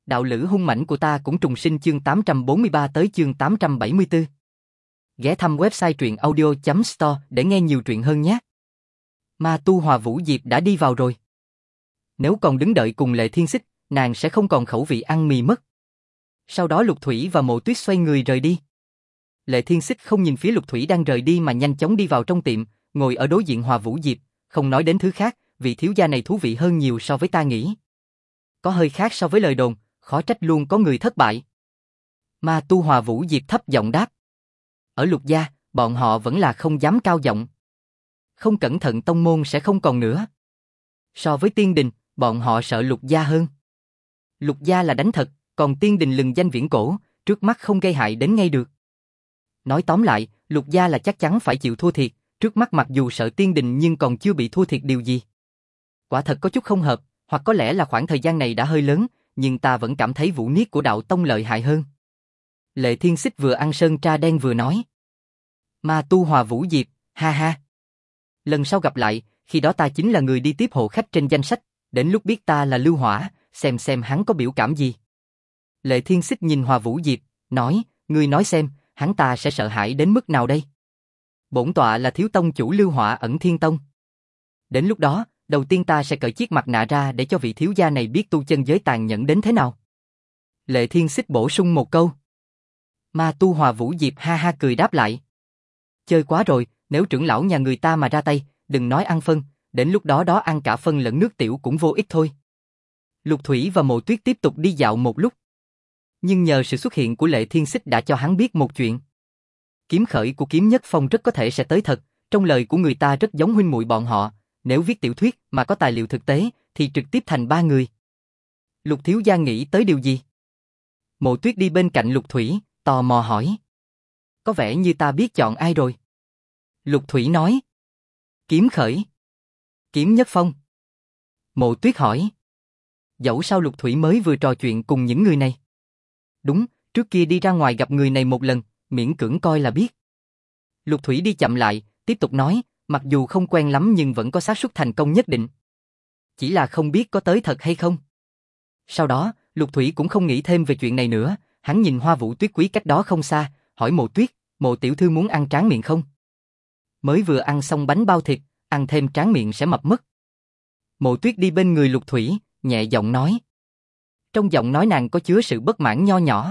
Đạo lữ hung mãnh của ta cũng trùng sinh chương 843 tới chương 874. Ghé thăm website truyệnaudio.store để nghe nhiều truyện hơn nhé. Ma tu Hòa Vũ Diệp đã đi vào rồi. Nếu còn đứng đợi cùng Lệ Thiên Xích, nàng sẽ không còn khẩu vị ăn mì mất. Sau đó Lục Thủy và Mộ Tuyết xoay người rời đi. Lệ Thiên Xích không nhìn phía Lục Thủy đang rời đi mà nhanh chóng đi vào trong tiệm, ngồi ở đối diện Hòa Vũ Diệp, không nói đến thứ khác, vị thiếu gia này thú vị hơn nhiều so với ta nghĩ. Có hơi khác so với lời đồn, khó trách luôn có người thất bại. Ma tu Hòa Vũ Diệp thấp giọng đáp. Ở Lục gia, bọn họ vẫn là không dám cao giọng. Không cẩn thận tông môn sẽ không còn nữa. So với Tiên Đình, bọn họ sợ Lục gia hơn. Lục gia là đánh thật, còn Tiên Đình lừng danh viễn cổ, trước mắt không gây hại đến ngay được. Nói tóm lại, Lục gia là chắc chắn phải chịu thua thiệt, trước mắt mặc dù sợ Tiên Đình nhưng còn chưa bị thua thiệt điều gì. Quả thật có chút không hợp, hoặc có lẽ là khoảng thời gian này đã hơi lớn, nhưng ta vẫn cảm thấy vũ niết của đạo tông lợi hại hơn. Lệ Thiên Xích vừa ăn sơn tra đen vừa nói. Ma tu Hòa Vũ Diệp, ha ha. Lần sau gặp lại, khi đó ta chính là người đi tiếp hộ khách trên danh sách, đến lúc biết ta là Lưu Hỏa, xem hắn có biểu cảm gì. Lệ Thiên Xích nhìn Hòa Vũ Diệp, nói, ngươi nói xem, hắn ta sẽ sợ hãi đến mức nào đây? Bổn tọa là thiếu tông chủ Lưu Hỏa ẩn Thiên Tông. Đến lúc đó, đầu tiên ta sẽ cởi chiếc mặt nạ ra để cho vị thiếu gia này biết tu chân giới tàn nhẫn đến thế nào. Lệ Thiên Xích bổ sung một câu. Ma tu Hòa Vũ Diệp ha ha cười đáp lại. Chơi quá rồi, nếu trưởng lão nhà người ta mà ra tay, đừng nói ăn phân, đến lúc đó ăn cả phân lẫn nước tiểu cũng vô ích thôi. Lục Thủy và Mộ Tuyết tiếp tục đi dạo một lúc. Nhưng nhờ sự xuất hiện của Lệ Thiên Xích đã cho hắn biết một chuyện. Kiếm khởi của Kiếm Nhất Phong rất có thể sẽ tới thật, trong lời của người ta rất giống huynh muội bọn họ, nếu viết tiểu thuyết mà có tài liệu thực tế thì trực tiếp thành ba người. Lục thiếu gia nghĩ tới điều gì? Mộ Tuyết đi bên cạnh Lục Thủy, tò mò hỏi. Có vẻ như ta biết chọn ai rồi. Lục Thủy nói. Kiếm khởi. Kiếm Nhất Phong. Mộ Tuyết hỏi. Dẫu sao Lục Thủy mới vừa trò chuyện cùng những người này. Đúng, trước kia đi ra ngoài gặp người này một lần, miễn cưỡng coi là biết. Lục Thủy đi chậm lại, tiếp tục nói, mặc dù không quen lắm nhưng vẫn có xác suất thành công nhất định. Chỉ là không biết có tới thật hay không. Sau đó, Lục Thủy cũng không nghĩ thêm về chuyện này nữa, hắn nhìn Hoa Vũ Tuyết Quý cách đó không xa, hỏi Mộ Tuyết, Mộ tiểu thư muốn ăn tráng miệng không? Mới vừa ăn xong bánh bao thịt, ăn thêm tráng miệng sẽ mập mất. Mộ Tuyết đi bên người Lục Thủy, nhẹ giọng nói. Trong giọng nói nàng có chứa sự bất mãn nho nhỏ.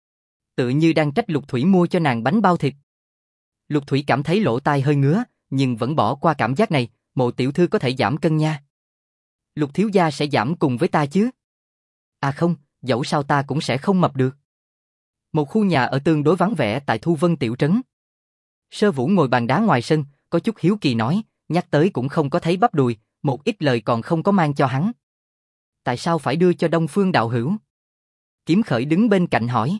Tự như đang trách Lục Thủy mua cho nàng bánh bao thịt. Lục Thủy cảm thấy lỗ tai hơi ngứa, nhưng vẫn bỏ qua cảm giác này, Mộ tiểu thư có thể giảm cân nha. Lục thiếu gia sẽ giảm cùng với ta chứ? À không, dẫu sao ta cũng sẽ không mập được. Một khu nhà ở tương đối vắng vẻ tại Thu Vân tiểu trấn. Sơ Vũ ngồi bàn đá ngoài sân, có chút hiếu kỳ nói, nhắc tới cũng không có thấy bắp đùi, một ít lời còn không có mang cho hắn. Tại sao phải đưa cho Đông Phương đạo hữu? Kiếm Khởi đứng bên cạnh hỏi.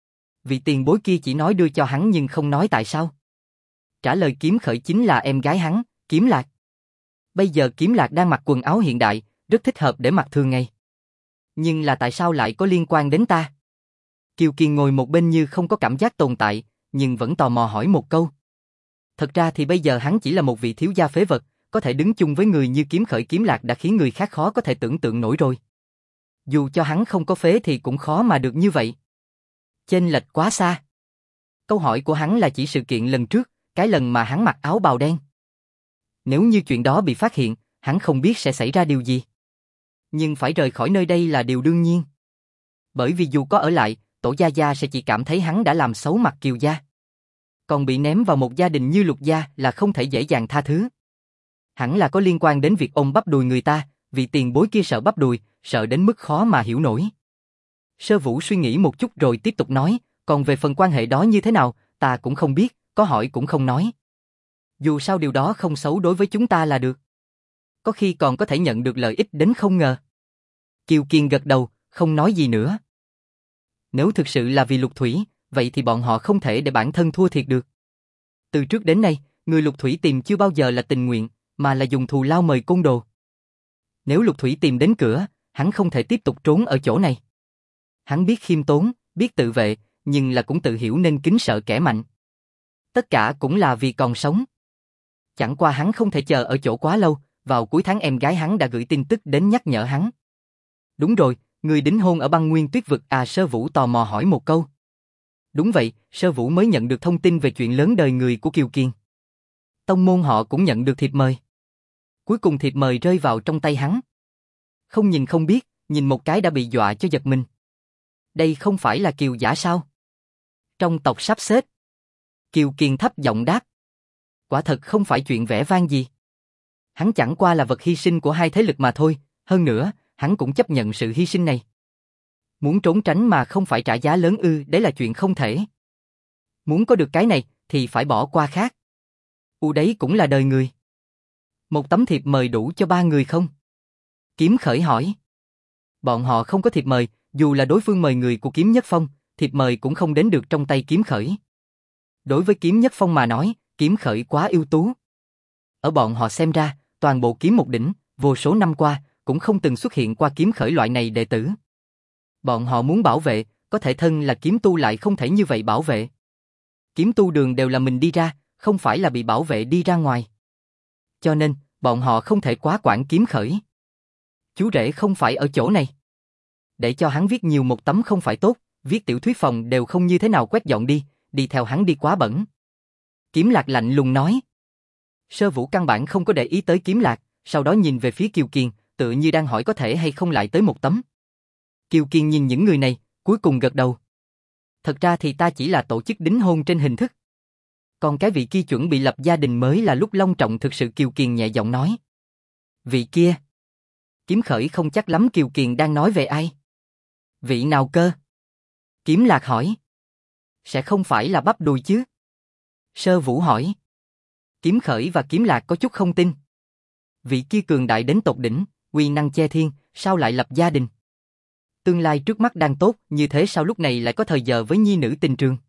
Vị tiền bối kia chỉ nói đưa cho hắn nhưng không nói tại sao. Trả lời Kiếm Khởi chính là em gái hắn, Kiếm Lạc. Bây giờ Kiếm Lạc đang mặc quần áo hiện đại, rất thích hợp để mặc thường ngày. Nhưng là tại sao lại có liên quan đến ta? Kiều Kiền ngồi một bên như không có cảm giác tồn tại, nhưng vẫn tò mò hỏi một câu. Thật ra thì bây giờ hắn chỉ là một vị thiếu gia phế vật, có thể đứng chung với người như Kiếm Khởi Kiếm Lạc đã khiến người khác khó có thể tưởng tượng nổi rồi. Dù cho hắn không có phế thì cũng khó mà được như vậy. Chênh lệch quá xa. Câu hỏi của hắn là chỉ sự kiện lần trước, cái lần mà hắn mặc áo bào đen. Nếu như chuyện đó bị phát hiện, hắn không biết sẽ xảy ra điều gì. Nhưng phải rời khỏi nơi đây là điều đương nhiên. Bởi vì dù có ở lại, Tổ gia gia sẽ chỉ cảm thấy hắn đã làm xấu mặt Kiều gia. Còn bị ném vào một gia đình như Lục gia là không thể dễ dàng tha thứ. Hẳn là có liên quan đến việc ôm bắp đùi người ta, vì tiền bối kia sợ bắp đùi, sợ đến mức khó mà hiểu nổi. Sơ Vũ suy nghĩ một chút rồi tiếp tục nói, còn về phần quan hệ đó như thế nào, ta cũng không biết, có hỏi cũng không nói. Dù sao điều đó không xấu đối với chúng ta là được. Có khi còn có thể nhận được lợi ích đến không ngờ. Kiều Kiền gật đầu, không nói gì nữa. Nếu thực sự là vì Lục Thủy, vậy thì bọn họ không thể để bản thân thua thiệt được. Từ trước đến nay, người Lục Thủy tìm chưa bao giờ là tình nguyện, mà là dùng thù lao mời côn đồ. Nếu Lục Thủy tìm đến cửa, hắn không thể tiếp tục trốn ở chỗ này. Hắn biết khiêm tốn, biết tự vệ, nhưng là cũng tự hiểu nên kính sợ kẻ mạnh. Tất cả cũng là vì còn sống. Chẳng qua hắn không thể chờ ở chỗ quá lâu, vào cuối tháng em gái hắn đã gửi tin tức đến nhắc nhở hắn. Đúng rồi, Người đính hôn ở băng nguyên tuyết vực à? Sơ Vũ tò mò hỏi một câu. Đúng vậy, Sơ Vũ mới nhận được thông tin về chuyện lớn đời người của Kiều Kiền. Tông môn họ cũng nhận được thiệp mời. Cuối cùng thiệp mời rơi vào trong tay hắn. Không nhìn không biết, nhìn một cái đã bị dọa cho giật mình. Đây không phải là Kiều Giả sao? Trong tộc sắp xếp. Kiều Kiền thấp giọng đáp. Quả thật không phải chuyện vẻ vang gì. Hắn chẳng qua là vật hy sinh của hai thế lực mà thôi, hơn nữa, hắn cũng chấp nhận sự hy sinh này. Muốn trốn tránh mà không phải trả giá lớn ư? Đấy là chuyện không thể. Muốn có được cái này, thì phải bỏ qua khác. Đấy cũng là đời người. Một tấm thiệp mời đủ cho 3 người không? Kiếm Khởi hỏi. Bọn họ không có thiệp mời, dù là đối phương mời người của Kiếm Nhất Phong, thiệp mời cũng không đến được trong tay Kiếm Khởi. Đối với Kiếm Nhất Phong mà nói, Kiếm Khởi quá ưu tú. Ở bọn họ xem ra, toàn bộ Kiếm Một Đỉnh, vô số năm qua, cũng không từng xuất hiện qua Kiếm Khởi loại này đệ tử. Bọn họ muốn bảo vệ, có thể thân là kiếm tu lại không thể như vậy bảo vệ. Kiếm tu đường đều là mình đi ra, không phải là bị bảo vệ đi ra ngoài. Cho nên, bọn họ không thể quá quản Kiếm Khởi. Chú rể không phải ở chỗ này. Để cho hắn viết nhiều một tấm không phải tốt, viết tiểu thuyết phòng đều không như thế nào quét dọn đi theo hắn đi quá bẩn. Kiếm Lạc lạnh lùng nói. Sơ Vũ căn bản không có để ý tới Kiếm Lạc, sau đó nhìn về phía Kiều Kiền, tựa như đang hỏi có thể hay không lại tới một tấm. Kiều Kiền nhìn những người này, cuối cùng gật đầu. Thật ra thì ta chỉ là tổ chức đính hôn trên hình thức. Còn cái vị kia chuẩn bị lập gia đình mới là lúc long trọng thực sự. Kiều Kiền nhẹ giọng nói. Vị kia? Kiếm Khởi không chắc lắm Kiều Kiền đang nói về ai. Vị nào cơ? Kiếm Lạc hỏi. Sẽ không phải là bắp đùi chứ? Sơ Vũ hỏi. Kiếm Khởi và Kiếm Lạc có chút không tin. Vị kia cường đại đến tột đỉnh, uy năng che thiên, sao lại lập gia đình? Tương lai trước mắt đang tốt, như thế sao lúc này lại có thời giờ với nhi nữ tình trường?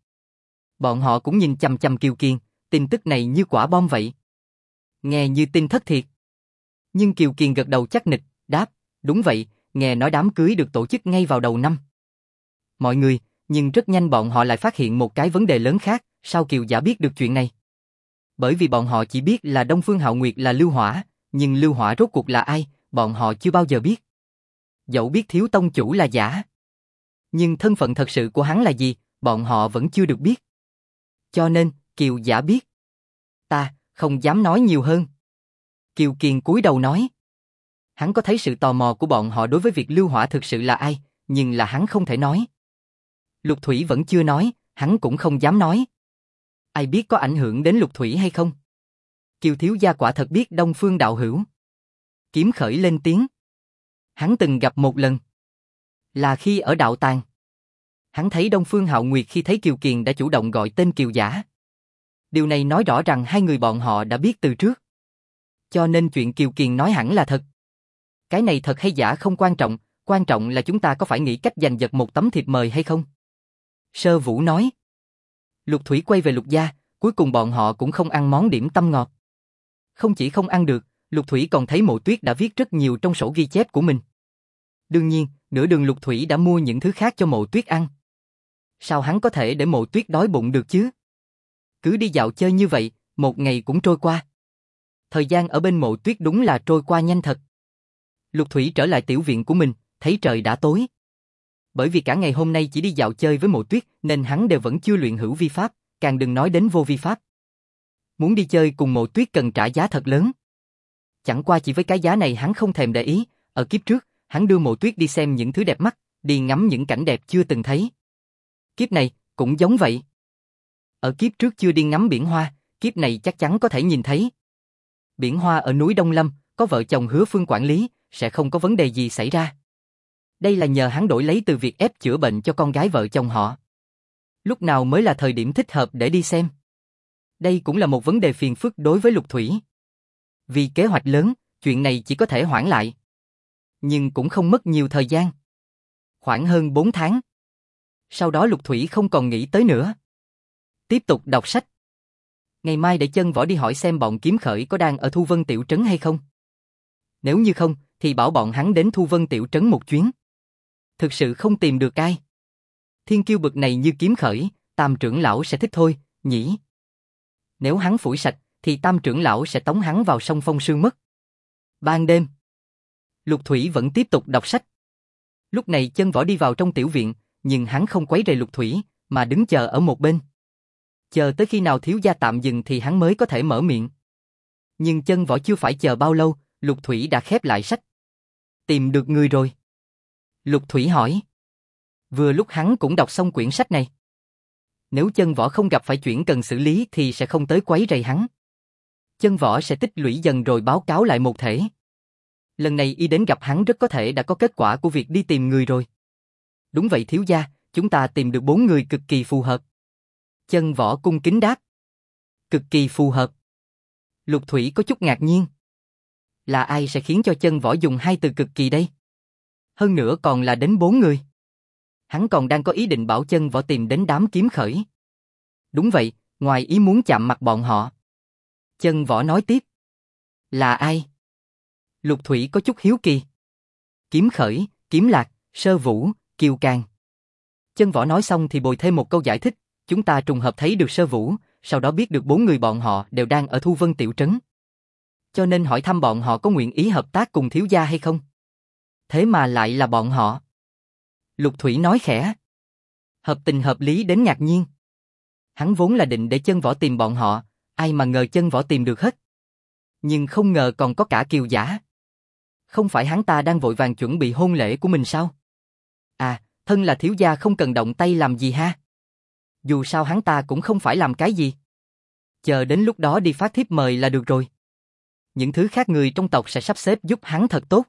Bọn họ cũng nhìn chằm chằm Kiều Kiền, tin tức này như quả bom vậy. Nghe như tin thất thiệt. Nhưng Kiều Kiền gật đầu chắc nịch, đáp, đúng vậy, nghe nói đám cưới được tổ chức ngay vào đầu năm. Mọi người, nhưng rất nhanh bọn họ lại phát hiện một cái vấn đề lớn khác, sao Kiều Giả biết được chuyện này? Bởi vì bọn họ chỉ biết là Đông Phương Hạo Nguyệt là Lưu Hỏa, nhưng Lưu Hỏa rốt cuộc là ai, bọn họ chưa bao giờ biết. Dẫu biết Thiếu Tông Chủ là giả, nhưng thân phận thật sự của hắn là gì, bọn họ vẫn chưa được biết. Cho nên, Kiều Giả biết. Ta, không dám nói nhiều hơn. Kiều Kiền cúi đầu nói. Hắn có thấy sự tò mò của bọn họ đối với việc Lưu Hỏa thực sự là ai, nhưng là hắn không thể nói. Lục Thủy vẫn chưa nói, hắn cũng không dám nói. Ai biết có ảnh hưởng đến Lục Thủy hay không? Kiều thiếu gia quả thật biết Đông Phương đạo hữu. Kiếm Khởi lên tiếng. Hắn từng gặp một lần. Là khi ở đạo tàng. Hắn thấy Đông Phương Hạo Nguyệt khi thấy Kiều Kiền đã chủ động gọi tên Kiều Giả. Điều này nói rõ rằng hai người bọn họ đã biết từ trước. Cho nên chuyện Kiều Kiền nói hẳn là thật. Cái này thật hay giả không quan trọng là chúng ta có phải nghĩ cách giành giật một tấm thiệp mời hay không? Sơ Vũ nói. Lục Thủy quay về Lục gia, cuối cùng bọn họ cũng không ăn món điểm tâm ngọt. Không chỉ không ăn được, Lục Thủy còn thấy Mộ Tuyết đã viết rất nhiều trong sổ ghi chép của mình. Đương nhiên, nửa đường Lục Thủy đã mua những thứ khác cho Mộ Tuyết ăn. Sao hắn có thể để Mộ Tuyết đói bụng được chứ? Cứ đi dạo chơi như vậy, một ngày cũng trôi qua. Thời gian ở bên Mộ Tuyết đúng là trôi qua nhanh thật. Lục Thủy trở lại tiểu viện của mình, thấy trời đã tối. Bởi vì cả ngày hôm nay chỉ đi dạo chơi với Mộ Tuyết nên hắn đều vẫn chưa luyện hữu vi pháp, càng đừng nói đến vô vi pháp. Muốn đi chơi cùng Mộ Tuyết cần trả giá thật lớn. Chẳng qua chỉ với cái giá này hắn không thèm để ý, ở kiếp trước, hắn đưa Mộ Tuyết đi xem những thứ đẹp mắt, đi ngắm những cảnh đẹp chưa từng thấy. Kiếp này, cũng giống vậy. Ở kiếp trước chưa đi ngắm biển hoa, kiếp này chắc chắn có thể nhìn thấy. Biển hoa ở núi Đông Lâm, có vợ chồng Hứa Phương quản lý, sẽ không có vấn đề gì xảy ra. Đây là nhờ hắn đổi lấy từ việc ép chữa bệnh cho con gái vợ chồng họ. Lúc nào mới là thời điểm thích hợp để đi xem? Đây cũng là một vấn đề phiền phức đối với Lục Thủy. Vì kế hoạch lớn, chuyện này chỉ có thể hoãn lại. Nhưng cũng không mất nhiều thời gian. Khoảng hơn 4 tháng. Sau đó Lục Thủy không còn nghĩ tới nữa. Tiếp tục đọc sách. Ngày mai để chân võ đi hỏi xem bọn Kiếm Khởi có đang ở Thu Vân Tiểu Trấn hay không. Nếu như không, thì bảo bọn hắn đến Thu Vân Tiểu Trấn một chuyến. Thực sự không tìm được ai. Thiên kiêu bực này như Kiếm Khởi, Tam trưởng lão sẽ thích thôi, nhỉ? Nếu hắn phủi sạch, thì Tam trưởng lão sẽ tống hắn vào sông Phong Sương mất. Ban đêm, Lục Thủy vẫn tiếp tục đọc sách. Lúc này Chân Võ đi vào trong tiểu viện, nhưng hắn không quấy rầy Lục Thủy, mà đứng chờ ở một bên. Chờ tới khi nào thiếu gia tạm dừng thì hắn mới có thể mở miệng. Nhưng Chân Võ chưa phải chờ bao lâu, Lục Thủy đã khép lại sách. Tìm được người rồi. Lục Thủy hỏi. Vừa lúc hắn cũng đọc xong quyển sách này. Nếu Chân Võ không gặp phải chuyện cần xử lý thì sẽ không tới quấy rầy hắn. Chân Võ sẽ tích lũy dần rồi báo cáo lại một thể. Lần này y đến gặp hắn rất có thể đã có kết quả của việc đi tìm người rồi. Đúng vậy thiếu gia, chúng ta tìm được 4 người cực kỳ phù hợp. Chân Võ cung kính đáp. Cực kỳ phù hợp. Lục Thủy có chút ngạc nhiên. Là ai sẽ khiến cho Chân Võ dùng 2 từ cực kỳ đây? Hơn nữa còn là đến 4 người. Hắn còn đang có ý định bảo Chân Võ tìm đến đám kiếm khởi. Đúng vậy, ngoài ý muốn chạm mặt bọn họ. Chân Võ nói tiếp. Là ai? Lục Thủy có chút hiếu kỳ. Kiếm khởi, Kiếm Lạc, Sơ Vũ, Kiều Càn. Chân Võ nói xong thì bồi thêm một câu giải thích. Chúng ta trùng hợp thấy được Sơ Vũ, sau đó biết được 4 người bọn họ đều đang ở Thu Vân Tiểu Trấn. Cho nên hỏi thăm bọn họ có nguyện ý hợp tác cùng thiếu gia hay không. Thế mà lại là bọn họ. Lục Thủy nói khẽ. Hợp tình hợp lý đến ngạc nhiên. Hắn vốn là định để Chân Võ tìm bọn họ, ai mà ngờ Chân Võ tìm được hết. Nhưng không ngờ còn có cả Kiều Giả. Không phải hắn ta đang vội vàng chuẩn bị hôn lễ của mình sao? À, thân là thiếu gia không cần động tay làm gì ha. Dù sao hắn ta cũng không phải làm cái gì. Chờ đến lúc đó đi phát thiếp mời là được rồi. Những thứ khác người trong tộc sẽ sắp xếp giúp hắn thật tốt.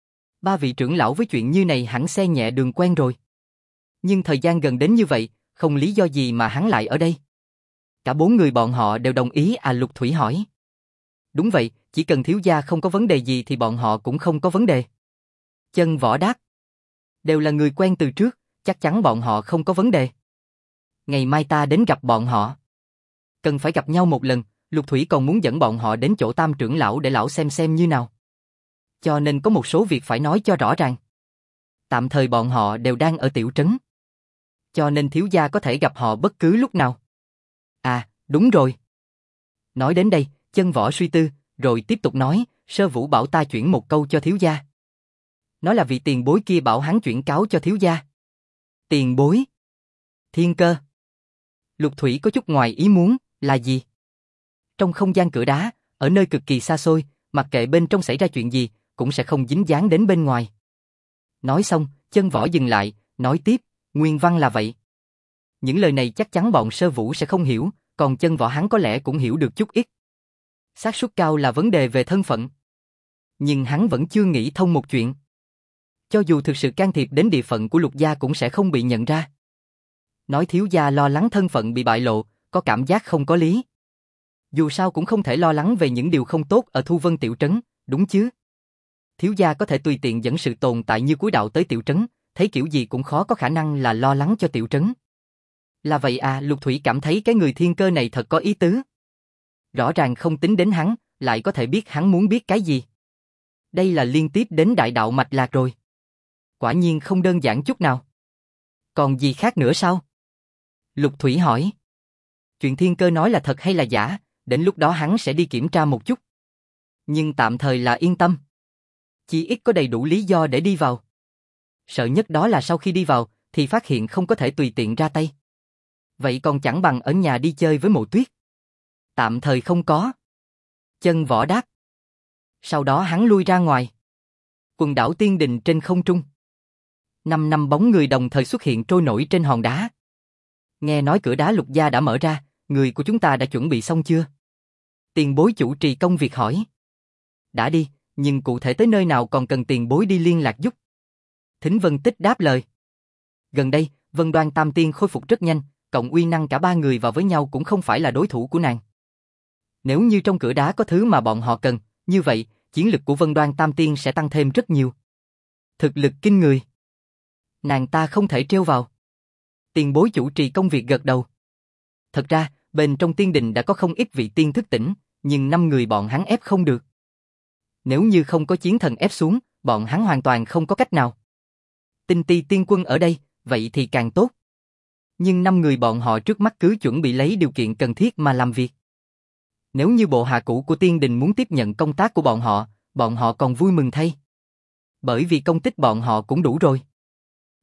3 vị trưởng lão với chuyện như này hẳn xe nhẹ đường quen rồi. Nhưng thời gian gần đến như vậy, không lý do gì mà hắn lại ở đây. Cả 4 người bọn họ đều đồng ý à? Lục Thủy hỏi. Đúng vậy, chỉ cần thiếu gia không có vấn đề gì thì bọn họ cũng không có vấn đề. Chân Võ đáp. Đều là người quen từ trước, chắc chắn bọn họ không có vấn đề. Ngày mai ta đến gặp bọn họ. Cần phải gặp nhau một lần, Lục Thủy còn muốn dẫn bọn họ đến chỗ Tam trưởng lão để lão xem như nào. Cho nên có một số việc phải nói cho rõ ràng. Tạm thời bọn họ đều đang ở tiểu trấn. Cho nên thiếu gia có thể gặp họ bất cứ lúc nào. À, đúng rồi. Nói đến đây, Chân Võ suy tư, rồi tiếp tục nói, Sơ Vũ bảo ta chuyển một câu cho thiếu gia. Nói là vị tiền bối kia bảo hắn chuyển cáo cho thiếu gia. Tiền bối? Thiên Cơ. Lục Thủy có chút ngoài ý muốn, là gì? Trong không gian cửa đá, ở nơi cực kỳ xa xôi, mặc kệ bên trong xảy ra chuyện gì, cũng sẽ không dính dáng đến bên ngoài. Nói xong, Chân Võ dừng lại, nói tiếp, nguyên văn là vậy. Những lời này chắc chắn bọn Sơ Vũ sẽ không hiểu, còn Chân Võ hắn có lẽ cũng hiểu được chút ít. Xác suất cao là vấn đề về thân phận. Nhưng hắn vẫn chưa nghĩ thông một chuyện. Cho dù thực sự can thiệp đến địa phận của Lục gia cũng sẽ không bị nhận ra. Nói thiếu gia lo lắng thân phận bị bại lộ, có cảm giác không có lý. Dù sao cũng không thể lo lắng về những điều không tốt ở Thu Vân Tiểu Trấn, đúng chứ? Thiếu gia có thể tùy tiện dẫn sự tồn tại như Cuối Đạo tới Tiểu Trấn, thấy kiểu gì cũng khó có khả năng là lo lắng cho Tiểu Trấn. Là vậy à? Lục Thủy cảm thấy cái người Thiên Cơ này thật có ý tứ. Rõ ràng không tính đến hắn, lại có thể biết hắn muốn biết cái gì. Đây là liên tiếp đến đại đạo mạch lạc rồi. Quả nhiên không đơn giản chút nào. Còn gì khác nữa sao? Lục Thủy hỏi. Chuyện Thiên Cơ nói là thật hay là giả, đến lúc đó hắn sẽ đi kiểm tra một chút. Nhưng tạm thời là yên tâm. Chỉ ít có đầy đủ lý do để đi vào. Sợ nhất đó là sau khi đi vào, thì phát hiện không có thể tùy tiện ra tay. Vậy còn chẳng bằng ở nhà đi chơi với Mộ Tuyết. Tạm thời không có. Chân Võ đáp. Sau đó hắn lui ra ngoài. Quần đảo Tiên Đình trên không trung. 5 bóng người đồng thời xuất hiện trôi nổi trên hòn đá. Nghe nói cửa đá Lục gia đã mở ra, người của chúng ta đã chuẩn bị xong chưa? Tiền bối chủ trì công việc hỏi. Đã đi, nhưng cụ thể tới nơi nào còn cần tiền bối đi liên lạc giúp. Thính Vân Tích đáp lời. Gần đây, Vân Đoan Tam Tiên khôi phục rất nhanh, cộng uy năng cả 3 người vào với nhau cũng không phải là đối thủ của nàng. Nếu như trong cửa đá có thứ mà bọn họ cần, như vậy, chiến lực của Vân Đoan Tam Tiên sẽ tăng thêm rất nhiều. Thực lực kinh người. Nàng ta không thể trêu vào. Tiền bối chủ trì công việc gật đầu. Thật ra, bên trong tiên đình đã có không ít vị tiên thức tỉnh, nhưng 5 người bọn hắn ép không được. Nếu như không có chiến thần ép xuống, bọn hắn hoàn toàn không có cách nào. Tinh Ti tiên quân ở đây, vậy thì càng tốt. Nhưng 5 người bọn họ trước mắt cứ chuẩn bị lấy điều kiện cần thiết mà làm việc. Nếu như bộ hạ cũ của tiên đình muốn tiếp nhận công tác của bọn họ còn vui mừng thay. Bởi vì công tích bọn họ cũng đủ rồi.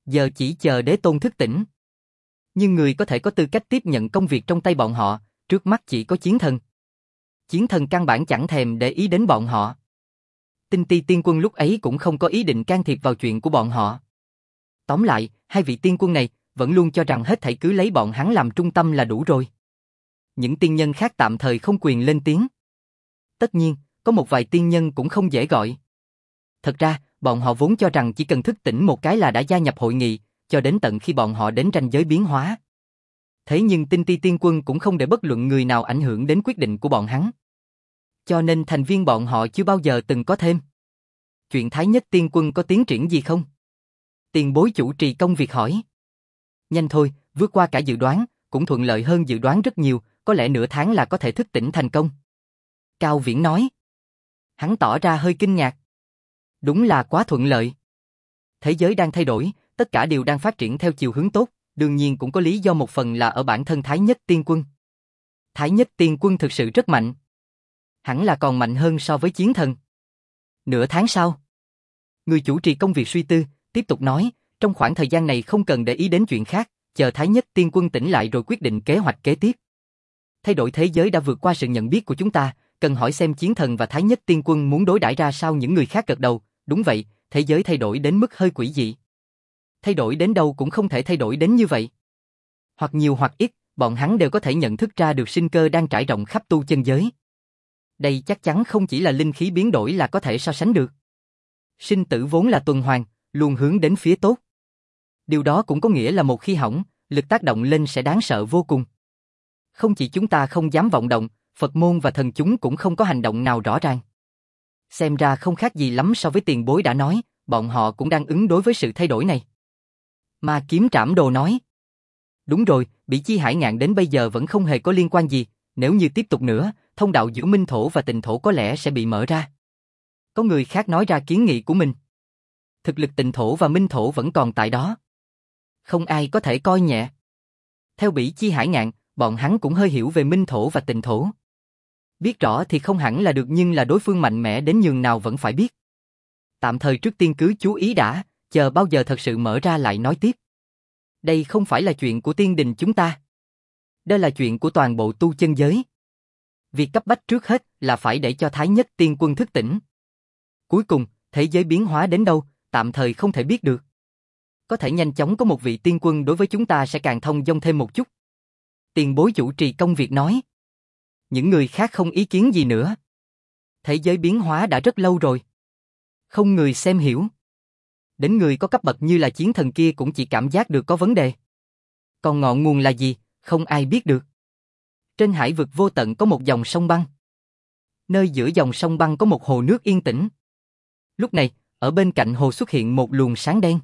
Giờ chỉ chờ Đế Tôn thức tỉnh. Nhưng người có thể có tư cách tiếp nhận công việc trong tay bọn họ, trước mắt chỉ có Chiến Thần. Chiến Thần căn bản chẳng thèm để ý đến bọn họ. Tinh Ti tiên quân lúc ấy cũng không có ý định can thiệp vào chuyện của bọn họ. Tóm lại, hai vị tiên quân này vẫn luôn cho rằng hết thảy cứ lấy bọn hắn làm trung tâm là đủ rồi. Những tiên nhân khác tạm thời không quyền lên tiếng. Tất nhiên, có một vài tiên nhân cũng không dễ gọi. Thật ra, bọn họ vốn cho rằng chỉ cần thức tỉnh một cái là đã gia nhập hội nghị, cho đến tận khi bọn họ đến ranh giới biến hóa. Thế nhưng Tinh Ti tiên quân cũng không để bất luận người nào ảnh hưởng đến quyết định của bọn hắn. Cho nên thành viên bọn họ chưa bao giờ từng có thêm. Chuyện Thái Nhất tiên quân có tiến triển gì không? Tiền bối chủ trì công việc hỏi. Nhanh thôi, vượt qua cả dự đoán, cũng thuận lợi hơn dự đoán rất nhiều, có lẽ nửa tháng là có thể thức tỉnh thành công. Cao Viễn nói. Hắn tỏ ra hơi kinh ngạc. Đúng là quá thuận lợi. Thế giới đang thay đổi, tất cả đều đang phát triển theo chiều hướng tốt, đương nhiên cũng có lý do một phần là ở bản thân Thái Nhất tiên quân. Thái Nhất tiên quân thực sự rất mạnh. Hẳn là còn mạnh hơn so với Chiến Thần. Nửa tháng sau, người chủ trì công việc suy tư, tiếp tục nói, trong khoảng thời gian này không cần để ý đến chuyện khác, chờ Thái Nhất tiên quân tỉnh lại rồi quyết định kế hoạch kế tiếp. Thay đổi thế giới đã vượt qua sự nhận biết của chúng ta, cần hỏi xem Chiến Thần và Thái Nhất tiên quân muốn đối đãi ra sao. Những người khác gật đầu, đúng vậy, thế giới thay đổi đến mức hơi quỷ dị. Thay đổi đến đâu cũng không thể thay đổi đến như vậy. Hoặc nhiều hoặc ít, bọn hắn đều có thể nhận thức ra được sinh cơ đang trải rộng khắp tu chân giới. Đây chắc chắn không chỉ là linh khí biến đổi là có thể so sánh được. Sinh tử vốn là tuần hoàn, luôn hướng đến phía tốt. Điều đó cũng có nghĩa là một khi hỏng, lực tác động lên sẽ đáng sợ vô cùng. Không chỉ chúng ta không dám vọng động, Phật môn và thần chúng cũng không có hành động nào rõ ràng. Xem ra không khác gì lắm so với tiền bối đã nói, bọn họ cũng đang ứng đối với sự thay đổi này. Ma Kiếm Trảm Đồ nói. Đúng rồi, Bỉ Chi Hải Ngạn đến bây giờ vẫn không hề có liên quan gì, nếu như tiếp tục nữa, thông đạo giữa Minh Thổ và Tịnh Thổ có lẽ sẽ bị mở ra. Có người khác nói ra kiến nghị của mình. Thực lực Tịnh Thổ và Minh Thổ vẫn còn tại đó. Không ai có thể coi nhẹ. Theo Bỉ Chi Hải Ngạn, bọn hắn cũng hơi hiểu về Minh Thổ và Tịnh Thổ. Biết rõ thì không hẳn là được, nhưng là đối phương mạnh mẽ đến nhường nào vẫn phải biết. Tạm thời trước tiên cứ chú ý đã, chờ bao giờ thật sự mở ra lại nói tiếp. Đây không phải là chuyện của tiên đình chúng ta. Đây là chuyện của toàn bộ tu chân giới. Việc cấp bách trước hết là phải để cho Thái Nhất tiên quân thức tỉnh. Cuối cùng, thế giới biến hóa đến đâu, tạm thời không thể biết được. Có thể nhanh chóng có một vị tiên quân đối với chúng ta sẽ càng thông dong thêm một chút. Tiền bối chủ trì công việc nói. Những người khác không ý kiến gì nữa. Thế giới biến hóa đã rất lâu rồi. Không người xem hiểu. Đến người có cấp bậc như là Chiến Thần kia cũng chỉ cảm giác được có vấn đề. Còn ngọn nguồn là gì, không ai biết được. Trên hải vực vô tận có một dòng sông băng. Nơi giữa dòng sông băng có một hồ nước yên tĩnh. Lúc này, ở bên cạnh hồ xuất hiện một luồng sáng đen.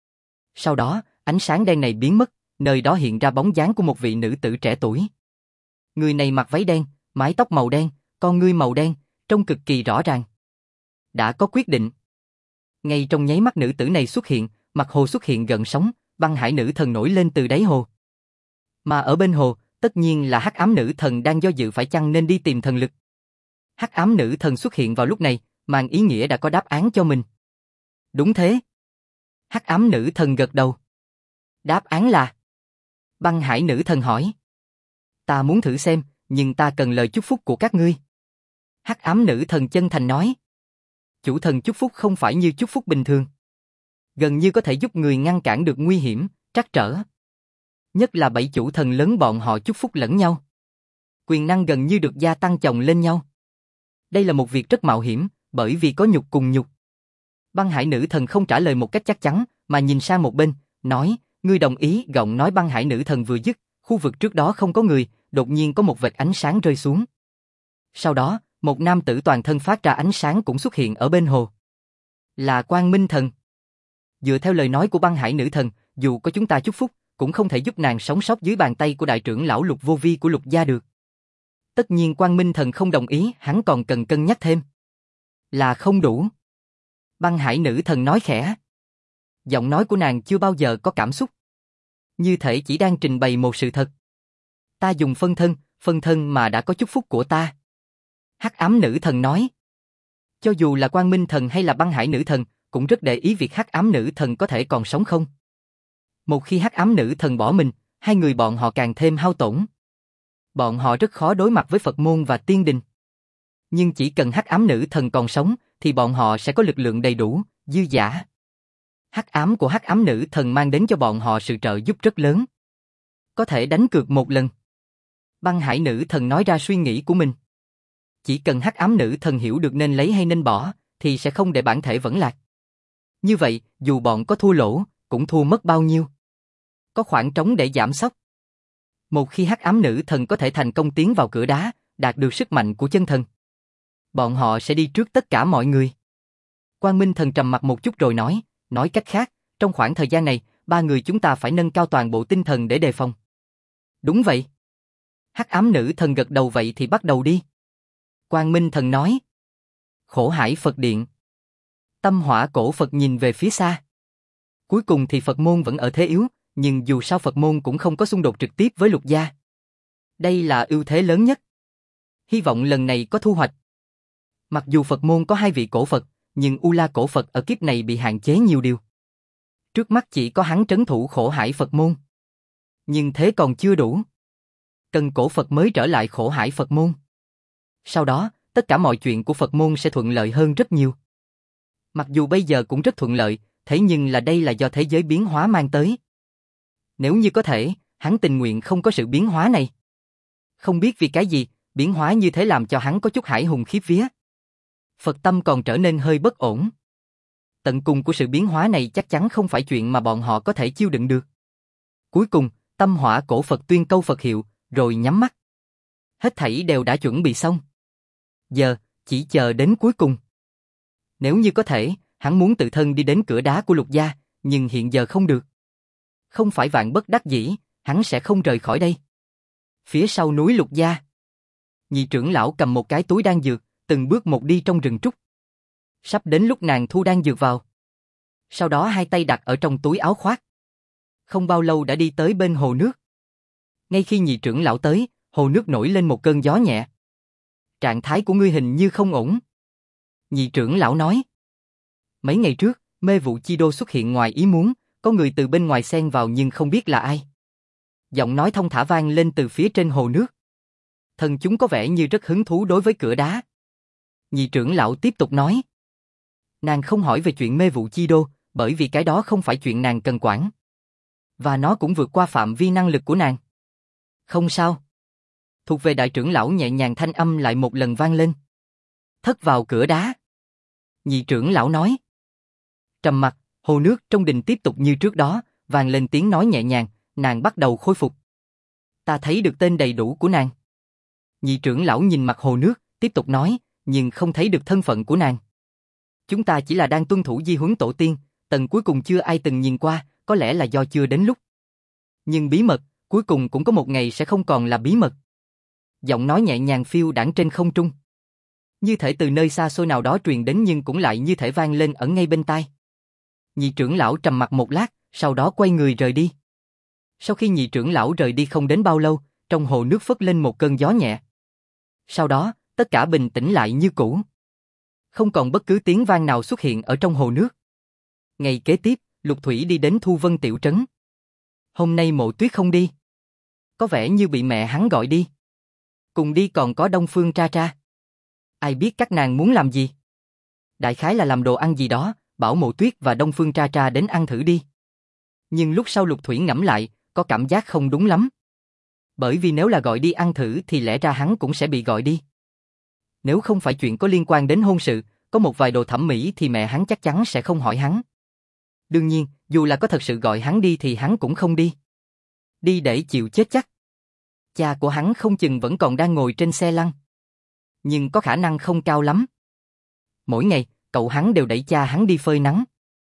Sau đó, ánh sáng đen này biến mất, nơi đó hiện ra bóng dáng của một vị nữ tử trẻ tuổi. Người này mặc váy đen, mái tóc màu đen, con ngươi màu đen, trông cực kỳ rõ ràng. Đã có quyết định. Ngay trong nháy mắt nữ tử này xuất hiện, mặt hồ xuất hiện gợn sóng, băng hải nữ thần nổi lên từ đáy hồ. Mà ở bên hồ, tất nhiên là hắc ám nữ thần đang do dự phải chăng nên đi tìm thần lực. Hắc ám nữ thần xuất hiện vào lúc này, mang ý nghĩa đã có đáp án cho mình. Đúng thế. Hắc ám nữ thần gật đầu. Đáp án là... Băng hải nữ thần hỏi. Ta muốn thử xem, nhưng ta cần lời chúc phúc của các ngươi. Hắc ám nữ thần chân thành nói. Chủ thần chúc phúc không phải như chúc phúc bình thường. Gần như có thể giúp người ngăn cản được nguy hiểm, trắc trở. Nhất là 7 chủ thần lớn bọn họ chúc phúc lẫn nhau. Quyền năng gần như được gia tăng chồng lên nhau. Đây là một việc rất mạo hiểm, bởi vì có nhục cùng nhục. Băng hải nữ thần không trả lời một cách chắc chắn, mà nhìn sang một bên, nói, ngươi đồng ý. Giọng nói băng hải nữ thần vừa dứt, khu vực trước đó không có người, đột nhiên có một vệt ánh sáng rơi xuống. Sau đó, một nam tử toàn thân phát ra ánh sáng cũng xuất hiện ở bên hồ. Là Quang Minh Thần. Dựa theo lời nói của băng hải nữ thần, dù có chúng ta chúc phúc, cũng không thể giúp nàng sống sót dưới bàn tay của đại trưởng lão Lục Vô Vi của Lục gia được. Tất nhiên Quang Minh Thần không đồng ý, hắn còn cần cân nhắc thêm. Là không đủ. Băng hải nữ thần nói khẽ. Giọng nói của nàng chưa bao giờ có cảm xúc. Như thể chỉ đang trình bày một sự thật. Ta dùng phân thân mà đã có chúc phúc của ta. Hắc ám nữ thần nói. Cho dù là Quang Minh Thần hay là băng hải nữ thần, cũng rất để ý việc hắc ám nữ thần có thể còn sống không. Một khi hắc ám nữ thần bỏ mình, hai người bọn họ càng thêm hao tổn. Bọn họ rất khó đối mặt với Phật môn và tiên đình. Nhưng chỉ cần hắc ám nữ thần còn sống, thì bọn họ sẽ có lực lượng đầy đủ, dư dả. Hắc ám của hắc ám nữ thần mang đến cho bọn họ sự trợ giúp rất lớn. Có thể đánh cược một lần. Băng hải nữ thần nói ra suy nghĩ của mình. Chỉ cần hắc ám nữ thần hiểu được nên lấy hay nên bỏ, thì sẽ không để bản thể vẫn lạc. Như vậy, dù bọn có thua lỗ, cũng thua mất bao nhiêu. Có khoảng trống để giảm sốc. Một khi hắc ám nữ thần có thể thành công tiến vào cửa đá, đạt được sức mạnh của chân thần, bọn họ sẽ đi trước tất cả mọi người. Quang Minh thần trầm mặt một chút rồi nói cách khác, trong khoảng thời gian này, ba người chúng ta phải nâng cao toàn bộ tinh thần để đề phòng. Đúng vậy. Hắc ám nữ thần gật đầu vậy thì bắt đầu đi. Quang Minh thần nói. Khổ hải Phật điện. Tâm hỏa cổ Phật nhìn về phía xa. Cuối cùng thì Phật môn vẫn ở thế yếu, nhưng dù sao Phật môn cũng không có xung đột trực tiếp với Lục gia. Đây là ưu thế lớn nhất. Hy vọng lần này có thu hoạch. Mặc dù Phật môn có hai vị cổ Phật, nhưng U La cổ Phật ở kiếp này bị hạn chế nhiều điều. Trước mắt chỉ có hắn trấn thủ khổ hải Phật môn. Nhưng thế còn chưa đủ. Cần cổ Phật mới trở lại khổ hải Phật môn. Sau đó, tất cả mọi chuyện của Phật môn sẽ thuận lợi hơn rất nhiều. Mặc dù bây giờ cũng rất thuận lợi, thế nhưng đây là do thế giới biến hóa mang tới. Nếu như có thể, hắn tình nguyện không có sự biến hóa này. Không biết vì cái gì, biến hóa như thế làm cho hắn có chút hải hùng khiếp vía. Phật tâm còn trở nên hơi bất ổn. Tận cùng của sự biến hóa này chắc chắn không phải chuyện mà bọn họ có thể chiêu đựng được. Cuối cùng, tâm hỏa cổ Phật tuyên câu Phật hiệu, rồi nhắm mắt. Hết thảy đều đã chuẩn bị xong. Giờ, chỉ chờ đến cuối cùng. Nếu như có thể, hắn muốn tự thân đi đến cửa đá của Lục gia, nhưng hiện giờ không được. Không phải vạn bất đắc dĩ, hắn sẽ không rời khỏi đây. Phía sau núi Lục gia, nhị trưởng lão cầm một cái túi đan dược, từng bước một đi trong rừng trúc. Sắp đến lúc nàng thu đan dược vào. Sau đó hai tay đặt ở trong túi áo khoác. Không bao lâu đã đi tới bên hồ nước. Ngay khi nhị trưởng lão tới, hồ nước nổi lên một cơn gió nhẹ. Trạng thái của ngươi hình như không ổn. Nhị trưởng lão nói. Mấy ngày trước, mê vụ chi đô xuất hiện ngoài ý muốn, có người từ bên ngoài xen vào nhưng không biết là ai. Giọng nói thông thả vang lên từ phía trên hồ nước. Thần chúng có vẻ như rất hứng thú đối với cửa đá. Nhị trưởng lão tiếp tục nói. Nàng không hỏi về chuyện mê vụ chi đô, bởi vì cái đó không phải chuyện nàng cần quản. Và nó cũng vượt qua phạm vi năng lực của nàng. Không sao. Thuộc về đại trưởng lão nhẹ nhàng thanh âm lại một lần vang lên. Thất vào cửa đá. Nhị trưởng lão nói. Trầm mặc, hồ nước trong đình tiếp tục như trước đó, vang lên tiếng nói nhẹ nhàng, nàng bắt đầu khôi phục. Ta thấy được tên đầy đủ của nàng. Nhị trưởng lão nhìn mặt hồ nước, tiếp tục nói, nhưng không thấy được thân phận của nàng. Chúng ta chỉ là đang tuân thủ di huấn tổ tiên, tầng cuối cùng chưa ai từng nhìn qua, có lẽ là do chưa đến lúc. Nhưng bí mật, cuối cùng cũng có một ngày sẽ không còn là bí mật. Giọng nói nhẹ nhàng phiêu đãng trên không trung. Như thể từ nơi xa xôi nào đó truyền đến nhưng cũng lại như thể vang lên ở ngay bên tai. Nhị trưởng lão trầm mặc một lát, sau đó quay người rời đi. Sau khi nhị trưởng lão rời đi không đến bao lâu, trong hồ nước phất lên một cơn gió nhẹ. Sau đó, tất cả bình tĩnh lại như cũ. Không còn bất cứ tiếng vang nào xuất hiện ở trong hồ nước. Ngày kế tiếp, Lục Thủy đi đến Thu Vân tiểu trấn. Hôm nay Mộ Tuyết không đi. Có vẻ như bị mẹ hắn gọi đi. Cùng đi còn có Đông Phương Tra Tra. Ai biết các nàng muốn làm gì? Đại khái là làm đồ ăn gì đó, bảo Mộ Tuyết và Đông Phương Tra Tra đến ăn thử đi. Nhưng lúc sau Lục Thủy ngẫm lại, có cảm giác không đúng lắm. Bởi vì nếu là gọi đi ăn thử thì lẽ ra hắn cũng sẽ bị gọi đi. Nếu không phải chuyện có liên quan đến hôn sự, có một vài đồ thẩm mỹ thì mẹ hắn chắc chắn sẽ không hỏi hắn. Đương nhiên, dù là có thật sự gọi hắn đi thì hắn cũng không đi. Đi để chịu chết chắc. Cha của hắn không chừng vẫn còn đang ngồi trên xe lăn. Nhưng có khả năng không cao lắm. Mỗi ngày, cậu hắn đều đẩy cha hắn đi phơi nắng.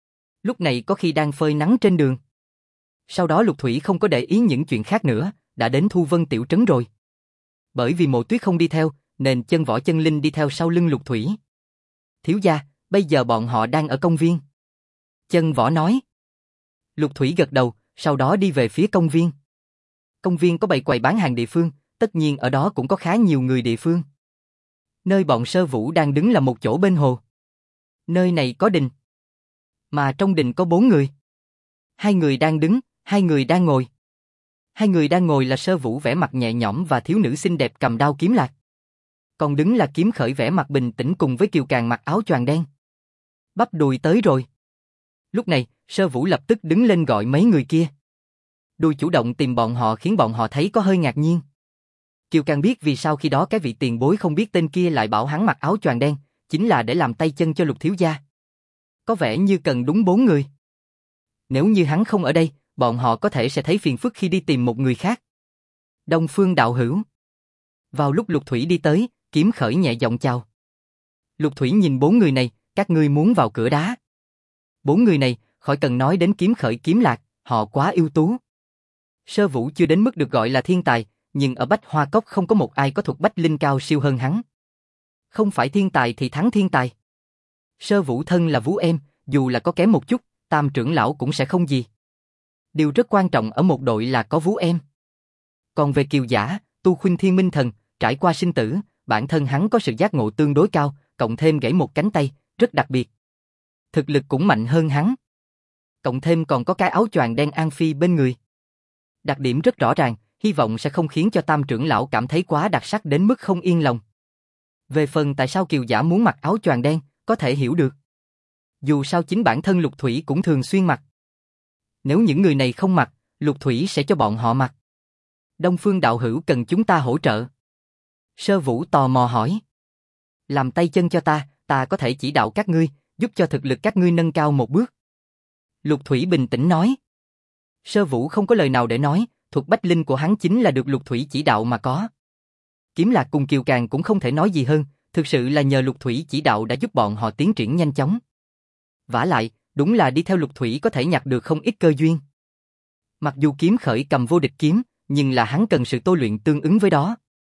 Lúc này có khi đang phơi nắng trên đường. Sau đó Lục Thủy không có để ý những chuyện khác nữa, đã đến Thu Vân tiểu trấn rồi. Bởi vì Mộ Tuyết không đi theo, nên Chân Võ Chân Linh đi theo sau lưng Lục Thủy. Thiếu gia, bây giờ bọn họ đang ở công viên. Chân Võ nói. Lục Thủy gật đầu, sau đó đi về phía công viên. Công viên có bày quầy bán hàng địa phương, tất nhiên ở đó cũng có khá nhiều người địa phương. Nơi bọn Sơ Vũ đang đứng là một chỗ bên hồ. Nơi này có đình. Mà trong đình có 4 người. 2 người đang đứng, Hai người đang ngồi. Hai người đang ngồi là Sơ Vũ vẻ mặt nhẹ nhõm và thiếu nữ xinh đẹp cầm đao kiếm lạc. Còn đứng là Kiếm Khởi vẻ mặt bình tĩnh cùng với Kiều Càng mặc áo choàng đen. Bắp đùi tới rồi. Lúc này, Sơ Vũ lập tức đứng lên gọi mấy người kia. Đùi chủ động tìm bọn họ khiến bọn họ thấy có hơi ngạc nhiên. Kiều Càng biết vì sao khi đó cái vị tiền bối không biết tên kia lại bảo hắn mặc áo choàng đen, chính là để làm tay chân cho Lục thiếu gia. Có vẻ như cần đúng 4 người. Nếu như hắn không ở đây, bọn họ có thể sẽ thấy phiền phức khi đi tìm một người khác. Đông Phương đạo hữu. Vào lúc Lục Thủy đi tới, Kiếm Khởi nhẹ giọng chào. Lục Thủy nhìn 4 người này, các ngươi muốn vào cửa đá. 4 người này, khỏi cần nói đến Kiếm Khởi Kiếm Lạc, họ quá ưu tú. Sơ Vũ chưa đến mức được gọi là thiên tài, nhưng ở Bách Hoa Cốc không có một ai có thuật bách linh cao siêu hơn hắn. Không phải thiên tài thì thắng thiên tài. Sơ Vũ thân là Vũ em, dù là có kém một chút, Tam trưởng lão cũng sẽ không gì. Điều rất quan trọng ở một đội là có Vũ em. Còn về Kiều Giả, tu khuynh thiên minh thần, trải qua sinh tử, bản thân hắn có sự giác ngộ tương đối cao, cộng thêm gãy một cánh tay, rất đặc biệt. Thực lực cũng mạnh hơn hắn. Cộng thêm còn có cái áo choàng đen An Phi bên người. Đặc điểm rất rõ ràng, hy vọng sẽ không khiến cho Tam trưởng lão cảm thấy quá đặc sắc đến mức không yên lòng. Về phần tại sao Kiều Giả muốn mặc áo choàng đen, có thể hiểu được. Dù sao chính bản thân Lục Thủy cũng thường xuyên mặc. Nếu những người này không mặc, Lục Thủy sẽ cho bọn họ mặc. Đông Phương đạo hữu cần chúng ta hỗ trợ. Sơ Vũ tò mò hỏi. Làm tay chân cho ta có thể chỉ đạo các ngươi, giúp cho thực lực các ngươi nâng cao một bước. Lục Thủy bình tĩnh nói. Sơ Vũ không có lời nào để nói, thuật bách linh của hắn chính là được Lục Thủy chỉ đạo mà có. Kiếm Lạc cùng Kiều Càng cũng không thể nói gì hơn, thực sự là nhờ Lục Thủy chỉ đạo đã giúp bọn họ tiến triển nhanh chóng. Vả lại, đúng là đi theo Lục Thủy có thể nhặt được không ít cơ duyên. Mặc dù Kiếm Khởi cầm vô địch kiếm, nhưng là hắn cần sự tôi luyện tương ứng với đó.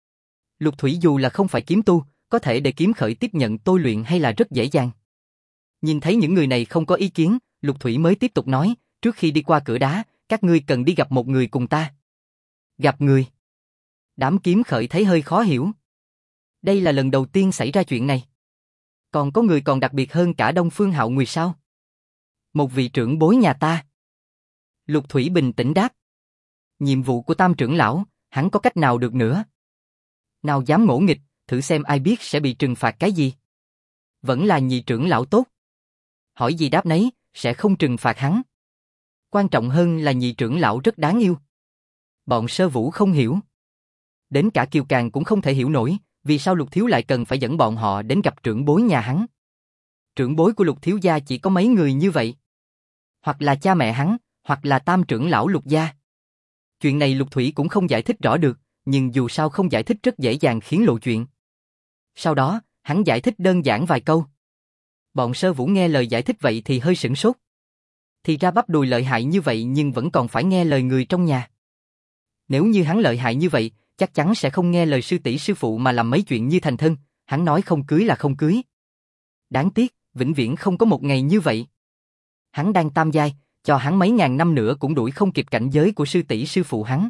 Lục Thủy dù là không phải kiếm tu, có thể để Kiếm Khởi tiếp nhận tôi luyện hay là rất dễ dàng. Nhìn thấy những người này không có ý kiến, Lục Thủy mới tiếp tục nói, trước khi đi qua cửa đá, các ngươi cần đi gặp một người cùng ta. Gặp người? Đám Kiếm Khởi thấy hơi khó hiểu. Đây là lần đầu tiên xảy ra chuyện này. Còn có người còn đặc biệt hơn cả Đông Phương Hạo Nguyệt sao? Một vị trưởng bối nhà ta. Lục Thủy bình tĩnh đáp. Nhiệm vụ của Tam trưởng lão, hắn có cách nào được nữa? Nào dám ngỗ nghịch, thử xem ai biết sẽ bị trừng phạt cái gì. Vẫn là nhị trưởng lão tốt. Hỏi gì đáp nấy, sẽ không trừng phạt hắn. Quan trọng hơn là nhị trưởng lão rất đáng yêu. Bọn Sơ Vũ không hiểu. Đến cả Kiều Càng cũng không thể hiểu nổi, vì sao Lục thiếu lại cần phải dẫn bọn họ đến gặp trưởng bối nhà hắn. Trưởng bối của Lục thiếu gia chỉ có mấy người như vậy. Hoặc là cha mẹ hắn, hoặc là Tam trưởng lão Lục gia. Chuyện này Lục Thủy cũng không giải thích rõ được, nhưng dù sao không giải thích rất dễ dàng khiến lộ chuyện. Sau đó, hắn giải thích đơn giản vài câu. Bọn Sơ Vũ nghe lời giải thích vậy thì hơi sửng sốt. Thì ra bắp đùi lợi hại như vậy nhưng vẫn còn phải nghe lời người trong nhà. Nếu như hắn lợi hại như vậy, chắc chắn sẽ không nghe lời sư tỷ sư phụ mà làm mấy chuyện như thành thân, hắn nói không cưới là không cưới. Đáng tiếc, vĩnh viễn không có một ngày như vậy. Hắn đang tam giai, cho hắn mấy ngàn năm nữa cũng đuổi không kịp cảnh giới của sư tỷ sư phụ hắn.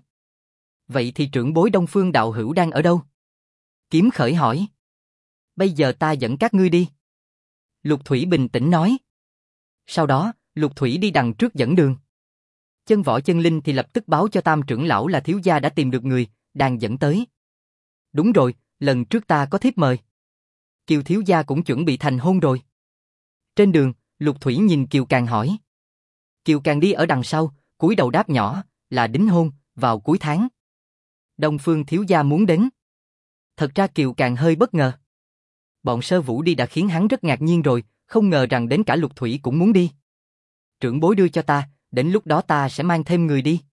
Vậy thì trưởng bối Đông Phương đạo hữu đang ở đâu? Kiếm Khởi hỏi. Bây giờ ta dẫn các ngươi đi. Lục Thủy bình tĩnh nói. Sau đó, Lục Thủy đi đằng trước dẫn đường. Chân Võ Chân Linh thì lập tức báo cho Tam trưởng lão là thiếu gia đã tìm được người, đang dẫn tới. Đúng rồi, lần trước ta có thiếp mời. Kiều thiếu gia cũng chuẩn bị thành hôn rồi. Trên đường, Lục Thủy nhìn Kiều Càng hỏi. Kiều Càng đi ở đằng sau, cúi đầu đáp nhỏ, là đính hôn, vào cuối tháng. Đông Phương thiếu gia muốn đến. Thật ra Kiều Càng hơi bất ngờ. Bọn Sơ Vũ đi đã khiến hắn rất ngạc nhiên rồi, không ngờ rằng đến cả Lục Thủy cũng muốn đi. Trưởng bối đưa cho ta, đến lúc đó ta sẽ mang thêm người đi.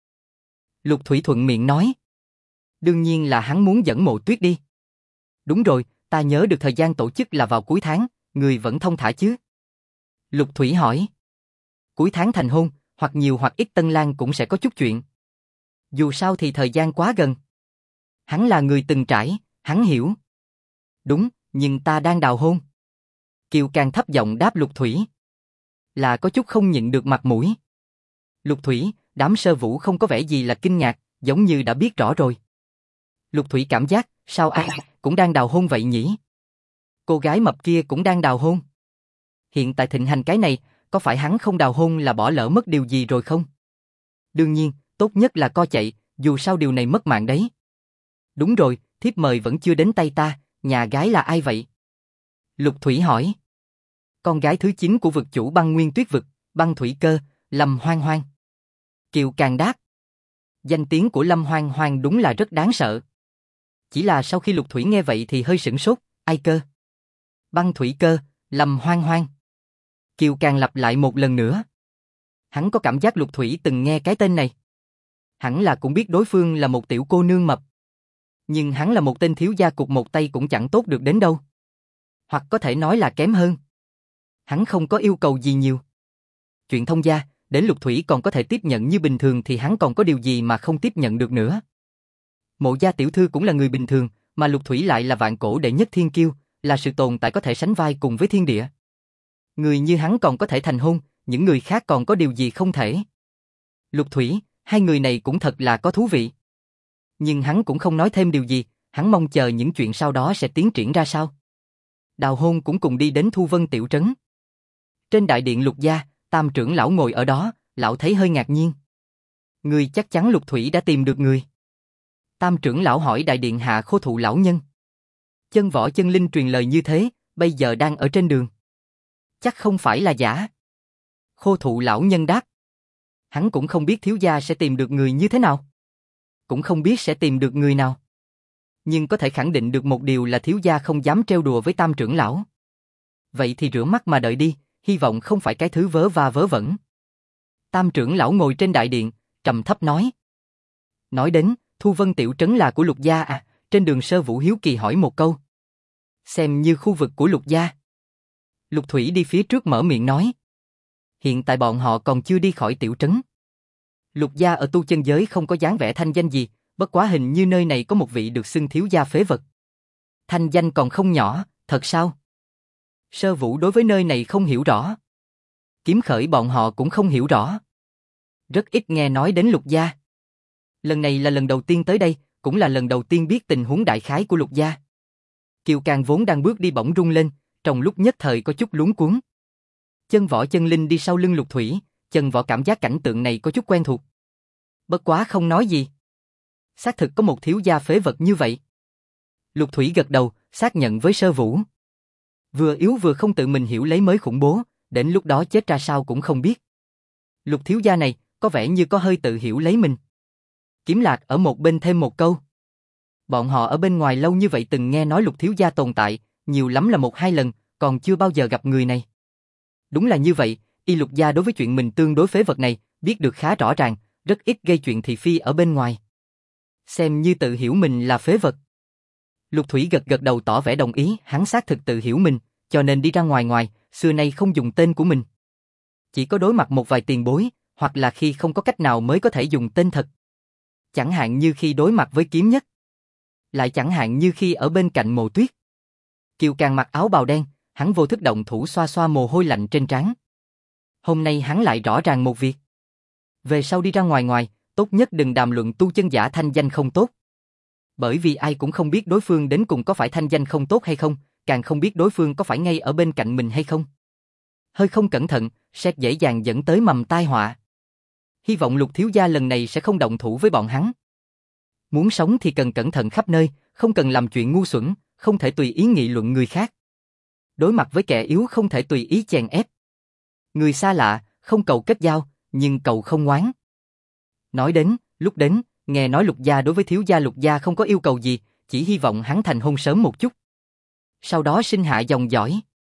Lục Thủy thuận miệng nói. Đương nhiên là hắn muốn dẫn Mộ Tuyết đi. Đúng rồi, ta nhớ được thời gian tổ chức là vào cuối tháng, người vẫn thông thả chứ? Lục Thủy hỏi. Cuối tháng thành hôn, hoặc nhiều hoặc ít Tân Lang cũng sẽ có chút chuyện. Dù sao thì thời gian quá gần. Hắn là người từng trải, hắn hiểu. Đúng, nhưng ta đang đào hôn. Kiều Càng thấp giọng đáp Lục Thủy. Là có chút không nhịn được mặt mũi. Lục Thủy, đám Sơ Vũ không có vẻ gì là kinh ngạc, giống như đã biết rõ rồi. Lục Thủy cảm giác, sao ai cũng đang đào hôn vậy nhỉ? Cô gái mập kia cũng đang đào hôn. Hiện tại thịnh hành cái này, có phải hắn không đào hôn là bỏ lỡ mất điều gì rồi không? Đương nhiên, tốt nhất là co chạy, dù sao điều này mất mạng đấy. Đúng rồi, thiếp mời vẫn chưa đến tay ta, nhà gái là ai vậy? Lục Thủy hỏi. Con gái thứ 9 của vực chủ Băng Nguyên Tuyết Vực, Băng Thủy Cơ, Lâm Hoang Hoang. Kiều Càng đáp. Danh tiếng của Lâm Hoang Hoang đúng là rất đáng sợ. Chỉ là sau khi Lục Thủy nghe vậy thì hơi sửng sốt, ai cơ? Băng Thủy Cơ, Lâm Hoang Hoang. Kiều Càng lặp lại một lần nữa. Hắn có cảm giác Lục Thủy từng nghe cái tên này. Hẳn là cũng biết đối phương là một tiểu cô nương mập. Nhưng hắn là một tên thiếu gia cục một tay cũng chẳng tốt được đến đâu. Hoặc có thể nói là kém hơn. Hắn không có yêu cầu gì nhiều. Chuyện thông gia, đến Lục Thủy còn có thể tiếp nhận như bình thường thì hắn còn có điều gì mà không tiếp nhận được nữa. Mộ gia tiểu thư cũng là người bình thường, mà Lục Thủy lại là vạn cổ đệ nhất thiên kiêu, là sự tồn tại có thể sánh vai cùng với thiên địa. Người như hắn còn có thể thành hôn, những người khác còn có điều gì không thể. Lục Thủy, hai người này cũng thật là có thú vị. Nhưng hắn cũng không nói thêm điều gì, hắn mong chờ những chuyện sau đó sẽ tiến triển ra sao. Đào Hôn cũng cùng đi đến Thu Vân tiểu trấn. Trên đại điện Lục gia, Tam trưởng lão ngồi ở đó, lão thấy hơi ngạc nhiên. Người chắc chắn Lục Thủy đã tìm được người. Tam trưởng lão hỏi đại điện hạ Khô Thụ lão nhân. Chân Võ Chân Linh truyền lời như thế, bây giờ đang ở trên đường. Chắc không phải là giả. Khô Thụ lão nhân đáp. Hắn cũng không biết thiếu gia sẽ tìm được người như thế nào. Cũng không biết sẽ tìm được người nào. Nhưng có thể khẳng định được một điều là thiếu gia không dám trêu đùa với Tam trưởng lão. Vậy thì rửa mắt mà đợi đi, hy vọng không phải cái thứ vớ va vớ vẩn. Tam trưởng lão ngồi trên đại điện, trầm thấp nói. Nói đến, Thu Vân tiểu trấn là của Lục gia à, trên đường Sơ Vũ hiếu kỳ hỏi một câu. Xem như khu vực của Lục gia. Lục Thủy đi phía trước mở miệng nói. Hiện tại bọn họ còn chưa đi khỏi tiểu trấn. Lục gia ở tu chân giới không có dáng vẻ thanh danh gì, bất quá hình như nơi này có một vị được xưng thiếu gia phế vật. Thanh danh còn không nhỏ, thật sao? Sơ Vũ đối với nơi này không hiểu rõ. Kiếm Khởi bọn họ cũng không hiểu rõ. Rất ít nghe nói đến Lục gia. Lần này là lần đầu tiên tới đây, cũng là lần đầu tiên biết tình huống đại khái của Lục gia. Kiều Càng vốn đang bước đi bỗng rung lên, trong lúc nhất thời có chút luống cuống. Chân Võ Chân Linh đi sau lưng Lục Thủy, Chân Võ cảm giác cảnh tượng này có chút quen thuộc. Bất quá không nói gì. Xác thực có một thiếu gia phế vật như vậy. Lục Thủy gật đầu, xác nhận với Sơ Vũ. Vừa yếu vừa không tự mình hiểu lấy mới khủng bố, đến lúc đó chết ra sao cũng không biết. Lục thiếu gia này, có vẻ như có hơi tự hiểu lấy mình. Kiếm Lạc ở một bên thêm một câu. Bọn họ ở bên ngoài lâu như vậy từng nghe nói Lục thiếu gia tồn tại, nhiều lắm là 1-2 lần, còn chưa bao giờ gặp người này. Đúng là như vậy, y Lục gia đối với chuyện mình tương đối phế vật này, biết được khá rõ ràng, rất ít gây chuyện thị phi ở bên ngoài. Xem như tự hiểu mình là phế vật. Lục Thủy gật gật đầu tỏ vẻ đồng ý, hắn xác thực tự hiểu mình, cho nên đi ra ngoài, xưa nay không dùng tên của mình. Chỉ có đối mặt một vài tiền bối, hoặc là khi không có cách nào mới có thể dùng tên thật. Chẳng hạn như khi đối mặt với Kiếm Nhất. Lại chẳng hạn như khi ở bên cạnh Mộ Tuyết. Kiều Càng mặc áo bào đen, hắn vô thức động thủ xoa xoa mồ hôi lạnh trên trán. Hôm nay hắn lại rõ ràng một việc. Về sau đi ra ngoài, tốt nhất đừng đàm luận tu chân giả thanh danh không tốt. Bởi vì ai cũng không biết đối phương đến cùng có phải thanh danh không tốt hay không, càng không biết đối phương có phải ngay ở bên cạnh mình hay không. Hơi không cẩn thận, sẽ dễ dàng dẫn tới mầm tai họa. Hy vọng Lục thiếu gia lần này sẽ không động thủ với bọn hắn. Muốn sống thì cần cẩn thận khắp nơi, không cần làm chuyện ngu xuẩn, không thể tùy ý nghị luận người khác. Đối mặt với kẻ yếu không thể tùy ý chèn ép. Người xa lạ, không cầu kết giao, nhưng cầu không oán. Nói đến, lúc đến, nghe nói Lục gia đối với thiếu gia Lục gia không có yêu cầu gì, chỉ hy vọng hắn thành hôn sớm một chút. Sau đó sinh hạ dòng dõi.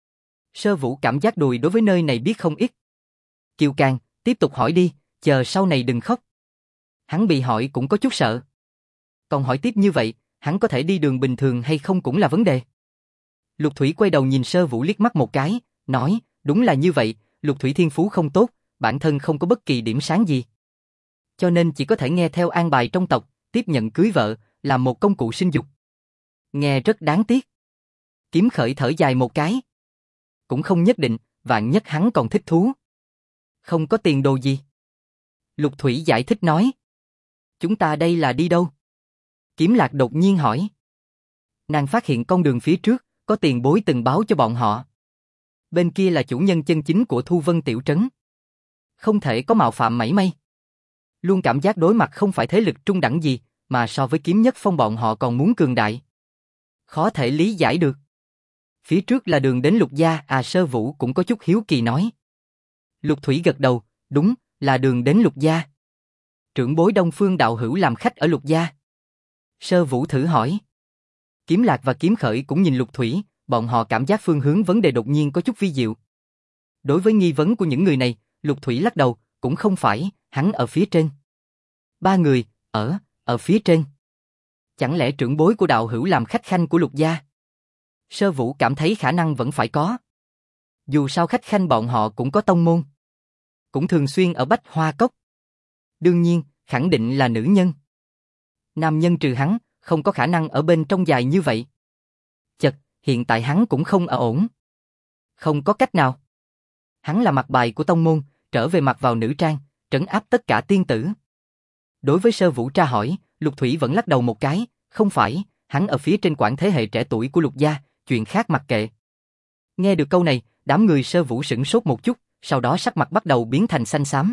Sơ Vũ cảm giác đùi đối với nơi này biết không ít. Kiều Càng, tiếp tục hỏi đi, chờ sau này đừng khóc. Hắn bị hỏi cũng có chút sợ. Còn hỏi tiếp như vậy, hắn có thể đi đường bình thường hay không cũng là vấn đề. Lục Thủy quay đầu nhìn Sơ Vũ liếc mắt một cái, nói, đúng là như vậy, Lục Thủy thiên phú không tốt, bản thân không có bất kỳ điểm sáng gì. Cho nên chỉ có thể nghe theo an bài trong tộc, tiếp nhận cưới vợ, làm một công cụ sinh dục. Nghe rất đáng tiếc. Kiếm Khởi thở dài một cái. Cũng không nhất định, vạn nhất hắn còn thích thú. Không có tiền đồ gì. Lục Thủy giải thích nói. Chúng ta đây là đi đâu? Kiếm Lạc đột nhiên hỏi. Nàng phát hiện con đường phía trước, có tiền bối từng báo cho bọn họ. Bên kia là chủ nhân chân chính của Thu Vân tiểu trấn. Không thể có mạo phạm mảy may. Luôn cảm giác đối mặt không phải thế lực trung đẳng gì, mà so với kiếm nhất phong bọn họ còn muốn cường đại. Khó thể lý giải được. Phía trước là đường đến Lục gia, Sơ Vũ cũng có chút hiếu kỳ nói. Lục Thủy gật đầu, đúng, là đường đến Lục gia. Trưởng bối Đông Phương đạo hữu làm khách ở Lục gia. Sơ Vũ thử hỏi. Kiếm Lạc và Kiếm Khởi cũng nhìn Lục Thủy, bọn họ cảm giác phương hướng vấn đề đột nhiên có chút vi diệu. Đối với nghi vấn của những người này, Lục Thủy lắc đầu, cũng không phải, hắn ở phía trên. Ba người, ở phía trên. Chẳng lẽ trưởng bối của đạo hữu làm khách khanh của Lục gia? Sơ Vũ cảm thấy khả năng vẫn phải có. Dù sao khách khanh bọn họ cũng có tông môn. Cũng thường xuyên ở Bách Hoa Cốc. Đương nhiên, khẳng định là nữ nhân. Nam nhân trừ hắn, không có khả năng ở bên trong dài như vậy. Chật, hiện tại hắn cũng không ở ổn. Không có cách nào. Hắn là mặt bài của tông môn, trở về mặc vào nữ trang, trấn áp tất cả tiên tử. Đối với Sơ Vũ tra hỏi, Lục Thủy vẫn lắc đầu một cái, không phải, hắn ở phía trên quản thế hệ trẻ tuổi của Lục gia, chuyện khác mặc kệ. Nghe được câu này, đám người Sơ Vũ sửng sốt một chút, sau đó sắc mặt bắt đầu biến thành xanh xám.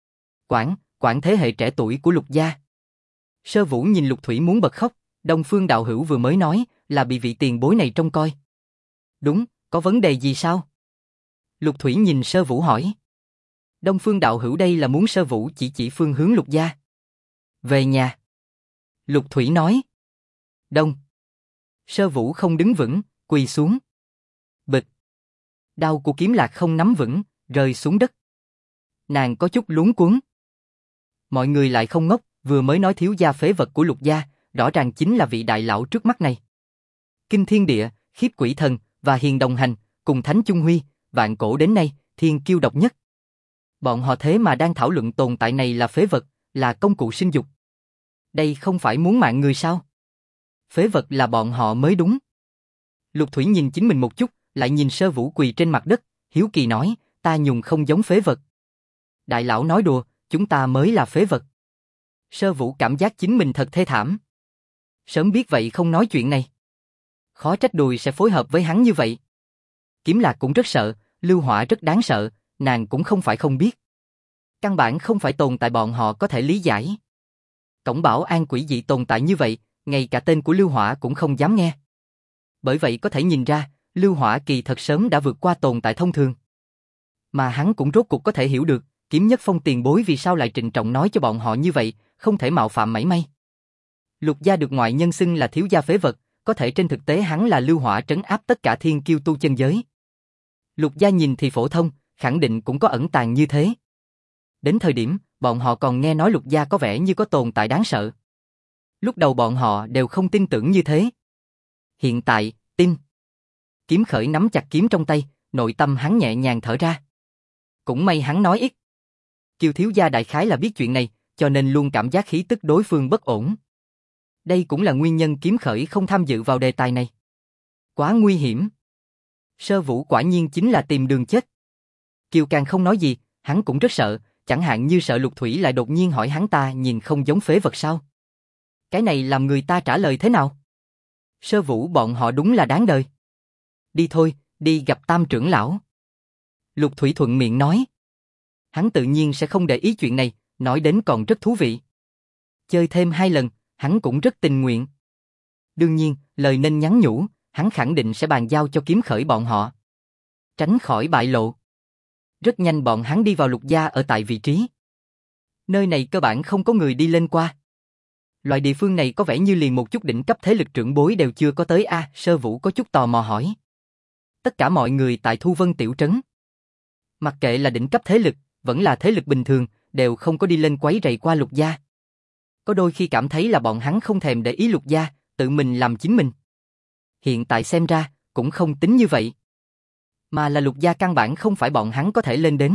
Quản thế hệ trẻ tuổi của Lục gia. Sơ Vũ nhìn Lục Thủy muốn bật khóc, Đông Phương đạo hữu vừa mới nói là bị vị tiền bối này trông coi. Đúng, có vấn đề gì sao? Lục Thủy nhìn Sơ Vũ hỏi. Đông Phương đạo hữu đây là muốn Sơ Vũ chỉ phương hướng Lục gia. Về nhà. Lục Thủy nói. Đông. Sơ Vũ không đứng vững, quỳ xuống. Bịch. Đao của Kiếm Lạc không nắm vững, rơi xuống đất. Nàng có chút luống cuống. Mọi người lại không ngốc, vừa mới nói thiếu gia phế vật của Lục gia, rõ ràng chính là vị đại lão trước mắt này. Kinh Thiên Địa, Khiếp Quỷ Thần và Hiền đồng hành, cùng Thánh Chung Huy, vạn cổ đến nay, thiên kiêu độc nhất. Bọn họ thế mà đang thảo luận tồn tại này là phế vật, là công cụ sinh dục. Đây không phải muốn mạng người sao? Phế vật là bọn họ mới đúng. Lục Thủy nhìn chính mình một chút, lại nhìn Sơ Vũ quỳ trên mặt đất, hiếu kỳ nói, ta nhùng không giống phế vật. Đại lão nói đùa, chúng ta mới là phế vật. Sơ Vũ cảm giác chính mình thật thê thảm. Sớm biết vậy không nói chuyện này. Khó trách Đùi sẽ phối hợp với hắn như vậy. Kiếm Lạc cũng rất sợ, Lưu Hỏa rất đáng sợ, nàng cũng không phải không biết. Căn bản không phải tồn tại bọn họ có thể lý giải. Cổng bảo an quỷ dị tồn tại như vậy, ngay cả tên của Lưu Hỏa cũng không dám nghe. Bởi vậy có thể nhìn ra, Lưu Hỏa kỳ thật sớm đã vượt qua tồn tại thông thường. Mà hắn cũng rốt cuộc có thể hiểu được, Kiếm Nhất Phong tiền bối vì sao lại trịnh trọng nói cho bọn họ như vậy, không thể mạo phạm mảy may. Lục gia được ngoại nhân xưng là thiếu gia phế vật, có thể trên thực tế hắn là Lưu Hỏa trấn áp tất cả thiên kiêu tu chân giới. Lục gia nhìn thì phổ thông, khẳng định cũng có ẩn tàng như thế. Đến thời điểm, bọn họ còn nghe nói Lục gia có vẻ như có tồn tại đáng sợ. Lúc đầu bọn họ đều không tin tưởng như thế. Hiện tại, tin. Kiếm Khởi nắm chặt kiếm trong tay, nội tâm hắn nhẹ nhàng thở ra. Cũng may hắn nói ít. Kiều thiếu gia đại khái là biết chuyện này, cho nên luôn cảm giác khí tức đối phương bất ổn. Đây cũng là nguyên nhân Kiếm Khởi không tham dự vào đề tài này. Quá nguy hiểm. Sơ Vũ quả nhiên chính là tìm đường chết. Kiều càng không nói gì, hắn cũng rất sợ, chẳng hạn như sợ Lục Thủy lại đột nhiên hỏi hắn ta nhìn không giống phế vật sao. Cái này làm người ta trả lời thế nào? Sơ Vũ bọn họ đúng là đáng đời. Đi thôi, đi gặp Tam trưởng lão. Lục Thủy thuận miệng nói. Hắn tự nhiên sẽ không để ý chuyện này, nói đến còn rất thú vị. Chơi thêm 2 lần, hắn cũng rất tình nguyện. Đương nhiên, lời nên nhắn nhủ, hắn khẳng định sẽ bàn giao cho Kiếm Khởi bọn họ. Tránh khỏi bại lộ. Rất nhanh bọn hắn đi vào Lục gia ở tại vị trí. Nơi này cơ bản không có người đi lên qua. Loại địa phương này có vẻ như liền một chút đỉnh cấp thế lực trưởng bối đều chưa có tới a. Sơ Vũ có chút tò mò hỏi. Tất cả mọi người tại Thu Vân tiểu trấn, mặc kệ là đỉnh cấp thế lực, vẫn là thế lực bình thường, đều không có đi lên quấy rầy qua Lục gia. Có đôi khi cảm thấy là bọn hắn không thèm để ý Lục gia, tự mình làm chính mình. Hiện tại xem ra, cũng không tính như vậy. Mà là Lục gia căn bản không phải bọn hắn có thể lên đến.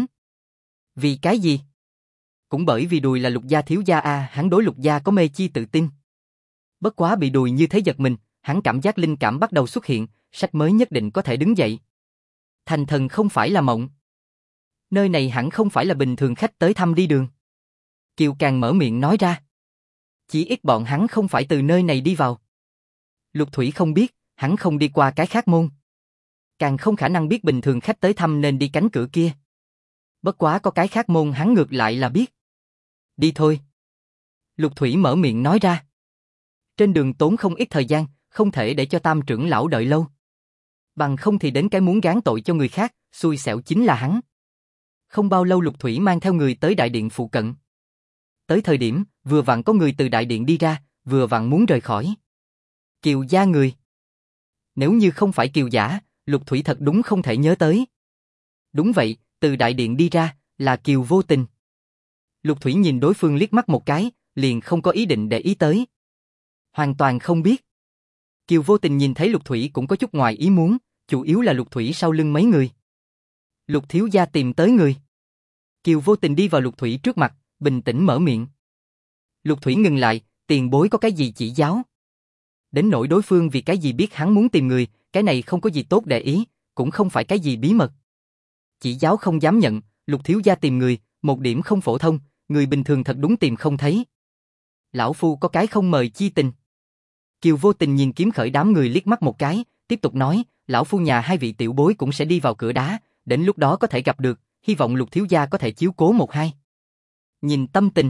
Vì cái gì? Cũng bởi vì Đùi là Lục gia thiếu gia a, hắn đối Lục gia có mê chi tự tin. Bất quá bị Đùi như thế giật mình, hắn cảm giác linh cảm bắt đầu xuất hiện, sách mới nhất định có thể đứng dậy. Thành thần không phải là mộng. Nơi này hẳn không phải là bình thường khách tới thăm đi đường. Kiều càng mở miệng nói ra. Chỉ ít bọn hắn không phải từ nơi này đi vào. Lục Thủy không biết, hắn không đi qua cái khác môn. Càng không khả năng biết bình thường khách tới thăm nên đi cánh cửa kia. Bất quá có cái khác môn hắn ngược lại là biết. Đi thôi. Lục Thủy mở miệng nói ra. Trên đường tốn không ít thời gian, không thể để cho Tam trưởng lão đợi lâu. Bằng không thì đến cái muốn gán tội cho người khác, xui xẻo chính là hắn. Không bao lâu Lục Thủy mang theo người tới đại điện phụ cận. Tới thời điểm, vừa vặn có người từ đại điện đi ra, vừa vặn muốn rời khỏi. Kiều gia người. Nếu như không phải Kiều giả, Lục Thủy thật đúng không thể nhớ tới. Đúng vậy, từ đại điện đi ra, là Kiều Vô Tình. Lục Thủy nhìn đối phương liếc mắt một cái, liền không có ý định để ý tới. Hoàn toàn không biết. Kiều Vô Tình nhìn thấy Lục Thủy cũng có chút ngoài ý muốn, chủ yếu là Lục Thủy sau lưng mấy người. Lục thiếu gia tìm tới người. Kiều Vô Tình đi vào Lục Thủy trước mặt, bình tĩnh mở miệng. Lục Thủy ngừng lại, tiền bối có cái gì chỉ giáo? Đến nỗi đối phương vì cái gì biết hắn muốn tìm người, cái này không có gì tốt để ý, cũng không phải cái gì bí mật. Chỉ giáo không dám nhận, Lục thiếu gia tìm người, một điểm không phổ thông, người bình thường thật đúng tìm không thấy. Lão phu có cái không mời chi tình. Kiều Vô Tình nhìn Kiếm Khởi đám người liếc mắt một cái, tiếp tục nói, lão phu nhà hai vị tiểu bối cũng sẽ đi vào cửa đá, đến lúc đó có thể gặp được, hy vọng Lục thiếu gia có thể chiếu cố một hai. Nhìn tâm tình.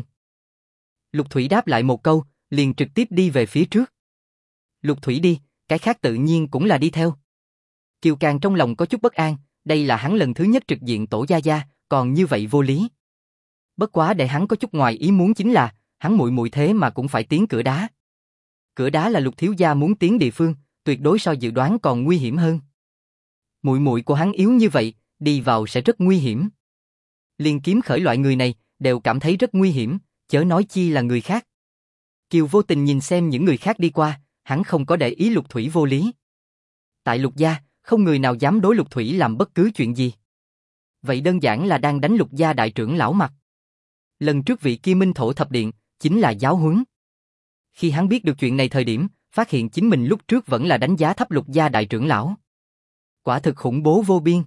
Lục Thủy đáp lại một câu, liền trực tiếp đi về phía trước. Lục Thủy đi, cái khác tự nhiên cũng là đi theo. Kiều Càng trong lòng có chút bất an, đây là hắn lần thứ nhất trực diện Tổ gia gia, còn như vậy vô lý. Bất quá để hắn có chút ngoài ý muốn chính là, hắn muội muội thế mà cũng phải tiến cửa đá. Cửa đá là Lục thiếu gia muốn tiến địa phương, tuyệt đối so dự đoán còn nguy hiểm hơn. Muội muội của hắn yếu như vậy, đi vào sẽ rất nguy hiểm. Liền Kiếm Khởi loại người này đều cảm thấy rất nguy hiểm, chớ nói chi là người khác. Kiều Vô Tình nhìn xem những người khác đi qua, hắn không có để ý Lục Thủy vô lý. Tại Lục gia, không người nào dám đối Lục Thủy làm bất cứ chuyện gì. Vậy đơn giản là đang đánh Lục gia đại trưởng lão mặt. Lần trước vị kia Minh Thổ Thập Điện, chính là giáo huấn. Khi hắn biết được chuyện này thời điểm, phát hiện chính mình lúc trước vẫn là đánh giá thấp Lục gia đại trưởng lão. Quả thực khủng bố vô biên.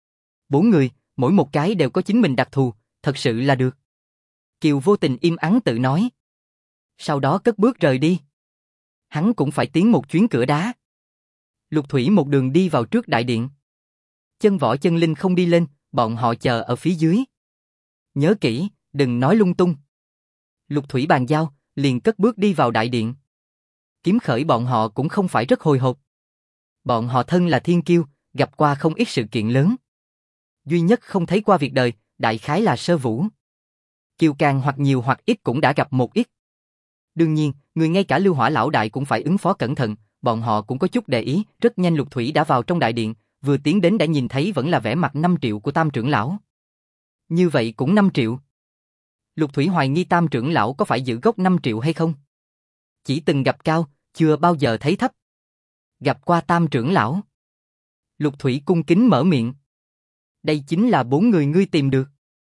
4 người, mỗi một cái đều có chính mình đặc thù, thật sự là được. Kiều Vô Tình im ắng tự nói. Sau đó cất bước rời đi. Hắn cũng phải tiến một chuyến cửa đá. Lục Thủy một đường đi vào trước đại điện. Chân Võ Chân Linh không đi lên, bọn họ chờ ở phía dưới. Nhớ kỹ, đừng nói lung tung. Lục Thủy bàn giao, liền cất bước đi vào đại điện. Kiếm Khởi bọn họ cũng không phải rất hồi hộp. Bọn họ thân là thiên kiêu, gặp qua không ít sự kiện lớn. Duy nhất không thấy qua việc đời, đại khái là Sơ Vũ. Kiều Càng hoặc nhiều hoặc ít cũng đã gặp một ít. Đương nhiên, người ngay cả Lưu Hỏa lão đại cũng phải ứng phó cẩn thận, bọn họ cũng có chút để ý, rất nhanh Lục Thủy đã vào trong đại điện, vừa tiến đến đã nhìn thấy vẫn là vẻ mặt 5 triệu của Tam trưởng lão. Như vậy cũng 5 triệu. Lục Thủy hoài nghi Tam trưởng lão có phải giữ gốc 5 triệu hay không? Chỉ từng gặp cao, chưa bao giờ thấy thấp. Gặp qua Tam trưởng lão. Lục Thủy cung kính mở miệng. Đây chính là 4 người ngươi tìm được.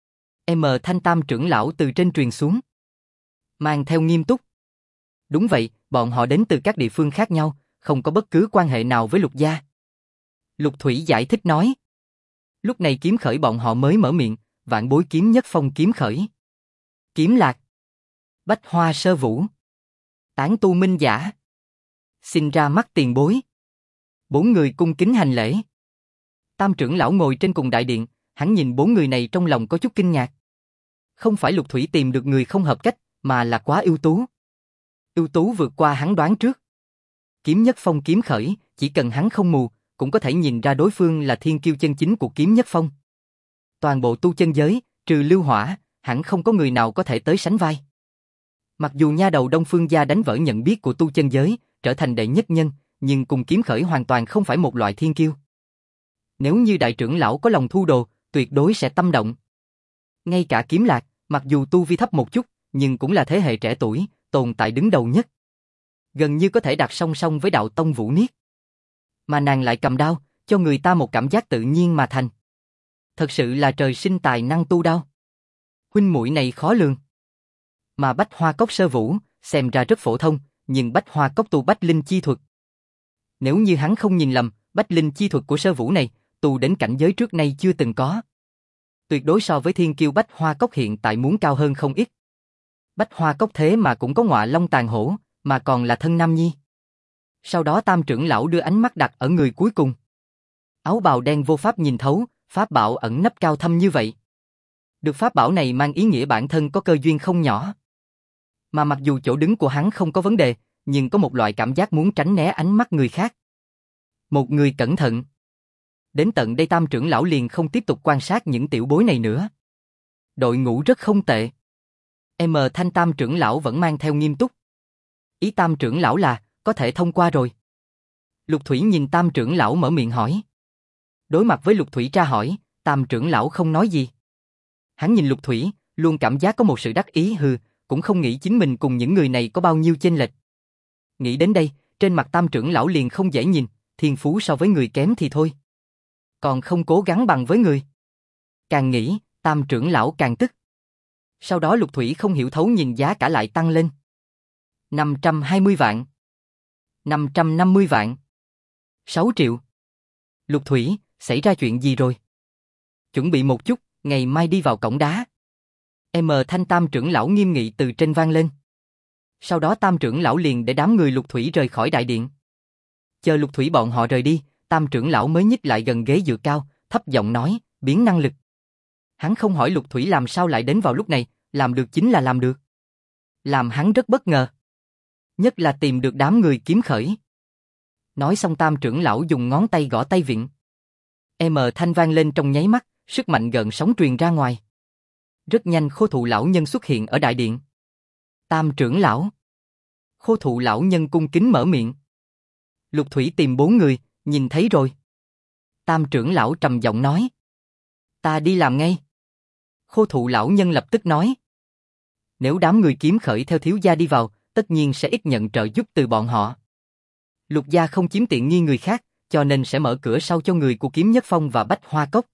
Thanh Tam trưởng lão từ trên truyền xuống. Mang theo nghiêm túc. Đúng vậy, bọn họ đến từ các địa phương khác nhau, không có bất cứ quan hệ nào với Lục gia. Lục Thủy giải thích nói. Lúc này Kiếm Khởi bọn họ mới mở miệng, Vạn Bối Kiếm Nhất Phong Kiếm Khởi. Kiếm Lạc. Bách Hoa Sơ Vũ. Tán tu minh giả. Xin ra mắt tiền bối. 4 người cung kính hành lễ. Tam trưởng lão ngồi trên cùng đại điện, hắn nhìn 4 người này trong lòng có chút kinh ngạc. Không phải Lục Thủy tìm được người không hợp cách, mà là quá ưu tú. Ưu tú vượt qua hắn đoán trước. Kiếm Nhất Phong Kiếm Khởi, chỉ cần hắn không mù, cũng có thể nhìn ra đối phương là thiên kiêu chân chính của Kiếm Nhất Phong. Toàn bộ tu chân giới, trừ Lưu Hỏa, hẳn không có người nào có thể tới sánh vai. Mặc dù nha đầu Đông Phương gia đánh vỡ nhận biết của tu chân giới, trở thành đệ nhất nhân, nhưng cùng Kiếm Khởi hoàn toàn không phải một loại thiên kiêu. Nếu như đại trưởng lão có lòng thu đồ, tuyệt đối sẽ tâm động. Ngay cả Kiếm Lạc, mặc dù tu vi thấp một chút, nhưng cũng là thế hệ trẻ tuổi, tồn tại đứng đầu nhất. Gần như có thể đặt song song với đạo tông Vũ Niết. Mà nàng lại cầm đao, cho người ta một cảm giác tự nhiên mà thành. Thật sự là trời sinh tài năng tu đao. Huynh muội này khó lường. Mà Bách Hoa Cốc Sơ Vũ, xem ra rất phổ thông, nhưng Bách Hoa Cốc tu Bách Linh chi thuật. Nếu như hắn không nhìn lầm, Bách Linh chi thuật của Sơ Vũ này, tu đến cảnh giới trước nay chưa từng có. Tuyệt đối so với thiên kiêu Bách Hoa Cốc hiện tại muốn cao hơn không ít. Bách Hoa Cốc thế mà cũng có ngọa long tàn hổ, mà còn là thân nam nhi. Sau đó Tam trưởng lão đưa ánh mắt đặt ở người cuối cùng. Áo bào đen vô pháp nhìn thấu, pháp bảo ẩn nấp cao thâm như vậy. Được pháp bảo này mang ý nghĩa bản thân có cơ duyên không nhỏ. Mà mặc dù chỗ đứng của hắn không có vấn đề, nhưng có một loại cảm giác muốn tránh né ánh mắt người khác. Một người cẩn thận. Đến tận đây Tam trưởng lão liền không tiếp tục quan sát những tiểu bối này nữa. Đội ngũ rất không tệ. Thanh Tam trưởng lão vẫn mang theo nghiêm túc. Ý Tam trưởng lão là, có thể thông qua rồi. Lục Thủy nhìn Tam trưởng lão mở miệng hỏi. Đối mặt với Lục Thủy tra hỏi, Tam trưởng lão không nói gì. Hắn nhìn Lục Thủy, luôn cảm giác có một sự đắc ý cũng không nghĩ chính mình cùng những người này có bao nhiêu chênh lệch. Nghĩ đến đây, trên mặt Tam trưởng lão liền không dễ nhìn, thiên phú so với người kém thì thôi. Còn không cố gắng bằng với người. Càng nghĩ, Tam trưởng lão càng tức. Sau đó Lục Thủy không hiểu thấu nhìn giá cả lại tăng lên. 520 vạn. 550 vạn. 6 triệu. Lục Thủy, xảy ra chuyện gì rồi? Chuẩn bị một chút, ngày mai đi vào cổng đá. Thanh Tam trưởng lão nghiêm nghị từ trên vang lên. Sau đó Tam trưởng lão liền để đám người Lục Thủy rời khỏi đại điện. Chờ Lục Thủy bọn họ rời đi, Tam trưởng lão mới nhích lại gần ghế dựa cao, thấp giọng nói, biến năng lực. Hắn không hỏi Lục Thủy làm sao lại đến vào lúc này, làm được chính là làm được. Làm hắn rất bất ngờ. Nhất là tìm được đám người kiếm khởi. Nói xong Tam trưởng lão dùng ngón tay gõ tay vịn. Thanh vang lên trong nháy mắt, sức mạnh gợn sóng truyền ra ngoài. Rất nhanh Khô Thụ lão nhân xuất hiện ở đại điện. Tam trưởng lão. Khô Thụ lão nhân cung kính mở miệng. Lục Thủy tìm 4 người, nhìn thấy rồi. Tam trưởng lão trầm giọng nói. Ta đi làm ngay. Khô Thụ lão nhân lập tức nói. Nếu đám người kiếm khởi theo thiếu gia đi vào, tất nhiên sẽ ít nhận trợ giúp từ bọn họ. Lục gia không chiếm tiện nghi người khác, cho nên sẽ mở cửa sau cho người của Kiếm Nhất Phong và Bách Hoa Cốc.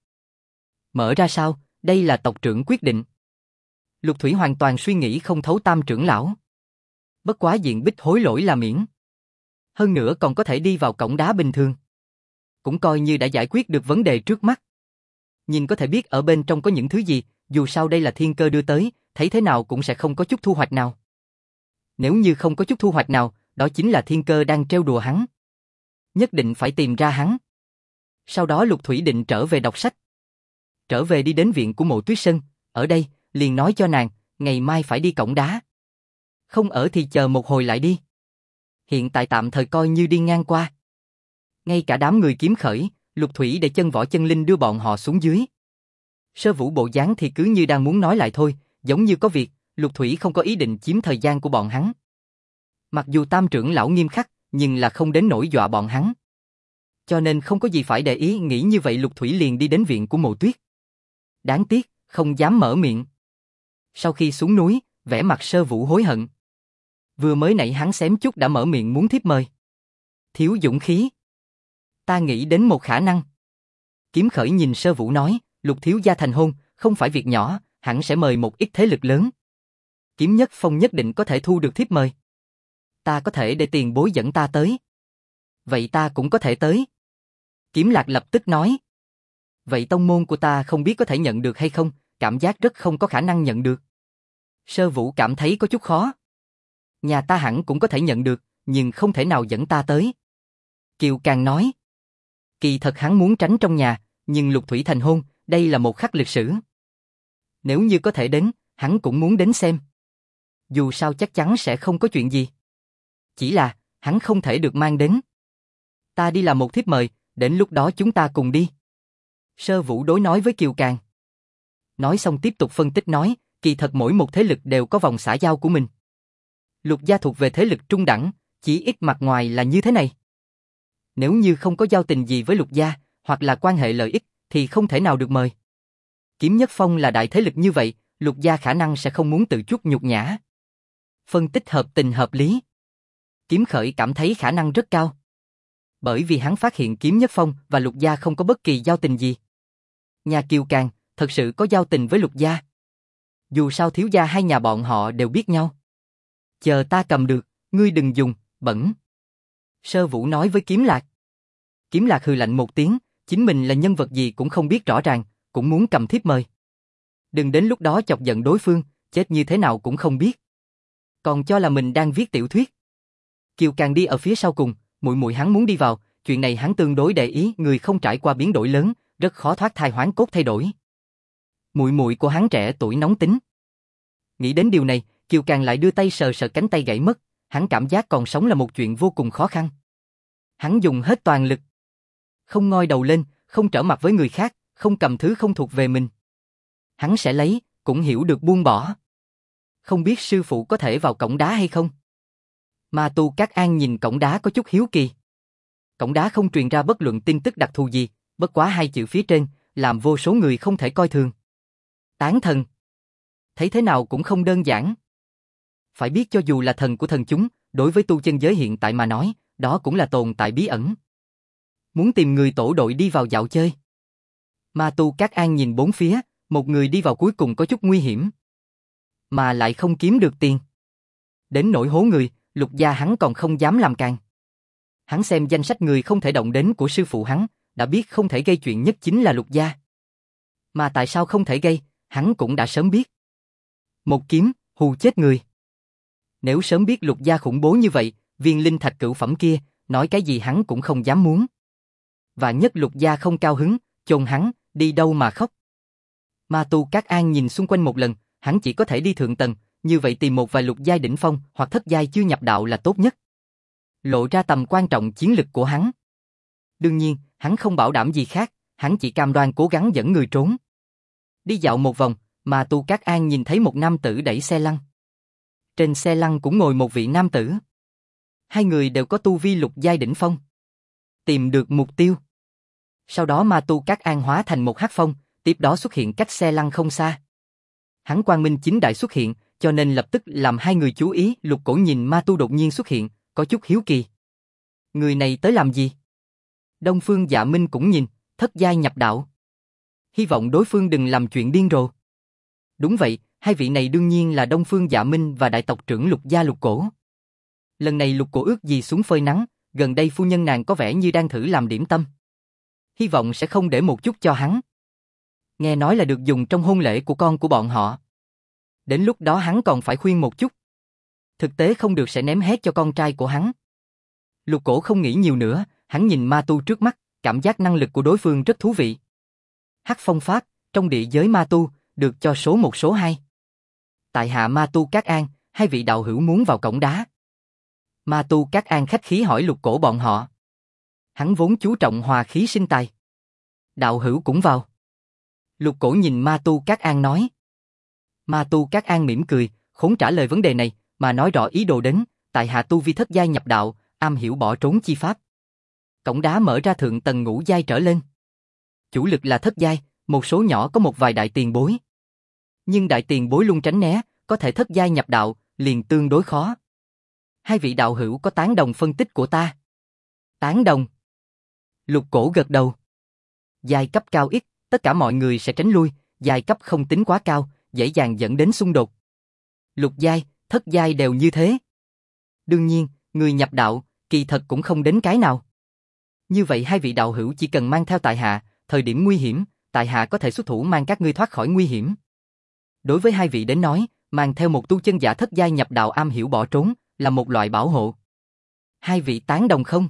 Mở ra sao, đây là tộc trưởng quyết định. Lục Thủy hoàn toàn suy nghĩ không thấu Tam trưởng lão. Bất quá diện bích hối lỗi là miễn. Hơn nữa còn có thể đi vào cổng đá bình thường. Cũng coi như đã giải quyết được vấn đề trước mắt. Nhìn có thể biết ở bên trong có những thứ gì, dù sao đây là thiên cơ đưa tới, thấy thế nào cũng sẽ không có chút thu hoạch nào. Nếu như không có chút thu hoạch nào, đó chính là thiên cơ đang trêu đùa hắn. Nhất định phải tìm ra hắn. Sau đó Lục Thủy định trở về đọc sách. Trở về đi đến viện của Mộ Tuyết Sơn, ở đây, liền nói cho nàng, ngày mai phải đi cổng đá. Không ở thì chờ một hồi lại đi. Hiện tại tạm thời coi như đi ngang qua. Ngay cả đám người kiếm khởi, Lục Thủy để chân Võ Chân Linh đưa bọn họ xuống dưới. Sơ Vũ bộ dáng thì cứ như đang muốn nói lại thôi, giống như có việc, Lục Thủy không có ý định chiếm thời gian của bọn hắn. Mặc dù Tam trưởng lão nghiêm khắc, nhưng là không đến nỗi dọa bọn hắn. Cho nên không có gì phải để ý, nghĩ như vậy Lục Thủy liền đi đến viện của Mộ Tuyết. Đáng tiếc, không dám mở miệng. Sau khi xuống núi, vẻ mặt Sơ Vũ hối hận. Vừa mới nãy hắn xém chút đã mở miệng muốn thiếp mời. Thiếu dũng khí. Ta nghĩ đến một khả năng. Kiếm khởi nhìn Sơ Vũ nói, Lục thiếu gia thành hôn, không phải việc nhỏ, hẳn sẽ mời một ít thế lực lớn. Kiếm Nhất Phong nhất định có thể thu được thiếp mời. Ta có thể để tiền bối dẫn ta tới. Vậy ta cũng có thể tới. Kiếm Lạc lập tức nói. Vậy tông môn của ta không biết có thể nhận được hay không, cảm giác rất không có khả năng nhận được. Sơ Vũ cảm thấy có chút khó. Nhà ta hẳn cũng có thể nhận được, nhưng không thể nào dẫn ta tới. Kiều Càng nói. Kỳ thật hắn muốn tránh trong nhà, nhưng Lục Thủy thành hôn, đây là một khắc lịch sử. Nếu như có thể đến, hắn cũng muốn đến xem. Dù sao chắc chắn sẽ không có chuyện gì. Chỉ là, hắn không thể được mang đến. Ta đi làm một thiếp mời, đến lúc đó chúng ta cùng đi. Sơ Vũ đối nói với Kiều Càng. Nói xong tiếp tục phân tích nói, kỳ thật mỗi một thế lực đều có vòng xã giao của mình. Lục gia thuộc về thế lực trung đẳng, chỉ ít mặt ngoài là như thế này. Nếu như không có giao tình gì với Lục gia, hoặc là quan hệ lợi ích, thì không thể nào được mời. Kiếm Nhất Phong là đại thế lực như vậy, Lục gia khả năng sẽ không muốn tự chuốc nhục nhã. Phân tích hợp tình hợp lý. Kiếm Khởi cảm thấy khả năng rất cao. Bởi vì hắn phát hiện Kiếm Nhất Phong và Lục gia không có bất kỳ giao tình gì. Nhà Kiều Càng thật sự có giao tình với Lục gia. Dù sao thiếu gia hai nhà bọn họ đều biết nhau. Chờ ta cầm được, ngươi đừng dùng, bẩn. Sơ Vũ nói với Kiếm Lạc. Kiếm Lạc hừ lạnh một tiếng, chính mình là nhân vật gì cũng không biết rõ ràng, cũng muốn cầm thiếp mời. Đừng đến lúc đó chọc giận đối phương, chết như thế nào cũng không biết. Còn cho là mình đang viết tiểu thuyết. Kiều Càng đi ở phía sau cùng, muội muội hắn muốn đi vào, chuyện này hắn tương đối để ý, người không trải qua biến đổi lớn, rất khó thoát thai hoán cốt thay đổi. Muội muội của hắn trẻ tuổi nóng tính. Nghĩ đến điều này, Kiều Càng lại đưa tay sờ sờ cánh tay gãy mất, hắn cảm giác còn sống là một chuyện vô cùng khó khăn. Hắn dùng hết toàn lực. Không ngoi đầu lên, không trở mặt với người khác, không cầm thứ không thuộc về mình. Hắn sẽ lấy, cũng hiểu được buông bỏ. Không biết sư phụ có thể vào cổng đá hay không? Ma Tu Cát An nhìn cổng đá có chút hiếu kỳ. Cổng đá không truyền ra bất luận tin tức đặc thù gì, bất quá hai chữ phía trên, làm vô số người không thể coi thường. Tán thần. Thấy thế nào cũng không đơn giản. Phải biết cho dù là thần của thần chúng, đối với tu chân giới hiện tại mà nói, đó cũng là tồn tại bí ẩn. Muốn tìm người tổ đội đi vào dạo chơi. Ma Tu Cát An nhìn bốn phía, một người đi vào cuối cùng có chút nguy hiểm. Mà lại không kiếm được tiền. Đến nỗi hố người, Lục gia hắn còn không dám làm càng. Hắn xem danh sách người không thể động đến của sư phụ hắn, đã biết không thể gây chuyện nhất chính là Lục gia. Mà tại sao không thể gây, hắn cũng đã sớm biết. Một kiếm, hù chết người. Nếu sớm biết Lục gia khủng bố như vậy, viên linh thạch cửu phẩm kia, nói cái gì hắn cũng không dám muốn. Và nhất Lục gia không cao hứng, chôn hắn, đi đâu mà khóc. Ma Tu Cát An nhìn xung quanh một lần, hắn chỉ có thể đi thượng tầng, như vậy tìm một vài lục giai đỉnh phong hoặc thất giai chưa nhập đạo là tốt nhất. Lộ ra tầm quan trọng chiến lực của hắn. Đương nhiên, hắn không bảo đảm gì khác, hắn chỉ cam đoan cố gắng dẫn người trốn. Đi dạo một vòng, Ma Tu Cát An nhìn thấy một nam tử đẩy xe lăn. Trên xe lăn cũng ngồi một vị nam tử. Hai người đều có tu vi lục giai đỉnh phong. Tìm được mục tiêu. Sau đó Ma Tu Cát An hóa thành một hắc phong, tiếp đó xuất hiện cách xe lăn không xa. Hắn quang minh chính đại xuất hiện, cho nên lập tức làm hai người chú ý. Lục Cổ nhìn Ma Tu đột nhiên xuất hiện, có chút hiếu kỳ. Người này tới làm gì? Đông Phương Dạ Minh cũng nhìn, thất giai nhập đạo. Hy vọng đối phương đừng làm chuyện điên rồ. Đúng vậy, hai vị này đương nhiên là Đông Phương Dạ Minh và đại tộc trưởng Lục gia Lục Cổ. Lần này Lục Cổ ước gì xuống phơi nắng, gần đây phu nhân nàng có vẻ như đang thử làm điểm tâm. Hy vọng sẽ không để một chút cho hắn. Nghe nói là được dùng trong hôn lễ của con của bọn họ. Đến lúc đó hắn còn phải khuyên một chút. Thực tế không được sẽ ném hết cho con trai của hắn. Lục Cổ không nghĩ nhiều nữa, hắn nhìn ma tu trước mắt, cảm giác năng lực của đối phương rất thú vị. Hắc phong pháp, trong địa giới ma tu, được cho số 1 số 2. Tại hạ Ma Tu Cát An, hai vị đạo hữu muốn vào cổng đá. Ma Tu Cát An khách khí hỏi Lục Cổ bọn họ. Hắn vốn chú trọng hòa khí sinh tài. Đạo hữu cũng vào. Lục Cổ nhìn Ma Tu Cát An nói. Ma Tu Cát An mỉm cười, khốn trả lời vấn đề này, mà nói rõ ý đồ đến, tại hạ tu vi thất giai nhập đạo, am hiểu bỏ trốn chi pháp. Cổng đá mở ra thượng tầng ngũ giai trở lên. Chủ lực là thất giai, một số nhỏ có một vài đại tiền bối. Nhưng đại tiền bối luôn tránh né, có thể thất giai nhập đạo, liền tương đối khó. Hai vị đạo hữu có tán đồng phân tích của ta? Tán đồng. Lục Cổ gật đầu. Giai cấp cao ít, tất cả mọi người sẽ tránh lui, giai cấp không tính quá cao, dễ dàng dẫn đến xung đột. Lục giai, thất giai đều như thế. Đương nhiên, người nhập đạo, kỳ thật cũng không đến cái nào. Như vậy hai vị đạo hữu chỉ cần mang theo tại hạ, thời điểm nguy hiểm, tại hạ có thể xuất thủ mang các ngươi thoát khỏi nguy hiểm. Đối với hai vị đến nói, mang theo một tu chân giả thất giai nhập đạo am hiểu bỏ trốn, là một loại bảo hộ. Hai vị tán đồng không?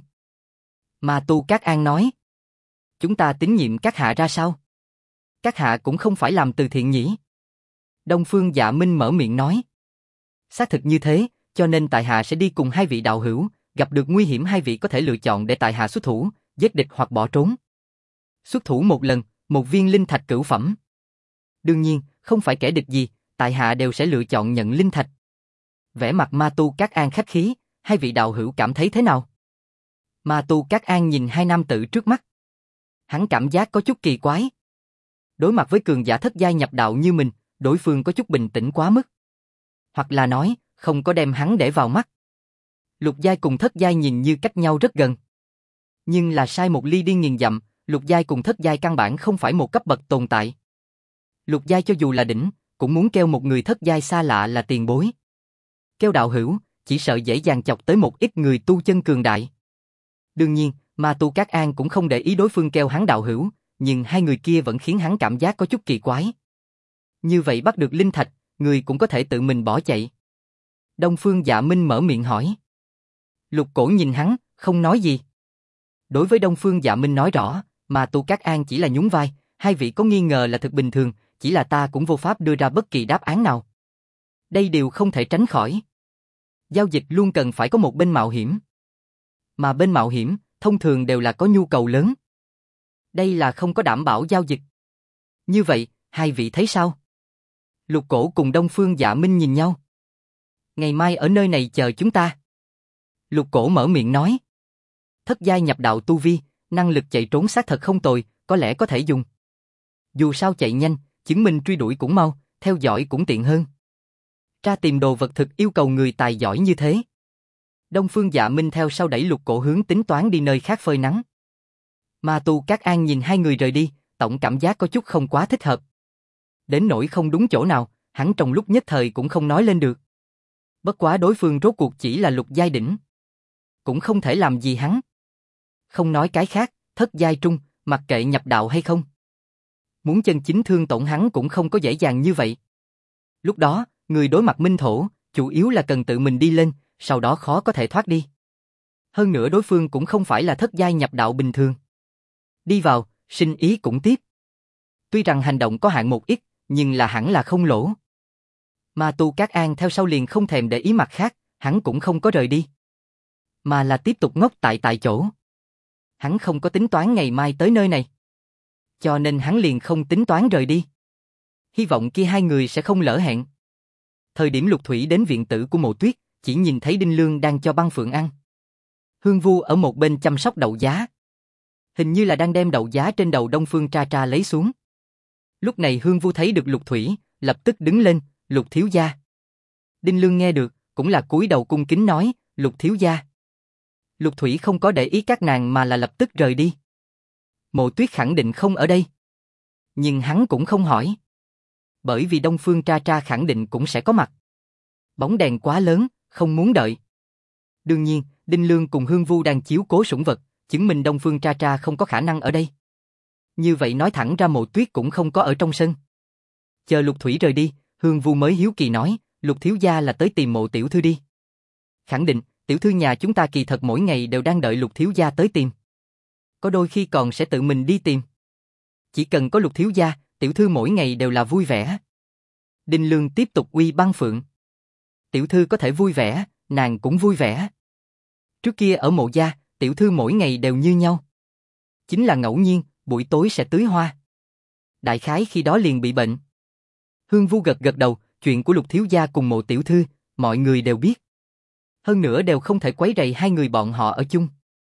Ma Tu Cát An nói. Chúng ta tín nhiệm các hạ ra sao? Các hạ cũng không phải làm từ thiện nhỉ? Đông Phương Dạ Minh mở miệng nói. Xác thực như thế, cho nên tại hạ sẽ đi cùng hai vị đạo hữu, gặp được nguy hiểm hai vị có thể lựa chọn để tại hạ xuất thủ, giết địch hoặc bỏ trốn. Xuất thủ một lần, một viên linh thạch cửu phẩm. Đương nhiên, không phải kẻ địch gì, tại hạ đều sẽ lựa chọn nhận linh thạch. Vẻ mặt Ma Tu Cát An khách khí, hai vị đạo hữu cảm thấy thế nào? Ma Tu Cát An nhìn hai nam tử trước mắt. Hắn cảm giác có chút kỳ quái. Đối mặt với cường giả thất giai nhập đạo như mình, đối phương có chút bình tĩnh quá mức. Hoặc là nói, không có đem hắn để vào mắt. Lục giai cùng thất giai nhìn như cách nhau rất gần. Nhưng là sai một ly đi nghìn dặm, lục giai cùng thất giai căn bản không phải một cấp bậc tồn tại. Lục giai cho dù là đỉnh, cũng muốn kêu một người thất giai xa lạ là tiền bối. Kêu đạo hữu, chỉ sợ dễ dàng chọc tới một ít người tu chân cường đại. Đương nhiên, Ma Tu Cát An cũng không để ý đối phương kêu hắn đạo hữu, nhưng hai người kia vẫn khiến hắn cảm giác có chút kỳ quái. Như vậy bắt được linh thạch, người cũng có thể tự mình bỏ chạy. Đông Phương Dạ Minh mở miệng hỏi. Lục Cổ nhìn hắn, không nói gì. Đối với Đông Phương Dạ Minh nói rõ, Ma Tu Cát An chỉ là nhún vai, hai vị có nghi ngờ là thực bình thường, chỉ là ta cũng vô pháp đưa ra bất kỳ đáp án nào. Đây đều không thể tránh khỏi. Giao dịch luôn cần phải có một bên mạo hiểm. Mà bên mạo hiểm, thông thường đều là có nhu cầu lớn. Đây là không có đảm bảo giao dịch. Như vậy, hai vị thấy sao? Lục Cổ cùng Đông Phương Dạ Minh nhìn nhau. Ngày mai ở nơi này chờ chúng ta. Lục Cổ mở miệng nói. Thất giai nhập đạo tu vi, năng lực chạy trốn xác thật không tồi, có lẽ có thể dùng. Dù sao chạy nhanh, chứng minh truy đuổi cũng mau, theo dõi cũng tiện hơn. Tra tìm đồ vật thực yêu cầu người tài giỏi như thế. Đông Phương Dạ Minh theo sau đẩy Lục Cổ hướng tính toán đi nơi khác phơi nắng. Ma Tu Các An nhìn hai người rời đi, tổng cảm giác có chút không quá thích hợp. Đến nỗi không đúng chỗ nào, hắn trong lúc nhất thời cũng không nói lên được. Bất quá đối phương rốt cuộc chỉ là lục giai đỉnh. Cũng không thể làm gì hắn. Không nói cái khác, thất giai trung, mặc kệ nhập đạo hay không. Muốn chân chính thương tổn hắn cũng không có dễ dàng như vậy. Lúc đó, người đối mặt minh thổ, chủ yếu là cần tự mình đi lên, sau đó khó có thể thoát đi. Hơn nữa đối phương cũng không phải là thất giai nhập đạo bình thường. Đi vào, sinh ý cũng tiếp. Tuy rằng hành động có hạn một ít, nhưng là hẳn là không lỗ. Mà Tu Các An theo sau liền không thèm để ý mặt khác, hắn cũng không có rời đi. Mà là tiếp tục ngốc tại chỗ. Hắn không có tính toán ngày mai tới nơi này. Cho nên hắn liền không tính toán rời đi. Hy vọng kia hai người sẽ không lỡ hẹn. Thời điểm Lục Thủy đến viện tử của Mộ Tuyết, chỉ nhìn thấy Đinh Lương đang cho băng phượng ăn. Hương Vu ở một bên chăm sóc đậu giá. Hình như là đang đem đậu giá trên đầu Đông Phương Tra Tra lấy xuống. Lúc này Hương Vu thấy được Lục Thủy, lập tức đứng lên, Lục thiếu gia. Đinh Lương nghe được, cũng là cúi đầu cung kính nói, Lục thiếu gia. Lục Thủy không có để ý các nàng mà là lập tức rời đi. Mộ Tuyết khẳng định không ở đây. Nhưng hắn cũng không hỏi. Bởi vì Đông Phương Tra Tra khẳng định cũng sẽ có mặt. Bóng đèn quá lớn, không muốn đợi. Đương nhiên, Đinh Lương cùng Hương Vu đang chiếu cố sủng vật, chứng minh Đông Phương Tra Tra không có khả năng ở đây. Như vậy nói thẳng ra Mộ Tuyết cũng không có ở trong sân. Chờ Lục Thủy rời đi, Hương Vu mới hiếu kỳ nói, Lục thiếu gia là tới tìm Mộ tiểu thư đi. Khẳng định, tiểu thư nhà chúng ta kỳ thật mỗi ngày đều đang đợi Lục thiếu gia tới tìm. Có đôi khi còn sẽ tự mình đi tìm. Chỉ cần có Lục thiếu gia, tiểu thư mỗi ngày đều là vui vẻ. Đinh Lương tiếp tục uy băng phượng. Tiểu thư có thể vui vẻ, nàng cũng vui vẻ. Trước kia ở Mộ gia, tiểu thư mỗi ngày đều như nhau. Chính là ngẫu nhiên, buổi tối sẽ tưới hoa. Đại khái khi đó liền bị bệnh. Hương Vu gật gật đầu, chuyện của Lục thiếu gia cùng Mộ tiểu thư, mọi người đều biết. Hơn nữa đều không thể quấy rầy hai người bọn họ ở chung.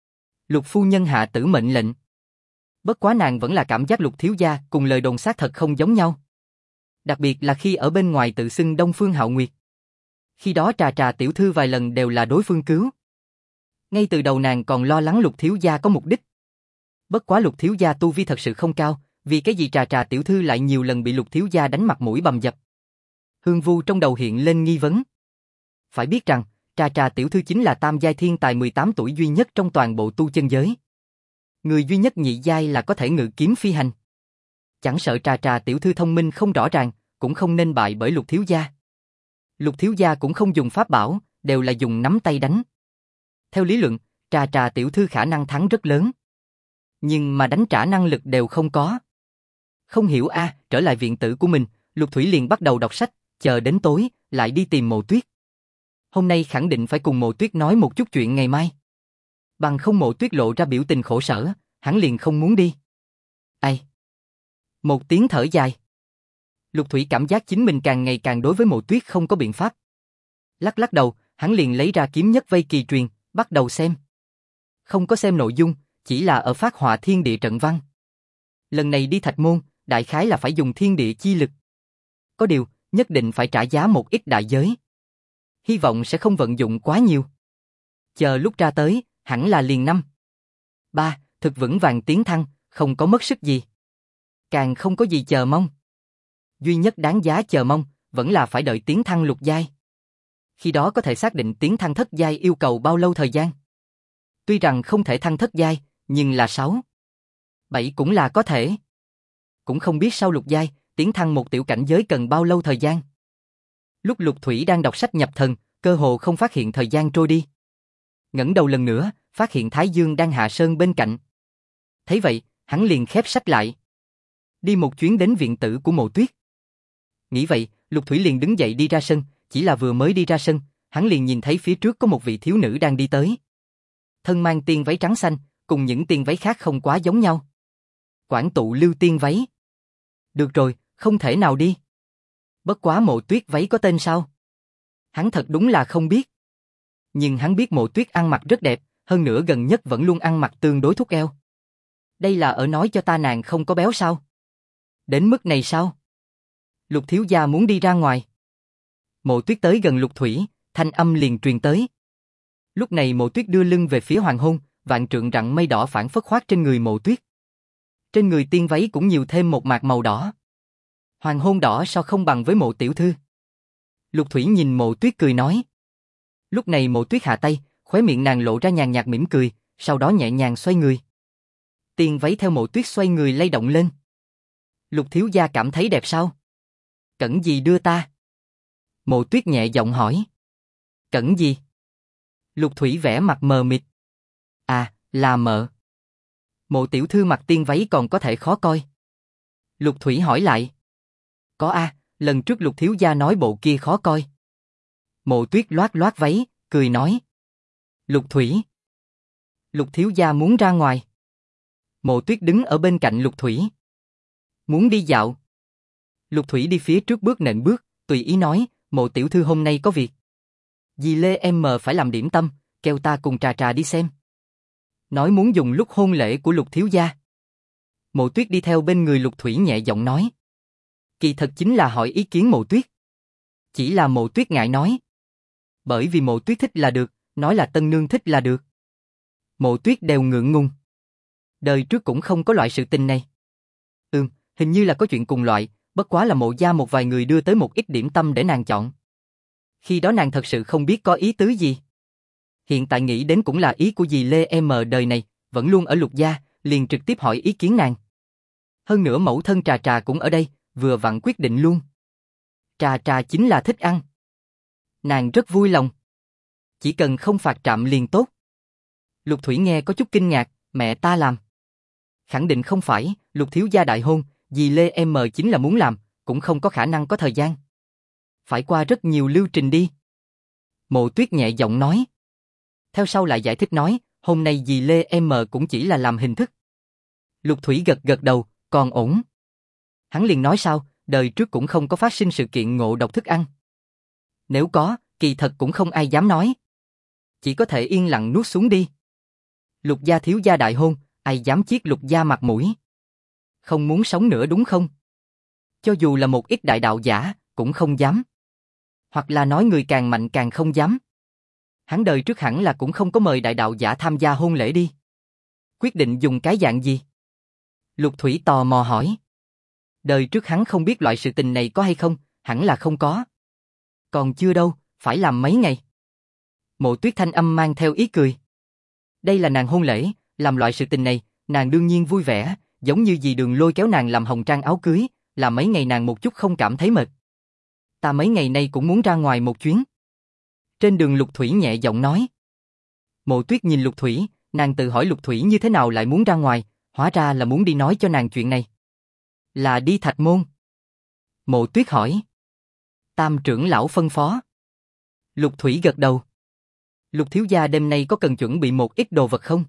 Lục phu nhân hạ tử mệnh lệnh. Bất quá nàng vẫn là cảm giác Lục thiếu gia cùng lời đồn xác thật không giống nhau. Đặc biệt là khi ở bên ngoài tự xưng Đông Phương Hạo Nguyệt. Khi đó Trà Trà tiểu thư vài lần đều là đối phương cứu. Ngay từ đầu nàng còn lo lắng Lục thiếu gia có mục đích. Bất quá Lục thiếu gia tu vi thật sự không cao, vì cái gì Trà Trà tiểu thư lại nhiều lần bị Lục thiếu gia đánh mặt mũi bầm dập. Hương Vu trong đầu hiện lên nghi vấn. Phải biết rằng, Trà Trà tiểu thư chính là tam giai thiên tài 18 tuổi duy nhất trong toàn bộ tu chân giới. Người duy nhất nhị giai là có thể ngự kiếm phi hành. Chẳng sợ Trà Trà tiểu thư thông minh không rõ ràng, cũng không nên bại bởi Lục thiếu gia. Lục thiếu gia cũng không dùng pháp bảo, đều là dùng nắm tay đánh. Theo lý luận, Trà Trà tiểu thư khả năng thắng rất lớn. Nhưng mà đánh trả năng lực đều không có. Không hiểu trở lại viện tử của mình, Lục Thủy liền bắt đầu đọc sách, chờ đến tối, lại đi tìm Mộ Tuyết. Hôm nay khẳng định phải cùng Mộ Tuyết nói một chút chuyện ngày mai. Bằng không Mộ Tuyết lộ ra biểu tình khổ sở, hắn liền không muốn đi. Ai? Một tiếng thở dài. Lục Thủy cảm giác chính mình càng ngày càng đối với Mộ Tuyết không có biện pháp. Lắc lắc đầu, hắn liền lấy ra kiếm nhất vây kỳ truyền, bắt đầu xem. Không có xem nội dung, chỉ là ở phát họa thiên địa trận văn. Lần này đi Thạch Môn, đại khái là phải dùng thiên địa chi lực. Có điều, nhất định phải trả giá một ít đại giới. Hy vọng sẽ không vận dụng quá nhiều. Chờ lúc ra tới, hẳn là liền 5. 3, thực vững vàng tiến thăng, không có mất sức gì. Càng không có gì chờ mong. Duy nhất đáng giá chờ mong, vẫn là phải đợi tiến thăng lục giai. Khi đó có thể xác định tiến thăng thất giai yêu cầu bao lâu thời gian. Tuy rằng không thể thăng thất giai, nhưng là 6, 7 cũng là có thể. Cũng không biết sau lục giai, tiến thăng một tiểu cảnh giới cần bao lâu thời gian. Lúc Lục Thủy đang đọc sách nhập thần, cơ hồ không phát hiện thời gian trôi đi. Ngẩng đầu lần nữa, phát hiện Thái Dương đang hạ sơn bên cạnh. Thấy vậy, hắn liền khép sách lại. Đi một chuyến đến viện tử của Mộ Tuyết. Nghĩ vậy, Lục Thủy liền đứng dậy đi ra sân, chỉ là vừa mới đi ra sân, hắn liền nhìn thấy phía trước có một vị thiếu nữ đang đi tới. Thân mang tiên váy trắng xanh, cùng những tiên váy khác không quá giống nhau. Quảng tụ lưu tiên váy. Được rồi, không thể nào đi. Bất quá Mộ Tuyết váy có tên sao? Hắn thật đúng là không biết. Nhưng hắn biết Mộ Tuyết ăn mặc rất đẹp, hơn nữa gần nhất vẫn luôn ăn mặc tương đối thúc eo. Đây là ở nói cho ta nàng không có béo sao? Đến mức này sao? Lục thiếu gia muốn đi ra ngoài. Mộ Tuyết tới gần Lục Thủy, thanh âm liền truyền tới. Lúc này Mộ Tuyết đưa lưng về phía hoàng hôn, vạn trượng rặng mây đỏ phản phất khoác trên người Mộ Tuyết. Trên người tiên váy cũng nhiều thêm một mạt màu đỏ. Hoàng hôn đỏ sao không bằng với Mộ tiểu thư? Lục Thủy nhìn Mộ Tuyết cười nói. Lúc này Mộ Tuyết hạ tay, khóe miệng nàng lộ ra nhàn nhạt mỉm cười, sau đó nhẹ nhàng xoay người. Tiên váy theo Mộ Tuyết xoay người lay động lên. Lục thiếu gia cảm thấy đẹp sao? Cẩn gì đưa ta? Mộ Tuyết nhẹ giọng hỏi. Cẩn gì? Lục Thủy vẽ mặt mờ mịt. À, là mợ. Mộ tiểu thư mặc tiên váy còn có thể khó coi. Lục Thủy hỏi lại. Có a, lần trước Lục thiếu gia nói bộ kia khó coi. Mộ Tuyết loát loát váy, cười nói. Lục Thủy. Lục thiếu gia muốn ra ngoài. Mộ Tuyết đứng ở bên cạnh Lục Thủy. Muốn đi dạo. Lục Thủy đi phía trước bước nện bước, tùy ý nói, Mộ tiểu thư hôm nay có việc. Dì Lê em phải làm điểm tâm, kêu ta cùng Trà Trà đi xem. Nói muốn dùng lúc hôn lễ của Lục thiếu gia. Mộ Tuyết đi theo bên người Lục Thủy nhẹ giọng nói. Kỳ thật chính là hỏi ý kiến Mộ Tuyết. Chỉ là Mộ Tuyết ngại nói. Bởi vì Mộ Tuyết thích là được, nói là tân nương thích là được. Mộ Tuyết đều ngượng ngùng. Đời trước cũng không có loại sự tình này. Hình như là có chuyện cùng loại, bất quá là Mộ gia một vài người đưa tới một ít điểm tâm để nàng chọn. Khi đó nàng thật sự không biết có ý tứ gì. Hiện tại nghĩ đến cũng là ý của dì Lê em đời này, vẫn luôn ở Lục gia, liền trực tiếp hỏi ý kiến nàng. Hơn nữa mẫu thân Trà Trà cũng ở đây, vừa vặn quyết định luôn. Trà Trà chính là thích ăn. Nàng rất vui lòng. Chỉ cần không phạt trạm liền tốt. Lục Thủy nghe có chút kinh ngạc, mẹ ta làm. Khẳng định không phải, Lục thiếu gia đại hôn, dì Lê em chính là muốn làm, cũng không có khả năng có thời gian. Phải qua rất nhiều lưu trình đi. Mộ Tuyết nhẹ giọng nói. Theo sau lại giải thích nói, hôm nay dì Lê em cũng chỉ là làm hình thức. Lục Thủy gật gật đầu, còn ổn. Hắn liền nói sao, đời trước cũng không có phát sinh sự kiện ngộ độc thức ăn. Nếu có, kỳ thật cũng không ai dám nói. Chỉ có thể yên lặng nuốt xuống đi. Lục gia thiếu gia đại hôn, ai dám chiết Lục gia mặt mũi. Không muốn sống nữa đúng không? Cho dù là một ít đại đạo giả, cũng không dám. Hoặc là nói người càng mạnh càng không dám. Hắn đời trước hẳn là cũng không có mời đại đạo giả tham gia hôn lễ đi. Quyết định dùng cái dạng gì? Lục Thủy tò mò hỏi. Đời trước hắn không biết loại sự tình này có hay không, hẳn là không có. Còn chưa đâu, phải làm mấy ngày. Mộ Tuyết thanh âm mang theo ý cười. Đây là nàng hôn lễ, làm loại sự tình này, nàng đương nhiên vui vẻ, giống như dì Đường lôi kéo nàng làm hồng trang áo cưới, là mấy ngày nàng một chút không cảm thấy mệt. Ta mấy ngày nay cũng muốn ra ngoài một chuyến. Trên đường Lục Thủy nhẹ giọng nói. Mộ Tuyết nhìn Lục Thủy, nàng tự hỏi Lục Thủy như thế nào lại muốn ra ngoài, hóa ra là muốn đi nói cho nàng chuyện này. Là đi Thạch Môn. Mộ Tuyết hỏi. Tam trưởng lão phân phó. Lục Thủy gật đầu. Lục thiếu gia đêm nay có cần chuẩn bị một ít đồ vật không?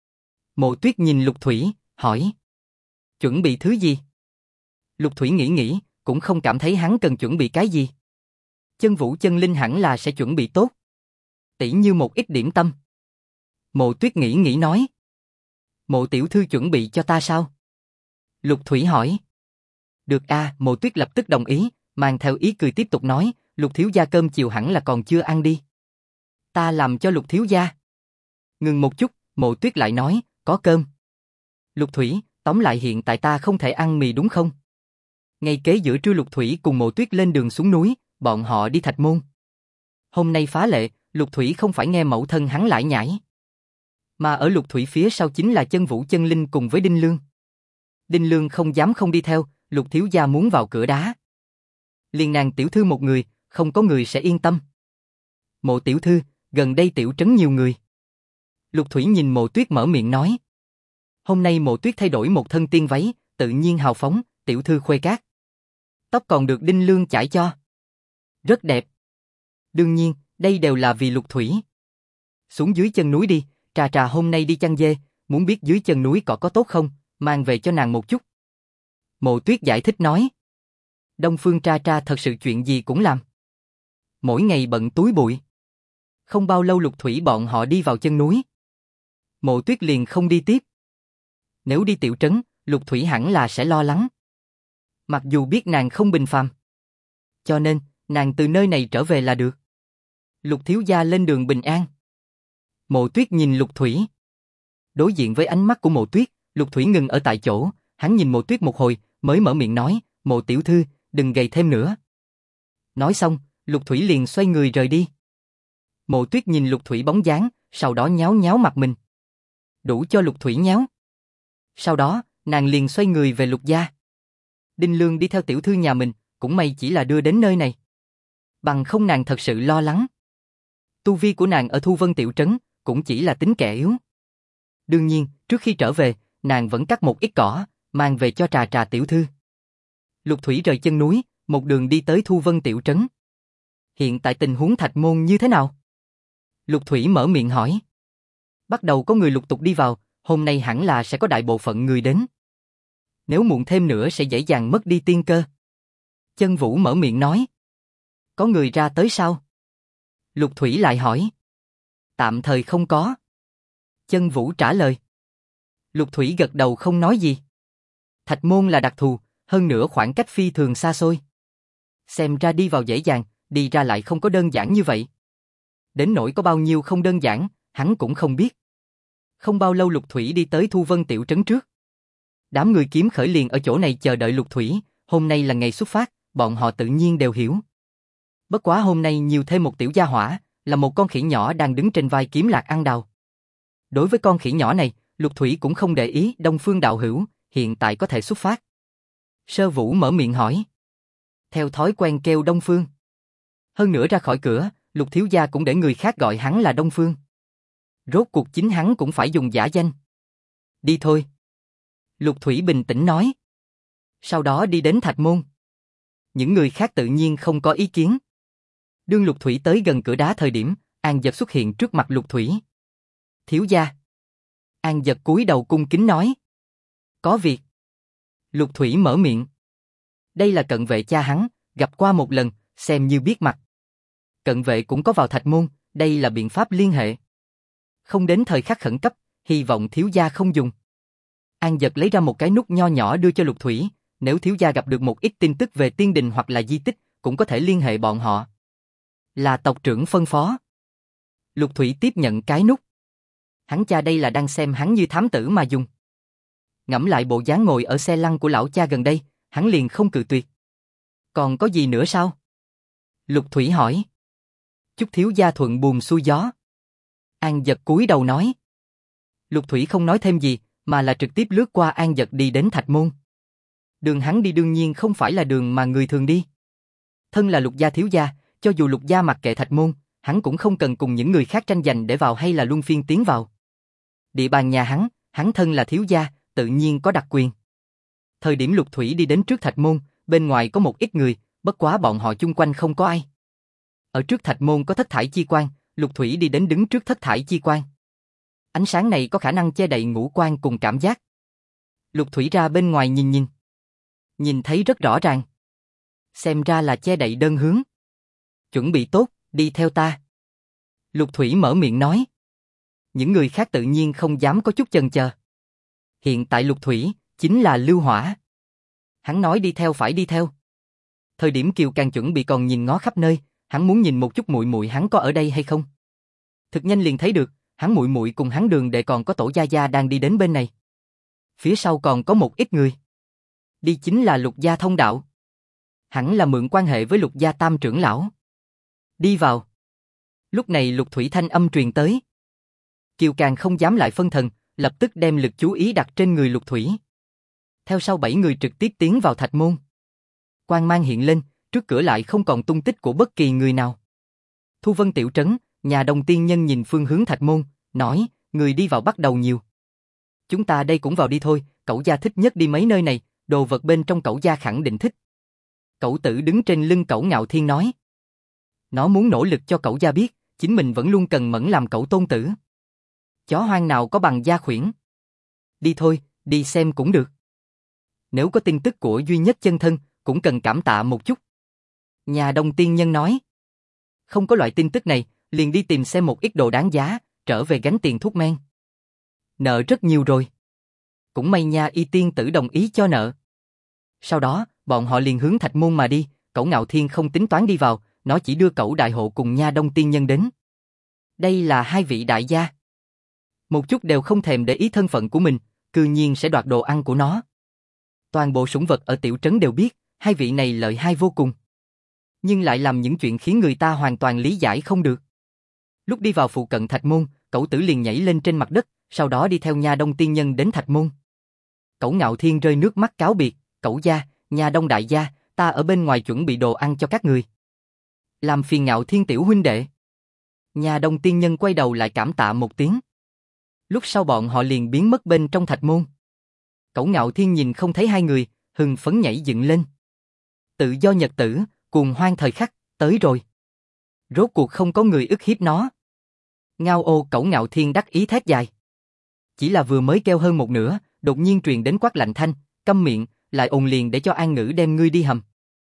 Mộ Tuyết nhìn Lục Thủy, hỏi. Chuẩn bị thứ gì? Lục Thủy nghĩ, cũng không cảm thấy hắn cần chuẩn bị cái gì. Chân Vũ chân linh hẳn là sẽ chuẩn bị tốt. Tỉ như một ít điểm tâm. Mộ Tuyết nghĩ nói. Mộ tiểu thư chuẩn bị cho ta sao? Lục Thủy hỏi. Được a, Mộ Tuyết lập tức đồng ý, mang theo ý cười tiếp tục nói, Lục thiếu gia cơm chiều hẳn là còn chưa ăn đi. Ta làm cho Lục thiếu gia. Ngừng một chút, Mộ Tuyết lại nói, có cơm. Lục Thủy, tóm lại hiện tại ta không thể ăn mì đúng không? Ngay kế giữa trưa Lục Thủy cùng Mộ Tuyết lên đường xuống núi, bọn họ đi Thạch Môn. Hôm nay phá lệ, Lục Thủy không phải nghe mẫu thân hắn lải nhải. Mà ở Lục Thủy phía sau chính là Chân Vũ chân linh cùng với Đinh Lương. Đinh Lương không dám không đi theo, Lục thiếu gia muốn vào cửa đá. Liền nàng tiểu thư một người, không có người sẽ yên tâm. Mộ tiểu thư, gần đây tiểu trấn nhiều người. Lục Thủy nhìn Mộ Tuyết mở miệng nói. Hôm nay Mộ Tuyết thay đổi một thân tiên váy, tự nhiên hào phóng, tiểu thư Khuê Cát. Tóc còn được đinh lương chải cho. Rất đẹp. Đương nhiên, đây đều là vì Lục Thủy. Xuống dưới chân núi đi, Trà Trà hôm nay đi chăn dê, muốn biết dưới chân núi cỏ có tốt không, mang về cho nàng một chút. Mộ Tuyết giải thích nói. Đông Phương Tra Tra thật sự chuyện gì cũng làm. Mỗi ngày bận túi bụi. Không bao lâu Lục Thủy bọn họ đi vào chân núi. Mộ Tuyết liền không đi tiếp. Nếu đi tiểu trấn, Lục Thủy hẳn là sẽ lo lắng. Mặc dù biết nàng không bình phàm. Cho nên, nàng từ nơi này trở về là được. Lục thiếu gia lên đường bình an. Mộ Tuyết nhìn Lục Thủy. Đối diện với ánh mắt của Mộ Tuyết, Lục Thủy ngừng ở tại chỗ, hắn nhìn Mộ Tuyết một hồi, mới mở miệng nói, Mộ tiểu thư, đừng gầy thêm nữa. Nói xong, Lục Thủy liền xoay người rời đi. Mộ Tuyết nhìn Lục Thủy bóng dáng, sau đó nháo nháo mặt mình. Đủ cho Lục Thủy nháo. Sau đó, nàng liền xoay người về Lục gia. Đinh Lương đi theo tiểu thư nhà mình, cũng may chỉ là đưa đến nơi này. Bằng không nàng thật sự lo lắng. Tu vi của nàng ở Thu Vân tiểu trấn, cũng chỉ là tính kẻ yếu. Đương nhiên, trước khi trở về, nàng vẫn cắt một ít cỏ, mang về cho Trà Trà tiểu thư. Lục Thủy rời chân núi, một đường đi tới Thu Vân tiểu trấn. Hiện tại tình huống Thạch Môn như thế nào? Lục Thủy mở miệng hỏi. Bắt đầu có người lục tục đi vào, hôm nay hẳn là sẽ có đại bộ phận người đến. Nếu muộn thêm nữa sẽ dễ dàng mất đi tiên cơ. Chân Vũ mở miệng nói. Có người ra tới sao? Lục Thủy lại hỏi. Tạm thời không có. Chân Vũ trả lời. Lục Thủy gật đầu không nói gì. Thạch Môn là đặc thù, hơn nữa khoảng cách phi thường xa xôi. Xem ra đi vào dễ dàng, đi ra lại không có đơn giản như vậy. Đến nỗi có bao nhiêu không đơn giản, hắn cũng không biết. Không bao lâu Lục Thủy đi tới Thu Vân tiểu trấn trước. Đám người kiếm khởi liền ở chỗ này chờ đợi Lục Thủy, hôm nay là ngày xuất phát, bọn họ tự nhiên đều hiểu. Bất quá hôm nay nhiều thêm một tiểu gia hỏa, là một con khỉ nhỏ đang đứng trên vai Kiếm Lạc ăn đào. Đối với con khỉ nhỏ này, Lục Thủy cũng không để ý. Đông Phương đạo hữu, hiện tại có thể xuất phát. Sơ Vũ mở miệng hỏi. Theo thói quen kêu Đông Phương. Hơn nữa ra khỏi cửa, Lục thiếu gia cũng để người khác gọi hắn là Đông Phương. Rốt cuộc chính hắn cũng phải dùng giả danh. Đi thôi. Lục Thủy bình tĩnh nói. Sau đó đi đến Thạch Môn. Những người khác tự nhiên không có ý kiến. Đương Lục Thủy tới gần cửa đá thời điểm, An Dật xuất hiện trước mặt Lục Thủy. Thiếu gia. An Dật cúi đầu cung kính nói. Có việc. Lục Thủy mở miệng. Đây là cận vệ cha hắn, gặp qua một lần, xem như biết mặt. Cận vệ cũng có vào Thạch Môn, đây là biện pháp liên hệ. Không đến thời khắc khẩn cấp, hy vọng thiếu gia không dùng. An Dật lấy ra một cái nút nho nhỏ đưa cho Lục Thủy, nếu thiếu gia gặp được một ít tin tức về tiên đình hoặc là di tích, cũng có thể liên hệ bọn họ. Là tộc trưởng phân phó. Lục Thủy tiếp nhận cái nút. Hắn cha đây là đang xem hắn như thám tử mà dùng. Ngẫm lại bộ dáng ngồi ở xe lăn của lão cha gần đây, hắn liền không cự tuyệt. Còn có gì nữa sao? Lục Thủy hỏi. Chúc thiếu gia thuận buồm xuôi gió. An Dật cúi đầu nói. Lục Thủy không nói thêm gì, mà là trực tiếp lướt qua An Dật đi đến Thạch Môn. Đường hắn đi đương nhiên không phải là đường mà người thường đi. Thân là Lục gia thiếu gia, cho dù Lục gia mặc kệ Thạch Môn, hắn cũng không cần cùng những người khác tranh giành để vào hay là luân phiên tiến vào. Địa bàn nhà hắn thân là thiếu gia, tự nhiên có đặc quyền. Thời điểm Lục Thủy đi đến trước Thạch Môn, bên ngoài có một ít người, bất quá bọn họ chung quanh không có ai. Ở trước Thạch Môn có thất thải chi quang, Lục Thủy đi đến đứng trước thất thải chi quang. Ánh sáng này có khả năng che đậy ngũ quan cùng cảm giác. Lục Thủy ra bên ngoài nhìn. Nhìn thấy rất rõ ràng. Xem ra là che đậy đơn hướng. Chuẩn bị tốt, đi theo ta. Lục Thủy mở miệng nói. Những người khác tự nhiên không dám có chút chần chờ. Hiện tại Lục Thủy chính là lưu hỏa. Hắn nói đi theo phải đi theo. Thời điểm Kiều Càng chuẩn bị còn nhìn ngó khắp nơi, hắn muốn nhìn một chút muội muội hắn có ở đây hay không. Thực nhanh liền thấy được, hắn muội muội cùng hắn Đường đệ còn có Tổ gia gia đang đi đến bên này. Phía sau còn có một ít người. Đi chính là Lục gia thông đạo. Hẳn là mượn quan hệ với Lục gia tam trưởng lão. Đi vào. Lúc này Lục Thủy thanh âm truyền tới. Kiều Càng không dám lại phân thần, lập tức đem lực chú ý đặt trên người Lục Thủy. Theo sau 7 người trực tiếp tiến vào Thạch Môn. Quang mang hiện lên, trước cửa lại không còn tung tích của bất kỳ người nào. Thu Vân tiểu trấn, nhà Đồng tiên nhân nhìn phương hướng Thạch Môn, nói, người đi vào bắt đầu nhiều. Chúng ta đây cũng vào đi thôi, cẩu gia thích nhất đi mấy nơi này, đồ vật bên trong cẩu gia khẳng định thích. Cẩu tử đứng trên lưng cẩu Ngạo Thiên nói. Nó muốn nỗ lực cho cẩu gia biết, chính mình vẫn luôn cần mẫn làm cẩu tôn tử. Chó hoang nào có bằng gia khuyển. Đi thôi, đi xem cũng được. Nếu có tin tức của duy nhất chân thân, cũng cần cảm tạ một chút. Nhà Đông tiên nhân nói. Không có loại tin tức này, liền đi tìm xem một ít đồ đáng giá, trở về gánh tiền thuốc men. Nợ rất nhiều rồi. Cũng may nha y tiên tử đồng ý cho nợ. Sau đó, bọn họ liền hướng Thạch Môn mà đi, cẩu Ngạo Thiên không tính toán đi vào, nó chỉ đưa cẩu đại hộ cùng nha Đông tiên nhân đến. Đây là hai vị đại gia. Một chút đều không thèm để ý thân phận của mình, cư nhiên sẽ đoạt đồ ăn của nó. Toàn bộ sủng vật ở tiểu trấn đều biết, hai vị này lợi hại vô cùng. Nhưng lại làm những chuyện khiến người ta hoàn toàn lý giải không được. Lúc đi vào phụ cận Thạch Môn, cẩu tử liền nhảy lên trên mặt đất, sau đó đi theo nha Đông tiên nhân đến Thạch Môn. Cẩu Ngạo Thiên rơi nước mắt cáo biệt, cẩu gia, nha Đông đại gia, ta ở bên ngoài chuẩn bị đồ ăn cho các người. Làm phiền Ngạo Thiên tiểu huynh đệ. Nha Đông tiên nhân quay đầu lại cảm tạ một tiếng. Lúc sau bọn họ liền biến mất bên trong Thạch Môn. Cẩu Ngạo Thiên nhìn không thấy hai người, hưng phấn nhảy dựng lên. Tự do nhật tử, cuồng hoang thời khắc, tới rồi. Rốt cuộc không có người ức hiếp nó. Ngao ô, cẩu Ngạo Thiên đắc ý thét dài. Chỉ là vừa mới kêu hơn một nửa, đột nhiên truyền đến quát lạnh thanh, câm miệng, lại ồn liền để cho An Ngữ đem ngươi đi hầm.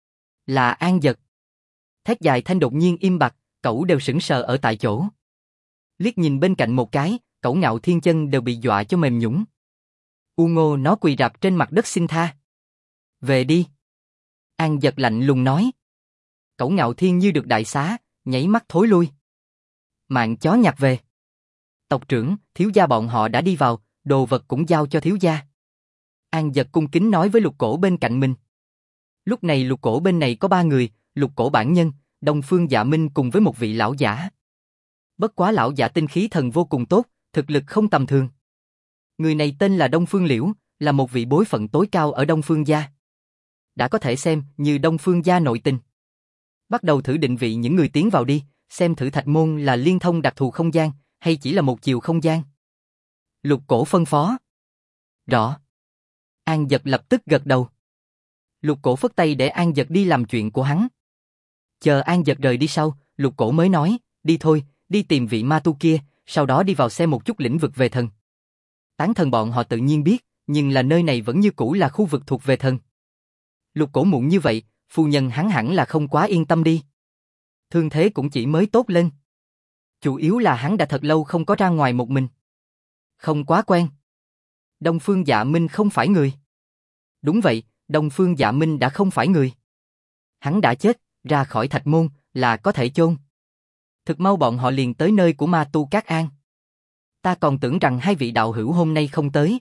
Là An Dật. Thét dài thanh đột nhiên im bặt, cẩu đều sững sờ ở tại chỗ. Liếc nhìn bên cạnh một cái, cẩu Ngạo Thiên chân đều bị dọa cho mềm nhũn. U Ngô nó quỳ rạp trên mặt đất xin tha. Về đi. An Dật lạnh lùng nói. Cẩu Ngạo Thiên như được đại xá, nháy mắt thối lui. Mạng chó nhặt về. Tộc trưởng, thiếu gia bọn họ đã đi vào, đồ vật cũng giao cho thiếu gia. An Dật cung kính nói với Lục Cổ bên cạnh mình. Lúc này Lục Cổ bên này có 3 người, Lục Cổ bản nhân, Đông Phương Dạ Minh cùng với một vị lão giả. Bất quá lão giả tinh khí thần vô cùng tốt, thực lực không tầm thường. Người này tên là Đông Phương Liễu, là một vị bối phận tối cao ở Đông Phương gia. Đã có thể xem như Đông Phương gia nội tình. Bắt đầu thử định vị những người tiến vào đi, xem thử Thạch Môn là liên thông đặc thù không gian, hay chỉ là một chiều không gian. Lục Cổ phân phó. Rõ. An Dật lập tức gật đầu. Lục Cổ phất tay để An Dật đi làm chuyện của hắn. Chờ An Dật rời đi sau, Lục Cổ mới nói, đi thôi, đi tìm vị ma tu kia, sau đó đi vào xem một chút lĩnh vực về thần. Tán thần bọn họ tự nhiên biết, nhưng là nơi này vẫn như cũ là khu vực thuộc về thần. Lục Cổ muộn như vậy, phu nhân hắn hẳn là không quá yên tâm đi. Thương thế cũng chỉ mới tốt lên. Chủ yếu là hắn đã thật lâu không có ra ngoài một mình. Không quá quen. Đông Phương Dạ Minh không phải người. Đúng vậy, Đông Phương Dạ Minh đã không phải người. Hắn đã chết, ra khỏi Thạch Môn, là có thể chôn. Thực mau bọn họ liền tới nơi của ma tu Cát An. Ta còn tưởng rằng hai vị đạo hữu hôm nay không tới.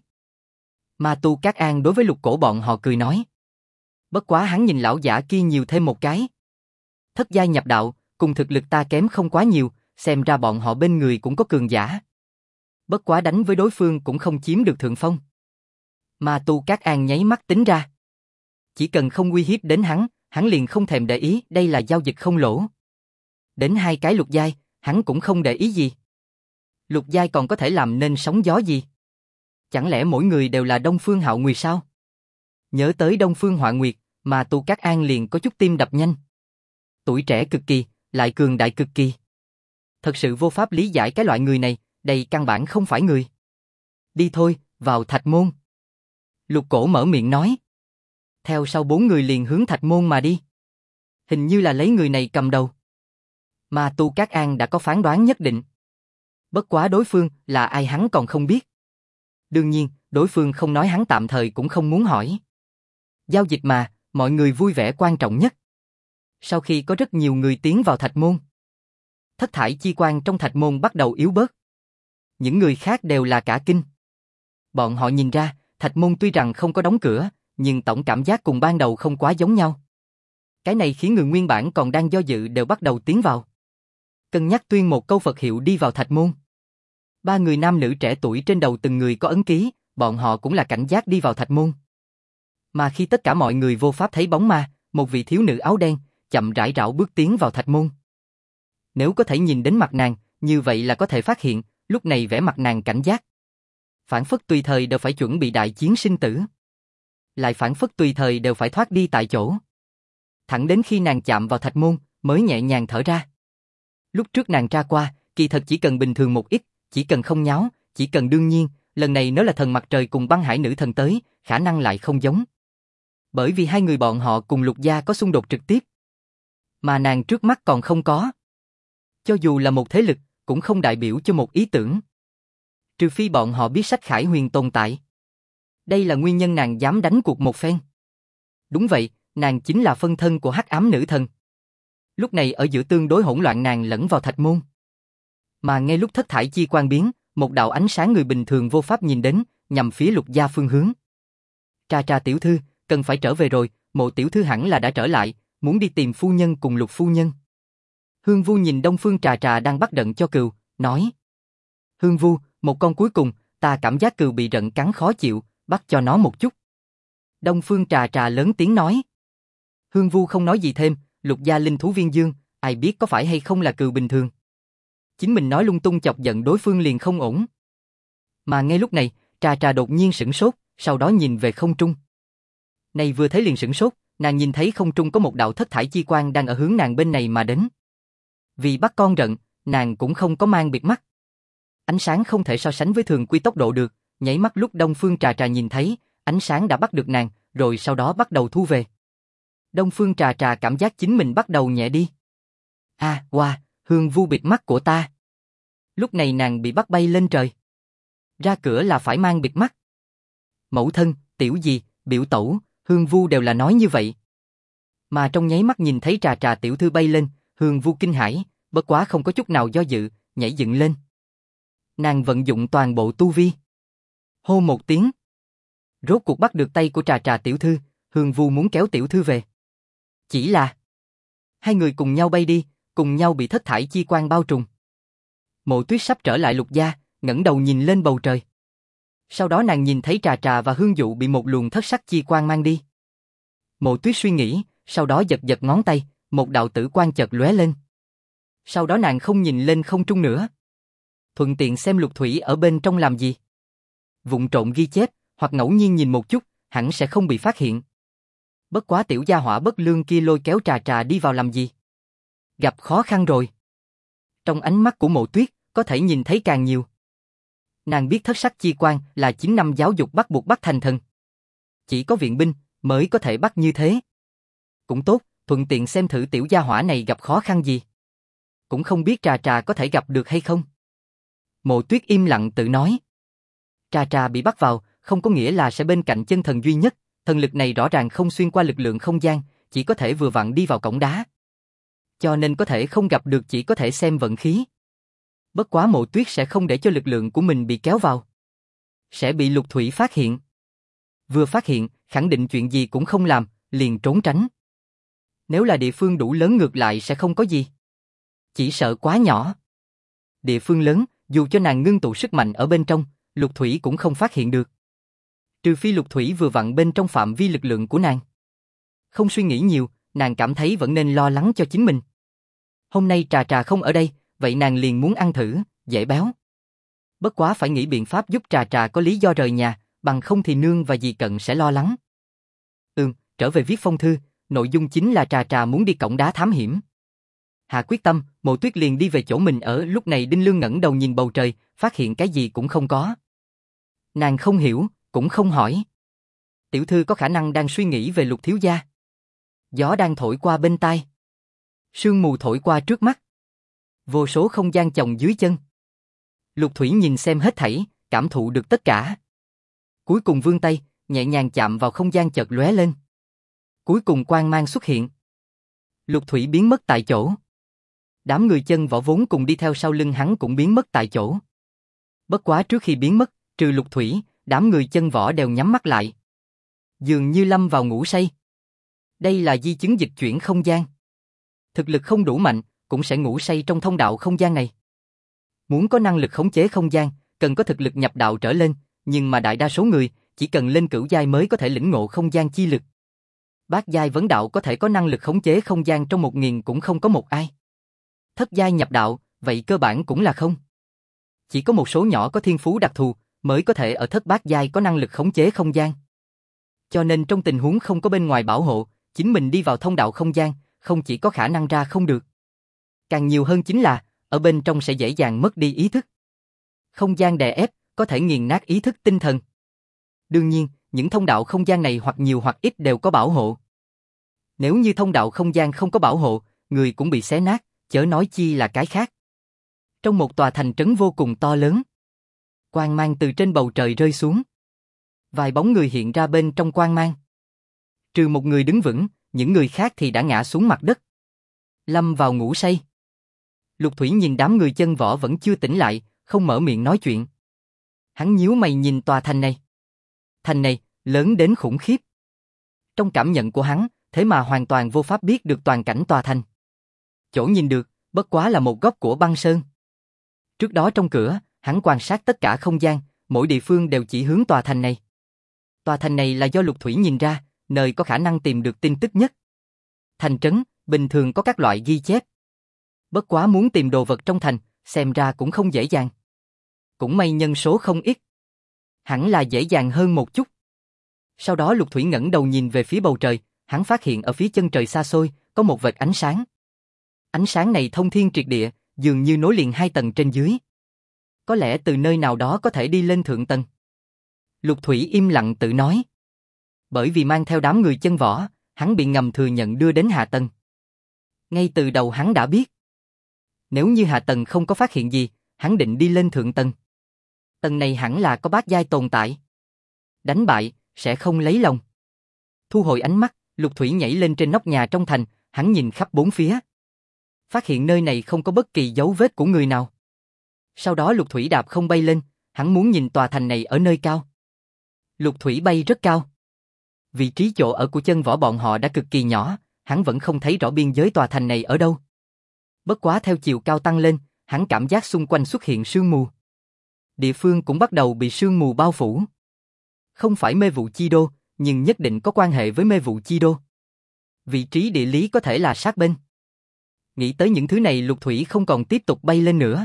Ma tu Cát An đối với Lục Cổ bọn họ cười nói. Bất quá hắn nhìn lão giả kia nhiều thêm một cái. Thất giai nhập đạo, cùng thực lực ta kém không quá nhiều, xem ra bọn họ bên người cũng có cường giả. Bất quá đánh với đối phương cũng không chiếm được thượng phong. Ma tu Cát An nháy mắt tính ra. Chỉ cần không uy hiếp đến hắn liền không thèm để ý, đây là giao dịch không lỗ. Đến 2 cái lục giai, hắn cũng không để ý gì. Lục giai còn có thể làm nên sóng gió gì? Chẳng lẽ mỗi người đều là Đông Phương Hạo Nguyệt sao? Nhớ tới Đông Phương Họa Nguyệt, mà Tu Cát An liền có chút tim đập nhanh. Tuổi trẻ cực kỳ, lại cường đại cực kỳ. Thật sự vô pháp lý giải cái loại người này, đây căn bản không phải người. Đi thôi, vào Thạch Môn. Lục Cổ mở miệng nói. Theo sau 4 người liền hướng Thạch Môn mà đi. Hình như là lấy người này cầm đầu. Mà Tu Cát An đã có phán đoán nhất định. Bất quá đối phương là ai hắn còn không biết. Đương nhiên, đối phương không nói hắn tạm thời cũng không muốn hỏi. Giao dịch mà, mọi người vui vẻ quan trọng nhất. Sau khi có rất nhiều người tiến vào Thạch Môn, thất thải chi quang trong Thạch Môn bắt đầu yếu bớt. Những người khác đều là cả kinh. Bọn họ nhìn ra, Thạch Môn tuy rằng không có đóng cửa, nhưng tổng cảm giác cùng ban đầu không quá giống nhau. Cái này khiến người nguyên bản còn đang do dự đều bắt đầu tiến vào. Cân nhắc tuyên một câu Phật hiệu đi vào Thạch Môn. 3 người nam nữ trẻ tuổi trên đầu từng người có ấn ký, bọn họ cũng là cảnh giác đi vào Thạch Môn. Mà khi tất cả mọi người vô pháp thấy bóng ma, một vị thiếu nữ áo đen, chậm rãi rảo bước tiến vào Thạch Môn. Nếu có thể nhìn đến mặt nàng, như vậy là có thể phát hiện, lúc này vẻ mặt nàng cảnh giác. Phản phất tùy thời đều phải chuẩn bị đại chiến sinh tử. lại phảng phất tùy thời đều phải thoát đi tại chỗ. Thẳng đến khi nàng chạm vào thạch môn, mới nhẹ nhàng thở ra. Lúc trước nàng tra qua, kỳ thật chỉ cần bình thường một ít, chỉ cần không nháo, chỉ cần đương nhiên, lần này nếu là thần mặt trời cùng băng hải nữ thần tới, khả năng lại không giống. Bởi vì hai người bọn họ cùng Lục gia có xung đột trực tiếp. Mà nàng trước mắt còn không có. Cho dù là một thế lực, cũng không đại biểu cho một ý tưởng. Trừ phi bọn họ biết sách Khải Huyền tồn tại. Đây là nguyên nhân nàng dám đánh cuộc một phen. Đúng vậy, nàng chính là phân thân của hắc ám nữ thần. Lúc này ở giữa tương đối hỗn loạn nàng lẫn vào thạch môn. Mà ngay lúc thất thải chi quang biến, một đạo ánh sáng người bình thường vô pháp nhìn đến, nhằm phía Lục gia phương hướng. Trà Trà tiểu thư, cần phải trở về rồi, Mộ tiểu thư hẳn là đã trở lại, muốn đi tìm phu nhân cùng Lục phu nhân. Hương Vu nhìn Đông Phương Trà Trà đang bắt đận cho cừu, nói: Hương Vu, một con cuối cùng, ta cảm giác cừu bị rận cắn khó chịu, bắt cho nó một chút. Đông Phương Trà Trà lớn tiếng nói. Hương Vu không nói gì thêm, Lục gia linh thú viên dương, ai biết có phải hay không là cừu bình thường. Chính mình nói lung tung chọc giận đối phương liền không ổn. Mà ngay lúc này, Trà Trà đột nhiên sửng sốt, sau đó nhìn về không trung. Này vừa thấy liền sửng sốt, nàng nhìn thấy không trung có một đạo thất thải chi quang đang ở hướng nàng bên này mà đến. Vì bắt con rận, nàng cũng không có mang bịt mắt. Ánh sáng không thể so sánh với thường quy tốc độ được, nháy mắt lúc Đông Phương Trà Trà nhìn thấy, ánh sáng đã bắt được nàng, rồi sau đó bắt đầu thu về. Đông Phương Trà Trà cảm giác chính mình bắt đầu nhẹ đi. Wow, Hương Vu bịt mắt của ta. Lúc này nàng bị bắt bay lên trời. Ra cửa là phải mang bịt mắt. Mẫu thân, tiểu dì, biểu tẩu, Hương Vu đều là nói như vậy. Mà trong nháy mắt nhìn thấy Trà Trà tiểu thư bay lên, Hương Vu kinh hãi, bất quá không có chút nào do dự, nhảy dựng lên. Nàng vận dụng toàn bộ tu vi. Hô một tiếng. Rốt cuộc bắt được tay của Trà Trà tiểu thư, Hương Vu muốn kéo tiểu thư về. Chỉ là hai người cùng nhau bay đi, cùng nhau bị thất thải chi quang bao trùm. Mộ Tuyết sắp trở lại Lục gia, ngẩng đầu nhìn lên bầu trời. Sau đó nàng nhìn thấy Trà Trà và Hương Dụ bị một luồng thất sắc chi quang mang đi. Mộ Tuyết suy nghĩ, sau đó giật giật ngón tay, một đạo tử quang chợt lóe lên. Sau đó nàng không nhìn lên không trung nữa. Thuận tiện xem Lục Thủy ở bên trong làm gì. Vụng trộm ghi chép, hoặc ngẫu nhiên nhìn một chút, hẳn sẽ không bị phát hiện. Bất quá tiểu gia hỏa bất lương kia lôi kéo Trà Trà đi vào làm gì? Gặp khó khăn rồi. Trong ánh mắt của Mộ Tuyết, có thể nhìn thấy càng nhiều. Nàng biết thất sắc chi quang là 9 năm giáo dục bắt buộc bắt thành thần. Chỉ có viện binh mới có thể bắt như thế. Cũng tốt, thuận tiện xem thử tiểu gia hỏa này gặp khó khăn gì. Cũng không biết Trà Trà có thể gặp được hay không. Mộ Tuyết im lặng tự nói. Trà Trà bị bắt vào, không có nghĩa là sẽ bên cạnh chân thần duy nhất, thần lực này rõ ràng không xuyên qua lực lượng không gian, chỉ có thể vừa vặn đi vào cổng đá. Cho nên có thể không gặp được, chỉ có thể xem vận khí. Bất quá Mộ Tuyết sẽ không để cho lực lượng của mình bị kéo vào. Sẽ bị Lục Thủy phát hiện. Vừa phát hiện, khẳng định chuyện gì cũng không làm, liền trốn tránh. Nếu là địa phương đủ lớn ngược lại sẽ không có gì. Chỉ sợ quá nhỏ. Địa phương lớn, dù cho nàng ngưng tụ sức mạnh ở bên trong, Lục Thủy cũng không phát hiện được. Trừ phi Lục Thủy vừa vặn bên trong phạm vi lực lượng của nàng. Không suy nghĩ nhiều, nàng cảm thấy vẫn nên lo lắng cho chính mình. Hôm nay Trà Trà không ở đây, vậy nàng liền muốn ăn thử, dễ béo. Bất quá phải nghĩ biện pháp giúp Trà Trà có lý do rời nhà, bằng không thì nương và dì Cận sẽ lo lắng. Trở về viết phong thư, nội dung chính là Trà Trà muốn đi cổng đá thám hiểm. Hạ quyết tâm, Mộ Tuyết liền đi về chỗ mình ở. Lúc này Đinh Lương ngẩng đầu nhìn bầu trời, phát hiện cái gì cũng không có. Nàng không hiểu, cũng không hỏi. Tiểu thư có khả năng đang suy nghĩ về Lục thiếu gia. Gió đang thổi qua bên tai. Sương mù thổi qua trước mắt. Vô số không gian chồng dưới chân. Lục Thủy nhìn xem hết thảy, cảm thụ được tất cả. Cuối cùng vươn tay, nhẹ nhàng chạm vào không gian chợt lóe lên. Cuối cùng quang mang xuất hiện. Lục Thủy biến mất tại chỗ. Đám người chân võ vốn cùng đi theo sau lưng hắn cũng biến mất tại chỗ. Bất quá trước khi biến mất, trừ Lục Thủy, đám người chân võ đều nhắm mắt lại. Dường như lâm vào ngủ say. Đây là di chứng dịch chuyển không gian. Thực lực không đủ mạnh, cũng sẽ ngủ say trong thông đạo không gian này. Muốn có năng lực khống chế không gian, cần có thực lực nhập đạo trở lên, nhưng mà đại đa số người, chỉ cần lên cửu giai mới có thể lĩnh ngộ không gian chi lực. Bát giai vấn đạo có thể có năng lực khống chế không gian trong 1000 cũng không có một ai. Thất giai nhập đạo, vậy cơ bản cũng là không. Chỉ có một số nhỏ có thiên phú đặc thù, mới có thể ở thất bát giai có năng lực khống chế không gian. Cho nên trong tình huống không có bên ngoài bảo hộ, chính mình đi vào thông đạo không gian, không chỉ có khả năng ra không được. Càng nhiều hơn chính là, ở bên trong sẽ dễ dàng mất đi ý thức. Không gian đè ép, có thể nghiền nát ý thức tinh thần. Đương nhiên, những thông đạo không gian này hoặc nhiều hoặc ít đều có bảo hộ. Nếu như thông đạo không gian không có bảo hộ, người cũng bị xé nát, chớ nói chi là cái khác. Trong một tòa thành trấn vô cùng to lớn, quang mang từ trên bầu trời rơi xuống. Vài bóng người hiện ra bên trong quang mang. Trừ một người đứng vững, những người khác thì đã ngã xuống mặt đất, lâm vào ngủ say. Lục Thủy nhìn đám người chân võ vẫn chưa tỉnh lại, không mở miệng nói chuyện. Hắn nhíu mày nhìn tòa thành này. Thành này, lớn đến khủng khiếp. Trong cảm nhận của hắn, thế mà hoàn toàn vô pháp biết được toàn cảnh tòa thành. Chỗ nhìn được, bất quá là một góc của băng sơn. Trước đó trong cửa, hắn quan sát tất cả không gian, mỗi địa phương đều chỉ hướng tòa thành này. Tòa thành này là do Lục Thủy nhìn ra, nơi có khả năng tìm được tin tức nhất. Thành trấn, bình thường có các loại ghi chép. Bất quá muốn tìm đồ vật trong thành, xem ra cũng không dễ dàng. Cũng may nhân số không ít. Hẳn là dễ dàng hơn một chút. Sau đó Lục Thủy ngẩng đầu nhìn về phía bầu trời, hắn phát hiện ở phía chân trời xa xôi, có một vệt ánh sáng. Ánh sáng này thông thiên triệt địa, dường như nối liền hai tầng trên dưới. Có lẽ từ nơi nào đó có thể đi lên thượng tầng. Lục Thủy im lặng tự nói. Bởi vì mang theo đám người chân võ, hắn bị ngầm thừa nhận đưa đến hạ tầng. Ngay từ đầu hắn đã biết. Nếu như hạ tầng không có phát hiện gì, hắn định đi lên thượng tầng. Tầng này hẳn là có bát giai tồn tại. Đánh bại, sẽ không lấy lòng. Thu hồi ánh mắt, Lục Thủy nhảy lên trên nóc nhà trong thành, hắn nhìn khắp bốn phía. Phát hiện nơi này không có bất kỳ dấu vết của người nào. Sau đó Lục Thủy đạp không bay lên, hắn muốn nhìn tòa thành này ở nơi cao. Lục Thủy bay rất cao. Vị trí chỗ ở của chân võ bọn họ đã cực kỳ nhỏ, hắn vẫn không thấy rõ biên giới tòa thành này ở đâu. Bất quá theo chiều cao tăng lên, hắn cảm giác xung quanh xuất hiện sương mù. Địa phương cũng bắt đầu bị sương mù bao phủ. Không phải mê vụ chi đô, nhưng nhất định có quan hệ với mê vụ chi đô. Vị trí địa lý có thể là sát bên. Nghĩ tới những thứ này Lục Thủy không còn tiếp tục bay lên nữa,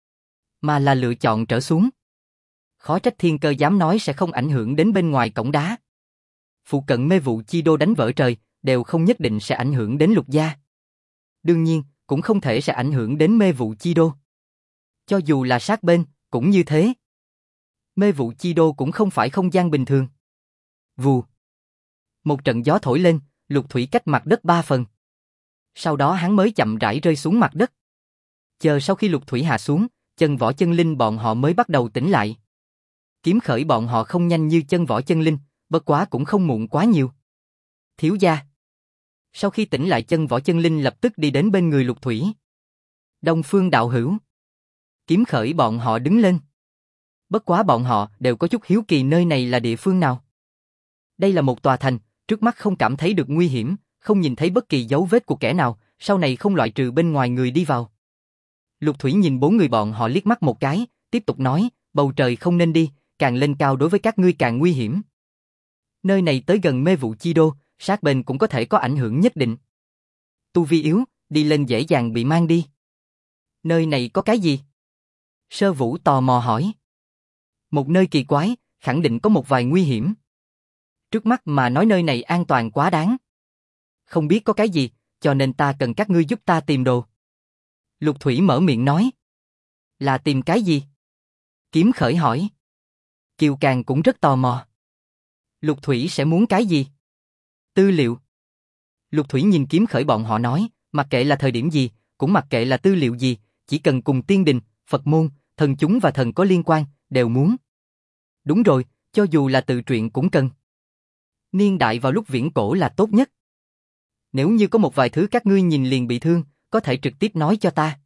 mà là lựa chọn trở xuống. Khó trách thiên cơ dám nói sẽ không ảnh hưởng đến bên ngoài cổng đá. Phụ cận mê vụ chi đô đánh vỡ trời, đều không nhất định sẽ ảnh hưởng đến Lục gia. Đương nhiên, cũng không thể sẽ ảnh hưởng đến mê vụ chi đô. Cho dù là sát bên, cũng như thế. Mê vụ chi đô cũng không phải không gian bình thường. Vù. Một trận gió thổi lên, Lục Thủy cách mặt đất 3 phần. Sau đó hắn mới chậm rãi rơi xuống mặt đất. Chờ sau khi Lục Thủy hạ xuống, chân võ chân linh bọn họ mới bắt đầu tỉnh lại. Kiếm khởi bọn họ không nhanh như chân võ chân linh, bất quá cũng không muộn quá nhiều. Thiếu gia. Sau khi tỉnh lại chân võ chân linh lập tức đi đến bên người Lục Thủy. Đông Phương đạo hữu. Kiếm khởi bọn họ đứng lên. Bất quá bọn họ đều có chút hiếu kỳ nơi này là địa phương nào. Đây là một tòa thành, trước mắt không cảm thấy được nguy hiểm, không nhìn thấy bất kỳ dấu vết của kẻ nào, sau này không loại trừ bên ngoài người đi vào. Lục Thủy nhìn 4 người bọn họ liếc mắt một cái, tiếp tục nói, bầu trời không nên đi, càng lên cao đối với các ngươi càng nguy hiểm. Nơi này tới gần mê vụ chi đô, sát bên cũng có thể có ảnh hưởng nhất định. Tu vi yếu, đi lên dễ dàng bị mang đi. Nơi này có cái gì? Sơ Vũ tò mò hỏi. Một nơi kỳ quái, khẳng định có một vài nguy hiểm. Trước mắt mà nói nơi này an toàn quá đáng. Không biết có cái gì, cho nên ta cần các ngươi giúp ta tìm đồ. Lục Thủy mở miệng nói. Là tìm cái gì? Kiếm khởi hỏi. Kiều Càng cũng rất tò mò. Lục Thủy sẽ muốn cái gì? Tư liệu. Lục Thủy nhìn Kiếm khởi bọn họ nói, mặc kệ là thời điểm gì, cũng mặc kệ là tư liệu gì, chỉ cần cùng tiên đình, Phật môn, thần chúng và thần có liên quan, đều muốn. Đúng rồi, cho dù là tự truyện cũng cần. Niên đại vào lúc viễn cổ là tốt nhất. Nếu như có một vài thứ các ngươi nhìn liền bị thương, có thể trực tiếp nói cho ta.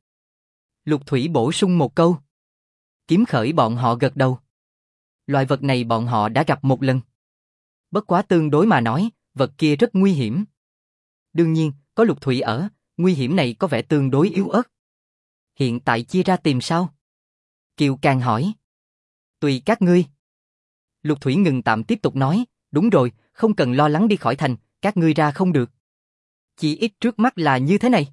Lục Thủy bổ sung một câu. Kiếm khởi bọn họ gật đầu. Loại vật này bọn họ đã gặp một lần. Bất quá tương đối mà nói, vật kia rất nguy hiểm. Đương nhiên, có Lục Thủy ở, nguy hiểm này có vẻ tương đối yếu ớt. Hiện tại chia ra tìm sao? Kiều Càng hỏi. Tùy các ngươi. Lục Thủy ngừng tạm tiếp tục nói, đúng rồi, không cần lo lắng đi khỏi thành, các ngươi ra không được. Chỉ ít trước mắt là như thế này.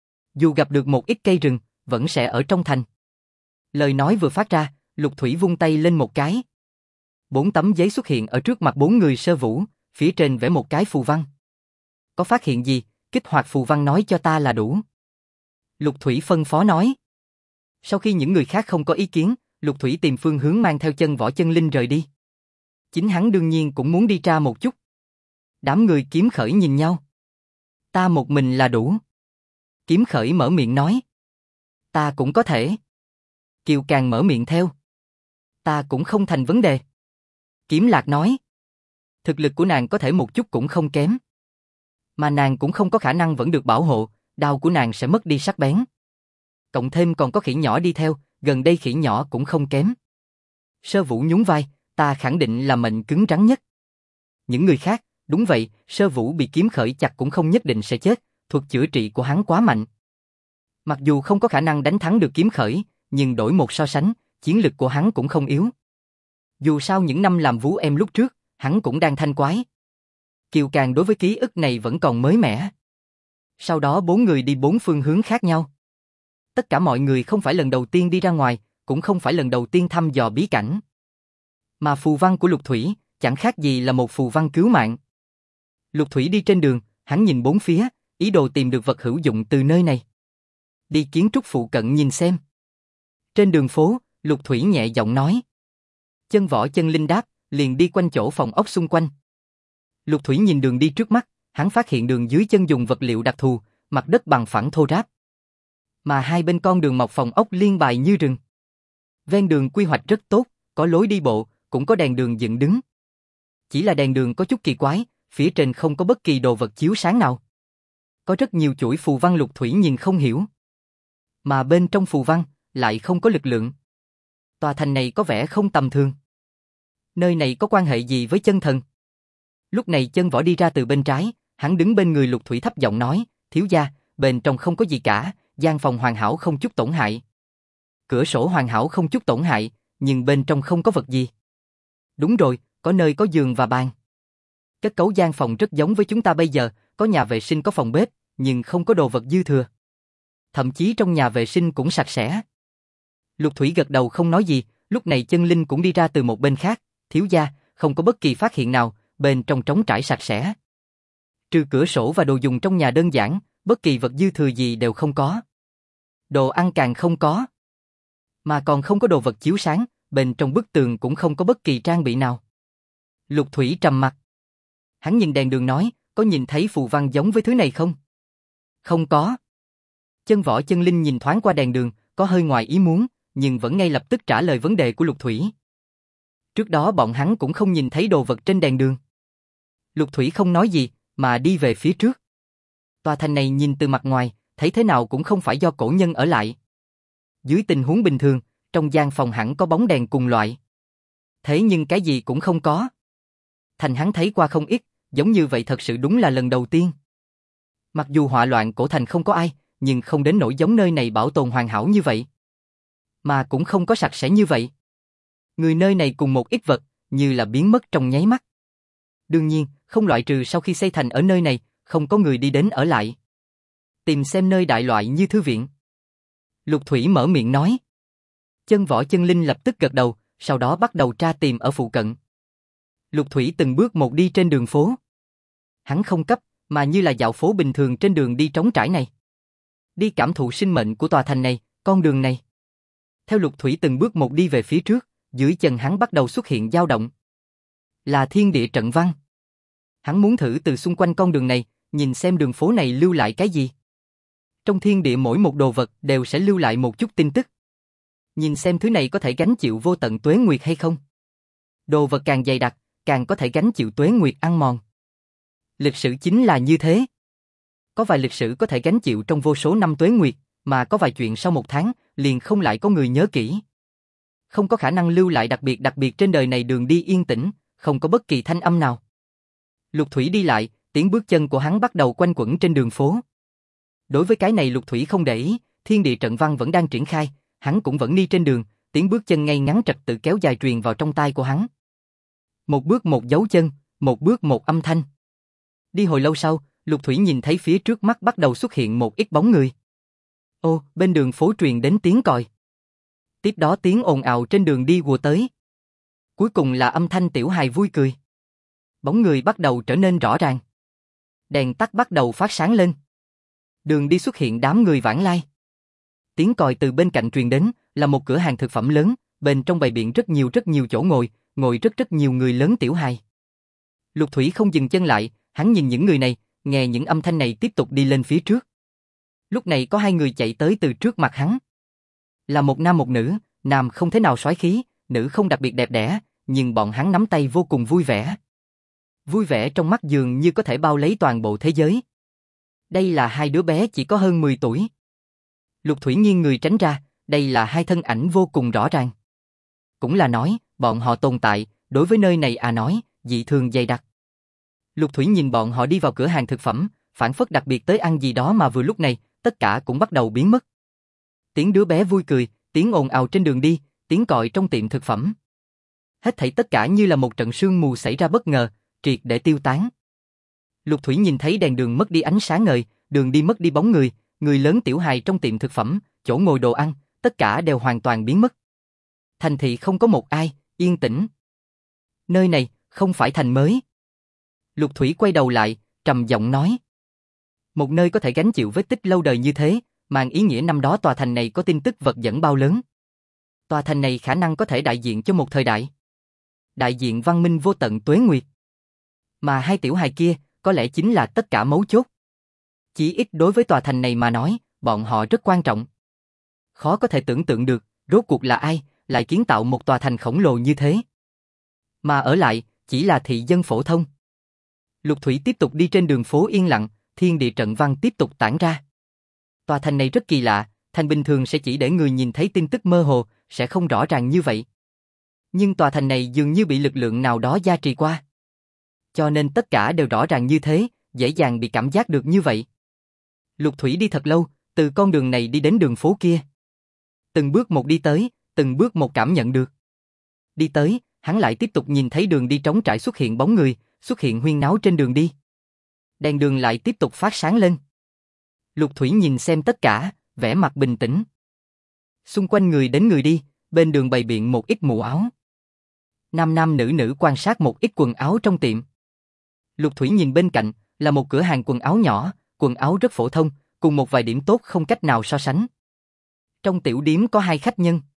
Dù gặp được một ít cây rừng, vẫn sẽ ở trong thành. Lời nói vừa phát ra, Lục Thủy vung tay lên một cái. 4 tấm giấy xuất hiện ở trước mặt 4 người Sơ Vũ, phía trên vẽ một cái phù văn. Có phát hiện gì, kích hoạt phù văn nói cho ta là đủ. Lục Thủy phân phó nói. Sau khi những người khác không có ý kiến, Lục Thủy tìm phương hướng mang theo chân võ chân linh rời đi. Chính hắn đương nhiên cũng muốn đi tra một chút. Đám người Kiếm Khởi nhìn nhau. Ta một mình là đủ. Kiếm Khởi mở miệng nói. Ta cũng có thể. Kiều Càng mở miệng theo. Ta cũng không thành vấn đề. Kiếm Lạc nói. Thực lực của nàng có thể một chút cũng không kém. Mà nàng cũng không có khả năng vẫn được bảo hộ, đao của nàng sẽ mất đi sắc bén. Cộng thêm còn có khỉ nhỏ đi theo, gần đây khỉ nhỏ cũng không kém. Sơ Vũ nhún vai, ta khẳng định là mệnh cứng rắn nhất. Những người khác, đúng vậy, Sơ Vũ bị kiếm khởi chặt cũng không nhất định sẽ chết, thuật chữa trị của hắn quá mạnh. Mặc dù không có khả năng đánh thắng được kiếm khởi, nhưng đổi một so sánh, chiến lực của hắn cũng không yếu. Dù sao những năm làm vú em lúc trước, hắn cũng đang thanh quái. Kiều Càng đối với ký ức này vẫn còn mới mẻ. Sau đó 4 người đi 4 phương hướng khác nhau. Tất cả mọi người không phải lần đầu tiên đi ra ngoài, cũng không phải lần đầu tiên thăm dò bí cảnh. Mà phù văn của Lục Thủy, chẳng khác gì là một phù văn cứu mạng. Lục Thủy đi trên đường, hắn nhìn bốn phía, ý đồ tìm được vật hữu dụng từ nơi này. Đi kiến trúc phụ cận nhìn xem. Trên đường phố, Lục Thủy nhẹ giọng nói. Chân võ chân linh đáp, liền đi quanh chỗ phòng ốc xung quanh. Lục Thủy nhìn đường đi trước mắt, hắn phát hiện đường dưới chân dùng vật liệu đặc thù, mặt đất bằng phẳng thô ráp. Mà hai bên con đường mọc phòng ốc liên bài như rừng. Ven đường quy hoạch rất tốt, có lối đi bộ, cũng có đèn đường dựng đứng. Chỉ là đèn đường có chút kỳ quái, phía trên không có bất kỳ đồ vật chiếu sáng nào. Có rất nhiều chuỗi phù văn Lục Thủy nhìn không hiểu. Mà bên trong phù văn, lại không có lực lượng. Tòa thành này có vẻ không tầm thường. Nơi này có quan hệ gì với chân thần? Lúc này Chân Võ đi ra từ bên trái, hắn đứng bên người Lục Thủy thấp giọng nói, thiếu gia, bên trong không có gì cả, gian phòng hoàn hảo không chút tổn hại. Cửa sổ hoàn hảo không chút tổn hại, nhưng bên trong không có vật gì. Đúng rồi, có nơi có giường và bàn. Kết cấu gian phòng rất giống với chúng ta bây giờ, có nhà vệ sinh có phòng bếp, nhưng không có đồ vật dư thừa. Thậm chí trong nhà vệ sinh cũng sạch sẽ. Lục Thủy gật đầu không nói gì, lúc này Chân Linh cũng đi ra từ một bên khác, thiếu gia, không có bất kỳ phát hiện nào, bên trong trống trải sạch sẽ. Trừ cửa sổ và đồ dùng trong nhà đơn giản, bất kỳ vật dư thừa gì đều không có. Đồ ăn càng không có. Mà còn không có đồ vật chiếu sáng, bên trong bức tường cũng không có bất kỳ trang bị nào. Lục Thủy trầm mặt. Hắn nhìn đèn đường nói, có nhìn thấy phù văn giống với thứ này không? Không có. Chân Võ Chân Linh nhìn thoáng qua đèn đường, có hơi ngoài ý muốn, nhưng vẫn ngay lập tức trả lời vấn đề của Lục Thủy. Trước đó bọn hắn cũng không nhìn thấy đồ vật trên đèn đường. Lục Thủy không nói gì, mà đi về phía trước. Tòa thành này nhìn từ mặt ngoài, thấy thế nào cũng không phải do cổ nhân ở lại. Dưới tình huống bình thường, trong gian phòng hẳn có bóng đèn cùng loại. Thế nhưng cái gì cũng không có. Thành hắn thấy qua không ít, giống như vậy thật sự đúng là lần đầu tiên. Mặc dù họa loạn cổ thành không có ai, nhưng không đến nỗi giống nơi này bảo tồn hoàn hảo như vậy. Mà cũng không có sạch sẽ như vậy. Người nơi này cùng một ít vật, như là biến mất trong nháy mắt. Đương nhiên, không loại trừ sau khi xây thành ở nơi này, không có người đi đến ở lại. Tìm xem nơi đại loại như thư viện. Lục Thủy mở miệng nói. Chân Võ Chân Linh lập tức gật đầu, sau đó bắt đầu tra tìm ở phụ cận. Lục Thủy từng bước một đi trên đường phố. Hắn không cấp, mà như là dạo phố bình thường trên đường đi trống trải này. Đi cảm thụ sinh mệnh của tòa thành này, con đường này. Theo Lục Thủy từng bước một đi về phía trước, dưới chân hắn bắt đầu xuất hiện dao động. Là thiên địa trận văn. Hắn muốn thử từ xung quanh con đường này, nhìn xem đường phố này lưu lại cái gì. Trong thiên địa mỗi một đồ vật đều sẽ lưu lại một chút tin tức. Nhìn xem thứ này có thể gánh chịu vô tận tuế nguyệt hay không. Đồ vật càng dày đặc, càng có thể gánh chịu tuế nguyệt ăn mòn. Lịch sử chính là như thế. Có vài lịch sử có thể gánh chịu trong vô số năm tuế nguyệt, mà có vài chuyện sau 1 tháng, liền không lại có người nhớ kỹ. Không có khả năng lưu lại đặc biệt trên đời này đường đi yên tĩnh, không có bất kỳ thanh âm nào. Lục Thủy đi lại, tiếng bước chân của hắn bắt đầu quanh quẩn trên đường phố. Đối với cái này Lục Thủy không để ý, thiên địa trận văn vẫn đang triển khai, hắn cũng vẫn đi trên đường, tiếng bước chân ngay ngắn trật tự kéo dài truyền vào trong tai của hắn. Một bước một dấu chân, một bước một âm thanh. Đi hồi lâu sau, Lục Thủy nhìn thấy phía trước mắt bắt đầu xuất hiện một ít bóng người. Ô, bên đường phố truyền đến tiếng còi. Tiếp đó tiếng ồn ào trên đường đi ùa tới. Cuối cùng là âm thanh tiểu hài vui cười. Bóng người bắt đầu trở nên rõ ràng. Đèn tắt bắt đầu phát sáng lên. Đường đi xuất hiện đám người vãng lai. Tiếng còi từ bên cạnh truyền đến, là một cửa hàng thực phẩm lớn, bên trong bày biện rất nhiều chỗ ngồi rất nhiều người lớn tiểu hài. Lục Thủy không dừng chân lại, hắn nhìn những người này, nghe những âm thanh này tiếp tục đi lên phía trước. Lúc này có hai người chạy tới từ trước mặt hắn. Là một nam một nữ, nam không thế nào soái khí, nữ không đặc biệt đẹp đẽ, nhưng bọn hắn nắm tay vô cùng vui vẻ. Vui vẻ trong mắt dường như có thể bao lấy toàn bộ thế giới. Đây là hai đứa bé chỉ có hơn 10 tuổi. Lục Thủy nghiêng người tránh ra, đây là hai thân ảnh vô cùng rõ ràng. Cũng là nói, bọn họ tồn tại, đối với nơi này nói, dị thường dày đặc. Lục Thủy nhìn bọn họ đi vào cửa hàng thực phẩm, phản phất đặc biệt tới ăn gì đó mà vừa lúc này, tất cả cũng bắt đầu biến mất. Tiếng đứa bé vui cười, tiếng ồn ào trên đường đi, tiếng còi trong tiệm thực phẩm. Hết thảy tất cả như là một trận sương mù xảy ra bất ngờ, triệt để tiêu tán. Lục Thủy nhìn thấy đèn đường mất đi ánh sáng ngời, đường đi mất đi bóng người lớn tiểu hài trong tiệm thực phẩm, chỗ ngồi đồ ăn, tất cả đều hoàn toàn biến mất. Thành thị không có một ai, yên tĩnh. Nơi này, không phải thành mới. Lục Thủy quay đầu lại, trầm giọng nói. Một nơi có thể gánh chịu vết tích lâu đời như thế, mang ý nghĩa năm đó tòa thành này có tin tức vật dẫn bao lớn. Tòa thành này khả năng có thể đại diện cho một thời đại. Đại diện văn minh vô tận tuế nguyệt. Mà hai tiểu hài kia, có lẽ chính là tất cả mấu chốt. Chỉ ít đối với tòa thành này mà nói, bọn họ rất quan trọng. Khó có thể tưởng tượng được, rốt cuộc là ai, lại kiến tạo một tòa thành khổng lồ như thế. Mà ở lại, chỉ là thị dân phổ thông. Lục Thủy tiếp tục đi trên đường phố yên lặng, thiên địa trận văn tiếp tục tản ra. Tòa thành này rất kỳ lạ, thành bình thường sẽ chỉ để người nhìn thấy tin tức mơ hồ, sẽ không rõ ràng như vậy. Nhưng tòa thành này dường như bị lực lượng nào đó gia trì qua. Cho nên tất cả đều rõ ràng như thế, dễ dàng bị cảm giác được như vậy. Lục Thủy đi thật lâu, từ con đường này đi đến đường phố kia. Từng bước một đi tới, từng bước một cảm nhận được. Đi tới, hắn lại tiếp tục nhìn thấy đường đi trống trải xuất hiện bóng người, xuất hiện huyên náo trên đường đi. Đèn đường lại tiếp tục phát sáng lên. Lục Thủy nhìn xem tất cả, vẻ mặt bình tĩnh. Xung quanh người đến người đi, bên đường bày biện một ít mũ áo. Nam nam nữ nữ quan sát một ít quần áo trong tiệm. Lục Thủy nhìn bên cạnh, là một cửa hàng quần áo nhỏ, quần áo rất phổ thông, cùng một vài điểm tốt không cách nào so sánh. Trong tiểu điếm có hai khách nhân.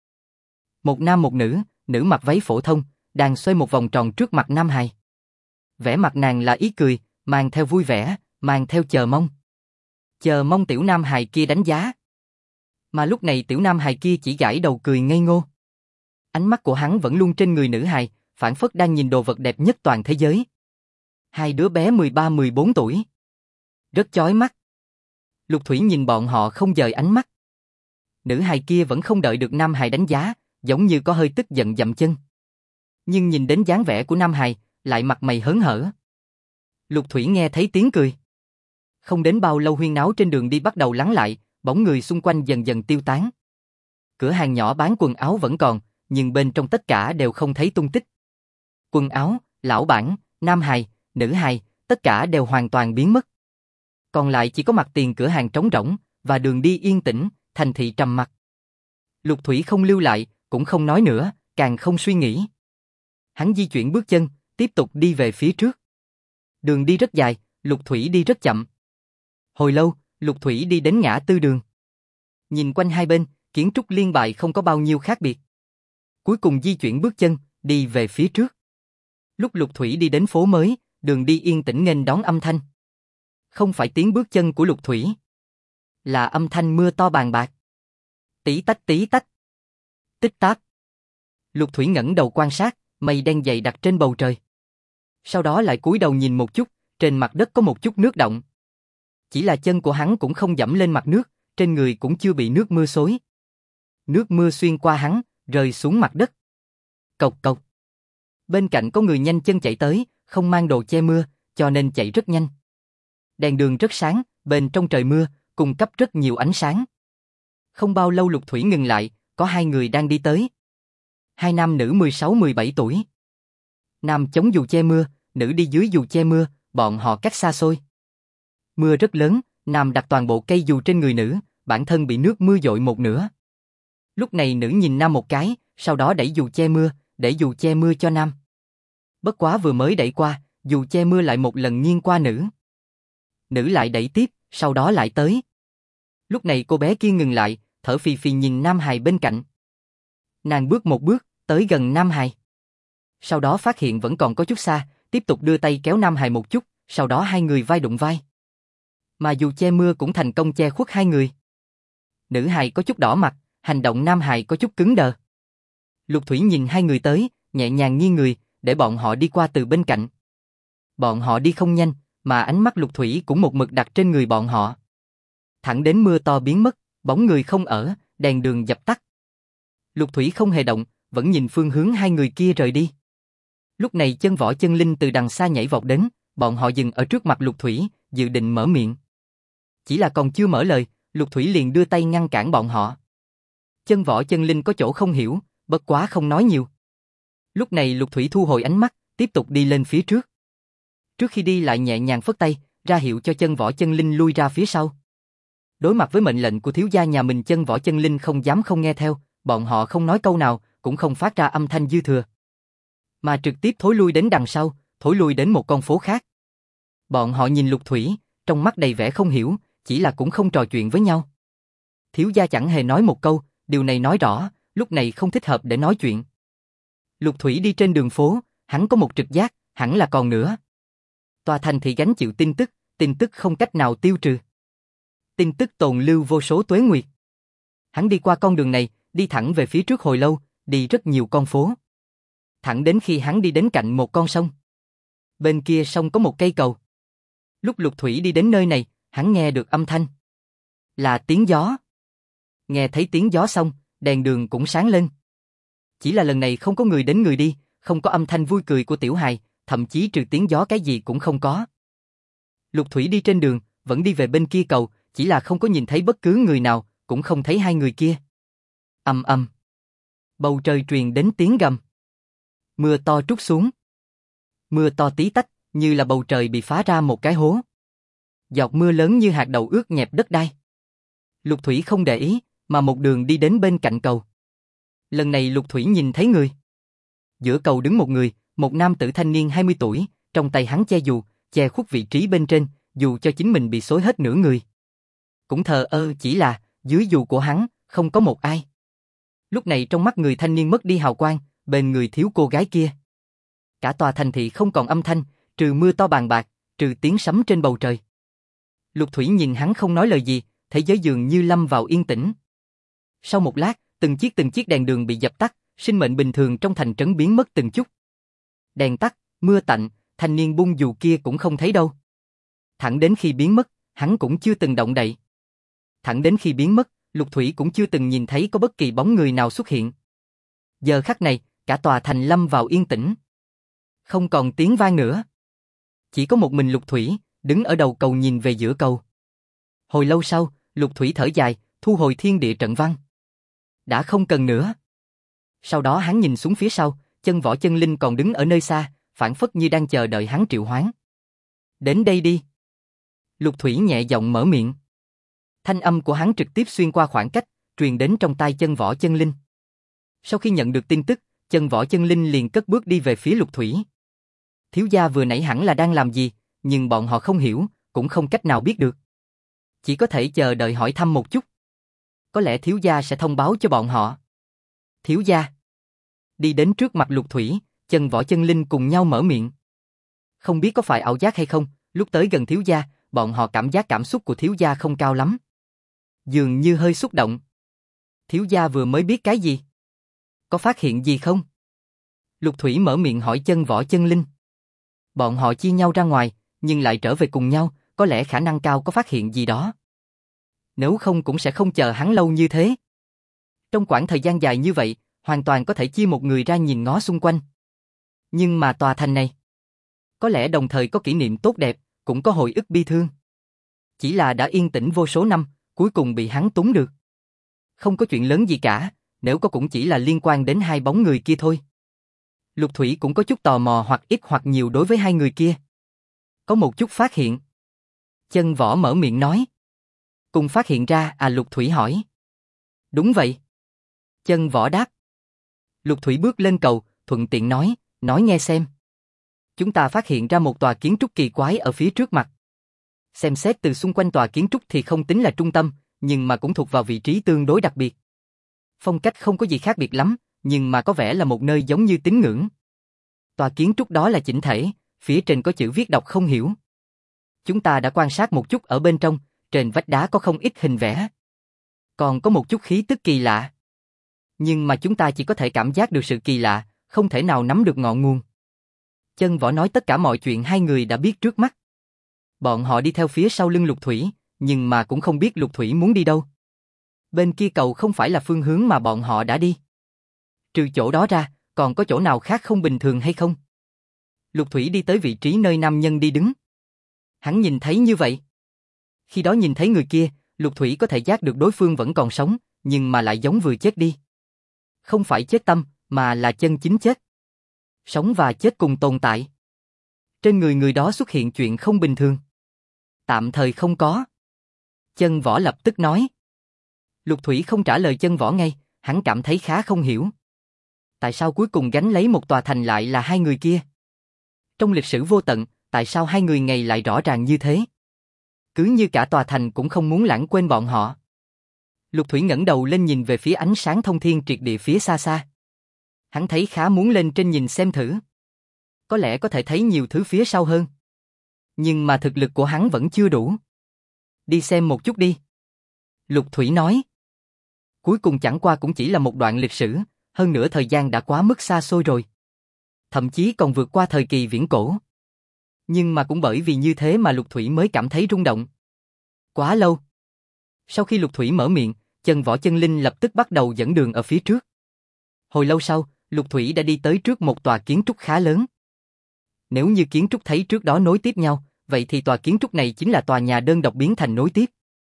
Một nam một nữ, nữ mặc váy phổ thông, đang xoay một vòng tròn trước mặt nam hài. Vẻ mặt nàng là ý cười, mang theo vui vẻ, mang theo chờ mong. Chờ mong tiểu nam hài kia đánh giá. Mà lúc này tiểu nam hài kia chỉ gãi đầu cười ngây ngô. Ánh mắt của hắn vẫn luôn trên người nữ hài, phảng phất đang nhìn đồ vật đẹp nhất toàn thế giới. Hai đứa bé 13-14 tuổi. Rất chói mắt. Lục Thủy nhìn bọn họ không dời ánh mắt. Nữ hài kia vẫn không đợi được nam hài đánh giá, giống như có hơi tức giận dậm chân. Nhưng nhìn đến dáng vẻ của nam hài, lại mặt mày hớn hở. Lục Thủy nghe thấy tiếng cười. Không đến bao lâu huyên náo trên đường đi bắt đầu lắng lại, bóng người xung quanh dần dần tiêu tán. Cửa hàng nhỏ bán quần áo vẫn còn, nhưng bên trong tất cả đều không thấy tung tích. Quần áo, lão bản, nam hài, nữ hài, tất cả đều hoàn toàn biến mất. Còn lại chỉ có mặt tiền cửa hàng trống rỗng, và đường đi yên tĩnh, thành thị trầm mặc. Lục Thủy không lưu lại, cũng không nói nữa, càng không suy nghĩ. Hắn di chuyển bước chân, tiếp tục đi về phía trước. Đường đi rất dài, Lục Thủy đi rất chậm. Hồi lâu, Lục Thủy đi đến ngã tư đường. Nhìn quanh hai bên, kiến trúc liên bại không có bao nhiêu khác biệt. Cuối cùng di chuyển bước chân, đi về phía trước. Lúc Lục Thủy đi đến phố mới, đường đi yên tĩnh nghênh đón âm thanh. Không phải tiếng bước chân của Lục Thủy, là âm thanh mưa to bàn bạc. Tí tách tí tách. Tích tắc. Lục Thủy ngẩng đầu quan sát, mây đen dày đặc trên bầu trời. Sau đó lại cúi đầu nhìn một chút, trên mặt đất có một chút nước động. Chỉ là chân của hắn cũng không dẫm lên mặt nước, trên người cũng chưa bị nước mưa xối. Nước mưa xuyên qua hắn, rơi xuống mặt đất. Cộc cộc. Bên cạnh có người nhanh chân chạy tới, không mang đồ che mưa, cho nên chạy rất nhanh. Đèn đường rất sáng, bên trong trời mưa, cung cấp rất nhiều ánh sáng. Không bao lâu Lục Thủy ngừng lại, có hai người đang đi tới. Hai nam nữ 16-17 tuổi. Nam chống dù che mưa, nữ đi dưới dù che mưa, bọn họ cách xa xôi. Mưa rất lớn, nam đặt toàn bộ cây dù trên người nữ, bản thân bị nước mưa dội một nửa. Lúc này nữ nhìn nam một cái, sau đó đẩy dù che mưa, để dù che mưa cho nam. Bất quá vừa mới đẩy qua, dù che mưa lại một lần nghiêng qua nữ. Nữ lại đẩy tiếp, sau đó lại tới. Lúc này cô bé kia ngừng lại, thở phì phì nhìn Nam Hải bên cạnh. Nàng bước một bước, tới gần Nam Hải. Sau đó phát hiện vẫn còn có chút xa, tiếp tục đưa tay kéo Nam Hải một chút, sau đó hai người vai đụng vai. Mà dù che mưa cũng thành công che khuất hai người. Nữ hài có chút đỏ mặt, hành động nam hài có chút cứng đờ. Lục Thủy nhìn hai người tới, nhẹ nhàng nghiêng người, để bọn họ đi qua từ bên cạnh. Bọn họ đi không nhanh, mà ánh mắt Lục Thủy cũng một mực đặt trên người bọn họ. Thẳng đến mưa to biến mất, bóng người không ở, đèn đường dập tắt. Lục Thủy không hề động, vẫn nhìn phương hướng hai người kia rời đi. Lúc này Chân Võ Chân Linh từ đằng xa nhảy vọt đến, bọn họ dừng ở trước mặt Lục Thủy, dự định mở miệng. Chỉ là còn chưa mở lời, Lục Thủy liền đưa tay ngăn cản bọn họ. Chân Võ Chân Linh có chỗ không hiểu, bất quá không nói nhiều. Lúc này Lục Thủy thu hồi ánh mắt, tiếp tục đi lên phía trước. Trước khi đi lại nhẹ nhàng phất tay, ra hiệu cho Chân Võ Chân Linh lui ra phía sau. Đối mặt với mệnh lệnh của thiếu gia nhà mình, Chân Võ Chân Linh không dám không nghe theo, bọn họ không nói câu nào, cũng không phát ra âm thanh dư thừa, mà trực tiếp thối lui đến đằng sau, thối lui đến một con phố khác. Bọn họ nhìn Lục Thủy, trong mắt đầy vẻ không hiểu, chỉ là cũng không trò chuyện với nhau. Thiếu gia chẳng hề nói một câu, điều này nói rõ, lúc này không thích hợp để nói chuyện. Lục Thủy đi trên đường phố, hắn có một trực giác, hẳn là còn nữa. Tòa thành thị gánh chịu tin tức không cách nào tiêu trừ. Tin tức tồn lưu vô số tuế nguyệt. Hắn đi qua con đường này, đi thẳng về phía trước hồi lâu, đi rất nhiều con phố. Thẳng đến khi hắn đi đến cạnh một con sông. Bên kia sông có một cây cầu. Lúc Lục Thủy đi đến nơi này, hắn nghe được âm thanh. Là tiếng gió. Nghe thấy tiếng gió xong, đèn đường cũng sáng lên. Chỉ là lần này không có người đến người đi, không có âm thanh vui cười của tiểu hài, thậm chí trừ tiếng gió cái gì cũng không có. Lục Thủy đi trên đường, vẫn đi về bên kia cầu, chỉ là không có nhìn thấy bất cứ người nào, cũng không thấy hai người kia. Ầm ầm. Bầu trời truyền đến tiếng gầm. Mưa to trút xuống. Mưa to tí tách, như là bầu trời bị phá ra một cái hố. Giọt mưa lớn như hạt đậu ướt nhẹp đất đai. Lục Thủy không để ý, mà một đường đi đến bên cạnh cầu. Lần này Lục Thủy nhìn thấy người. Giữa cầu đứng một người, một nam tử thanh niên 20 tuổi, trong tay hắn che dù, che khuất vị trí bên trên, dù cho chính mình bị xối hết nửa người. Cũng thờ ơ, chỉ là, dưới dù của hắn, không có một ai. Lúc này trong mắt người thanh niên mất đi hào quang, bên người thiếu cô gái kia. Cả tòa thành thị không còn âm thanh, trừ mưa to bàn bạc, trừ tiếng sấm trên bầu trời. Lục Thủy nhìn hắn không nói lời gì, thế giới dường như lâm vào yên tĩnh. Sau một lát, từng chiếc đèn đường bị dập tắt, sinh mệnh bình thường trong thành trấn biến mất từng chút. Đèn tắt, mưa tạnh, thanh niên bung dù kia cũng không thấy đâu. Thẳng đến khi biến mất, hắn cũng chưa từng động đậy. Thẳng đến khi biến mất, Lục Thủy cũng chưa từng nhìn thấy có bất kỳ bóng người nào xuất hiện. Giờ khắc này, cả tòa thành lâm vào yên tĩnh. Không còn tiếng vang nữa. Chỉ có một mình Lục Thủy, đứng ở đầu cầu nhìn về giữa cầu. Hồi lâu sau, Lục Thủy thở dài, thu hồi thiên địa trận văn. Đã không cần nữa. Sau đó hắn nhìn xuống phía sau, Chân Võ Chân Linh còn đứng ở nơi xa, phảng phất như đang chờ đợi hắn triệu hoán. Đến đây đi. Lục Thủy nhẹ giọng mở miệng. Thanh âm của hắn trực tiếp xuyên qua khoảng cách, truyền đến trong tai Chân Võ Chân Linh. Sau khi nhận được tin tức, Chân Võ Chân Linh liền cất bước đi về phía Lục Thủy. Thiếu gia vừa nãy hẳn là đang làm gì, nhưng bọn họ không hiểu, cũng không cách nào biết được. Chỉ có thể chờ đợi hỏi thăm một chút. Có lẽ thiếu gia sẽ thông báo cho bọn họ. Thiếu gia. Đi đến trước mặt Lục Thủy, Chân Võ Chân Linh cùng nhau mở miệng. Không biết có phải ảo giác hay không, lúc tới gần thiếu gia, bọn họ cảm giác cảm xúc của thiếu gia không cao lắm. Dường như hơi xúc động. Thiếu gia vừa mới biết cái gì? Có phát hiện gì không? Lục Thủy mở miệng hỏi Chân Võ Chân Linh. Bọn họ chia nhau ra ngoài, nhưng lại trở về cùng nhau, có lẽ khả năng cao có phát hiện gì đó. Nếu không cũng sẽ không chờ hắn lâu như thế. Trong quãng thời gian dài như vậy, hoàn toàn có thể chia một người ra nhìn ngó xung quanh. Nhưng mà tòa thành này, có lẽ đồng thời có kỷ niệm tốt đẹp, cũng có hồi ức bi thương. Chỉ là đã yên tĩnh vô số năm, cuối cùng bị hắn túng được. Không có chuyện lớn gì cả, nếu có cũng chỉ là liên quan đến hai bóng người kia thôi. Lục Thủy cũng có chút tò mò hoặc ít hoặc nhiều đối với hai người kia. Có một chút phát hiện. Chân Võ mở miệng nói. Cùng phát hiện ra à, Lục Thủy hỏi. Đúng vậy. Chân Võ đáp. Lục Thủy bước lên cầu, thuận tiện nói nghe xem. Chúng ta phát hiện ra một tòa kiến trúc kỳ quái ở phía trước mặt. Xem xét từ xung quanh tòa kiến trúc thì không tính là trung tâm, nhưng mà cũng thuộc vào vị trí tương đối đặc biệt. Phong cách không có gì khác biệt lắm, nhưng mà có vẻ là một nơi giống như tín ngưỡng. Tòa kiến trúc đó là chỉnh thể, phía trên có chữ viết đọc không hiểu. Chúng ta đã quan sát một chút ở bên trong, trên vách đá có không ít hình vẽ. Còn có một chút khí tức kỳ lạ. Nhưng mà chúng ta chỉ có thể cảm giác được sự kỳ lạ, không thể nào nắm được ngọn nguồn. Chân Võ nói tất cả mọi chuyện hai người đã biết trước mắt. Bọn họ đi theo phía sau lưng Lục Thủy, nhưng mà cũng không biết Lục Thủy muốn đi đâu. Bên kia cầu không phải là phương hướng mà bọn họ đã đi. Trừ chỗ đó ra, còn có chỗ nào khác không bình thường hay không? Lục Thủy đi tới vị trí nơi nam nhân đi đứng. Hắn nhìn thấy như vậy. Khi đó nhìn thấy người kia, Lục Thủy có thể giác được đối phương vẫn còn sống, nhưng mà lại giống vừa chết đi. Không phải chết tâm, mà là chân chính chết. Sống và chết cùng tồn tại. Trên người người đó xuất hiện chuyện không bình thường. Tạm thời không có. Chân Võ lập tức nói. Lục Thủy không trả lời Chân Võ ngay, hắn cảm thấy khá không hiểu. Tại sao cuối cùng gánh lấy một tòa thành lại là hai người kia? Trong lịch sử vô tận, tại sao hai người này lại rõ ràng như thế? Cứ như cả tòa thành cũng không muốn lãng quên bọn họ. Lục Thủy ngẩng đầu lên nhìn về phía ánh sáng thông thiên triệt địa phía xa xa. Hắn thấy khá muốn lên trên nhìn xem thử. Có lẽ có thể thấy nhiều thứ phía sau hơn. Nhưng mà thực lực của hắn vẫn chưa đủ. Đi xem một chút đi. Lục Thủy nói. Cuối cùng chẳng qua cũng chỉ là một đoạn lịch sử, hơn nữa thời gian đã quá mức xa xôi rồi. Thậm chí còn vượt qua thời kỳ viễn cổ. Nhưng mà cũng bởi vì như thế mà Lục Thủy mới cảm thấy rung động. Quá lâu. Sau khi Lục Thủy mở miệng, Chân Võ Chân Linh lập tức bắt đầu dẫn đường ở phía trước. Hồi lâu sau, Lục Thủy đã đi tới trước một tòa kiến trúc khá lớn. Nếu như kiến trúc thấy trước đó nối tiếp nhau, vậy thì tòa kiến trúc này chính là tòa nhà đơn độc biến thành nối tiếp.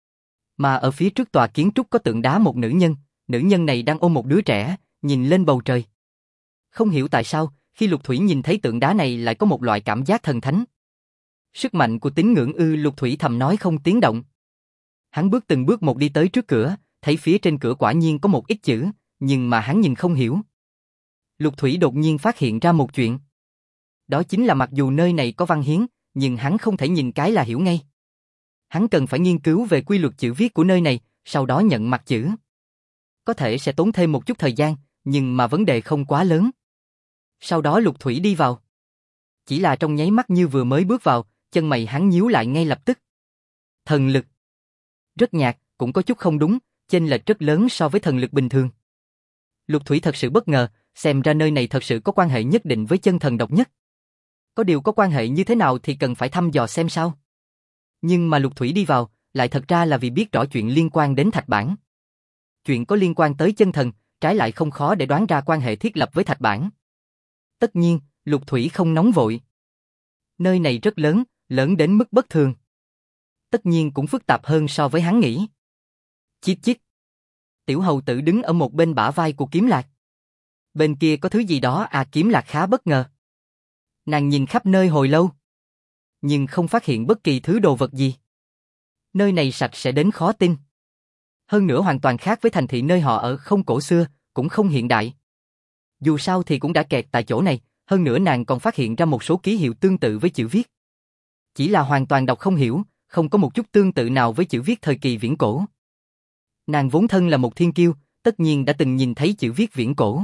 Mà ở phía trước tòa kiến trúc có tượng đá một nữ nhân này đang ôm một đứa trẻ, nhìn lên bầu trời. Không hiểu tại sao, khi Lục Thủy nhìn thấy tượng đá này lại có một loại cảm giác thần thánh. Sức mạnh của tín ngưỡng Lục Thủy thầm nói không tiếng động. Hắn bước từng bước một đi tới trước cửa, thấy phía trên cửa quả nhiên có một ít chữ, nhưng mà hắn nhìn không hiểu. Lục Thủy đột nhiên phát hiện ra một chuyện. Đó chính là mặc dù nơi này có văn hiến, nhưng hắn không thể nhìn cái là hiểu ngay. Hắn cần phải nghiên cứu về quy luật chữ viết của nơi này, sau đó nhận mặt chữ. Có thể sẽ tốn thêm một chút thời gian, nhưng mà vấn đề không quá lớn. Sau đó Lục Thủy đi vào. Chỉ là trong nháy mắt như vừa mới bước vào, chân mày hắn nhíu lại ngay lập tức. Thần lực. Rất nhạt, cũng có chút không đúng, chênh lệch rất lớn so với thần lực bình thường. Lục Thủy thật sự bất ngờ, xem ra nơi này thật sự có quan hệ nhất định với chân thần độc nhất. Có điều có quan hệ như thế nào thì cần phải thăm dò xem sao. Nhưng mà Lục Thủy đi vào, lại thật ra là vì biết rõ chuyện liên quan đến thạch bản. Chuyện có liên quan tới chân thần, trái lại không khó để đoán ra quan hệ thiết lập với thạch bản. Tất nhiên, Lục Thủy không nóng vội. Nơi này rất lớn, lớn đến mức bất thường. Tất nhiên cũng phức tạp hơn so với hắn nghĩ. Chít chít. Tiểu hầu tử đứng ở một bên bả vai của Kiếm Lạc. Bên kia có thứ gì đó Kiếm Lạc khá bất ngờ. Nàng nhìn khắp nơi hồi lâu. Nhưng không phát hiện bất kỳ thứ đồ vật gì. Nơi này sạch sẽ đến khó tin. Hơn nữa hoàn toàn khác với thành thị nơi họ ở, không cổ xưa, cũng không hiện đại. Dù sao thì cũng đã kẹt tại chỗ này, hơn nữa nàng còn phát hiện ra một số ký hiệu tương tự với chữ viết. Chỉ là hoàn toàn đọc không hiểu, không có một chút tương tự nào với chữ viết thời kỳ viễn cổ. Nàng vốn thân là một thiên kiêu, tất nhiên đã từng nhìn thấy chữ viết viễn cổ.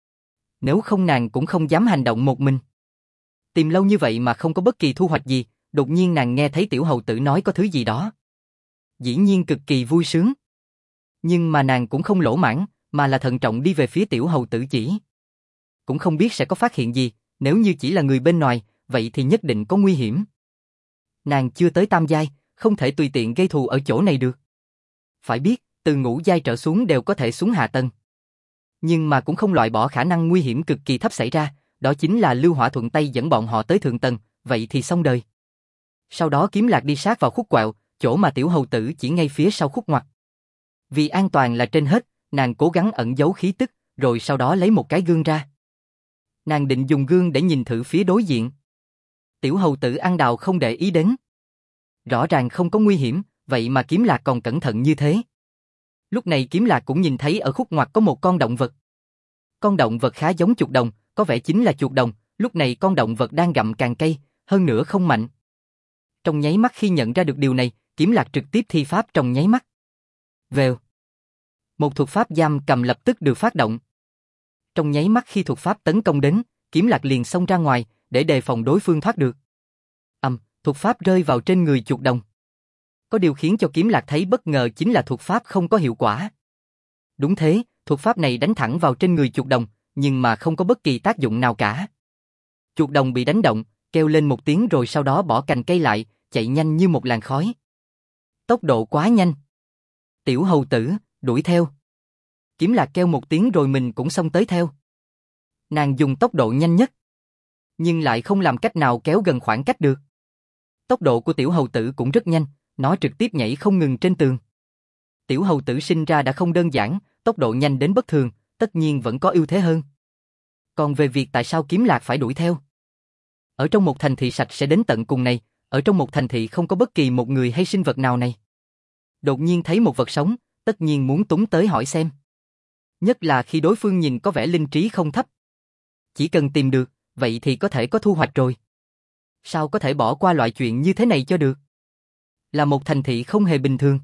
Nếu không nàng cũng không dám hành động một mình. Tìm lâu như vậy mà không có bất kỳ thu hoạch gì, đột nhiên nàng nghe thấy tiểu hầu tử nói có thứ gì đó. Dĩ nhiên cực kỳ vui sướng. Nhưng mà nàng cũng không lỗ mãng, mà là thận trọng đi về phía tiểu hầu tử chỉ. Cũng không biết sẽ có phát hiện gì, nếu như chỉ là người bên ngoài, vậy thì nhất định có nguy hiểm. Nàng chưa tới tam giai, không thể tùy tiện gây thù ở chỗ này được. Phải biết, từ ngũ giai trở xuống đều có thể xuống hạ tầng. Nhưng mà cũng không loại bỏ khả năng nguy hiểm cực kỳ thấp xảy ra, đó chính là Lưu Hỏa thuận tay dẫn bọn họ tới thượng tầng, vậy thì xong đời. Sau đó Kiếm Lạc đi sát vào khúc quẹo, chỗ mà tiểu hầu tử chỉ ngay phía sau khúc ngoặt. Vì an toàn là trên hết, nàng cố gắng ẩn giấu khí tức, rồi sau đó lấy một cái gương ra. Nàng định dùng gương để nhìn thử phía đối diện. Tiểu hầu tử ăn đào không để ý đến. Rõ ràng không có nguy hiểm, vậy mà Kiếm Lạc còn cẩn thận như thế. Lúc này Kiếm Lạc cũng nhìn thấy ở khúc ngoặt có một con động vật. Con động vật khá giống chuột đồng, có vẻ chính là chuột đồng, Lúc này con động vật đang gặm càng cây, hơn nữa không mạnh. Trong nháy mắt khi nhận ra được điều này, Kiếm Lạc trực tiếp thi pháp trong nháy mắt. Vèo. Một thuật pháp giam cầm lập tức được phát động. Trong nháy mắt khi thuật pháp tấn công đến, Kiếm Lạc liền xông ra ngoài, để đề phòng đối phương thoát được. Thuật pháp rơi vào trên người chuột đồng. Có điều khiến cho Kiếm Lạc thấy bất ngờ chính là thuật pháp không có hiệu quả. Đúng thế, thuật pháp này đánh thẳng vào trên người chuột đồng, nhưng mà không có bất kỳ tác dụng nào cả. Chuột đồng bị đánh động, kêu lên một tiếng rồi sau đó bỏ cành cây lại, chạy nhanh như một làn khói. Tốc độ quá nhanh. Tiểu hầu tử, đuổi theo. Kiếm Lạc kêu một tiếng rồi mình cũng xông tới theo. Nàng dùng tốc độ nhanh nhất, nhưng lại không làm cách nào kéo gần khoảng cách được. Tốc độ của tiểu hầu tử cũng rất nhanh, nó trực tiếp nhảy không ngừng trên tường. Tiểu hầu tử sinh ra đã không đơn giản, tốc độ nhanh đến bất thường, tất nhiên vẫn có ưu thế hơn. Còn về việc tại sao Kiếm Lạc phải đuổi theo? Ở trong một thành thị sạch sẽ đến tận cùng này, ở trong một thành thị không có bất kỳ một người hay sinh vật nào này. Đột nhiên thấy một vật sống, tất nhiên muốn túng tới hỏi xem. Nhất là khi đối phương nhìn có vẻ linh trí không thấp. Chỉ cần tìm được, vậy thì có thể có thu hoạch rồi. Sao có thể bỏ qua loại chuyện như thế này cho được? Là một thành thị không hề bình thường.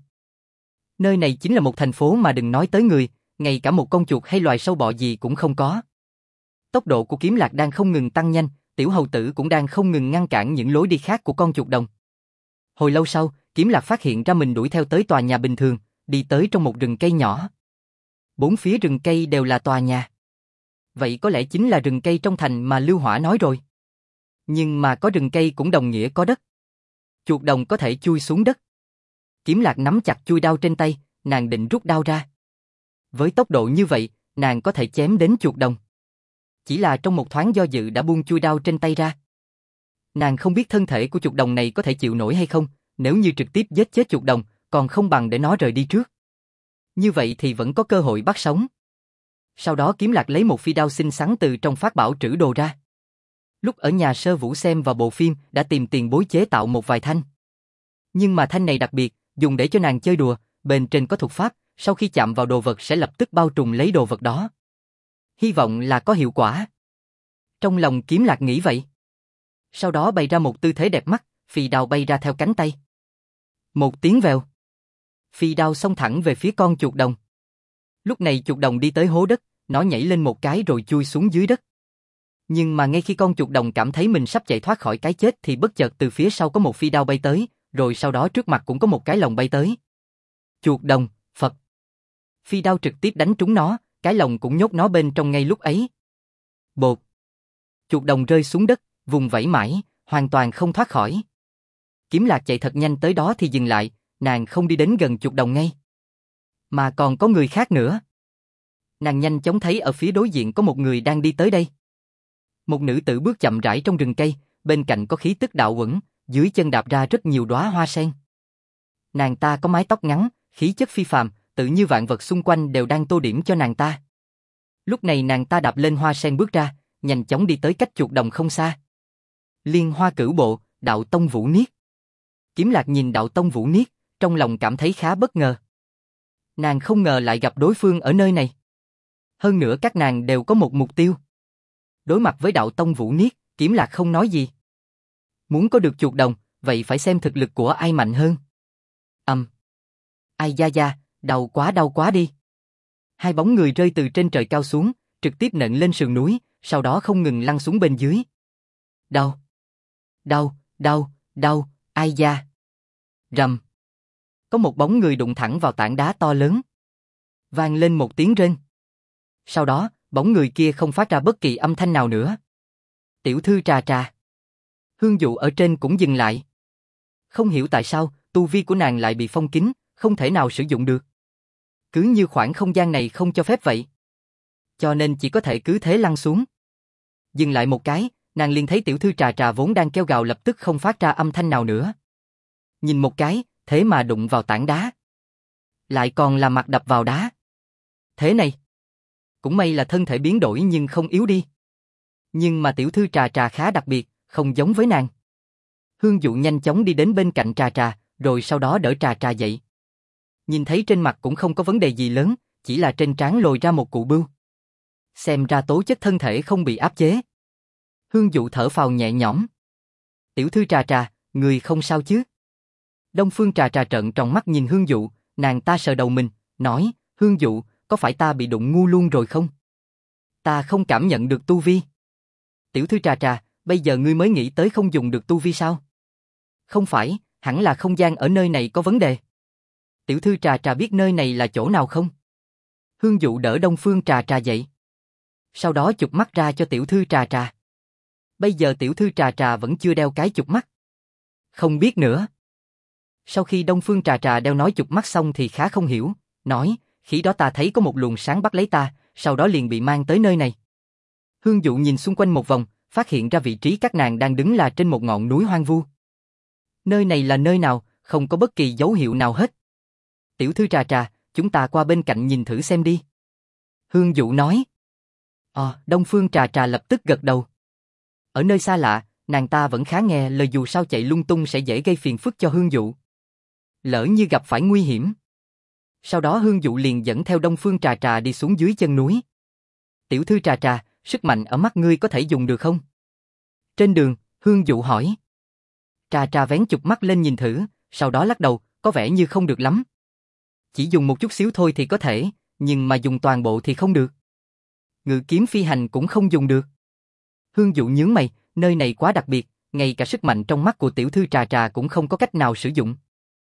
Nơi này chính là một thành phố mà đừng nói tới người, ngay cả một con chuột hay loài sâu bọ gì cũng không có. Tốc độ của Kiếm Lạc đang không ngừng tăng nhanh, tiểu hầu tử cũng đang không ngừng ngăn cản những lối đi khác của con chuột đồng. Hồi lâu sau, Kiếm Lạc phát hiện ra mình đuổi theo tới tòa nhà bình thường, đi tới trong một rừng cây nhỏ. Bốn phía rừng cây đều là tòa nhà. Vậy có lẽ chính là rừng cây trong thành mà Lưu Hỏa nói rồi. Nhưng mà có rừng cây cũng đồng nghĩa có đất. Chuột đồng có thể chui xuống đất. Kiếm Lạc nắm chặt chuôi đao trên tay, nàng định rút đao ra. Với tốc độ như vậy, nàng có thể chém đến chuột đồng. Chỉ là trong một thoáng do dự đã buông chuôi đao trên tay ra. Nàng không biết thân thể của chuột đồng này có thể chịu nổi hay không, nếu như trực tiếp giết chết chuột đồng, còn không bằng để nó rời đi trước. Như vậy thì vẫn có cơ hội bắt sống. Sau đó Kiếm Lạc lấy một phi đao xinh xắn từ trong pháp bảo trữ đồ ra. Lúc ở nhà Sơ Vũ xem vào bộ phim đã tìm tiền bối chế tạo một vài thanh. Nhưng mà thanh này đặc biệt, dùng để cho nàng chơi đùa, bên trên có thuật pháp, sau khi chạm vào đồ vật sẽ lập tức bao trùm lấy đồ vật đó. Hy vọng là có hiệu quả. Trong lòng Kiếm Lạc nghĩ vậy. Sau đó bày ra một tư thế đẹp mắt, phi đao bay ra theo cánh tay. Một tiếng vèo. Phi đao xông thẳng về phía con chuột đồng. Lúc này chuột đồng đi tới hố đất, nó nhảy lên một cái rồi chui xuống dưới đất. Nhưng mà ngay khi con chuột đồng cảm thấy mình sắp chạy thoát khỏi cái chết thì bất chợt từ phía sau có một phi đao bay tới, rồi sau đó trước mặt cũng có một cái lồng bay tới. Chuột đồng, Phật. Phi đao trực tiếp đánh trúng nó, cái lồng cũng nhốt nó bên trong ngay lúc ấy. Bột. Chuột đồng rơi xuống đất, vùng vẫy mãi, hoàn toàn không thoát khỏi. Kiếm Lạc chạy thật nhanh tới đó thì dừng lại, nàng không đi đến gần chuột đồng ngay. Mà còn có người khác nữa. Nàng nhanh chóng thấy ở phía đối diện có một người đang đi tới đây. Một nữ tử bước chậm rãi trong rừng cây, bên cạnh có khí tức đạo uẩn, dưới chân đạp ra rất nhiều đóa hoa sen. Nàng ta có mái tóc ngắn, khí chất phi phàm, tự như vạn vật xung quanh đều đang tô điểm cho nàng ta. Lúc này nàng ta đạp lên hoa sen bước ra, nhanh chóng đi tới cách chuột đồng không xa. Liên Hoa Cửu Bộ, Đạo Tông Vũ Niết. Kiếm Lạc nhìn Đạo Tông Vũ Niết, trong lòng cảm thấy khá bất ngờ. Nàng không ngờ lại gặp đối phương ở nơi này. Hơn nữa các nàng đều có một mục tiêu. Đối mặt với Đạo Tông Vũ Niết, Kiếm Lạc không nói gì. Muốn có được chuột đồng, vậy phải xem thực lực của ai mạnh hơn. Ai da da, đau quá đi. Hai bóng người rơi từ trên trời cao xuống, trực tiếp nện lên sườn núi, sau đó không ngừng lăn xuống bên dưới. Đau. Đau, đau, đau, ai da. Rầm. Có một bóng người đụng thẳng vào tảng đá to lớn. Vang lên một tiếng rên. Sau đó, bóng người kia không phát ra bất kỳ âm thanh nào nữa. Tiểu thư Trà Trà. Hương Dụ ở trên cũng dừng lại. Không hiểu tại sao, tu vi của nàng lại bị phong kín, không thể nào sử dụng được. Cứ như khoảng không gian này không cho phép vậy. Cho nên chỉ có thể cứ thế lăn xuống. Dừng lại một cái, nàng liền thấy tiểu thư Trà Trà vốn đang kêu gào lập tức không phát ra âm thanh nào nữa. Nhìn một cái, thế mà đụng vào tảng đá. Lại còn là mặt đập vào đá. Thế này. Cũng may là thân thể biến đổi nhưng không yếu đi. Nhưng mà tiểu thư Trà Trà khá đặc biệt, không giống với nàng. Hương Dụ nhanh chóng đi đến bên cạnh Trà Trà, rồi sau đó đỡ Trà Trà dậy. Nhìn thấy trên mặt cũng không có vấn đề gì lớn, chỉ là trên trán lồi ra một cụ bưu. Xem ra tố chất thân thể không bị áp chế. Hương Dụ thở phào nhẹ nhõm. Tiểu thư Trà Trà, người không sao chứ? Đông Phương Trà Trà trợn tròn mắt nhìn Hương Dụ, nàng ta sờ đầu mình, nói, Hương Dụ, có phải ta bị đụng ngu luôn rồi không? Ta không cảm nhận được tu vi. Tiểu thư Trà Trà, bây giờ ngươi mới nghĩ tới không dùng được tu vi sao? Không phải, hẳn là không gian ở nơi này có vấn đề. Tiểu thư Trà Trà biết nơi này là chỗ nào không? Hương Dụ đỡ Đông Phương Trà Trà dậy. Sau đó chụp mắt ra cho tiểu thư Trà Trà. Bây giờ tiểu thư Trà Trà vẫn chưa đeo cái chụp mắt. Không biết nữa. Sau khi Đông Phương Trà Trà đeo nói chụp mắt xong thì khá không hiểu, nói, khi đó ta thấy có một luồng sáng bắt lấy ta, sau đó liền bị mang tới nơi này. Hương Dụ nhìn xung quanh một vòng, phát hiện ra vị trí các nàng đang đứng là trên một ngọn núi hoang vu. Nơi này là nơi nào, không có bất kỳ dấu hiệu nào hết. Tiểu thư Trà Trà, chúng ta qua bên cạnh nhìn thử xem đi. Hương Dụ nói. Đông Phương Trà Trà lập tức gật đầu. Ở nơi xa lạ, nàng ta vẫn khá nghe lời dù sao chạy lung tung sẽ dễ gây phiền phức cho Hương Dụ. Lỡ như gặp phải nguy hiểm. Sau đó Hương Dụ liền dẫn theo Đông Phương Trà Trà đi xuống dưới chân núi. Tiểu thư Trà Trà, sức mạnh ở mắt ngươi có thể dùng được không? Trên đường, Hương Dụ hỏi. Trà Trà vén chụp mắt lên nhìn thử, sau đó lắc đầu, có vẻ như không được lắm. Chỉ dùng một chút xíu thôi thì có thể, nhưng mà dùng toàn bộ thì không được. Ngự kiếm phi hành cũng không dùng được. Hương Dụ nhướng mày, nơi này quá đặc biệt, ngay cả sức mạnh trong mắt của tiểu thư Trà Trà cũng không có cách nào sử dụng.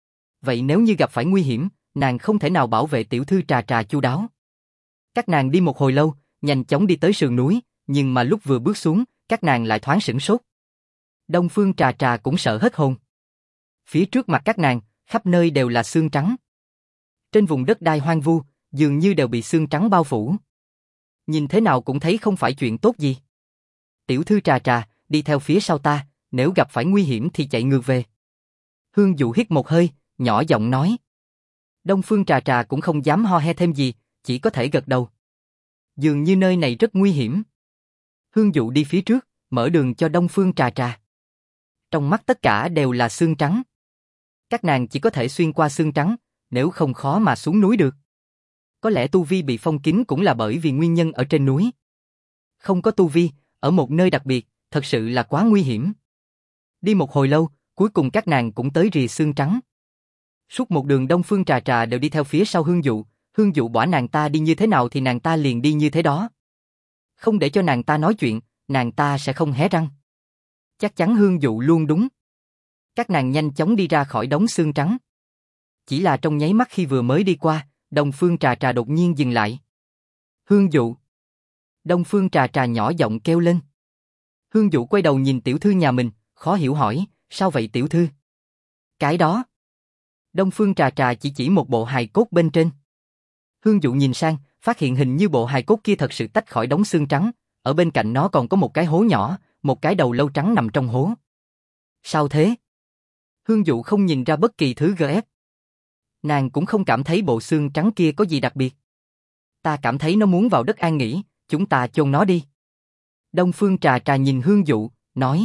Vậy nếu như gặp phải nguy hiểm, nàng không thể nào bảo vệ tiểu thư Trà Trà chu đáo. Các nàng đi một hồi lâu, nhanh chóng đi tới sườn núi, nhưng mà lúc vừa bước xuống, các nàng lại thoáng sửng sốt. Đông Phương Trà Trà cũng sợ hết hồn. Phía trước mặt các nàng, khắp nơi đều là xương trắng. Trên vùng đất đai hoang vu, dường như đều bị xương trắng bao phủ. Nhìn thế nào cũng thấy không phải chuyện tốt gì. Tiểu thư Trà Trà, đi theo phía sau ta, nếu gặp phải nguy hiểm thì chạy ngược về. Hương Dụ hít một hơi, nhỏ giọng nói. Đông Phương Trà Trà cũng không dám ho he thêm gì, chỉ có thể gật đầu. Dường như nơi này rất nguy hiểm. Hương Dụ đi phía trước, mở đường cho Đông Phương Trà Trà. Trong mắt tất cả đều là xương trắng. Các nàng chỉ có thể xuyên qua xương trắng, nếu không khó mà xuống núi được. Có lẽ tu vi bị phong kín cũng là bởi vì nguyên nhân ở trên núi. Không có tu vi, ở một nơi đặc biệt, thật sự là quá nguy hiểm. Đi một hồi lâu, cuối cùng các nàng cũng tới rìa xương trắng. Suốt một đường Đông Phương Trà Trà đều đi theo phía sau Hương Dụ bỏ nàng ta đi như thế nào thì nàng ta liền đi như thế đó. Không để cho nàng ta nói chuyện, nàng ta sẽ không hé răng. Chắc chắn Hương Dụ luôn đúng. Các nàng nhanh chóng đi ra khỏi đống xương trắng. Chỉ là trong nháy mắt khi vừa mới đi qua, Đông Phương Trà Trà đột nhiên dừng lại. Hương Dụ. Đông Phương Trà Trà nhỏ giọng kêu lên. Hương Dụ quay đầu nhìn tiểu thư nhà mình, khó hiểu hỏi, sao vậy tiểu thư? Cái đó. Đông Phương Trà Trà chỉ một bộ hài cốt bên trên. Hương Dụ nhìn sang, phát hiện hình như bộ hài cốt kia thật sự tách khỏi đống xương trắng, ở bên cạnh nó còn có một cái hố nhỏ, một cái đầu lâu trắng nằm trong hố. Sao thế? Hương Dụ không nhìn ra bất kỳ thứ gớm. Nàng cũng không cảm thấy bộ xương trắng kia có gì đặc biệt. Ta cảm thấy nó muốn vào đất an nghỉ, chúng ta chôn nó đi. Đông Phương Trà Trà nhìn Hương Dụ, nói.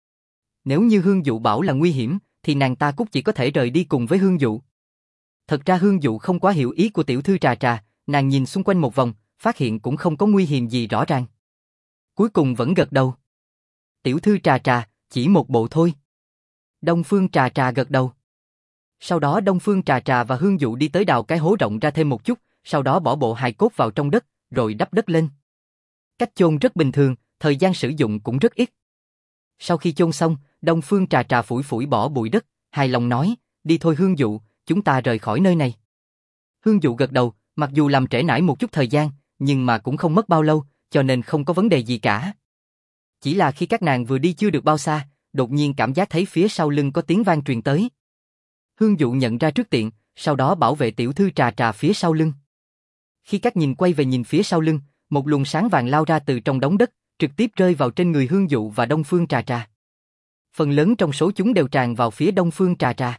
Nếu như Hương Dụ bảo là nguy hiểm, thì nàng ta cũng chỉ có thể rời đi cùng với Hương Dụ. Thật ra Hương Dụ không quá hiểu ý của tiểu thư Trà Trà, nàng nhìn xung quanh một vòng, phát hiện cũng không có nguy hiểm gì rõ ràng. Cuối cùng vẫn gật đầu. Tiểu thư Trà Trà, chỉ một bộ thôi. Đông Phương Trà Trà gật đầu. Sau đó Đông Phương Trà Trà và Hương Dụ đi tới đào cái hố rộng ra thêm một chút, sau đó bỏ bộ hài cốt vào trong đất, rồi đắp đất lên. Cách chôn rất bình thường, thời gian sử dụng cũng rất ít. Sau khi chôn xong, Đông Phương Trà Trà phủi phủi bỏ bụi đất, hài lòng nói, đi thôi Hương Dụ, chúng ta rời khỏi nơi này. Hương Dụ gật đầu, mặc dù làm trễ nải một chút thời gian, nhưng mà cũng không mất bao lâu, cho nên không có vấn đề gì cả. Chỉ là khi các nàng vừa đi chưa được bao xa, đột nhiên cảm giác thấy phía sau lưng có tiếng vang truyền tới. Hương Dụ nhận ra trước tiện, sau đó bảo vệ tiểu thư Trà Trà phía sau lưng. Khi các nhìn quay về nhìn phía sau lưng, một luồng sáng vàng lao ra từ trong đống đất, trực tiếp rơi vào trên người Hương Dụ và Đông Phương Trà Trà. Phần lớn trong số chúng đều tràn vào phía Đông Phương Trà Trà.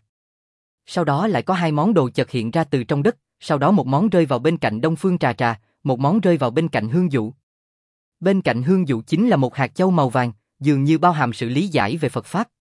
Sau đó lại có hai món đồ chợt hiện ra từ trong đất, sau đó một món rơi vào bên cạnh Đông Phương Trà Trà, một món rơi vào bên cạnh Hương Dụ. Bên cạnh Hương Dụ chính là một hạt châu màu vàng, dường như bao hàm sự lý giải về Phật Pháp.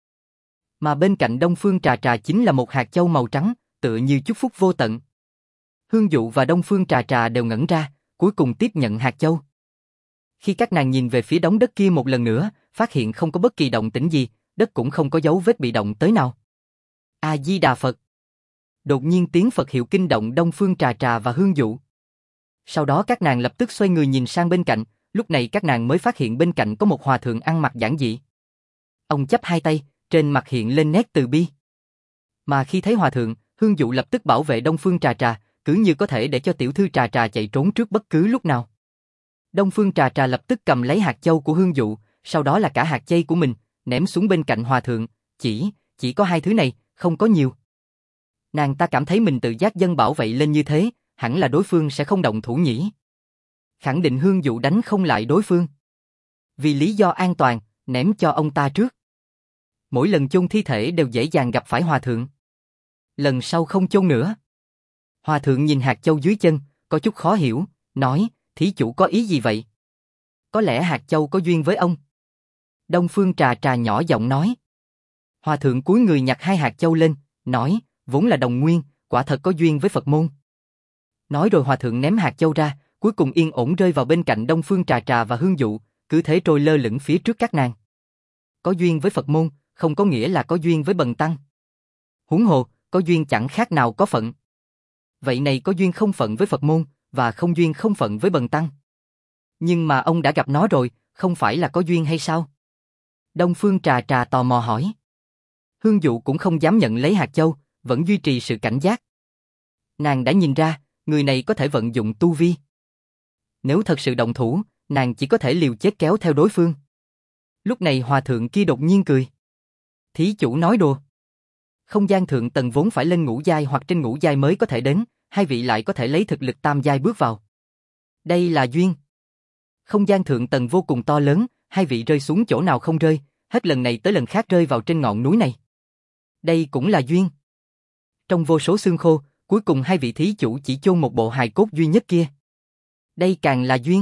Mà bên cạnh Đông Phương Trà Trà chính là một hạt châu màu trắng, tựa như chúc phúc vô tận. Hương Dụ và Đông Phương Trà Trà đều ngẩn ra, cuối cùng tiếp nhận hạt châu. Khi các nàng nhìn về phía đống đất kia một lần nữa, phát hiện không có bất kỳ động tĩnh gì, đất cũng không có dấu vết bị động tới nào. A Di Đà Phật. Đột nhiên tiếng Phật hiệu kinh động Đông Phương Trà Trà và Hương Dụ. Sau đó các nàng lập tức xoay người nhìn sang bên cạnh, lúc này các nàng mới phát hiện bên cạnh có một hòa thượng ăn mặc giản dị. Ông chắp hai tay, trên mặt hiện lên nét từ bi. Mà khi thấy hòa thượng, Hương Dụ lập tức bảo vệ Đông Phương Trà Trà, cứ như có thể để cho tiểu thư Trà Trà chạy trốn trước bất cứ lúc nào. Đông Phương Trà Trà lập tức cầm lấy hạt châu của Hương Dụ, sau đó là cả hạt chay của mình, ném xuống bên cạnh hòa thượng, chỉ có hai thứ này, không có nhiều. Nàng ta cảm thấy mình tự giác dâng bảo vệ lên như thế, hẳn là đối phương sẽ không động thủ nhỉ. Khẳng định Hương Dụ đánh không lại đối phương. Vì lý do an toàn, ném cho ông ta trước. Mỗi lần chôn thi thể đều dễ dàng gặp phải hòa thượng. Lần sau không chôn nữa. Hòa thượng nhìn hạt châu dưới chân, có chút khó hiểu, nói, thí chủ có ý gì vậy? Có lẽ hạt châu có duyên với ông. Đông Phương Trà Trà nhỏ giọng nói. Hòa thượng cúi người nhặt hai hạt châu lên, nói, vốn là đồng nguyên, quả thật có duyên với Phật môn. Nói rồi hòa thượng ném hạt châu ra, cuối cùng yên ổn rơi vào bên cạnh Đông Phương Trà Trà và Hương Dụ, cứ thế trôi lơ lửng phía trước các nàng. Có duyên với Phật môn, không có nghĩa là có duyên với bần tăng. Huống hồ, có duyên chẳng khác nào có phận. Vậy này có duyên không phận với Phật môn, và không duyên không phận với bần tăng. Nhưng mà ông đã gặp nó rồi, không phải là có duyên hay sao? Đông Phương Trà Trà tò mò hỏi. Hương Dụ cũng không dám nhận lấy hạt châu, vẫn duy trì sự cảnh giác. Nàng đã nhìn ra, người này có thể vận dụng tu vi. Nếu thật sự động thủ, nàng chỉ có thể liều chết kéo theo đối phương. Lúc này hòa thượng kia đột nhiên cười. Thí chủ nói đùa. Không gian thượng tầng vốn phải lên ngũ giai hoặc trên ngũ giai mới có thể đến, hai vị lại có thể lấy thực lực tam giai bước vào. Đây là duyên. Không gian thượng tầng vô cùng to lớn, hai vị rơi xuống chỗ nào không rơi, hết lần này tới lần khác rơi vào trên ngọn núi này. Đây cũng là duyên. Trong vô số xương khô, cuối cùng hai vị thí chủ chỉ chôn một bộ hài cốt duy nhất kia. Đây càng là duyên.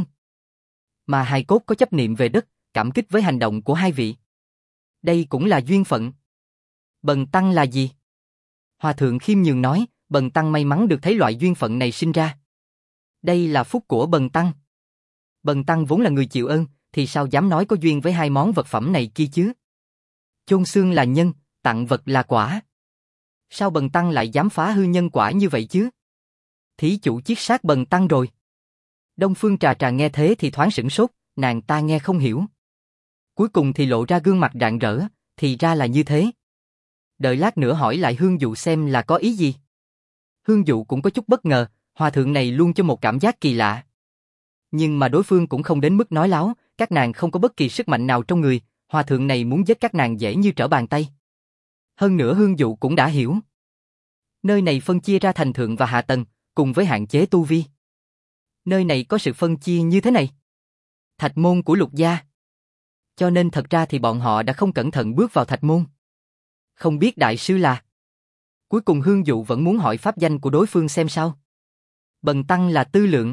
Mà hài cốt có chấp niệm về đất, cảm kích với hành động của hai vị. Đây cũng là duyên phận. Bần tăng là gì? Hòa thượng khiêm nhường nói, bần tăng may mắn được thấy loại duyên phận này sinh ra. Đây là phúc của bần tăng. Bần tăng vốn là người chịu ơn, thì sao dám nói có duyên với hai món vật phẩm này kia chứ? Chôn xương là nhân, tặng vật là quả. Sao bần tăng lại dám phá hư nhân quả như vậy chứ? Thí chủ chiết sát bần tăng rồi. Đông Phương Trà Trà nghe thế thì thoáng sửng sốt, nàng ta nghe không hiểu. Cuối cùng thì lộ ra gương mặt rạng rỡ, thì ra là như thế. Đợi lát nữa hỏi lại Hương Dụ xem là có ý gì. Hương Dụ cũng có chút bất ngờ, hòa thượng này luôn cho một cảm giác kỳ lạ. Nhưng mà đối phương cũng không đến mức nói láo, các nàng không có bất kỳ sức mạnh nào trong người, hòa thượng này muốn giết các nàng dễ như trở bàn tay. Hơn nữa Hương Dụ cũng đã hiểu. Nơi này phân chia ra thành thượng và hạ tầng, cùng với hạn chế tu vi. Nơi này có sự phân chia như thế này. Thạch môn của Lục gia. Cho nên thật ra thì bọn họ đã không cẩn thận bước vào thạch môn. Không biết đại sư là. Cuối cùng Hương Dụ vẫn muốn hỏi pháp danh của đối phương xem sao. Bần tăng là Tư Lượng.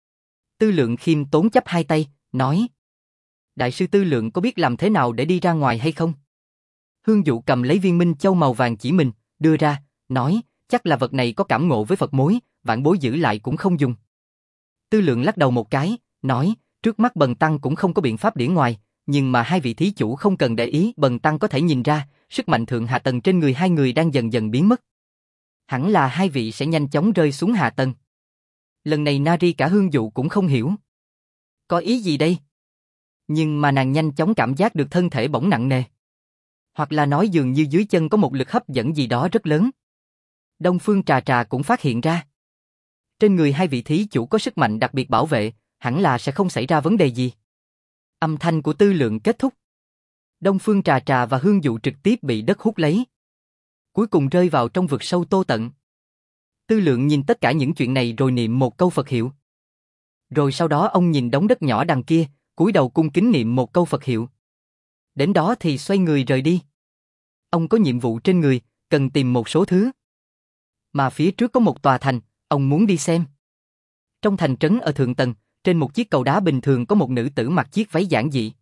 Tư Lượng khiêm tốn chắp hai tay, nói. Đại sư Tư Lượng có biết làm thế nào để đi ra ngoài hay không? Hương Dụ cầm lấy viên minh châu màu vàng chỉ mình, đưa ra, nói, chắc là vật này có cảm ngộ với Phật mối, vãn bối giữ lại cũng không dùng. Tư Lượng lắc đầu một cái, nói, trước mắt bần tăng cũng không có biện pháp điển ngoài, nhưng mà hai vị thí chủ không cần để ý, bần tăng có thể nhìn ra, sức mạnh thượng hạ tầng trên người hai người đang dần dần biến mất. Hẳn là hai vị sẽ nhanh chóng rơi xuống hạ tầng. Lần này Nari cả Hương Dụ cũng không hiểu. Có ý gì đây? Nhưng mà nàng nhanh chóng cảm giác được thân thể bỗng nặng nề. Hoặc là nói dường như dưới chân có một lực hấp dẫn gì đó rất lớn. Đông Phương Trà Trà cũng phát hiện ra. Trên người hai vị thí chủ có sức mạnh đặc biệt bảo vệ, hẳn là sẽ không xảy ra vấn đề gì. Âm thanh của Tư Lượng kết thúc. Đông Phương Trà Trà và Hương Dụ trực tiếp bị đất hút lấy. Cuối cùng rơi vào trong vực sâu tô tận. Tư Lượng nhìn tất cả những chuyện này rồi niệm một câu Phật hiệu. Rồi sau đó ông nhìn đống đất nhỏ đằng kia, cúi đầu cung kính niệm một câu Phật hiệu. Đến đó thì xoay người rời đi. Ông có nhiệm vụ trên người, cần tìm một số thứ. Mà phía trước có một tòa thành, ông muốn đi xem. Trong thành trấn ở thượng tầng, trên một chiếc cầu đá bình thường có một nữ tử mặc chiếc váy giản dị.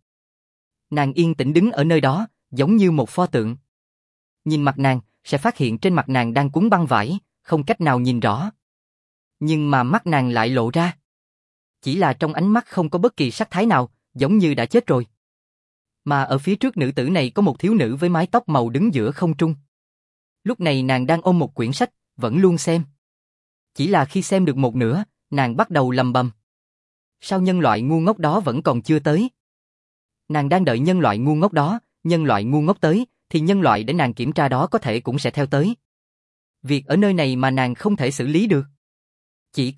Nàng yên tĩnh đứng ở nơi đó, giống như một pho tượng. Nhìn mặt nàng, sẽ phát hiện trên mặt nàng đang cuốn băng vải, không cách nào nhìn rõ. Nhưng mà mắt nàng lại lộ ra. Chỉ là trong ánh mắt không có bất kỳ sắc thái nào, giống như đã chết rồi. Mà ở phía trước nữ tử này có một thiếu nữ với mái tóc màu đứng giữa không trung. Lúc này nàng đang ôm một quyển sách, vẫn luôn xem. Chỉ là khi xem được một nửa, nàng bắt đầu lầm bầm. Sao nhân loại ngu ngốc đó vẫn còn chưa tới? Nàng đang đợi nhân loại ngu ngốc đó, nhân loại ngu ngốc tới, thì nhân loại để nàng kiểm tra đó có thể cũng sẽ theo tới. Việc ở nơi này mà nàng không thể xử lý được. Chỉ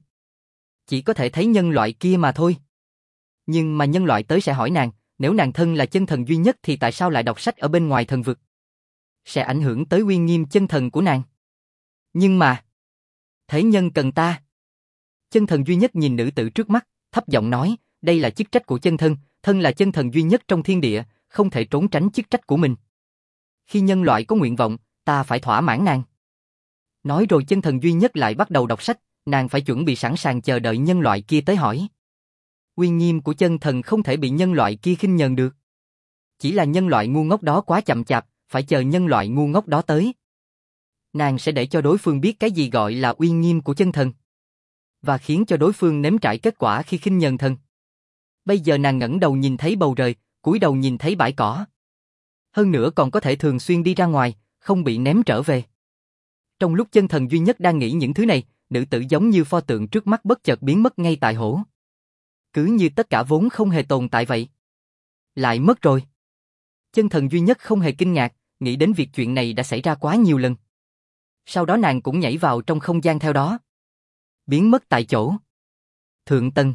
có thể thấy nhân loại kia mà thôi. Nhưng mà nhân loại tới sẽ hỏi nàng, nếu nàng thân là chân thần duy nhất thì tại sao lại đọc sách ở bên ngoài thần vực? Sẽ ảnh hưởng tới uy nghiêm chân thần của nàng. Nhưng mà, thế nhân cần ta. Chân thần duy nhất nhìn nữ tử trước mắt, thấp giọng nói, đây là chức trách của chân thân, thân là chân thần duy nhất trong thiên địa, không thể trốn tránh chức trách của mình. Khi nhân loại có nguyện vọng, ta phải thỏa mãn nàng. Nói rồi chân thần duy nhất lại bắt đầu đọc sách, nàng phải chuẩn bị sẵn sàng chờ đợi nhân loại kia tới hỏi. Uy nghiêm của chân thần không thể bị nhân loại kia khinh nhờn được. Chỉ là nhân loại ngu ngốc đó quá chậm chạp, phải chờ nhân loại ngu ngốc đó tới. Nàng sẽ để cho đối phương biết cái gì gọi là uy nghiêm của chân thần. Và khiến cho đối phương nếm trải kết quả khi khinh nhờn thần. Bây giờ nàng ngẩng đầu nhìn thấy bầu trời, cúi đầu nhìn thấy bãi cỏ. Hơn nữa còn có thể thường xuyên đi ra ngoài, không bị ném trở về. Trong lúc chân thần duy nhất đang nghĩ những thứ này, nữ tử giống như pho tượng trước mắt bất chợt biến mất ngay tại hổ. Cứ như tất cả vốn không hề tồn tại vậy. Lại mất rồi. Chân thần duy nhất không hề kinh ngạc, nghĩ đến việc chuyện này đã xảy ra quá nhiều lần. Sau đó nàng cũng nhảy vào trong không gian theo đó. Biến mất tại chỗ. Thượng Tầng.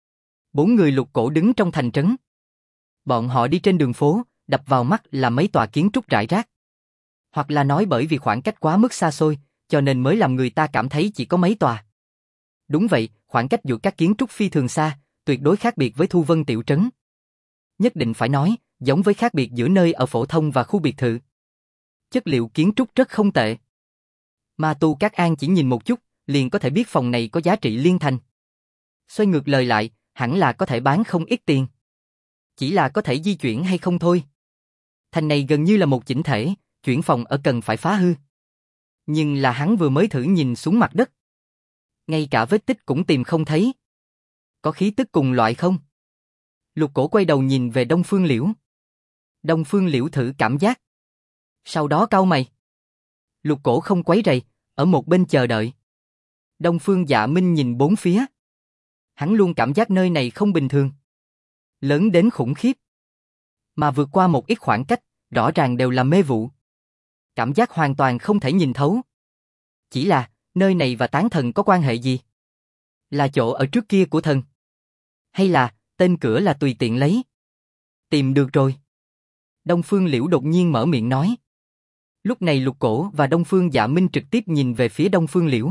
4 người lục cổ đứng trong thành trấn. Bọn họ đi trên đường phố, đập vào mắt là mấy tòa kiến trúc rải rác. Hoặc là nói bởi vì khoảng cách quá mức xa xôi, cho nên mới làm người ta cảm thấy chỉ có mấy tòa. Đúng vậy, khoảng cách giữa các kiến trúc phi thường xa, tuyệt đối khác biệt với Thu Vân tiểu trấn. Nhất định phải nói, giống với khác biệt giữa nơi ở phổ thông và khu biệt thự. Chất liệu kiến trúc rất không tệ. Ma Tu Cát An chỉ nhìn một chút, liền có thể biết phòng này có giá trị liên thành. Xoay ngược lời lại, hẳn là có thể bán không ít tiền. Chỉ là có thể di chuyển hay không thôi. Thành này gần như là một chỉnh thể, chuyển phòng ở cần phải phá hư. Nhưng là hắn vừa mới thử nhìn xuống mặt đất. Ngay cả vết tích cũng tìm không thấy. Có khí tức cùng loại không? Lục cổ quay đầu nhìn về Đông Phương Liễu. Đông Phương Liễu thử cảm giác. Sau đó cau mày. Lục cổ không quấy rầy, ở một bên chờ đợi. Đông Phương Dạ Minh nhìn bốn phía. Hắn luôn cảm giác nơi này không bình thường. Lớn đến khủng khiếp. Mà vượt qua một ít khoảng cách, rõ ràng đều là mê vụ. Cảm giác hoàn toàn không thể nhìn thấu. Chỉ là, nơi này và tán thần có quan hệ gì? Là chỗ ở trước kia của thần? Hay là, tên cửa là tùy tiện lấy? Tìm được rồi. Đông Phương Liễu đột nhiên mở miệng nói. Lúc này Lục Cổ và Đông Phương Dạ Minh trực tiếp nhìn về phía Đông Phương Liễu.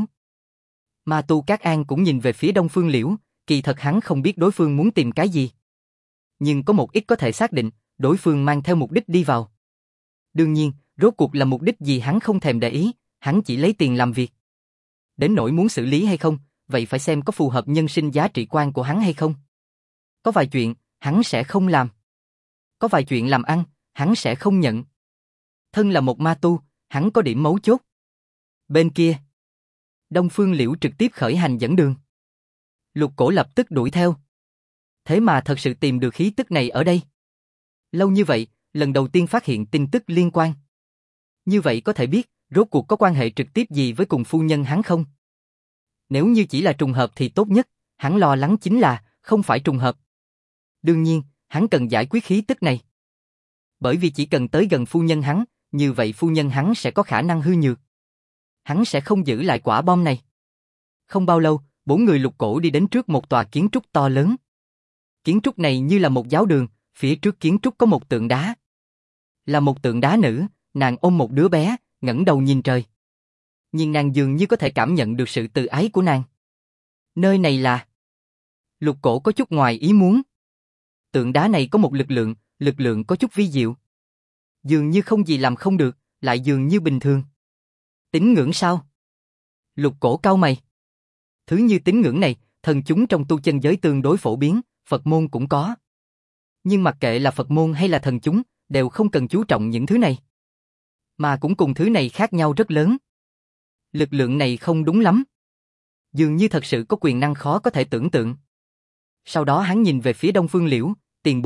Ma Tu Cát An cũng nhìn về phía Đông Phương Liễu, kỳ thật hắn không biết đối phương muốn tìm cái gì. Nhưng có một ít có thể xác định, đối phương mang theo mục đích đi vào. Đương nhiên, rốt cuộc là mục đích gì hắn không thèm để ý, hắn chỉ lấy tiền làm việc. Đến nỗi muốn xử lý hay không, vậy phải xem có phù hợp nhân sinh giá trị quan của hắn hay không. Có vài chuyện, hắn sẽ không làm. Có vài chuyện làm ăn, hắn sẽ không nhận. Thân là một ma tu, hắn có điểm mấu chốt. Bên kia, Đông Phương Liễu trực tiếp khởi hành dẫn đường. Lục Cổ lập tức đuổi theo. Thế mà thật sự tìm được khí tức này ở đây. Lâu như vậy, lần đầu tiên phát hiện tin tức liên quan. Như vậy có thể biết, rốt cuộc có quan hệ trực tiếp gì với cùng phu nhân hắn không? Nếu như chỉ là trùng hợp thì tốt nhất, hắn lo lắng chính là, không phải trùng hợp. Đương nhiên, hắn cần giải quyết khí tức này. Bởi vì chỉ cần tới gần phu nhân hắn, như vậy phu nhân hắn sẽ có khả năng hư nhược. Hắn sẽ không giữ lại quả bom này. Không bao lâu, 4 người Lục Cổ đi đến trước một tòa kiến trúc to lớn. Kiến trúc này như là một giáo đường, phía trước kiến trúc có một tượng đá. Là một tượng đá nữ, nàng ôm một đứa bé, ngẩng đầu nhìn trời. Nhưng nàng dường như có thể cảm nhận được sự từ ái của nàng. Nơi này là... Lục Cổ có chút ngoài ý muốn. Tượng đá này có một lực lượng có chút vi diệu. Dường như không gì làm không được, lại dường như bình thường. Tín ngưỡng sao? Lục Cổ cau mày. Thứ như tín ngưỡng này, thần chúng trong tu chân giới tương đối phổ biến, Phật môn cũng có. Nhưng mặc kệ là Phật môn hay là thần chúng, đều không cần chú trọng những thứ này. Mà cũng cùng thứ này khác nhau rất lớn. Lực lượng này không đúng lắm. Dường như thật sự có quyền năng khó có thể tưởng tượng. Sau đó hắn nhìn về phía Đông Phương Liễu, tiền bối,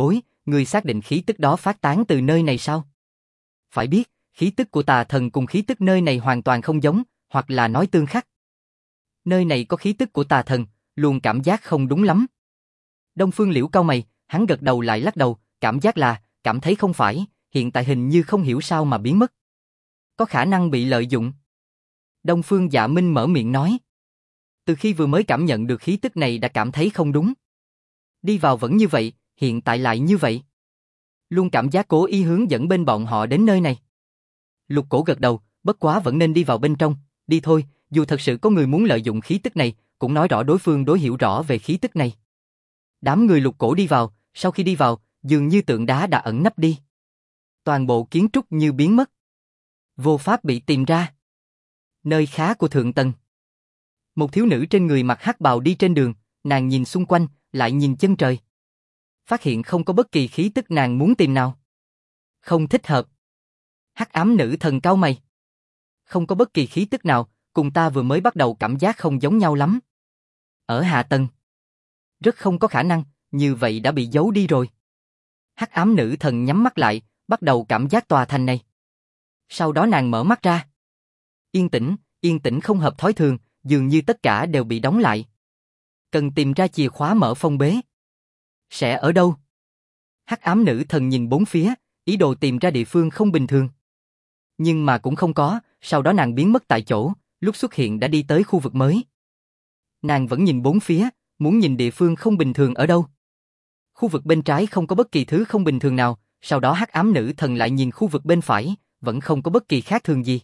Ngươi xác định khí tức đó phát tán từ nơi này sao? Phải biết, khí tức của tà thần cùng khí tức nơi này hoàn toàn không giống, hoặc là nói tương khắc. Nơi này có khí tức của tà thần, luôn cảm giác không đúng lắm. Đông Phương Liễu cau mày, hắn gật đầu lại lắc đầu, cảm thấy không phải, hiện tại hình như không hiểu sao mà biến mất. Có khả năng bị lợi dụng. Đông Phương Dạ Minh mở miệng nói. Từ khi vừa mới cảm nhận được khí tức này đã cảm thấy không đúng. Đi vào vẫn như vậy, hiện tại lại như vậy. Luôn cảm giác cố ý hướng dẫn bên bọn họ đến nơi này. Lục Cổ gật đầu, bất quá vẫn nên đi vào bên trong, đi thôi, dù thật sự có người muốn lợi dụng khí tức này, cũng nói rõ đối phương đối hiểu rõ về khí tức này. Đám người Lục Cổ đi vào, sau khi đi vào, dường như tượng đá đã ẩn nấp đi. Toàn bộ kiến trúc như biến mất. Vô pháp bị tìm ra. Nơi khá của Thượng Tầng. Một thiếu nữ trên người mặc hắc bào đi trên đường, nàng nhìn xung quanh, lại nhìn chân trời. Phát hiện không có bất kỳ khí tức nàng muốn tìm nào. Không thích hợp. Hắc ám nữ thần cau mày. Không có bất kỳ khí tức nào, cùng ta vừa mới bắt đầu cảm giác không giống nhau lắm. Ở hạ tầng. Rất không có khả năng, như vậy đã bị giấu đi rồi. Hắc ám nữ thần nhắm mắt lại, bắt đầu cảm giác tòa thành này. Sau đó nàng mở mắt ra. Yên tĩnh không hợp thói thường, dường như tất cả đều bị đóng lại. Cần tìm ra chìa khóa mở phong bế. Sẽ ở đâu? Hắc ám nữ thần nhìn bốn phía, ý đồ tìm ra địa phương không bình thường. Nhưng mà cũng không có, sau đó nàng biến mất tại chỗ, lúc xuất hiện đã đi tới khu vực mới. Nàng vẫn nhìn bốn phía, muốn nhìn địa phương không bình thường ở đâu. Khu vực bên trái không có bất kỳ thứ không bình thường nào, sau đó hắc ám nữ thần lại nhìn khu vực bên phải, vẫn không có bất kỳ khác thường gì.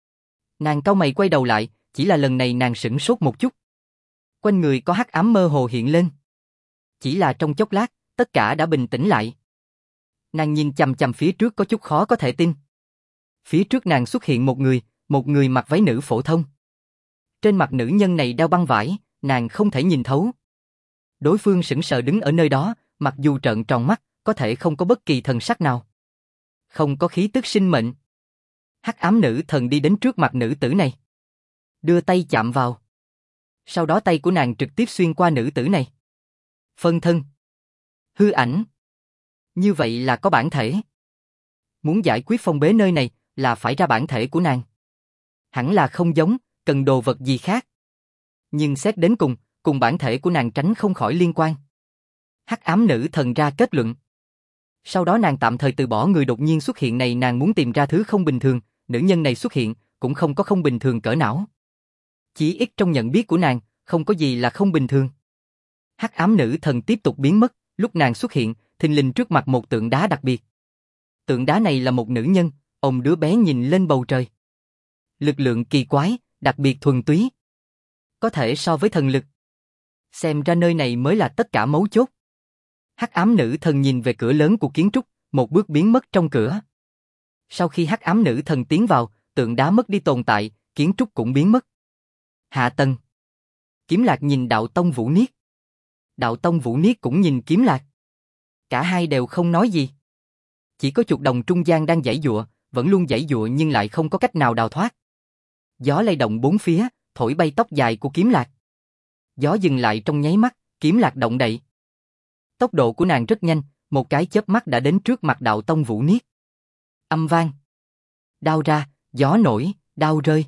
Nàng cau mày quay đầu lại, chỉ là lần này nàng sửng sốt một chút. Quanh người có hắc ám mơ hồ hiện lên. Chỉ là trong chốc lát, tất cả đã bình tĩnh lại. Nàng nhìn chằm chằm phía trước có chút khó có thể tin. Phía trước nàng xuất hiện một người mặc váy nữ phổ thông. Trên mặt nữ nhân này đeo băng vải, nàng không thể nhìn thấu. Đối phương sững sờ đứng ở nơi đó, mặc dù trợn tròn mắt, có thể không có bất kỳ thần sắc nào. Không có khí tức sinh mệnh. Hắc ám nữ thần đi đến trước mặt nữ tử này. Đưa tay chạm vào. Sau đó tay của nàng trực tiếp xuyên qua nữ tử này. Phân thân. Hư ảnh. Như vậy là có bản thể. Muốn giải quyết phong bế nơi này là phải ra bản thể của nàng. Hẳn là không giống, cần đồ vật gì khác. Nhưng xét đến cùng bản thể của nàng tránh không khỏi liên quan. Hắc ám nữ thần ra kết luận. Sau đó nàng tạm thời từ bỏ người đột nhiên xuất hiện này, nàng muốn tìm ra thứ không bình thường, nữ nhân này xuất hiện, cũng không có không bình thường cỡ nào. Chỉ ít trong nhận biết của nàng, không có gì là không bình thường. Hắc ám nữ thần tiếp tục biến mất, lúc nàng xuất hiện, thình lình trước mặt một tượng đá đặc biệt. Tượng đá này là một nữ nhân, ôm đứa bé nhìn lên bầu trời. Lực lượng kỳ quái, đặc biệt thuần túy. Có thể so với thần lực. Xem ra nơi này mới là tất cả mấu chốt. Hắc ám nữ thần nhìn về cửa lớn của kiến trúc, một bước biến mất trong cửa. Sau khi hắc ám nữ thần tiến vào, tượng đá mất đi tồn tại, kiến trúc cũng biến mất. Hạ tầng. Kiếm Lạc nhìn Đạo Tông Vũ Niết. Đạo Tông Vũ Niết cũng nhìn Kiếm Lạc. Cả hai đều không nói gì. Chỉ có chuột đồng trung gian đang giãy giụa, vẫn luôn giãy giụa nhưng lại không có cách nào đào thoát. Gió lay động bốn phía, thổi bay tóc dài của Kiếm Lạc. Gió dừng lại trong nháy mắt, Kiếm Lạc động đậy. Tốc độ của nàng rất nhanh, một cái chớp mắt đã đến trước mặt Đạo Tông Vũ Niết. Âm vang. Đao ra, gió nổi, đao rơi.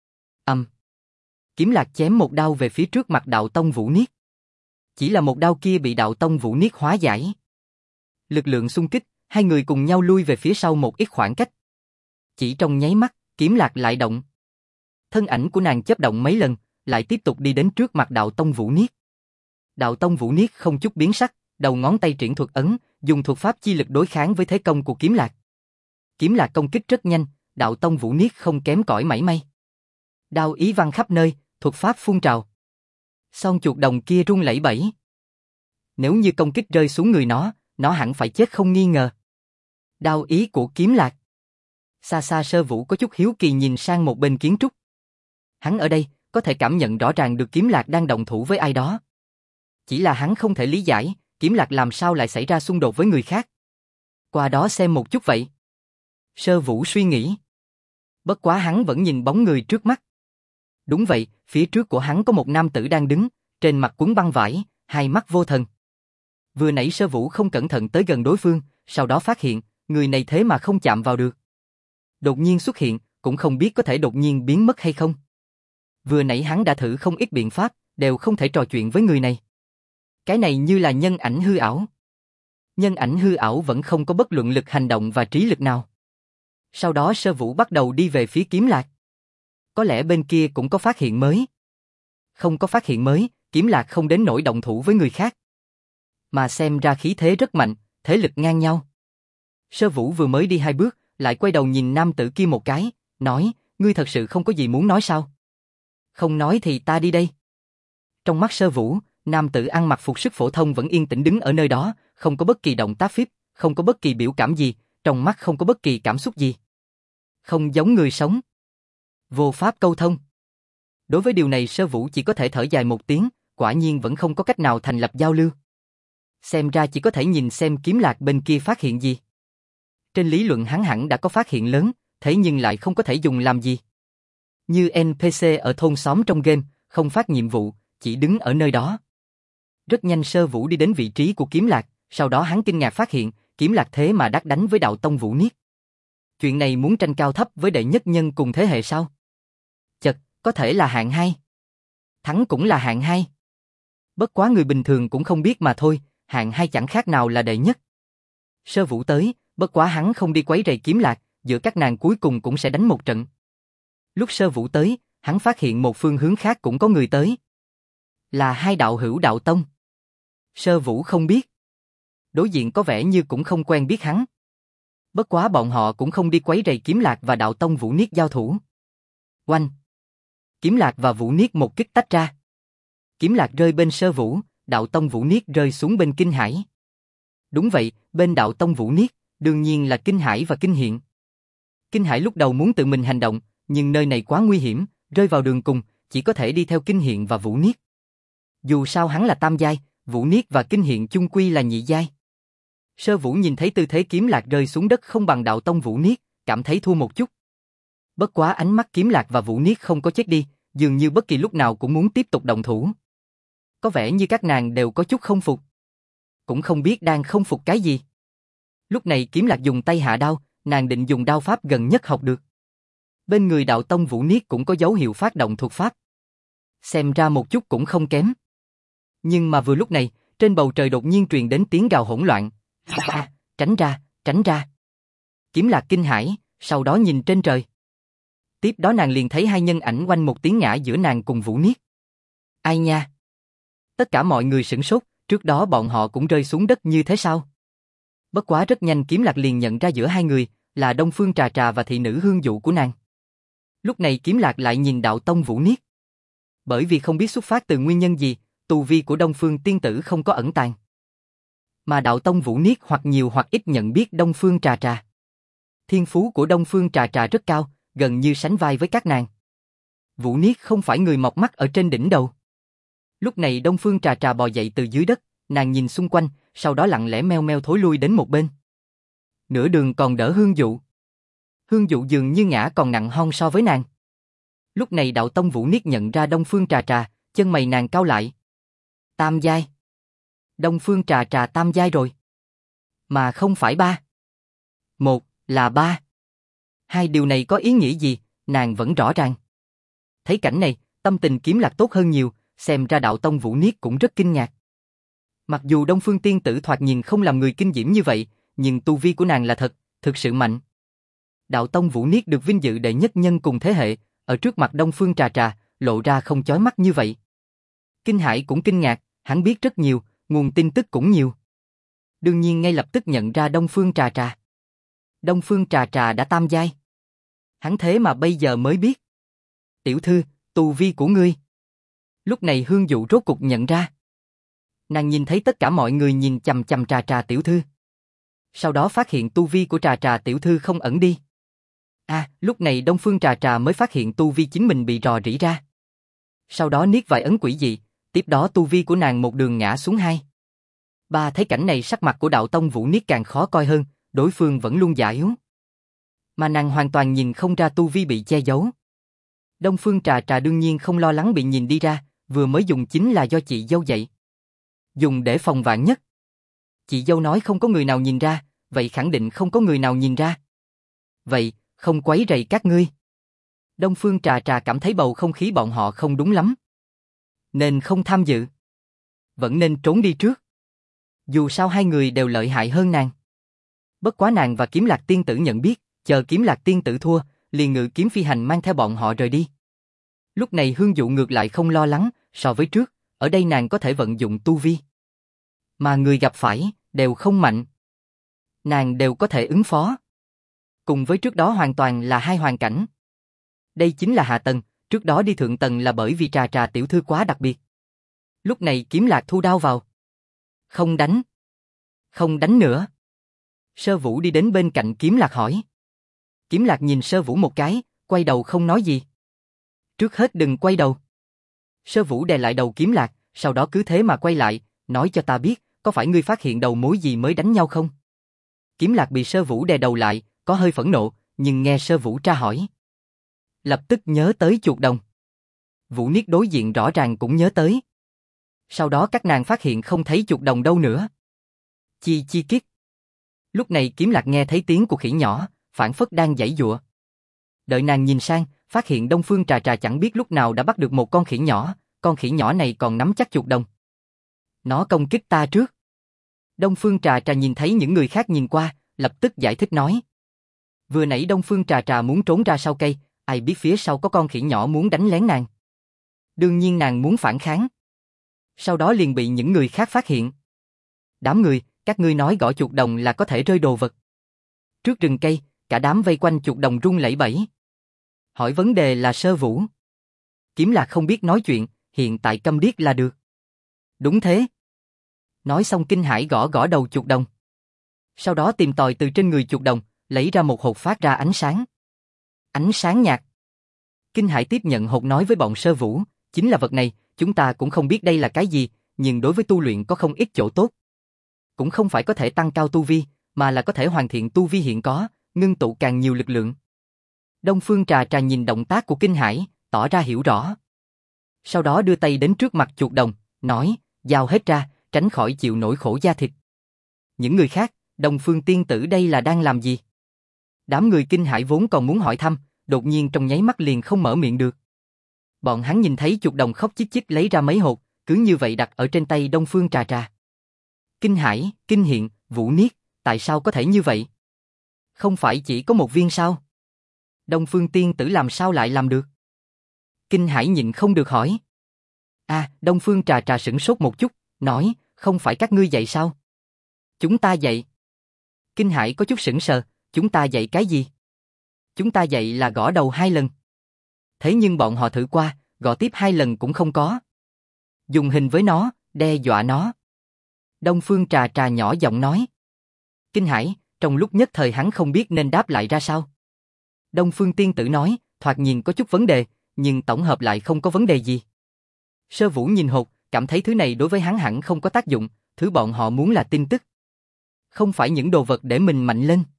Kiếm Lạc chém một đao về phía trước mặt Đạo Tông Vũ Niết. Chỉ là một đao kia bị Đạo Tông Vũ Niết hóa giải. Lực lượng xung kích, hai người cùng nhau lui về phía sau một ít khoảng cách. Chỉ trong nháy mắt, Kiếm Lạc lại động. Thân ảnh của nàng chớp động mấy lần, lại tiếp tục đi đến trước mặt Đạo Tông Vũ Niết. Đạo Tông Vũ Niết không chút biến sắc, đầu ngón tay triển thuật ấn, dùng thuật pháp chi lực đối kháng với thế công của Kiếm Lạc. Kiếm Lạc công kích rất nhanh, Đạo Tông Vũ Niết không kém cỏi mảy may. Đao ý văng khắp nơi, thuật pháp phun trào. Son chuột đồng kia rung lẩy bẩy. Nếu như công kích rơi xuống người nó hẳn phải chết không nghi ngờ. Đao ý của Kiếm Lạc. Xa xa Sơ Vũ có chút hiếu kỳ nhìn sang một bên kiến trúc. Hắn ở đây, có thể cảm nhận rõ ràng được Kiếm Lạc đang động thủ với ai đó. Chỉ là hắn không thể lý giải, Kiếm Lạc làm sao lại xảy ra xung đột với người khác. Qua đó xem một chút vậy. Sơ Vũ suy nghĩ. Bất quá hắn vẫn nhìn bóng người trước mắt. Đúng vậy, phía trước của hắn có một nam tử đang đứng, trên mặt quấn băng vải, hai mắt vô thần. Vừa nãy Sơ Vũ không cẩn thận tới gần đối phương, sau đó phát hiện, người này thế mà không chạm vào được. Đột nhiên xuất hiện, cũng không biết có thể đột nhiên biến mất hay không. Vừa nãy hắn đã thử không ít biện pháp, đều không thể trò chuyện với người này. Cái này như là nhân ảnh hư ảo. Nhân ảnh hư ảo vẫn không có bất luận lực hành động và trí lực nào. Sau đó Sơ Vũ bắt đầu đi về phía Kiếm Lạc. Có lẽ bên kia cũng có phát hiện mới. Không có phát hiện mới, Kiếm Lạc không đến nỗi động thủ với người khác. Mà xem ra khí thế rất mạnh, thế lực ngang nhau. Sơ Vũ vừa mới đi 2 bước, lại quay đầu nhìn nam tử kia một cái, nói, ngươi thật sự không có gì muốn nói sao? Không nói thì ta đi đây. Trong mắt Sơ Vũ, nam tử ăn mặc phục sức phổ thông vẫn yên tĩnh đứng ở nơi đó, không có bất kỳ động tác phíp, không có bất kỳ biểu cảm gì, trong mắt không có bất kỳ cảm xúc gì. Không giống người sống. Vô pháp câu thông. Đối với điều này Sơ Vũ chỉ có thể thở dài một tiếng, quả nhiên vẫn không có cách nào thành lập giao lưu. Xem ra chỉ có thể nhìn xem Kiếm Lạc bên kia phát hiện gì. Trên lý luận hắn hẳn đã có phát hiện lớn, thế nhưng lại không có thể dùng làm gì. Như NPC ở thôn xóm trong game, không phát nhiệm vụ, chỉ đứng ở nơi đó. Rất nhanh Sơ Vũ đi đến vị trí của Kiếm Lạc, sau đó hắn kinh ngạc phát hiện, Kiếm Lạc thế mà đắc đánh với đạo tông Vũ Niết. Chuyện này muốn tranh cao thấp với đệ nhất nhân cùng thế hệ sao? Chật, có thể là hạng 2. Thắng cũng là hạng 2. Bất quá người bình thường cũng không biết mà thôi, hạng 2 chẳng khác nào là đệ nhất. Sơ Vũ tới, bất quá hắn không đi quấy rầy Kiếm Lạc, giữa các nàng cuối cùng cũng sẽ đánh một trận. Lúc Sơ Vũ tới, hắn phát hiện một phương hướng khác cũng có người tới. Là 2 đạo hữu đạo tông. Sơ Vũ không biết. Đối diện có vẻ như cũng không quen biết hắn. Bất quá bọn họ cũng không đi quấy rầy Kiếm Lạc và đạo tông Vũ Niết giao thủ. Oanh! Kiếm Lạc và Vũ Niết một kích tách ra. Kiếm Lạc rơi bên Sơ Vũ, đạo tông Vũ Niết rơi xuống bên Kinh Hải. Đúng vậy, bên đạo tông Vũ Niết, đương nhiên là Kinh Hải và Kinh Hiện. Kinh Hải lúc đầu muốn tự mình hành động, nhưng nơi này quá nguy hiểm, rơi vào đường cùng, chỉ có thể đi theo Kinh Hiện và Vũ Niết. Dù sao hắn là tam giai, Vũ Niết và Kinh Hiện chung quy là nhị giai. Sơ Vũ nhìn thấy tư thế Kiếm Lạc rơi xuống đất không bằng đạo tông Vũ Niết, cảm thấy thua một chút. Bất quá ánh mắt Kiếm Lạc và Vũ Niết không có chết đi, dường như bất kỳ lúc nào cũng muốn tiếp tục động thủ. Có vẻ như các nàng đều có chút không phục. Cũng không biết đang không phục cái gì. Lúc này Kiếm Lạc dùng tay hạ đao, nàng định dùng đao pháp gần nhất học được. Bên người đạo tông Vũ Niết cũng có dấu hiệu phát động thuật pháp. Xem ra một chút cũng không kém. Nhưng mà vừa lúc này, trên bầu trời đột nhiên truyền đến tiếng gào hỗn loạn. Tránh ra, tránh ra. Kiếm Lạc kinh hãi, sau đó nhìn trên trời. Tiếp đó nàng liền thấy 2 nhân ảnh oanh một tiếng ngã giữa nàng cùng Vũ Niết. Ai nha? Tất cả mọi người sửng sốt, trước đó bọn họ cũng rơi xuống đất như thế sao? Bất quá rất nhanh Kiếm Lạc liền nhận ra giữa 2 người, là Đông Phương Trà Trà và thị nữ Hương Dụ của nàng. Lúc này Kiếm Lạc lại nhìn đạo tông Vũ Niết. Bởi vì không biết xuất phát từ nguyên nhân gì, tu vi của Đông Phương tiên tử không có ẩn tàng. Mà đạo tông Vũ Niết hoặc nhiều hoặc ít nhận biết Đông Phương Trà Trà. Thiên phú của Đông Phương Trà Trà rất cao, gần như sánh vai với các nàng. Vũ Niết không phải người mọc mắt ở trên đỉnh đầu. Lúc này Đông Phương Trà Trà bò dậy từ dưới đất, nàng nhìn xung quanh, sau đó lặng lẽ meo meo thối lui đến một bên. Nửa đường còn đỡ Hương Dụ. Hương Dụ dường như ngã còn nặng hơn so với nàng. Lúc này đạo tông Vũ Niết nhận ra Đông Phương Trà Trà, chân mày nàng cau lại. Tam giai. Đông Phương Trà Trà tam giai rồi. Mà không phải 3. Một là 3. 2 điều này có ý nghĩa gì, nàng vẫn rõ ràng. Thấy cảnh này, tâm tình Kiếm Lạc tốt hơn nhiều, xem ra đạo tông Vũ Niết cũng rất kinh ngạc. Mặc dù Đông Phương tiên tử thoạt nhìn không làm người kinh diễm như vậy, nhưng tu vi của nàng là thật, thực sự mạnh. Đạo tông Vũ Niết được vinh dự đệ nhất nhân cùng thế hệ, ở trước mặt Đông Phương Trà Trà, lộ ra không chói mắt như vậy. Kinh Hải cũng kinh ngạc, hắn biết rất nhiều, nguồn tin tức cũng nhiều. Đương nhiên ngay lập tức nhận ra Đông Phương Trà Trà. Đông Phương Trà Trà đã tam giai. Hắn thế mà bây giờ mới biết. Tiểu thư, tu vi của ngươi. Lúc này Hương Dụ rốt cục nhận ra. Nàng nhìn thấy tất cả mọi người nhìn chằm chằm Trà Trà tiểu thư. Sau đó phát hiện tu vi của Trà Trà tiểu thư không ẩn đi. Lúc này Đông Phương Trà Trà mới phát hiện tu vi chính mình bị rò rỉ ra. Sau đó niết vài ấn quỷ dị, tiếp đó tu vi của nàng một đường ngã xuống 2. 3 thấy cảnh này sắc mặt của đạo tông Vũ Niết càng khó coi hơn, đối phương vẫn luôn giả yếu. Mà nàng hoàn toàn nhìn không ra tu vi bị che giấu. Đông Phương Trà Trà đương nhiên không lo lắng bị nhìn đi ra, vừa mới dùng chính là do chị dâu dạy. Dùng để phòng vạn nhất. Chị dâu nói không có người nào nhìn ra, vậy khẳng định không có người nào nhìn ra. Vậy, không quấy rầy các ngươi. Đông Phương Trà Trà cảm thấy bầu không khí bọn họ không đúng lắm. Nên không tham dự. Vẫn nên trốn đi trước. Dù sao hai người đều lợi hại hơn nàng. Bất quá nàng và Kiếm Lạc Tiên Tử nhận biết, chờ Kiếm Lạc Tiên Tử thua, liền ngự kiếm phi hành mang theo bọn họ rời đi. Lúc này Hương Dụ ngược lại không lo lắng, so với trước, ở đây nàng có thể vận dụng tu vi. Mà người gặp phải, đều không mạnh. Nàng đều có thể ứng phó. Cùng với trước đó hoàn toàn là hai hoàn cảnh. Đây chính là hạ tầng, trước đó đi thượng tầng là bởi vì Trà Trà tiểu thư quá đặc biệt. Lúc này Kiếm Lạc thu đao vào. Không đánh. Không đánh nữa. Sơ Vũ đi đến bên cạnh Kiếm Lạc hỏi. Kiếm Lạc nhìn Sơ Vũ một cái, quay đầu không nói gì. Trước hết đừng quay đầu. Sơ Vũ đè lại đầu Kiếm Lạc, sau đó cứ thế mà quay lại, nói cho ta biết, có phải ngươi phát hiện đầu mối gì mới đánh nhau không? Kiếm Lạc bị Sơ Vũ đè đầu lại, có hơi phẫn nộ, nhưng nghe Sơ Vũ tra hỏi. Lập tức nhớ tới chuột đồng. Vũ Niết đối diện rõ ràng cũng nhớ tới. Sau đó các nàng phát hiện không thấy chuột đồng đâu nữa. Chi chi kiết. Lúc này Kiếm Lạc nghe thấy tiếng của khỉ nhỏ, phảng phất đang giãy giụa. Đợi nàng nhìn sang, phát hiện Đông Phương Trà Trà chẳng biết lúc nào đã bắt được một con khỉ nhỏ, con khỉ nhỏ này còn nắm chắc chuột đồng. Nó công kích ta trước. Đông Phương Trà Trà nhìn thấy những người khác nhìn qua, lập tức giải thích nói. Vừa nãy Đông Phương Trà Trà muốn trốn ra sau cây, ai biết phía sau có con khỉ nhỏ muốn đánh lén nàng. Đương nhiên nàng muốn phản kháng. Sau đó liền bị những người khác phát hiện. Đám người, các ngươi nói gõ chuột đồng là có thể rơi đồ vật. Trước rừng cây, cả đám vây quanh chuột đồng run lẩy bẩy. Hỏi vấn đề là Sơ Vũ. Kiếm Lạc không biết nói chuyện, hiện tại câm điếc là được. Đúng thế. Nói xong kinh hãi gõ gõ đầu chuột đồng. Sau đó tìm tòi từ trên người chuột đồng, lấy ra một hột phát ra ánh sáng. Ánh sáng nhạt. Kinh hãi tiếp nhận hột nói với bọn Sơ Vũ, chính là vật này, chúng ta cũng không biết đây là cái gì, nhưng đối với tu luyện có không ít chỗ tốt. Cũng không phải có thể tăng cao tu vi, mà là có thể hoàn thiện tu vi hiện có, ngưng tụ càng nhiều lực lượng. Đông Phương Trà Trà nhìn động tác của Kinh Hải, tỏ ra hiểu rõ. Sau đó đưa tay đến trước mặt chuột đồng, nói, giao hết ra, tránh khỏi chịu nỗi khổ da thịt. Những người khác, Đông Phương Tiên Tử đây là đang làm gì? Đám người Kinh Hải vốn còn muốn hỏi thăm, đột nhiên trong nháy mắt liền không mở miệng được. Bọn hắn nhìn thấy chuột đồng khóc chích chích lấy ra mấy hột, cứ như vậy đặt ở trên tay Đông Phương Trà Trà. Kinh Hải, Kinh Hiện, Vũ Niết, tại sao có thể như vậy? Không phải chỉ có một viên sao? Đông Phương Tiên Tử làm sao lại làm được? Kinh Hải nhịn không được hỏi. Đông Phương Trà Trà sửng sốt một chút, nói, không phải các ngươi dạy sao? Chúng ta dạy. Kinh Hải có chút sững sờ, chúng ta dạy cái gì? Chúng ta dạy là gõ đầu 2 lần. Thế nhưng bọn họ thử qua, gõ tiếp 2 lần cũng không có. Dùng hình với nó, đe dọa nó. Đông Phương Trà Trà nhỏ giọng nói. Kinh Hải, trong lúc nhất thời hắn không biết nên đáp lại ra sao. Đông Phương Tiên Tử nói, thoạt nhìn có chút vấn đề, nhưng tổng hợp lại không có vấn đề gì. Sơ Vũ nhìn hột, cảm thấy thứ này đối với hắn hẳn không có tác dụng, thứ bọn họ muốn là tin tức. Không phải những đồ vật để mình mạnh lên.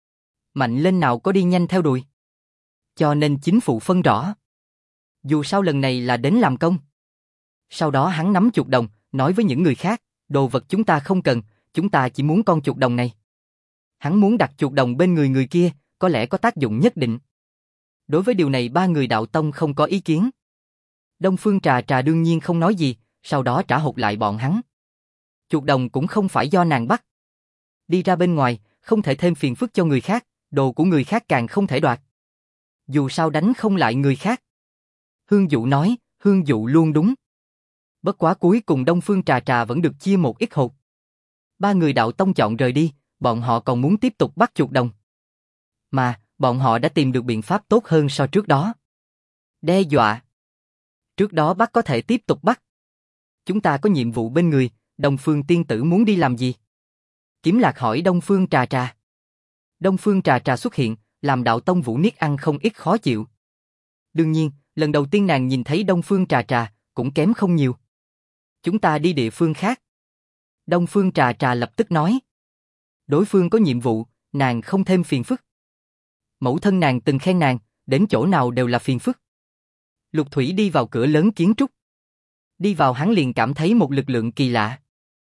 Mạnh lên nào có đi nhanh theo đuổi. Cho nên chính phụ phân rõ. Dù sao lần này là đến làm công. Sau đó hắn nắm chuột đồng, nói với những người khác, đồ vật chúng ta không cần, chúng ta chỉ muốn con chuột đồng này. Hắn muốn đặt chuột đồng bên người kia, có lẽ có tác dụng nhất định. Đối với điều này 3 người đạo tông không có ý kiến. Đông Phương Trà Trà đương nhiên không nói gì, sau đó trả hột lại bọn hắn. Chuột đồng cũng không phải do nàng bắt. Đi ra bên ngoài, không thể thêm phiền phức cho người khác, đồ của người khác càng không thể đoạt. Dù sao đánh không lại người khác. Hương Dụ nói, Hương Dụ luôn đúng. Bất quá cuối cùng Đông Phương Trà Trà vẫn được chia một ít hột. 3 người đạo tông chọn rời đi, bọn họ còn muốn tiếp tục bắt chuột đồng. Mà, bọn họ đã tìm được biện pháp tốt hơn so trước đó. Đe dọa. Trước đó bắt có thể tiếp tục bắt. Chúng ta có nhiệm vụ bên người, Đông Phương Tiên Tử muốn đi làm gì? Kiếm Lạc hỏi Đông Phương Trà Trà. Đông Phương Trà Trà xuất hiện, làm đạo tông Vũ Niết ăn không ít khó chịu. Đương nhiên, lần đầu tiên nàng nhìn thấy Đông Phương Trà Trà, cũng kém không nhiều. Chúng ta đi địa phương khác. Đông Phương Trà Trà lập tức nói. Đối phương có nhiệm vụ, nàng không thêm phiền phức. Mẫu thân nàng từng khen nàng, đến chỗ nào đều là phiền phức. Lục Thủy đi vào cửa lớn kiến trúc. Đi vào hắn liền cảm thấy một lực lượng kỳ lạ.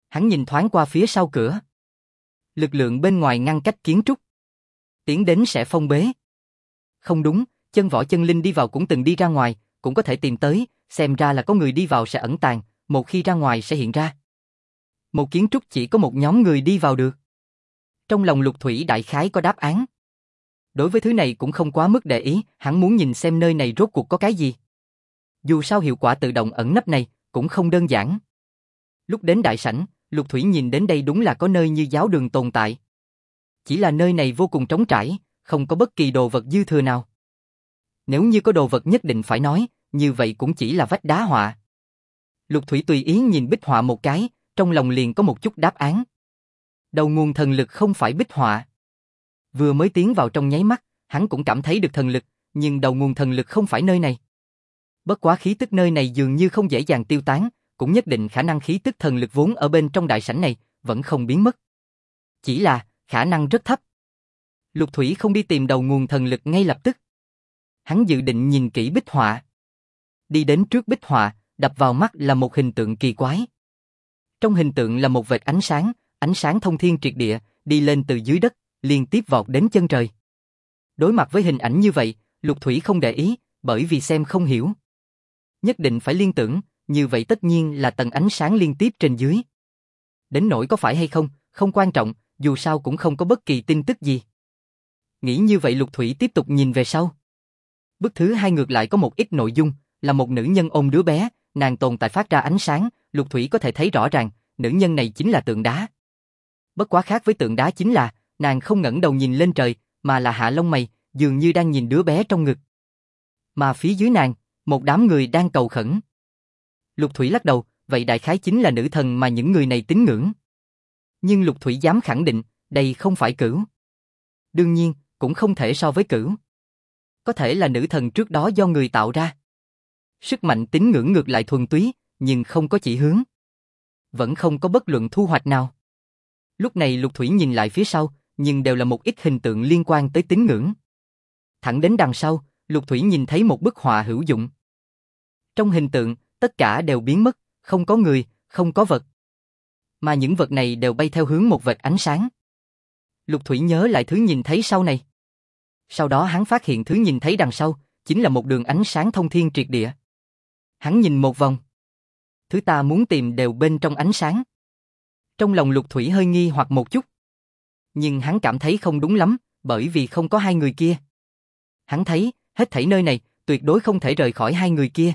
Hắn nhìn thoáng qua phía sau cửa. Lực lượng bên ngoài ngăn cách kiến trúc. Tiến đến sẽ phong bế. Không đúng, chân võ chân linh đi vào cũng từng đi ra ngoài, cũng có thể tìm tới, xem ra là có người đi vào sẽ ẩn tàng, một khi ra ngoài sẽ hiện ra. Một kiến trúc chỉ có một nhóm người đi vào được. Trong lòng Lục Thủy đại khái có đáp án. Đối với thứ này cũng không quá mức để ý, hắn muốn nhìn xem nơi này rốt cuộc có cái gì. Dù sao hiệu quả tự động ẩn nấp này cũng không đơn giản. Lúc đến đại sảnh, Lục Thủy nhìn đến đây đúng là có nơi như giáo đường tồn tại. Chỉ là nơi này vô cùng trống trải, không có bất kỳ đồ vật dư thừa nào. Nếu như có đồ vật nhất định phải nói, như vậy cũng chỉ là vách đá họa. Lục Thủy tùy ý nhìn bích họa một cái, trong lòng liền có một chút đáp án. Đầu nguồn thần lực không phải bích họa. Vừa mới tiến vào trong nháy mắt, hắn cũng cảm thấy được thần lực, nhưng đầu nguồn thần lực không phải nơi này. Bất quá khí tức nơi này dường như không dễ dàng tiêu tán, cũng nhất định khả năng khí tức thần lực vốn ở bên trong đại sảnh này vẫn không biến mất. Chỉ là khả năng rất thấp. Lục Thủy không đi tìm đầu nguồn thần lực ngay lập tức. Hắn dự định nhìn kỹ bích họa. Đi đến trước bích họa, đập vào mắt là một hình tượng kỳ quái. Trong hình tượng là một vệt ánh sáng thông thiên triệt địa, đi lên từ dưới đất, liên tiếp vọt đến chân trời. Đối mặt với hình ảnh như vậy, Lục Thủy không để ý, bởi vì xem không hiểu. Nhất định phải liên tưởng, như vậy tất nhiên là tầng ánh sáng liên tiếp trên dưới. Đến nỗi có phải hay không, không quan trọng, dù sao cũng không có bất kỳ tin tức gì. Nghĩ như vậy Lục Thủy tiếp tục nhìn về sau. Bức thứ hai ngược lại có một ít nội dung, là một nữ nhân ôm đứa bé, nàng tồn tại phát ra ánh sáng, Lục Thủy có thể thấy rõ ràng, nữ nhân này chính là tượng đá. Bất quá khác với tượng đá chính là, nàng không ngẩng đầu nhìn lên trời, mà là hạ lông mày, dường như đang nhìn đứa bé trong ngực. Mà phía dưới nàng, một đám người đang cầu khẩn. Lục Thủy lắc đầu, vậy đại khái chính là nữ thần mà những người này tín ngưỡng. Nhưng Lục Thủy dám khẳng định, đây không phải Cửu. Đương nhiên, cũng không thể so với Cửu. Có thể là nữ thần trước đó do người tạo ra. Sức mạnh tín ngưỡng ngược lại thuần túy, nhưng không có chỉ hướng. Vẫn không có bất luận thu hoạch nào. Lúc này Lục Thủy nhìn lại phía sau, nhưng đều là một ít hình tượng liên quan tới tín ngưỡng. Thẳng đến đằng sau, Lục Thủy nhìn thấy một bức họa hữu dụng. Trong hình tượng, tất cả đều biến mất, không có người, không có vật. Mà những vật này đều bay theo hướng một vệt ánh sáng. Lục Thủy nhớ lại thứ nhìn thấy sau này. Sau đó hắn phát hiện thứ nhìn thấy đằng sau, chính là một đường ánh sáng thông thiên triệt địa. Hắn nhìn một vòng. Thứ ta muốn tìm đều bên trong ánh sáng. Trong lòng Lục Thủy hơi nghi hoặc một chút. Nhưng hắn cảm thấy không đúng lắm, bởi vì không có hai người kia. Hắn thấy, hết thảy nơi này, tuyệt đối không thể rời khỏi hai người kia.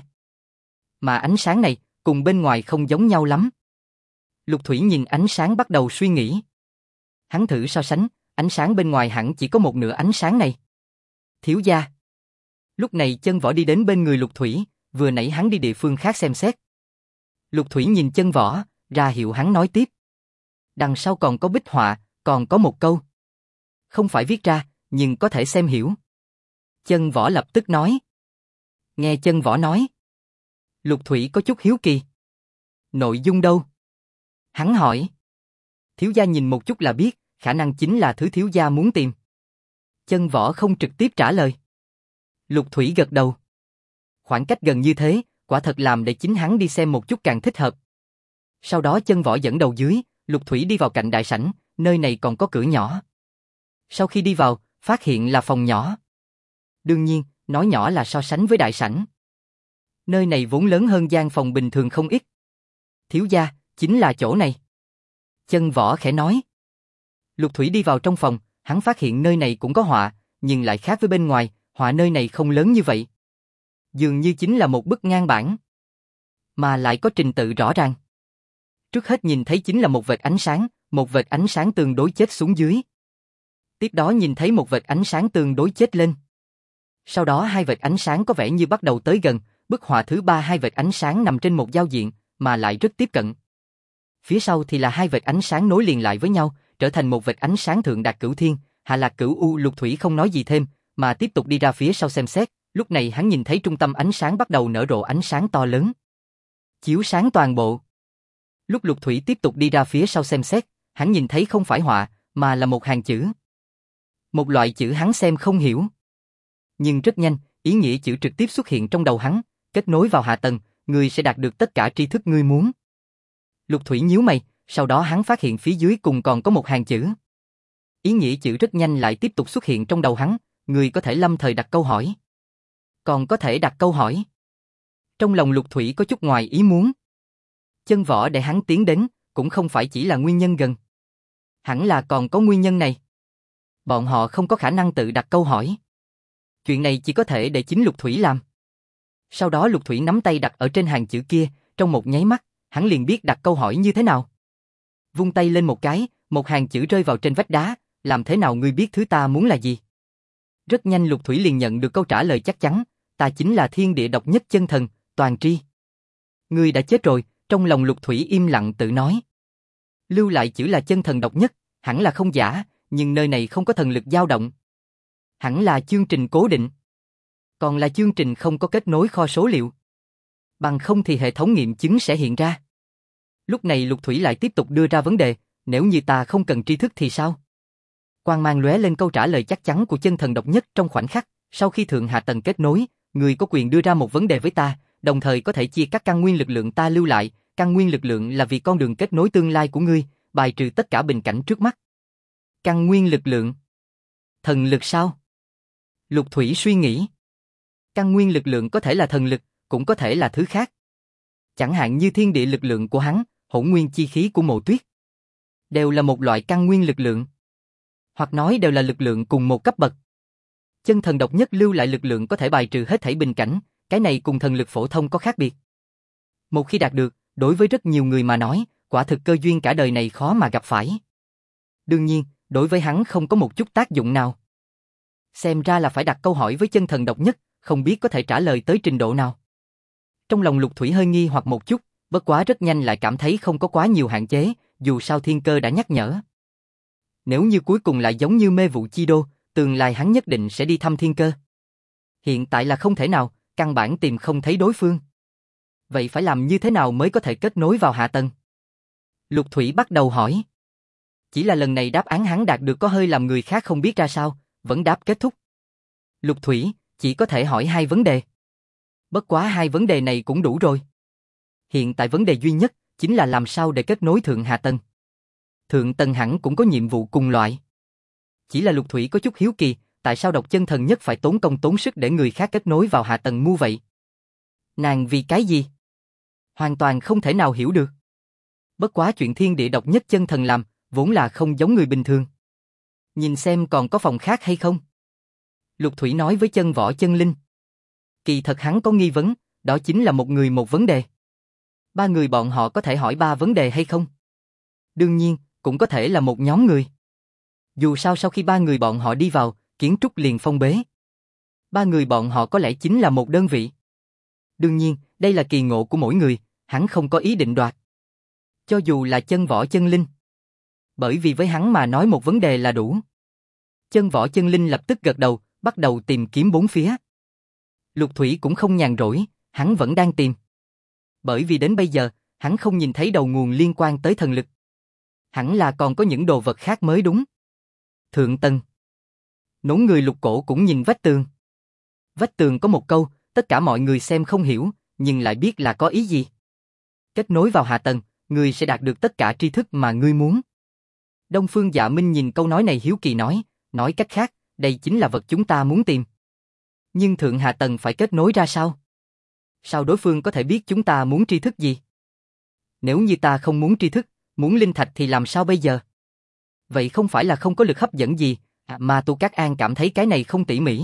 Mà ánh sáng này, cùng bên ngoài không giống nhau lắm. Lục Thủy nhìn ánh sáng bắt đầu suy nghĩ. Hắn thử so sánh, ánh sáng bên ngoài hẳn chỉ có một nửa ánh sáng này. Thiếu gia. Lúc này Chân Võ đi đến bên người Lục Thủy, vừa nãy hắn đi địa phương khác xem xét. Lục Thủy nhìn Chân Võ, ra hiệu hắn nói tiếp. Đằng sau còn có bích họa, còn có một câu. Không phải viết ra, nhưng có thể xem hiểu. Chân Võ lập tức nói. Nghe Chân Võ nói. Lục Thủy có chút hiếu kỳ. Nội dung đâu? Hắn hỏi. Thiếu gia nhìn một chút là biết, khả năng chính là thứ thiếu gia muốn tìm. Chân Võ không trực tiếp trả lời. Lục Thủy gật đầu. Khoảng cách gần như thế, quả thật làm để chính hắn đi xem một chút càng thích hợp. Sau đó Chân Võ dẫn đầu dưới, Lục Thủy đi vào cạnh đại sảnh, nơi này còn có cửa nhỏ. Sau khi đi vào, phát hiện là phòng nhỏ. Đương nhiên, nói nhỏ là so sánh với đại sảnh. Nơi này vốn lớn hơn gian phòng bình thường không ít. Thiếu gia, chính là chỗ này. Chân Võ khẽ nói. Lục Thủy đi vào trong phòng, hắn phát hiện nơi này cũng có họa, nhưng lại khác với bên ngoài, họa nơi này không lớn như vậy. Dường như chính là một bức ngang bản, mà lại có trình tự rõ ràng. Trước hết nhìn thấy chính là một vệt ánh sáng tương đối chết xuống dưới. Tiếp đó nhìn thấy một vệt ánh sáng tương đối chết lên. Sau đó hai vệt ánh sáng có vẻ như bắt đầu tới gần, bức họa thứ ba hai vệt ánh sáng nằm trên một giao diện, mà lại rất tiếp cận. Phía sau thì là hai vệt ánh sáng nối liền lại với nhau, trở thành một vệt ánh sáng thượng đạt cửu thiên, hạ lạc cửu u. Lục Thủy không nói gì thêm, mà tiếp tục đi ra phía sau xem xét. Lúc này hắn nhìn thấy trung tâm ánh sáng bắt đầu nở rộ ánh sáng to lớn, chiếu sáng toàn bộ. Lúc Lục Thủy tiếp tục đi ra phía sau xem xét, hắn nhìn thấy không phải họa, mà là một hàng chữ. Một loại chữ hắn xem không hiểu. Nhưng rất nhanh, ý nghĩa chữ trực tiếp xuất hiện trong đầu hắn, kết nối vào hạ tầng, ngươi sẽ đạt được tất cả tri thức ngươi muốn. Lục Thủy nhíu mày, sau đó hắn phát hiện phía dưới cùng còn có một hàng chữ. Ý nghĩa chữ rất nhanh lại tiếp tục xuất hiện trong đầu hắn, người có thể lâm thời đặt câu hỏi. Còn có thể đặt câu hỏi. Trong lòng Lục Thủy có chút ngoài ý muốn. Chân võ để hắn tiến đến, cũng không phải chỉ là nguyên nhân gần. Hẳn là còn có nguyên nhân này. Bọn họ không có khả năng tự đặt câu hỏi. Chuyện này chỉ có thể để chính Lục Thủy làm. Sau đó Lục Thủy nắm tay đặt ở trên hàng chữ kia, trong một nháy mắt, hắn liền biết đặt câu hỏi như thế nào. Vung tay lên một cái, một hàng chữ rơi vào trên vách đá, làm thế nào ngươi biết thứ ta muốn là gì? Rất nhanh Lục Thủy liền nhận được câu trả lời chắc chắn, ta chính là thiên địa độc nhất chân thần, Toàn Tri. Ngươi đã chết rồi, trong lòng Lục Thủy im lặng tự nói. Lưu lại chữ là chân thần độc nhất, hẳn là không giả, nhưng nơi này không có thần lực dao động. Hẳn là chương trình cố định. Còn là chương trình không có kết nối kho số liệu. Bằng không thì hệ thống nghiệm chứng sẽ hiện ra. Lúc này Lục Thủy lại tiếp tục đưa ra vấn đề, nếu như ta không cần tri thức thì sao? Quang mang lóe lên câu trả lời chắc chắn của chân thần độc nhất trong khoảnh khắc, sau khi thượng hạ tầng kết nối, người có quyền đưa ra một vấn đề với ta, đồng thời có thể chia các căn nguyên lực lượng ta lưu lại, căn nguyên lực lượng là vì con đường kết nối tương lai của ngươi, bài trừ tất cả bình cảnh trước mắt. Căn nguyên lực lượng. Thần lực sao? Lục Thủy suy nghĩ. Căn nguyên lực lượng có thể là thần lực, cũng có thể là thứ khác. Chẳng hạn như thiên địa lực lượng của hắn, hỗn nguyên chi khí của Mộ Tuyết. Đều là một loại căn nguyên lực lượng. Hoặc nói đều là lực lượng cùng một cấp bậc. Chân thần độc nhất lưu lại lực lượng có thể bài trừ hết thảy bình cảnh, cái này cùng thần lực phổ thông có khác biệt. Một khi đạt được, đối với rất nhiều người mà nói, quả thực cơ duyên cả đời này khó mà gặp phải. Đương nhiên, đối với hắn không có một chút tác dụng nào. Xem ra là phải đặt câu hỏi với chân thần độc nhất, không biết có thể trả lời tới trình độ nào. Trong lòng Lục Thủy hơi nghi hoặc một chút, bất quá rất nhanh lại cảm thấy không có quá nhiều hạn chế, dù sao thiên cơ đã nhắc nhở. Nếu như cuối cùng lại giống như mê vụ chi đô, tương lai hắn nhất định sẽ đi thăm thiên cơ. Hiện tại là không thể nào, căn bản tìm không thấy đối phương. Vậy phải làm như thế nào mới có thể kết nối vào hạ tầng? Lục Thủy bắt đầu hỏi. Chỉ là lần này đáp án hắn đạt được có hơi làm người khác không biết ra sao, vẫn đáp kết thúc. Lục Thủy, chỉ có thể hỏi 2 vấn đề. Bất quá 2 vấn đề này cũng đủ rồi. Hiện tại vấn đề duy nhất chính là làm sao để kết nối thượng hạ tầng. Thượng tầng hẳn cũng có nhiệm vụ cùng loại. Chỉ là Lục Thủy có chút hiếu kỳ, tại sao độc chân thần nhất phải tốn công tốn sức để người khác kết nối vào hạ tầng mu vậy? Nàng vì cái gì? Hoàn toàn không thể nào hiểu được. Bất quá chuyện thiên địa độc nhất chân thần làm, vốn là không giống người bình thường. Nhìn xem còn có phòng khác hay không? Lục Thủy nói với chân võ chân linh. Kỳ thật hắn có nghi vấn, đó chính là một người một vấn đề. 3 người bọn họ có thể hỏi 3 vấn đề hay không? Đương nhiên, cũng có thể là một nhóm người. Dù sao sau khi 3 người bọn họ đi vào, kiến trúc liền phong bế. 3 người bọn họ có lẽ chính là một đơn vị. Đương nhiên, đây là kỳ ngộ của mỗi người, hắn không có ý định đoạt. Cho dù là chân võ chân linh. Bởi vì với hắn mà nói một vấn đề là đủ. Chân võ chân linh lập tức gật đầu, bắt đầu tìm kiếm bốn phía. Lục Thủy cũng không nhàn rỗi, hắn vẫn đang tìm. Bởi vì đến bây giờ, hắn không nhìn thấy đầu nguồn liên quan tới thần lực. Hẳn là còn có những đồ vật khác mới đúng. Thượng tầng. Nốn người Lục Cổ cũng nhìn vách tường. Vách tường có một câu, tất cả mọi người xem không hiểu, nhưng lại biết là có ý gì. Kết nối vào hạ tầng, ngươi sẽ đạt được tất cả tri thức mà ngươi muốn. Đông Phương Dạ Minh nhìn câu nói này hiếu kỳ nói cách khác, đây chính là vật chúng ta muốn tìm. Nhưng thượng hạ tầng phải kết nối ra sao? Sao đối phương có thể biết chúng ta muốn tri thức gì? Nếu như ta không muốn tri thức, muốn linh thạch thì làm sao bây giờ? Vậy không phải là không có lực hấp dẫn gì, mà Tu Cát An cảm thấy cái này không tỉ mỉ.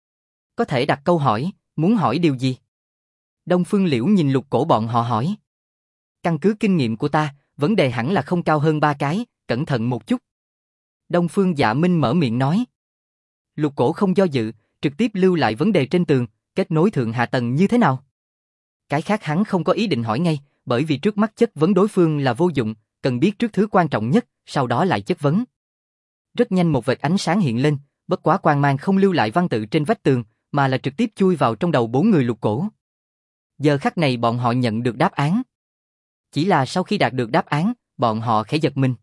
Có thể đặt câu hỏi, muốn hỏi điều gì? Đông Phương Liễu nhìn Lục Cổ bọn họ hỏi. Căn cứ kinh nghiệm của ta, vấn đề hẳn là không cao hơn 3 cái, cẩn thận một chút. Đông Phương Dạ Minh mở miệng nói. Lục Cổ không do dự, trực tiếp lưu lại vấn đề trên tường, kết nối thượng hạ tầng như thế nào? Cái khác hắn không có ý định hỏi ngay, bởi vì trước mắt chất vấn đối phương là vô dụng, cần biết trước thứ quan trọng nhất, sau đó lại chất vấn. Rất nhanh một vệt ánh sáng hiện lên, bất quá quang mang không lưu lại văn tự trên vách tường, mà là trực tiếp chui vào trong đầu 4 người Lục Cổ. Giờ khắc này bọn họ nhận được đáp án. Chỉ là sau khi đạt được đáp án, bọn họ khẽ giật mình.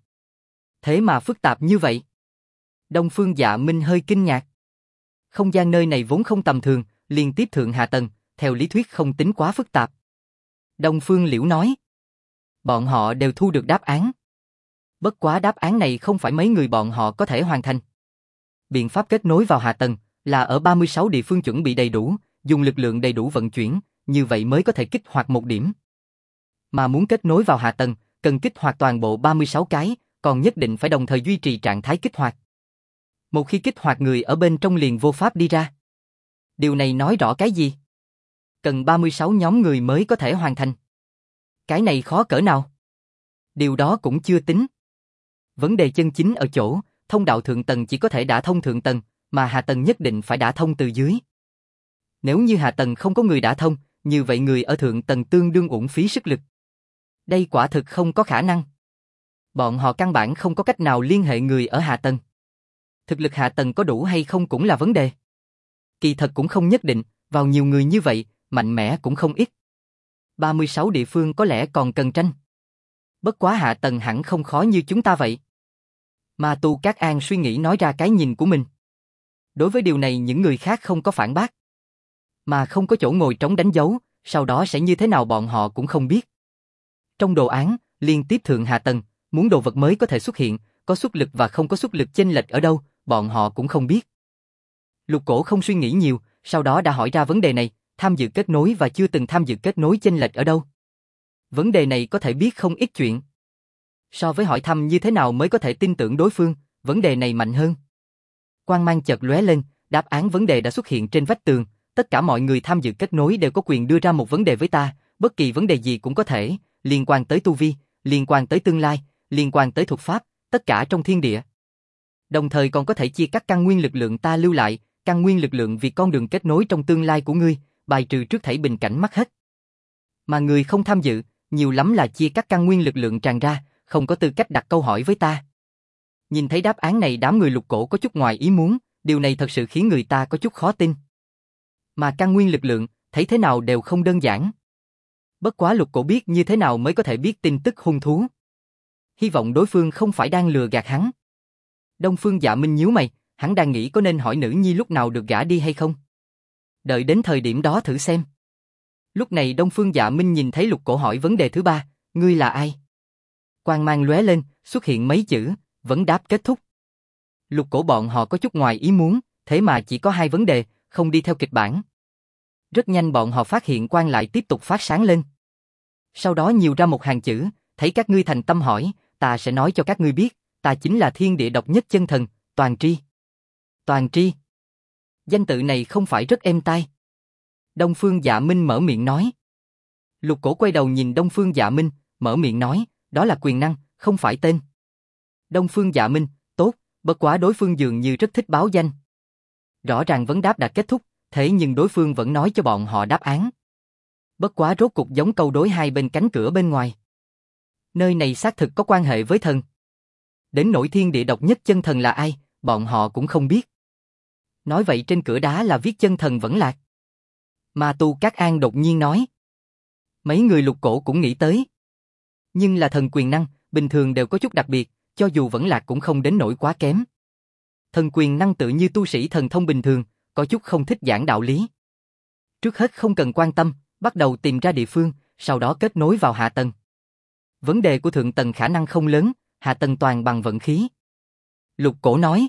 Thế mà phức tạp như vậy. Đông Phương Dạ Minh hơi kinh ngạc. Không gian nơi này vốn không tầm thường, liên tiếp thượng hạ tầng, theo lý thuyết không tính quá phức tạp. Đông Phương Liễu nói. Bọn họ đều thu được đáp án. Bất quá đáp án này không phải mấy người bọn họ có thể hoàn thành. Biện pháp kết nối vào hạ tầng là ở 36 địa phương chuẩn bị đầy đủ, dùng lực lượng đầy đủ vận chuyển, như vậy mới có thể kích hoạt một điểm. Mà muốn kết nối vào hạ tầng, cần kích hoạt toàn bộ 36 cái, còn nhất định phải đồng thời duy trì trạng thái kích hoạt. Một khi kích hoạt người ở bên trong liền vô pháp đi ra. Điều này nói rõ cái gì? Cần 36 nhóm người mới có thể hoàn thành. Cái này khó cỡ nào? Điều đó cũng chưa tính. Vấn đề chân chính ở chỗ, thông đạo thượng tầng chỉ có thể đả thông thượng tầng, mà hạ tầng nhất định phải đả thông từ dưới. Nếu như hạ tầng không có người đả thông, như vậy người ở thượng tầng tương đương uổng phí sức lực. Đây quả thực không có khả năng. Bọn họ căn bản không có cách nào liên hệ người ở hạ tầng. Thực lực hạ tầng có đủ hay không cũng là vấn đề. Kỳ thật cũng không nhất định, vào nhiều người như vậy, mạnh mẽ cũng không ít. 36 địa phương có lẽ còn cần tranh. Bất quá hạ tầng hẳn không khó như chúng ta vậy. Ma Tu Cát An suy nghĩ nói ra cái nhìn của mình. Đối với điều này những người khác không có phản bác. Mà không có chỗ ngồi trống đánh dấu, sau đó sẽ như thế nào bọn họ cũng không biết. Trong đồ án, liên tiếp thượng hạ tầng, muốn đồ vật mới có thể xuất hiện, có xuất lực và không có xuất lực chênh lệch ở đâu, bọn họ cũng không biết. Lục Cổ không suy nghĩ nhiều, sau đó đã hỏi ra vấn đề này, tham dự kết nối và chưa từng tham dự kết nối chênh lệch ở đâu. Vấn đề này có thể biết không ít chuyện. So với hỏi thăm như thế nào mới có thể tin tưởng đối phương, vấn đề này mạnh hơn. Quang mang chợt lóe lên, đáp án vấn đề đã xuất hiện trên vách tường, tất cả mọi người tham dự kết nối đều có quyền đưa ra một vấn đề với ta, bất kỳ vấn đề gì cũng có thể, liên quan tới tu vi, liên quan tới tương lai, liên quan tới thuật pháp, tất cả trong thiên địa. Đồng thời còn có thể chia cắt căn nguyên lực lượng ta lưu lại, căn nguyên lực lượng vì con đường kết nối trong tương lai của ngươi, bài trừ trước thảy bình cảnh mất hết. Mà người không tham dự, nhiều lắm là chia cắt căn nguyên lực lượng tràn ra, không có tư cách đặt câu hỏi với ta. Nhìn thấy đáp án này đám người Lục Cổ có chút ngoài ý muốn, điều này thật sự khiến người ta có chút khó tin. Mà căn nguyên lực lượng, thấy thế nào đều không đơn giản. Bất quá Lục Cổ biết như thế nào mới có thể biết tin tức hung thú. Hy vọng đối phương không phải đang lừa gạt hắn. Đông Phương Dạ Minh nhíu mày, hắn đang nghĩ có nên hỏi nữ nhi lúc nào được gả đi hay không. Đợi đến thời điểm đó thử xem. Lúc này Đông Phương Dạ Minh nhìn thấy Lục Cổ hỏi vấn đề thứ ba, ngươi là ai? Quang mang lóe lên, xuất hiện mấy chữ, vấn đáp kết thúc. Lục Cổ bọn họ có chút ngoài ý muốn, thế mà chỉ có 2 vấn đề, không đi theo kịch bản. Rất nhanh bọn họ phát hiện quang lại tiếp tục phát sáng lên. Sau đó nhiều ra một hàng chữ, thấy các ngươi thành tâm hỏi, ta sẽ nói cho các ngươi biết, ta chính là thiên địa độc nhất chân thần, Toàn Tri. Toàn Tri. Danh tự này không phải rất êm tai. Đông Phương Dạ Minh mở miệng nói. Lục Cổ quay đầu nhìn Đông Phương Dạ Minh, mở miệng nói, đó là quyền năng, không phải tên. Đông Phương Dạ Minh, tốt, bất quá đối phương dường như rất thích báo danh. Rõ ràng vấn đáp đã kết thúc, thế nhưng đối phương vẫn nói cho bọn họ đáp án. Bất quá rốt cục giống câu đối hai bên cánh cửa bên ngoài. Nơi này xác thực có quan hệ với thần. Đến nỗi thiên địa độc nhất chân thần là ai, bọn họ cũng không biết. Nói vậy trên cửa đá là viết chân thần vẫn lạc. Ma Tu Cát An đột nhiên nói. Mấy người Lục Cổ cũng nghĩ tới. Nhưng là thần quyền năng, bình thường đều có chút đặc biệt, cho dù vẫn lạc cũng không đến nỗi quá kém. Thần quyền năng tự như tu sĩ thần thông bình thường, có chút không thích giảng đạo lý. Trước hết không cần quan tâm, bắt đầu tìm ra địa phương, sau đó kết nối vào hạ tầng. Vấn đề của thượng tầng khả năng không lớn, hạ tầng toàn bằng vận khí. Lục Cổ nói.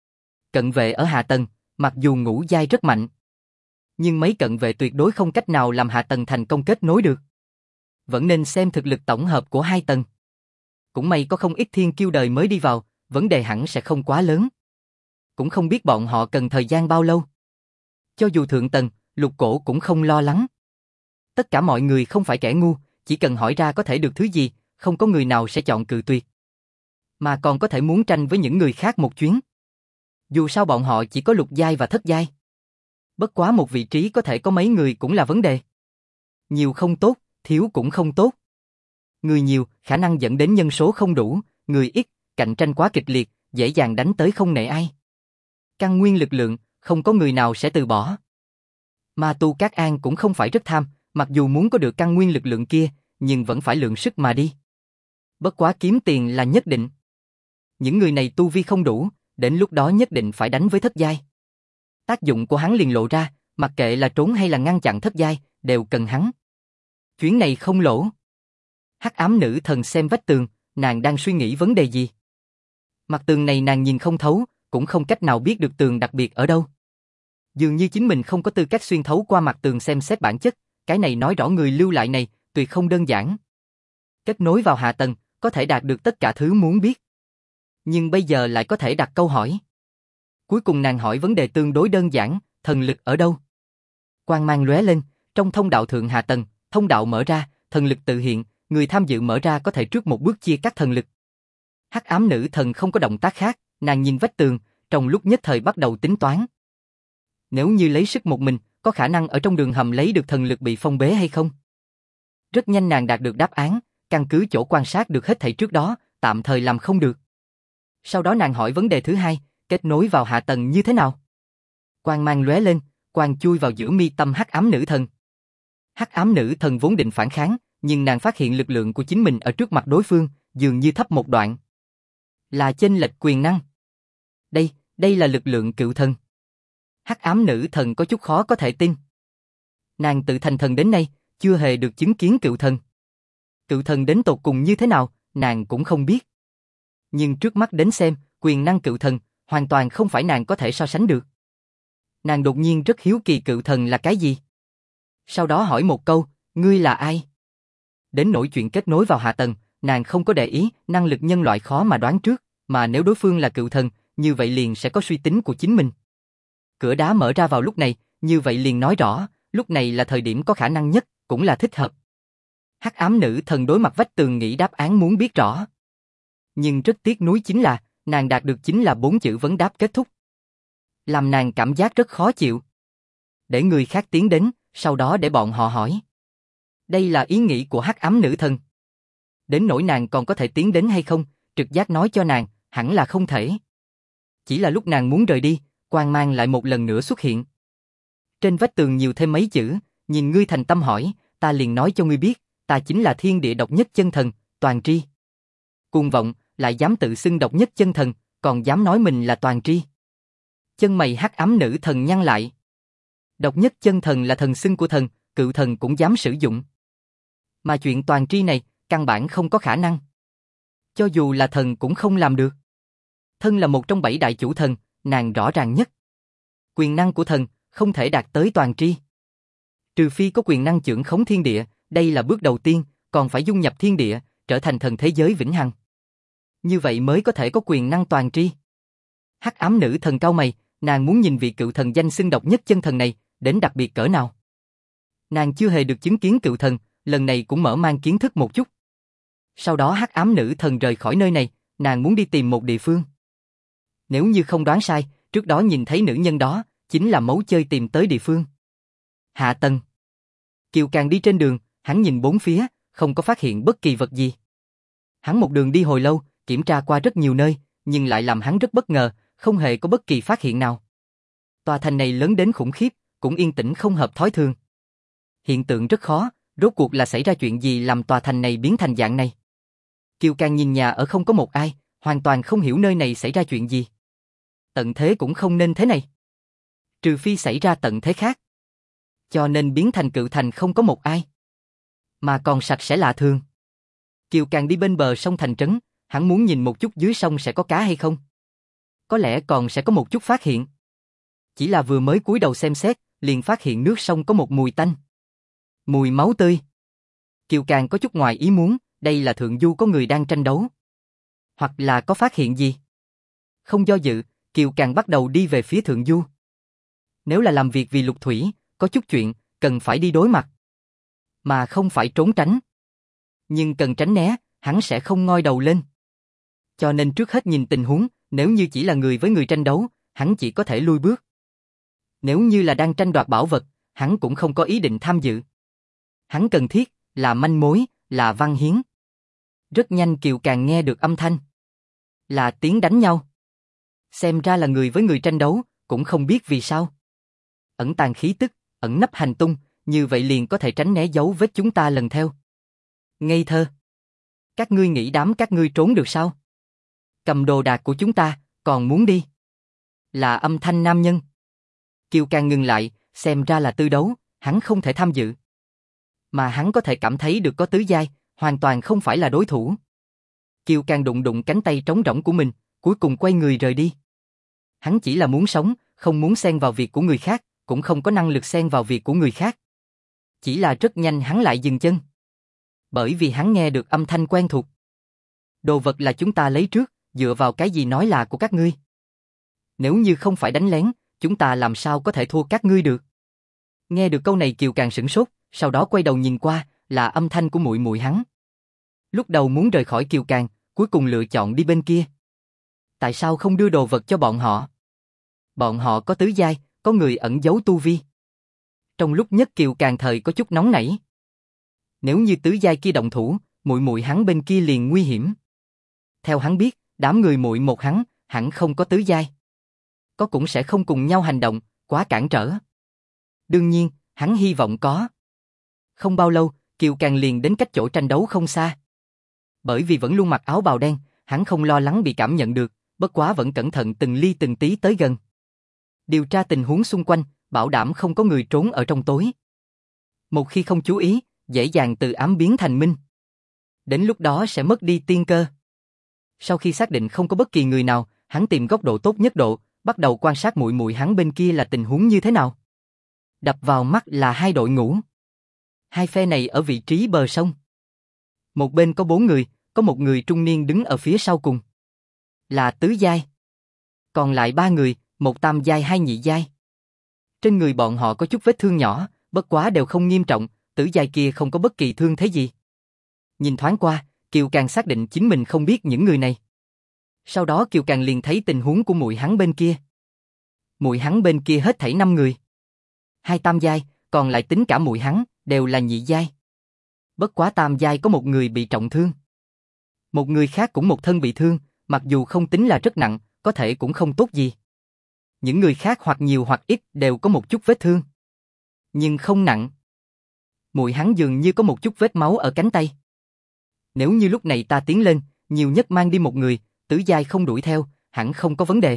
Cận vệ ở hạ tầng, mặc dù ngũ giai rất mạnh, nhưng mấy cận vệ tuyệt đối không cách nào làm hạ tầng thành công kết nối được. Vẫn nên xem thực lực tổng hợp của 2 tầng. Cũng may có không ít thiên kiêu đời mới đi vào, vấn đề hẳn sẽ không quá lớn. Cũng không biết bọn họ cần thời gian bao lâu. Cho dù thượng tầng, Lục Cổ cũng không lo lắng. Tất cả mọi người không phải kẻ ngu, chỉ cần hỏi ra có thể được thứ gì, không có người nào sẽ chọn cự tuyệt. Mà còn có thể muốn tranh với những người khác một chuyến. Dù sao bọn họ chỉ có lục giai và thất giai. Bất quá một vị trí có thể có mấy người cũng là vấn đề. Nhiều không tốt, thiếu cũng không tốt. Người nhiều, khả năng dẫn đến nhân số không đủ, người ít, cạnh tranh quá kịch liệt, dễ dàng đánh tới không nể ai. Căn nguyên lực lượng, không có người nào sẽ từ bỏ. Ma Tu Cát An cũng không phải rất tham, mặc dù muốn có được căn nguyên lực lượng kia, nhưng vẫn phải lượng sức mà đi. Bất quá kiếm tiền là nhất định. Những người này tu vi không đủ, đến lúc đó nhất định phải đánh với thất giai. Tác dụng của hắn liền lộ ra, mặc kệ là trốn hay là ngăn chặn thất giai, đều cần hắn. Chuyến này không lỗ. Hắc ám nữ thần xem vách tường, nàng đang suy nghĩ vấn đề gì. Mặt tường này nàng nhìn không thấu, cũng không cách nào biết được tường đặc biệt ở đâu. Dường như chính mình không có tư cách xuyên thấu qua mặt tường xem xét bản chất, cái này nói rõ người lưu lại này tuyệt không đơn giản. Kết nối vào hạ tầng, có thể đạt được tất cả thứ muốn biết. Nhưng bây giờ lại có thể đặt câu hỏi. Cuối cùng nàng hỏi vấn đề tương đối đơn giản, thần lực ở đâu? Quang mang lóe lên, trong thông đạo thượng hạ tầng, thông đạo mở ra, thần lực tự hiện, người tham dự mở ra có thể trước một bước chia cắt thần lực. Hắc ám nữ thần không có động tác khác, nàng nhìn vách tường, trong lúc nhất thời bắt đầu tính toán. Nếu như lấy sức một mình, có khả năng ở trong đường hầm lấy được thần lực bị phong bế hay không? Rất nhanh nàng đạt được đáp án, căn cứ chỗ quan sát được hết thảy trước đó, tạm thời làm không được. Sau đó nàng hỏi vấn đề thứ hai, kết nối vào hạ tầng như thế nào? Quang mang lóe lên, quang chui vào giữa mi tâm hắc ám nữ thần. Hắc ám nữ thần vốn định phản kháng, nhưng nàng phát hiện lực lượng của chính mình ở trước mặt đối phương, dường như thấp một đoạn. Là chênh lệch quyền năng. Đây là lực lượng cựu thần. Hắc ám nữ thần có chút khó có thể tin. Nàng tự thành thần đến nay, chưa hề được chứng kiến cựu thần. Cựu thần đến tột cùng như thế nào, nàng cũng không biết. Nhưng trước mắt đến xem, quyền năng cựu thần, hoàn toàn không phải nàng có thể so sánh được. Nàng đột nhiên rất hiếu kỳ cựu thần là cái gì. Sau đó hỏi một câu, ngươi là ai? Đến nỗi chuyện kết nối vào hạ tầng, nàng không có để ý, năng lực nhân loại khó mà đoán trước, mà nếu đối phương là cựu thần, như vậy liền sẽ có suy tính của chính mình. Cửa đá mở ra vào lúc này, như vậy liền nói rõ, lúc này là thời điểm có khả năng nhất, cũng là thích hợp. Hắc ám nữ thần đối mặt vách tường nghĩ đáp án muốn biết rõ. Nhưng rất tiếc nuối chính là, nàng đạt được chính là 4 chữ vấn đáp kết thúc. Làm nàng cảm giác rất khó chịu. Để người khác tiến đến, sau đó để bọn họ hỏi. Đây là ý nghĩ của hắc ám nữ thần. Đến nỗi nàng còn có thể tiến đến hay không, trực giác nói cho nàng, hẳn là không thể. Chỉ là lúc nàng muốn rời đi, quang mang lại một lần nữa xuất hiện. Trên vách tường nhiều thêm mấy chữ, nhìn ngươi thành tâm hỏi, ta liền nói cho ngươi biết, ta chính là thiên địa độc nhất chân thần, toàn tri. Cuồng vọng, lại dám tự xưng độc nhất chân thần, còn dám nói mình là toàn tri. Chân mày hắc ám nữ thần nhăn lại. Độc nhất chân thần là thần xưng của thần, cựu thần cũng dám sử dụng. Mà chuyện toàn tri này, căn bản không có khả năng. Cho dù là thần cũng không làm được. Thân là một trong 7 đại chủ thần, nàng rõ ràng nhất. Quyền năng của thần không thể đạt tới toàn tri. Trừ phi có quyền năng chưởng khống thiên địa, đây là bước đầu tiên, còn phải dung nhập thiên địa, trở thành thần thế giới vĩnh hằng. Như vậy mới có thể có quyền năng toàn tri. Hắc ám nữ thần cau mày, nàng muốn nhìn vị cựu thần danh xưng độc nhất chân thần này, đến đặc biệt cỡ nào. Nàng chưa hề được chứng kiến cựu thần, lần này cũng mở mang kiến thức một chút. Sau đó hắc ám nữ thần rời khỏi nơi này, nàng muốn đi tìm một địa phương. Nếu như không đoán sai, trước đó nhìn thấy nữ nhân đó, chính là mấu chơi tìm tới địa phương. Hạ tầng. Kiều Càng đi trên đường, hắn nhìn bốn phía, không có phát hiện bất kỳ vật gì. Hắn một đường đi hồi lâu, kiểm tra qua rất nhiều nơi, nhưng lại làm hắn rất bất ngờ, không hề có bất kỳ phát hiện nào. Tòa thành này lớn đến khủng khiếp, cũng yên tĩnh không hợp thói thường. Hiện tượng rất khó, rốt cuộc là xảy ra chuyện gì làm tòa thành này biến thành dạng này. Kiều Càng nhìn nhà ở không có một ai, hoàn toàn không hiểu nơi này xảy ra chuyện gì. Tận thế cũng không nên thế này. Trừ phi xảy ra tận thế khác. Cho nên biến thành cự thành không có một ai. Mà còn sạch sẽ lạ thường. Kiều Càng đi bên bờ sông thành trấn, hắn muốn nhìn một chút dưới sông sẽ có cá hay không. Có lẽ còn sẽ có một chút phát hiện. Chỉ là vừa mới cúi đầu xem xét, liền phát hiện nước sông có một mùi tanh. Mùi máu tươi. Kiều Càng có chút ngoài ý muốn, đây là thượng du có người đang tranh đấu. Hoặc là có phát hiện gì. Không do dự, Kiều Càng bắt đầu đi về phía thượng du. Nếu là làm việc vì lục thủy, có chút chuyện, cần phải đi đối mặt. Mà không phải trốn tránh. Nhưng cần tránh né, hắn sẽ không ngoi đầu lên. Cho nên trước hết nhìn tình huống, nếu như chỉ là người với người tranh đấu, hắn chỉ có thể lui bước. Nếu như là đang tranh đoạt bảo vật, hắn cũng không có ý định tham dự. Hắn cần thiết là manh mối, là văn hiến. Rất nhanh Kiều Càng nghe được âm thanh. Là tiếng đánh nhau. Xem ra là người với người tranh đấu, cũng không biết vì sao. Ẩn tàng khí tức, ẩn nấp hành tung, như vậy liền có thể tránh né dấu vết chúng ta lần theo. Ngây thơ. Các ngươi nghĩ đám các ngươi trốn được sao? Cầm đồ đạc của chúng ta, còn muốn đi. Là âm thanh nam nhân. Kiều Càng ngừng lại, xem ra là tư đấu, hắn không thể tham dự. Mà hắn có thể cảm thấy được có tứ giai, hoàn toàn không phải là đối thủ. Kiều Càng đụng đụng cánh tay trống rỗng của mình, cuối cùng quay người rời đi. Hắn chỉ là muốn sống, không muốn xen vào việc của người khác, cũng không có năng lực xen vào việc của người khác. Chỉ là rất nhanh hắn lại dừng chân. Bởi vì hắn nghe được âm thanh quen thuộc. Đồ vật là chúng ta lấy trước, dựa vào cái gì nói là của các ngươi? Nếu như không phải đánh lén, chúng ta làm sao có thể thua các ngươi được? Nghe được câu này Kiều Càng sửng sốt, sau đó quay đầu nhìn qua, là âm thanh của muội muội hắn. Lúc đầu muốn rời khỏi Kiều Càng, cuối cùng lựa chọn đi bên kia. Tại sao không đưa đồ vật cho bọn họ? Bọn họ có tứ giai, có người ẩn giấu tu vi. Trong lúc nhất Kiều Càng thời có chút nóng nảy. Nếu như tứ giai kia động thủ, muội muội hắn bên kia liền nguy hiểm. Theo hắn biết, đám người muội một hắn, hẳn không có tứ giai. Có cũng sẽ không cùng nhau hành động, quá cản trở. Đương nhiên, hắn hy vọng có. Không bao lâu, Kiều Càng liền đến cách chỗ tranh đấu không xa. Bởi vì vẫn luôn mặc áo bào đen, hắn không lo lắng bị cảm nhận được, bất quá vẫn cẩn thận từng ly từng tí tới gần. Điều tra tình huống xung quanh, bảo đảm không có người trốn ở trong tối. Một khi không chú ý, dễ dàng từ ám biến thành minh. Đến lúc đó sẽ mất đi tiên cơ. Sau khi xác định không có bất kỳ người nào, hắn tìm góc độ tốt nhất độ, bắt đầu quan sát muội muội hắn bên kia là tình huống như thế nào. Đập vào mắt là hai đội ngũ. Hai phe này ở vị trí bờ sông. Một bên có 4 người, có một người trung niên đứng ở phía sau cùng. Là tứ giai. Còn lại 3 người, một tam giai hai nhị giai. Trên người bọn họ có chút vết thương nhỏ, bất quá đều không nghiêm trọng, tứ giai kia không có bất kỳ thương thế gì. Nhìn thoáng qua, Kiều Càng xác định chính mình không biết những người này. Sau đó Kiều Càng liền thấy tình huống của muội hắn bên kia. Muội hắn bên kia hết thảy 5 người. 2 tam giai, còn lại tính cả muội hắn, đều là nhị giai. Bất quá tam giai có một người bị trọng thương. Một người khác cũng một thân bị thương, mặc dù không tính là rất nặng, có thể cũng không tốt gì. Những người khác hoặc nhiều hoặc ít đều có một chút vết thương. Nhưng không nặng. Muội hắn dường như có một chút vết máu ở cánh tay. Nếu như lúc này ta tiến lên, nhiều nhất mang đi một người, tứ giai không đuổi theo, hẳn không có vấn đề.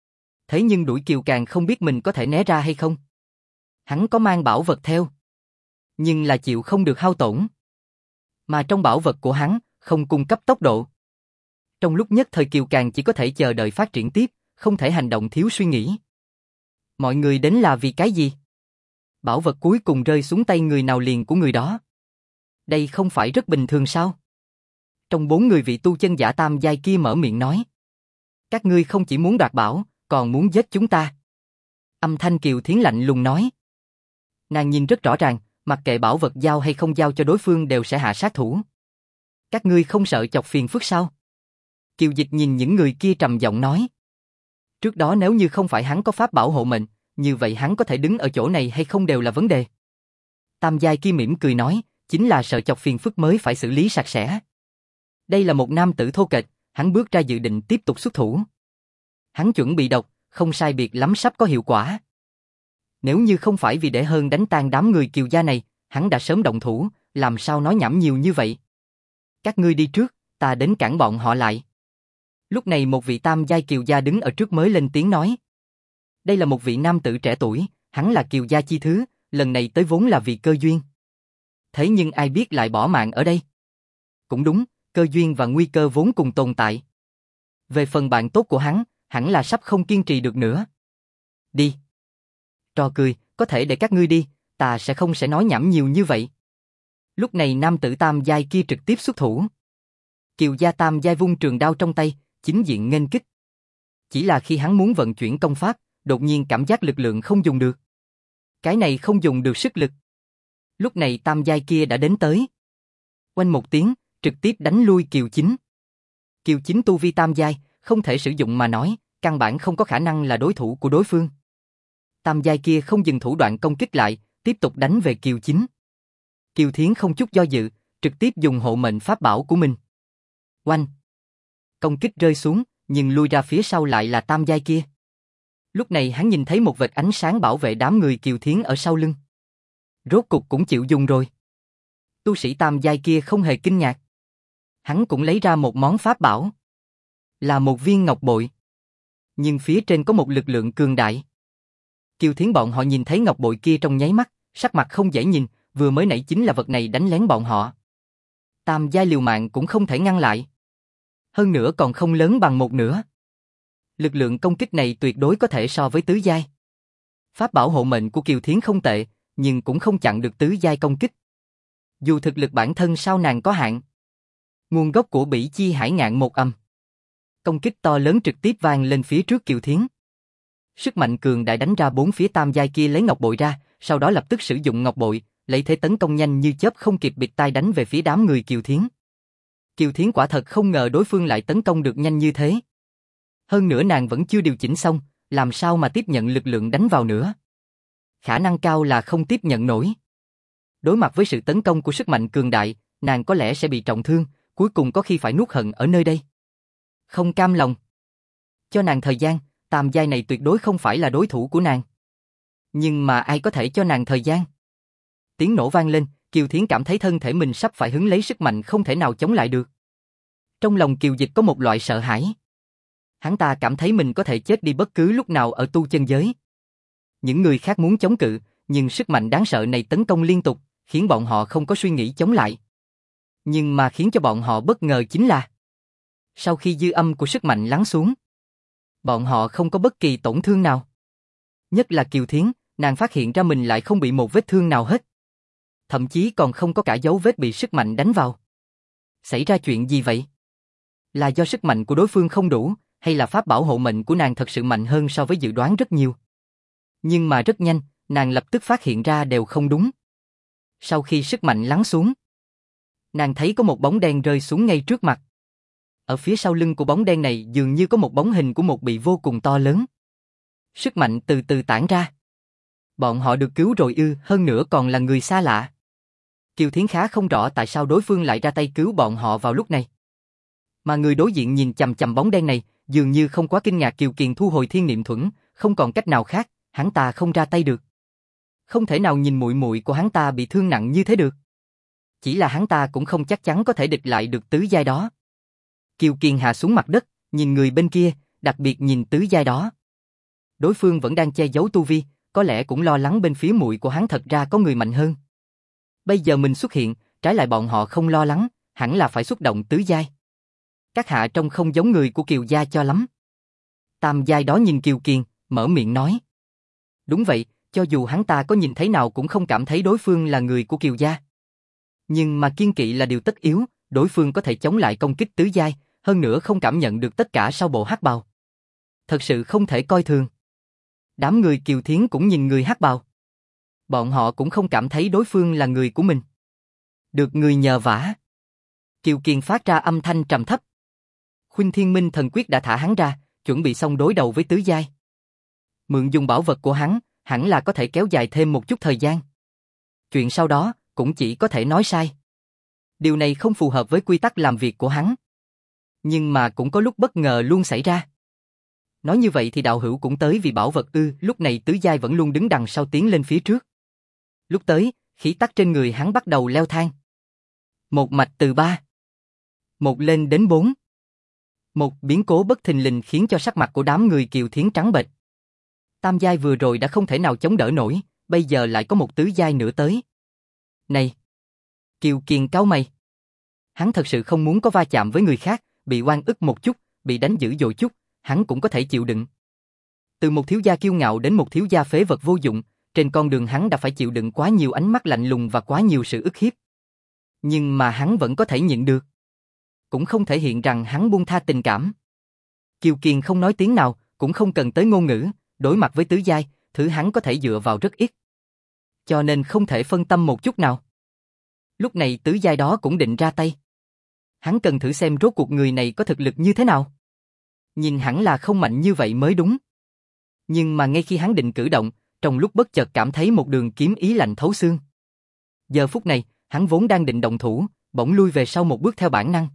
Thế nhưng đuổi Kiều Càng không biết mình có thể né ra hay không. Hắn có mang bảo vật theo, nhưng là chịu không được hao tổn. Mà trong bảo vật của hắn, không cung cấp tốc độ. Trong lúc nhất thời Kiều Càng chỉ có thể chờ đợi phát triển tiếp, không thể hành động thiếu suy nghĩ. Mọi người đến là vì cái gì? Bảo vật cuối cùng rơi xuống tay người nào liền của người đó. Đây không phải rất bình thường sao? Trong 4 người vị tu chân giả tam giai kia mở miệng nói. Các ngươi không chỉ muốn đoạt bảo, còn muốn giết chúng ta. Âm thanh Kiều Thiến lạnh lùng nói. Nàng nhìn rất rõ ràng, mặc kệ bảo vật giao hay không giao cho đối phương đều sẽ hạ sát thủ. Các ngươi không sợ chọc phiền phức sao? Kiều Dịch nhìn những người kia trầm giọng nói. Trước đó nếu như không phải hắn có pháp bảo hộ mệnh, như vậy hắn có thể đứng ở chỗ này hay không đều là vấn đề. Tam giai kia mỉm cười nói, chính là sợ chọc phiền phức mới phải xử lý sạch sẽ. Đây là một nam tử thô kệch, hắn bước ra dự định tiếp tục xuất thủ. Hắn chuẩn bị độc, không sai biệt lắm sắp có hiệu quả. Nếu như không phải vì để hơn đánh tan đám người Kiều gia này, hắn đã sớm động thủ, làm sao nói nhảm nhiều như vậy. Các ngươi đi trước, ta đến cản bọn họ lại. Lúc này một vị tam giai Kiều gia đứng ở trước mới lên tiếng nói. Đây là một vị nam tử trẻ tuổi, hắn là Kiều gia chi thứ, lần này tới vốn là vì cơ duyên. Thế nhưng ai biết lại bỏ mạng ở đây. Cũng đúng, cơ duyên và nguy cơ vốn cùng tồn tại. Về phần bạn tốt của hắn, hẳn là sắp không kiên trì được nữa. Đi. Trò cười, có thể để các ngươi đi, ta sẽ không nói nhảm nhiều như vậy. Lúc này nam tử tam giai kia trực tiếp xuất thủ. Kiều gia tam giai vung trường đao trong tay, chính diện nghênh kích. Chỉ là khi hắn muốn vận chuyển công pháp, đột nhiên cảm giác lực lượng không dùng được. Cái này không dùng được sức lực. Lúc này tam giai kia đã đến tới. Oanh một tiếng, trực tiếp đánh lui Kiều Chính. Kiều Chính tu vi tam giai, không thể sử dụng mà nói, căn bản không có khả năng là đối thủ của đối phương. Tam giai kia không dừng thủ đoạn công kích lại, tiếp tục đánh về Kiều Chính. Kiều Thiến không chút do dự, trực tiếp dùng hộ mệnh pháp bảo của mình. Oanh! Công kích rơi xuống, nhưng lui ra phía sau lại là tam giai kia. Lúc này hắn nhìn thấy một vệt ánh sáng bảo vệ đám người Kiều Thiến ở sau lưng. Rốt cục cũng chịu dùng rồi. Tu sĩ tam giai kia không hề kinh ngạc. Hắn cũng lấy ra một món pháp bảo. Là một viên ngọc bội. Nhưng phía trên có một lực lượng cường đại. Kiều Thiến bọn họ nhìn thấy ngọc bội kia trong nháy mắt, sắc mặt không dễ nhìn, vừa mới nãy chính là vật này đánh lén bọn họ. Tam giai liều mạng cũng không thể ngăn lại. Hơn nữa còn không lớn bằng một nửa. Lực lượng công kích này tuyệt đối có thể so với tứ giai. Pháp bảo hộ mệnh của Kiều Thiến không tệ, nhưng cũng không chặn được tứ giai công kích. Dù thực lực bản thân sao nàng có hạn. Nguồn gốc của Bỉ Chi Hải Ngạn một âm. Công kích to lớn trực tiếp vang lên phía trước Kiều Thiến. Sức mạnh cường đại đánh ra bốn phía tam giai kia lấy ngọc bội ra, sau đó lập tức sử dụng ngọc bội, lấy thế tấn công nhanh như chớp không kịp bịt tai đánh về phía đám người Kiều Thiến. Kiều Thiến quả thật không ngờ đối phương lại tấn công được nhanh như thế. Hơn nữa nàng vẫn chưa điều chỉnh xong, làm sao mà tiếp nhận lực lượng đánh vào nữa. Khả năng cao là không tiếp nhận nổi. Đối mặt với sự tấn công của sức mạnh cường đại, nàng có lẽ sẽ bị trọng thương, cuối cùng có khi phải nuốt hận ở nơi đây. Không cam lòng. Cho nàng thời gian, tam giai này tuyệt đối không phải là đối thủ của nàng. Nhưng mà ai có thể cho nàng thời gian? Tiếng nổ vang lên, Kiều Thiến cảm thấy thân thể mình sắp phải hứng lấy sức mạnh không thể nào chống lại được. Trong lòng Kiều Dịch có một loại sợ hãi. Hắn ta cảm thấy mình có thể chết đi bất cứ lúc nào ở tu chân giới. Những người khác muốn chống cự, nhưng sức mạnh đáng sợ này tấn công liên tục, khiến bọn họ không có suy nghĩ chống lại. Nhưng mà khiến cho bọn họ bất ngờ chính là sau khi dư âm của sức mạnh lắng xuống, bọn họ không có bất kỳ tổn thương nào. Nhất là Kiều Thiến, nàng phát hiện ra mình lại không bị một vết thương nào hết. Thậm chí còn không có cả dấu vết bị sức mạnh đánh vào. Xảy ra chuyện gì vậy? Là do sức mạnh của đối phương không đủ, hay là pháp bảo hộ mệnh của nàng thật sự mạnh hơn so với dự đoán rất nhiều? Nhưng mà rất nhanh, nàng lập tức phát hiện ra đều không đúng. Sau khi sức mạnh lắng xuống, nàng thấy có một bóng đen rơi xuống ngay trước mặt. Ở phía sau lưng của bóng đen này dường như có một bóng hình của một bị vô cùng to lớn. Sức mạnh từ từ tản ra. Bọn họ được cứu rồi ư, hơn nữa còn là người xa lạ. Kiều Thiến khá không rõ tại sao đối phương lại ra tay cứu bọn họ vào lúc này. Mà người đối diện nhìn chằm chằm bóng đen này, dường như không quá kinh ngạc. Kiều Kiền thu hồi thiên niệm thuẫn, không còn cách nào khác, hắn ta không ra tay được. Không thể nào nhìn muội muội của hắn ta bị thương nặng như thế được. Chỉ là hắn ta cũng không chắc chắn có thể địch lại được tứ giai đó. Kiều Kiền hạ xuống mặt đất, nhìn người bên kia, đặc biệt nhìn tứ giai đó. Đối phương vẫn đang che giấu tu vi, có lẽ cũng lo lắng bên phía muội của hắn thật ra có người mạnh hơn. Bây giờ mình xuất hiện, trái lại bọn họ không lo lắng, hẳn là phải xuất động tứ giai. Các hạ trông không giống người của Kiều gia cho lắm. Tam giai đó nhìn Kiều Kiền, mở miệng nói. Đúng vậy, cho dù hắn ta có nhìn thấy nào cũng không cảm thấy đối phương là người của Kiều gia. Nhưng mà kiên kỵ là điều tất yếu, đối phương có thể chống lại công kích tứ giai, hơn nữa không cảm nhận được tất cả sau bộ hắc bào. Thật sự không thể coi thường. Đám người Kiều Thiến cũng nhìn người hắc bào. Bọn họ cũng không cảm thấy đối phương là người của mình. Được người nhờ vả. Kiều Kiền phát ra âm thanh trầm thấp. Khuynh Thiên Minh thần quyết đã thả hắn ra, chuẩn bị xong đối đầu với tứ giai. Mượn dùng bảo vật của hắn, hẳn là có thể kéo dài thêm một chút thời gian. Chuyện sau đó, cũng chỉ có thể nói sai. Điều này không phù hợp với quy tắc làm việc của hắn. Nhưng mà cũng có lúc bất ngờ luôn xảy ra. Nói như vậy thì đạo hữu cũng tới vì bảo vật ư? Lúc này tứ giai vẫn luôn đứng đằng sau tiến lên phía trước. Lúc tới, khí tắc trên người hắn bắt đầu leo thang. Một mạch từ 3. Một lên đến 4. Một biến cố bất thình lình khiến cho sắc mặt của đám người Kiều Thiến trắng bệch. Tam giai vừa rồi đã không thể nào chống đỡ nổi, bây giờ lại có một tứ giai nữa tới. Này! Kiều Kiền cáu mày. Hắn thật sự không muốn có va chạm với người khác, bị oan ức một chút, bị đánh dữ dội chút, hắn cũng có thể chịu đựng. Từ một thiếu gia kiêu ngạo đến một thiếu gia phế vật vô dụng, trên con đường hắn đã phải chịu đựng quá nhiều ánh mắt lạnh lùng và quá nhiều sự ức hiếp. Nhưng mà hắn vẫn có thể nhịn được. Cũng không thể hiện rằng hắn buông tha tình cảm. Kiều Kiền không nói tiếng nào, cũng không cần tới ngôn ngữ, đối mặt với tứ giai, thứ hắn có thể dựa vào rất ít. Cho nên không thể phân tâm một chút nào. Lúc này tứ giai đó cũng định ra tay. Hắn cần thử xem rốt cuộc người này có thực lực như thế nào. Nhìn hẳn là không mạnh như vậy mới đúng. Nhưng mà ngay khi hắn định cử động, trong lúc bất chợt cảm thấy một đường kiếm ý lạnh thấu xương. Giờ phút này, hắn vốn đang định động thủ, bỗng lui về sau một bước theo bản năng.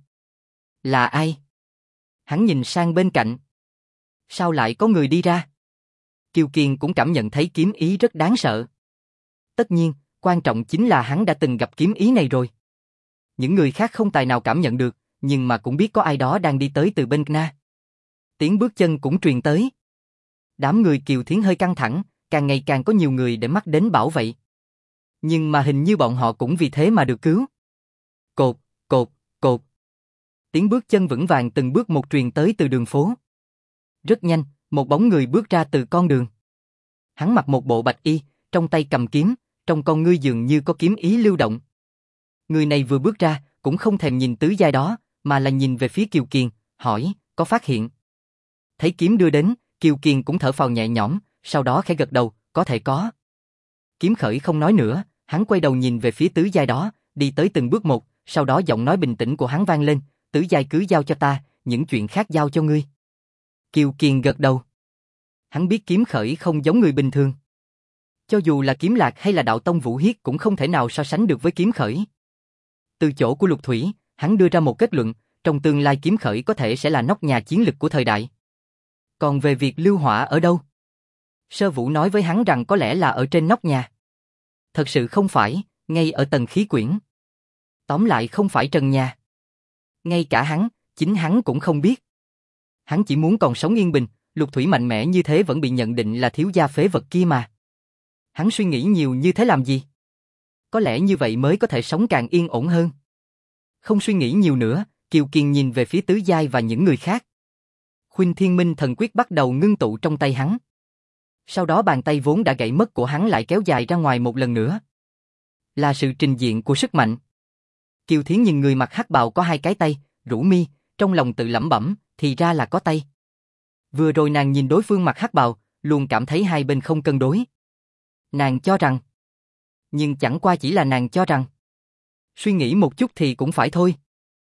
Là ai? Hắn nhìn sang bên cạnh. Sao lại có người đi ra? Kiều Kiền cũng cảm nhận thấy kiếm ý rất đáng sợ. Tất nhiên, quan trọng chính là hắn đã từng gặp kiếm ý này rồi. Những người khác không tài nào cảm nhận được, nhưng mà cũng biết có ai đó đang đi tới từ bên na. Tiếng bước chân cũng truyền tới. Đám người Kiều Thiến hơi căng thẳng, càng ngày càng có nhiều người để mắt đến bảo vệ. Nhưng mà hình như bọn họ cũng vì thế mà được cứu. Cột, cột, cột. Tiếng bước chân vững vàng từng bước một truyền tới từ đường phố. Rất nhanh, một bóng người bước ra từ con đường. Hắn mặc một bộ bạch y, trong tay cầm kiếm, trong con ngươi dường như có kiếm ý lưu động. Người này vừa bước ra, cũng không thèm nhìn tứ giai đó, mà là nhìn về phía Kiều Kiền, hỏi, có phát hiện? Thấy kiếm đưa đến, Kiều Kiền cũng thở phào nhẹ nhõm, sau đó khẽ gật đầu, có thể có. Kiếm Khởi không nói nữa, hắn quay đầu nhìn về phía tứ giai đó, đi tới từng bước một, sau đó giọng nói bình tĩnh của hắn vang lên, tứ giai cứ giao cho ta, những chuyện khác giao cho ngươi. Kiều Kiền gật đầu. Hắn biết Kiếm Khởi không giống người bình thường. Cho dù là Kiếm Lạc hay là Đạo Tông Vũ Hiết cũng không thể nào so sánh được với Kiếm Khởi. Từ chỗ của Lục Thủy, hắn đưa ra một kết luận, trong tương lai Kiếm Khởi có thể sẽ là nóc nhà chiến lực của thời đại. Còn về việc Lưu Hỏa ở đâu? Sơ Vũ nói với hắn rằng có lẽ là ở trên nóc nhà. Thật sự không phải, ngay ở tầng khí quyển. Tóm lại không phải trần nhà. Ngay cả hắn, chính hắn cũng không biết. Hắn chỉ muốn còn sống yên bình, Lục Thủy mạnh mẽ như thế vẫn bị nhận định là thiếu gia phế vật kia mà. Hắn suy nghĩ nhiều như thế làm gì? Có lẽ như vậy mới có thể sống càng yên ổn hơn. Không suy nghĩ nhiều nữa, Kiều Kiền nhìn về phía tứ giai và những người khác. Khuynh Thiên Minh thần quyết bắt đầu ngưng tụ trong tay hắn. Sau đó bàn tay vốn đã gãy mất của hắn lại kéo dài ra ngoài một lần nữa. Là sự trình diện của sức mạnh. Kiều Thiến nhìn người mặc hắc bào có hai cái tay, rũ mi, trong lòng tự lẩm bẩm, thì ra là có tay. Vừa rồi nàng nhìn đối phương mặc hắc bào, luôn cảm thấy hai bên không cân đối. Nàng cho rằng. Nhưng chẳng qua chỉ là nàng cho rằng. Suy nghĩ một chút thì cũng phải thôi.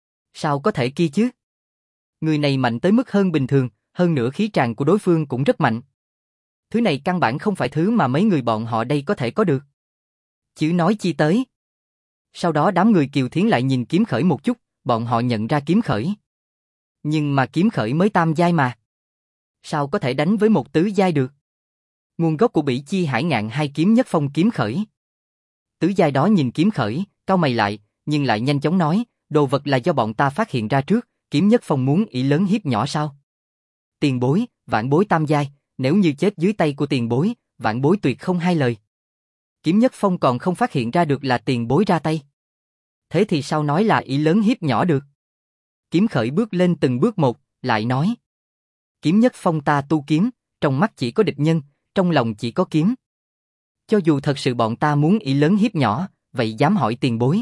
Sao có thể kia chứ? Người này mạnh tới mức hơn bình thường, hơn nữa khí tràng của đối phương cũng rất mạnh. Thứ này căn bản không phải thứ mà mấy người bọn họ đây có thể có được. Chứ nói chi tới. Sau đó đám người Kiều Thiến lại nhìn Kiếm Khởi một chút, bọn họ nhận ra Kiếm Khởi. Nhưng mà Kiếm Khởi mới tam giai mà. Sao có thể đánh với một tứ giai được? Nguồn gốc của Bỉ Chi Hải Ngạn hai kiếm nhất phong Kiếm Khởi. Tứ giai đó nhìn Kiếm Khởi, cau mày lại, nhưng lại nhanh chóng nói, đồ vật là do bọn ta phát hiện ra trước, kiếm nhất phong muốn ỷ lớn hiếp nhỏ sao? Tiền bối, vạn bối tam giai, nếu như chết dưới tay của tiền bối, vạn bối tuyệt không hai lời. Kiếm nhất phong còn không phát hiện ra được là tiền bối ra tay. Thế thì sao nói là ỷ lớn hiếp nhỏ được? Kiếm Khởi bước lên từng bước một, lại nói. Kiếm nhất phong ta tu kiếm, trong mắt chỉ có địch nhân, trong lòng chỉ có kiếm. Cho dù thật sự bọn ta muốn ỷ lớn hiếp nhỏ, vậy dám hỏi tiền bối.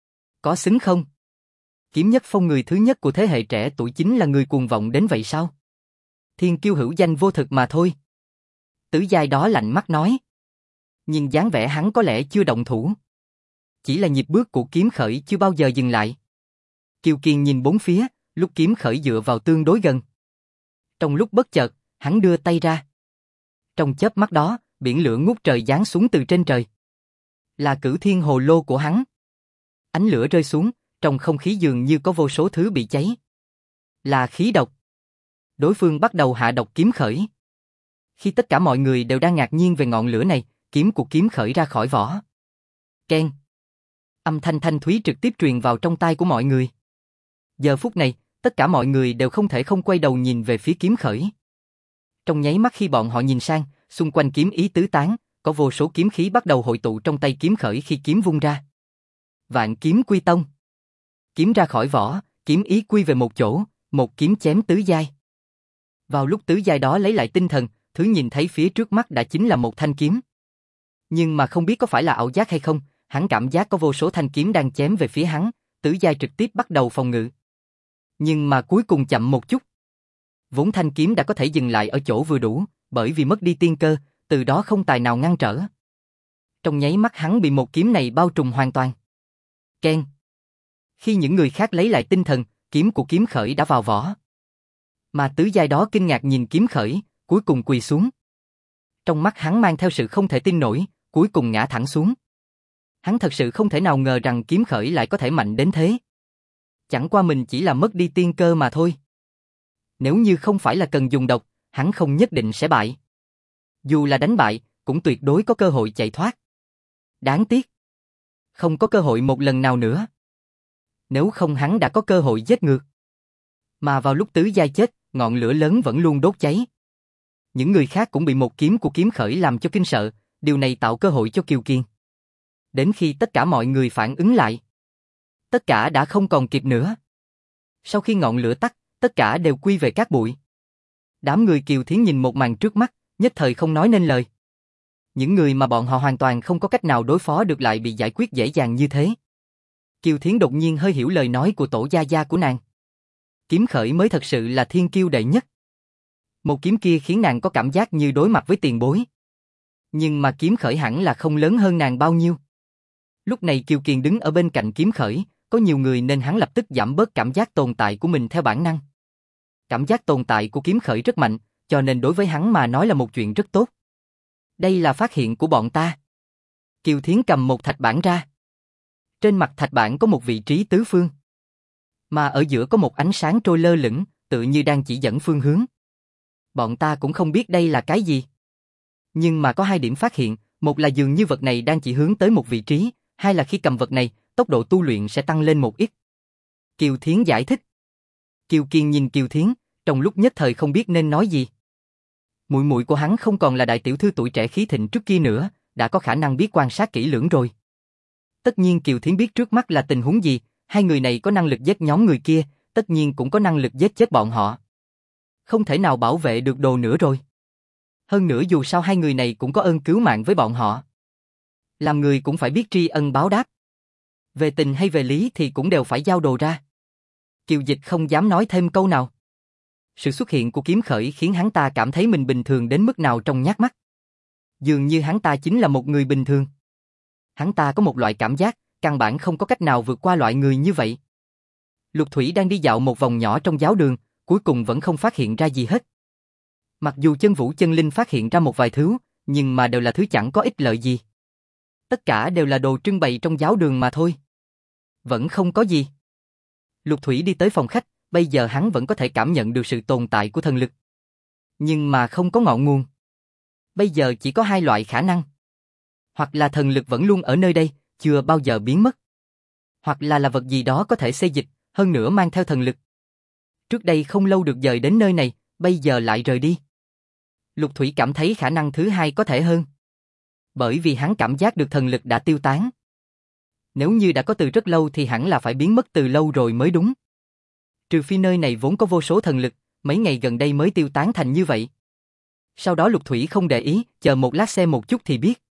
Có xứng không? Kiếm nhất phong người thứ nhất của thế hệ trẻ tuổi chính là người cuồng vọng đến vậy sao? Thiên kiêu hữu danh vô thực mà thôi. Tứ giai đó lạnh mắt nói. Nhưng dáng vẻ hắn có lẽ chưa động thủ. Chỉ là nhịp bước của Kiếm Khởi chưa bao giờ dừng lại. Kiều Kiền nhìn bốn phía, lúc Kiếm Khởi dựa vào tương đối gần. Trong lúc bất chợt, hắn đưa tay ra. Trong chớp mắt đó, biển lửa ngút trời giáng xuống từ trên trời. Là Cửu Thiên Hồ Lô của hắn. Ánh lửa rơi xuống, trong không khí dường như có vô số thứ bị cháy. Là khí độc. Đối phương bắt đầu hạ độc Kiếm Khởi. Khi tất cả mọi người đều đang ngạc nhiên về ngọn lửa này, kiếm của Kiếm Khởi ra khỏi vỏ. Keng. Âm thanh thanh thúy trực tiếp truyền vào trong tai của mọi người. Giờ phút này, tất cả mọi người đều không thể không quay đầu nhìn về phía Kiếm Khởi. Trong nháy mắt khi bọn họ nhìn sang, xung quanh kiếm ý tứ tán, có vô số kiếm khí bắt đầu hội tụ trong tay Kiếm Khởi khi kiếm vung ra. Vạn kiếm quy tông. Kiếm ra khỏi vỏ, kiếm ý quy về một chỗ, một kiếm chém tứ giai. Vào lúc tứ giai đó lấy lại tinh thần, thứ nhìn thấy phía trước mắt đã chính là một thanh kiếm. Nhưng mà không biết có phải là ảo giác hay không, hắn cảm giác có vô số thanh kiếm đang chém về phía hắn, tứ giai trực tiếp bắt đầu phòng ngự. Nhưng mà cuối cùng chậm một chút. Vốn thanh kiếm đã có thể dừng lại ở chỗ vừa đủ, bởi vì mất đi tiên cơ, từ đó không tài nào ngăn trở. Trong nháy mắt hắn bị một kiếm này bao trùm hoàn toàn. Keng. Khi những người khác lấy lại tinh thần, kiếm của Kiếm Khởi đã vào vỏ. Mà tứ giai đó kinh ngạc nhìn Kiếm Khởi, cuối cùng quỳ xuống. Trong mắt hắn mang theo sự không thể tin nổi, cuối cùng ngã thẳng xuống. Hắn thật sự không thể nào ngờ rằng Kiếm Khởi lại có thể mạnh đến thế. Chẳng qua mình chỉ là mất đi tiên cơ mà thôi. Nếu như không phải là cần dùng độc, hắn không nhất định sẽ bại. Dù là đánh bại, cũng tuyệt đối có cơ hội chạy thoát. Đáng tiếc. Không có cơ hội một lần nào nữa. Nếu không hắn đã có cơ hội giết ngược. Mà vào lúc tứ giai chết, ngọn lửa lớn vẫn luôn đốt cháy. Những người khác cũng bị một kiếm của Kiếm Khởi làm cho kinh sợ, điều này tạo cơ hội cho Kiều Kiền. Đến khi tất cả mọi người phản ứng lại, tất cả đã không còn kịp nữa. Sau khi ngọn lửa tắt, tất cả đều quy về cát bụi. Đám người Kiều Thiến nhìn một màn trước mắt, nhất thời không nói nên lời. Những người mà bọn họ hoàn toàn không có cách nào đối phó được lại bị giải quyết dễ dàng như thế. Kiều Thiến đột nhiên hơi hiểu lời nói của tổ gia gia của nàng. Kiếm khởi mới thật sự là thiên kiêu đệ nhất. Một kiếm kia khiến nàng có cảm giác như đối mặt với tiền bối. Nhưng mà kiếm khởi hẳn là không lớn hơn nàng bao nhiêu. Lúc này Kiều Kiền đứng ở bên cạnh kiếm khởi, có nhiều người nên hắn lập tức giảm bớt cảm giác tồn tại của mình theo bản năng. Cảm giác tồn tại của kiếm khởi rất mạnh, cho nên đối với hắn mà nói là một chuyện rất tốt. Đây là phát hiện của bọn ta. Kiều Thiến cầm một thạch bản ra. Trên mặt thạch bản có một vị trí tứ phương. Mà ở giữa có một ánh sáng trôi lơ lửng, tự như đang chỉ dẫn phương hướng. Bọn ta cũng không biết đây là cái gì. Nhưng mà có hai điểm phát hiện, một là dường như vật này đang chỉ hướng tới một vị trí, hai là khi cầm vật này, tốc độ tu luyện sẽ tăng lên một ít. Kiều Thiến giải thích. Kiều Kiền nhìn Kiều Thiến, trong lúc nhất thời không biết nên nói gì. Muội muội của hắn không còn là đại tiểu thư tuổi trẻ khí thịnh trước kia nữa, đã có khả năng biết quan sát kỹ lưỡng rồi. Tất nhiên Kiều Thiến biết trước mắt là tình huống gì, hai người này có năng lực giết nhóm người kia, tất nhiên cũng có năng lực giết chết bọn họ. Không thể nào bảo vệ được đồ nữa rồi. Hơn nữa dù sao hai người này cũng có ơn cứu mạng với bọn họ. Làm người cũng phải biết tri ân báo đáp. Về tình hay về lý thì cũng đều phải giao đồ ra. Kiều Dịch không dám nói thêm câu nào. Sự xuất hiện của kiếm khởi khiến hắn ta cảm thấy mình bình thường đến mức nào trong nhát mắt. Dường như hắn ta chính là một người bình thường. Hắn ta có một loại cảm giác, căn bản không có cách nào vượt qua loại người như vậy. Lục Thủy đang đi dạo một vòng nhỏ trong giáo đường, cuối cùng vẫn không phát hiện ra gì hết. Mặc dù Chân Vũ Chân Linh phát hiện ra một vài thứ, nhưng mà đều là thứ chẳng có ích lợi gì. Tất cả đều là đồ trưng bày trong giáo đường mà thôi. Vẫn không có gì. Lục Thủy đi tới phòng khách, bây giờ hắn vẫn có thể cảm nhận được sự tồn tại của thần lực. Nhưng mà không có ngọn nguồn. Bây giờ chỉ có hai loại khả năng. Hoặc là thần lực vẫn luôn ở nơi đây, chưa bao giờ biến mất. Hoặc là vật gì đó có thể xê dịch, hơn nữa mang theo thần lực. Trước đây không lâu được dời đến nơi này, bây giờ lại rời đi. Lục Thủy cảm thấy khả năng thứ hai có thể hơn. Bởi vì hắn cảm giác được thần lực đã tiêu tán. Nếu như đã có từ rất lâu thì hẳn là phải biến mất từ lâu rồi mới đúng. Trừ phi nơi này vốn có vô số thần lực, mấy ngày gần đây mới tiêu tán thành như vậy. Sau đó Lục Thủy không để ý, chờ một lát xem một chút thì biết.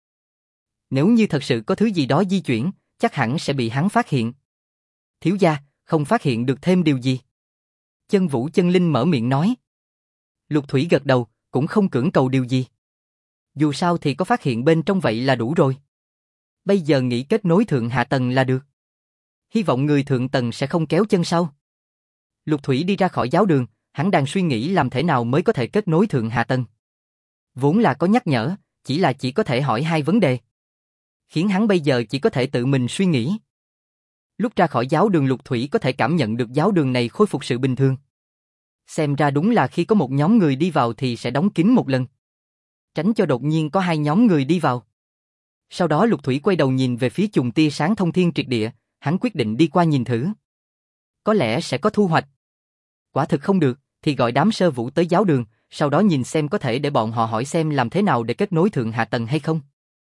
Nếu như thật sự có thứ gì đó di chuyển, chắc hẳn sẽ bị hắn phát hiện. Thiếu gia, không phát hiện được thêm điều gì. Chân Vũ Chân Linh mở miệng nói. Lục Thủy gật đầu, cũng không cưỡng cầu điều gì. Dù sao thì có phát hiện bên trong vậy là đủ rồi. Bây giờ nghĩ kết nối thượng hạ tầng là được. Hy vọng người thượng tầng sẽ không kéo chân sau. Lục Thủy đi ra khỏi giáo đường, hắn đang suy nghĩ làm thế nào mới có thể kết nối thượng hạ tầng. Vốn là có nhắc nhở, chỉ có thể hỏi hai vấn đề. Khiến hắn bây giờ chỉ có thể tự mình suy nghĩ. Lúc ra khỏi giáo đường Lục Thủy có thể cảm nhận được giáo đường này khôi phục sự bình thường. Xem ra đúng là khi có một nhóm người đi vào thì sẽ đóng kín một lần. Tránh cho đột nhiên có hai nhóm người đi vào. Sau đó Lục Thủy quay đầu nhìn về phía chùm tia sáng thông thiên triệt địa, hắn quyết định đi qua nhìn thử. Có lẽ sẽ có thu hoạch. Quả thực không được, thì gọi đám Sơ Vũ tới giáo đường, sau đó nhìn xem có thể để bọn họ hỏi xem làm thế nào để kết nối thượng hạ tầng hay không.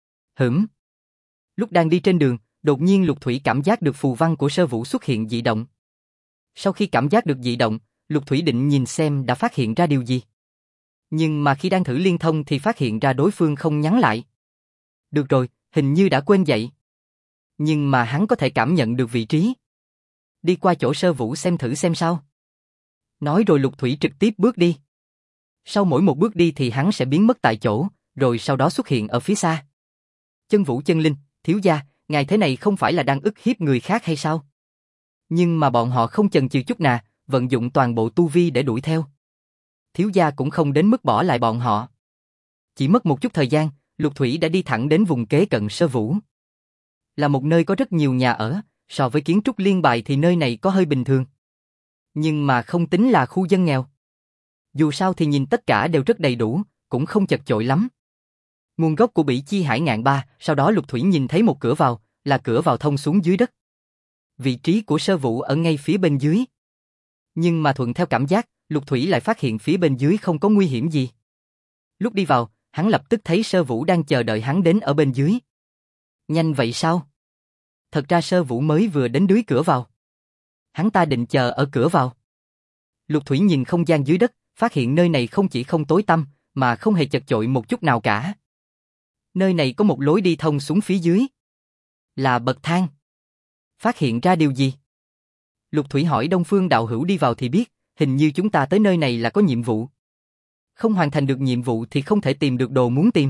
Lúc đang đi trên đường, đột nhiên Lục Thủy cảm giác được phù văn của Sơ Vũ xuất hiện dị động. Sau khi cảm giác được dị động, Lục Thủy định nhìn xem đã phát hiện ra điều gì. Nhưng mà khi đang thử liên thông thì phát hiện ra đối phương không nhắn lại. Được rồi, hình như đã quên dậy. Nhưng mà hắn có thể cảm nhận được vị trí. Đi qua chỗ Sơ Vũ xem thử xem sao. Nói rồi Lục Thủy trực tiếp bước đi. Sau mỗi một bước đi thì hắn sẽ biến mất tại chỗ, rồi sau đó xuất hiện ở phía xa. Chân Vũ Chân Linh, thiếu gia, ngài thế này không phải là đang ức hiếp người khác hay sao? Nhưng mà bọn họ không chần chừ chút nào, vận dụng toàn bộ tu vi để đuổi theo. Thiếu gia cũng không đến mức bỏ lại bọn họ. Chỉ mất một chút thời gian, Lục Thủy đã đi thẳng đến vùng kế cận Sơ Vũ. Là một nơi có rất nhiều nhà ở, so với kiến trúc liên bài thì nơi này có hơi bình thường. Nhưng mà không tính là khu dân nghèo. Dù sao thì nhìn tất cả đều rất đầy đủ, cũng không chật chội lắm. Nguồn gốc của Bỉ Chi Hải Ngạn Ba, sau đó Lục Thủy nhìn thấy một cửa vào, là cửa vào thông xuống dưới đất. Vị trí của Sơ Vũ ở ngay phía bên dưới. Nhưng mà thuận theo cảm giác, Lục Thủy lại phát hiện phía bên dưới không có nguy hiểm gì. Lúc đi vào, hắn lập tức thấy Sơ Vũ đang chờ đợi hắn đến ở bên dưới. Nhanh vậy sao? Thật ra Sơ Vũ mới vừa đến dưới cửa vào. Hắn ta định chờ ở cửa vào. Lục Thủy nhìn không gian dưới đất, phát hiện nơi này không chỉ không tối tăm, mà không hề chật chội một chút nào cả. Nơi này có một lối đi thông xuống phía dưới. Là bậc thang. Phát hiện ra điều gì? Lục Thủy hỏi Đông Phương đạo hữu đi vào thì biết, hình như chúng ta tới nơi này là có nhiệm vụ. Không hoàn thành được nhiệm vụ thì không thể tìm được đồ muốn tìm.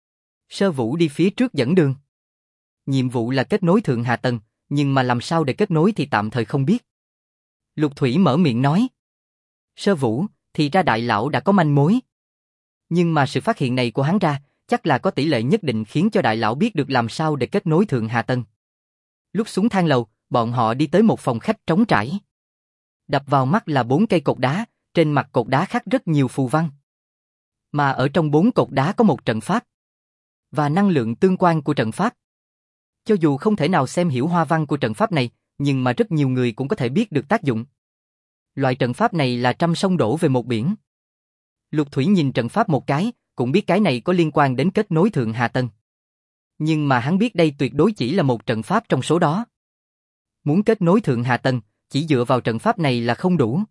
Sơ Vũ đi phía trước dẫn đường. Nhiệm vụ là kết nối thượng hạ tầng, nhưng mà làm sao để kết nối thì tạm thời không biết. Lục Thủy mở miệng nói. Sơ Vũ, thì ra đại lão đã có manh mối. Nhưng mà sự phát hiện này của hắn ra, chắc là có tỷ lệ nhất định khiến cho đại lão biết được làm sao để kết nối thượng hạ tầng. Lúc xuống thang lầu, bọn họ đi tới một phòng khách trống trải. Đập vào mắt là 4 cây cột đá, trên mặt cột đá khắc rất nhiều phù văn. Mà ở trong 4 cột đá có một trận pháp. Và năng lượng tương quan của trận pháp. Cho dù không thể nào xem hiểu hoa văn của trận pháp này, nhưng mà rất nhiều người cũng có thể biết được tác dụng. Loại trận pháp này là trăm sông đổ về một biển. Lục Thủy nhìn trận pháp một cái, cũng biết cái này có liên quan đến kết nối thượng hạ tầng. Nhưng mà hắn biết đây tuyệt đối chỉ là một trận pháp trong số đó. Muốn kết nối thượng hạ tầng, chỉ dựa vào trận pháp này là không đủ.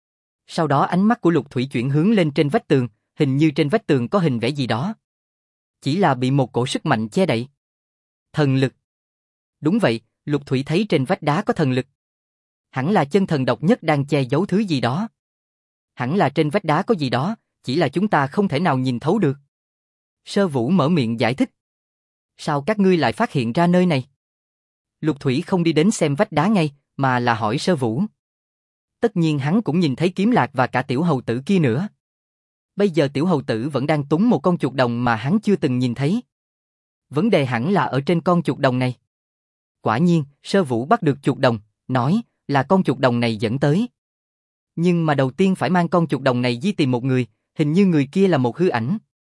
Sau đó ánh mắt của Lục Thủy chuyển hướng lên trên vách tường, hình như trên vách tường có hình vẽ gì đó. Chỉ là bị một cổ sức mạnh che đậy. Thần lực. Đúng vậy, Lục Thủy thấy trên vách đá có thần lực. Hẳn là chân thần độc nhất đang che giấu thứ gì đó. Hẳn là trên vách đá có gì đó, chỉ là chúng ta không thể nào nhìn thấu được. Sơ Vũ mở miệng giải thích. Sao các ngươi lại phát hiện ra nơi này? Lục Thủy không đi đến xem vách đá ngay, mà là hỏi Sơ Vũ. Tất nhiên hắn cũng nhìn thấy Kiếm Lạc và cả tiểu hầu tử kia nữa. Bây giờ tiểu hầu tử vẫn đang túng một con chuột đồng mà hắn chưa từng nhìn thấy. Vấn đề hẳn là ở trên con chuột đồng này. Quả nhiên, Sơ Vũ bắt được chuột đồng, nói là con chuột đồng này dẫn tới. Nhưng mà đầu tiên phải mang con chuột đồng này đi tìm một người, hình như người kia là một hư ảnh.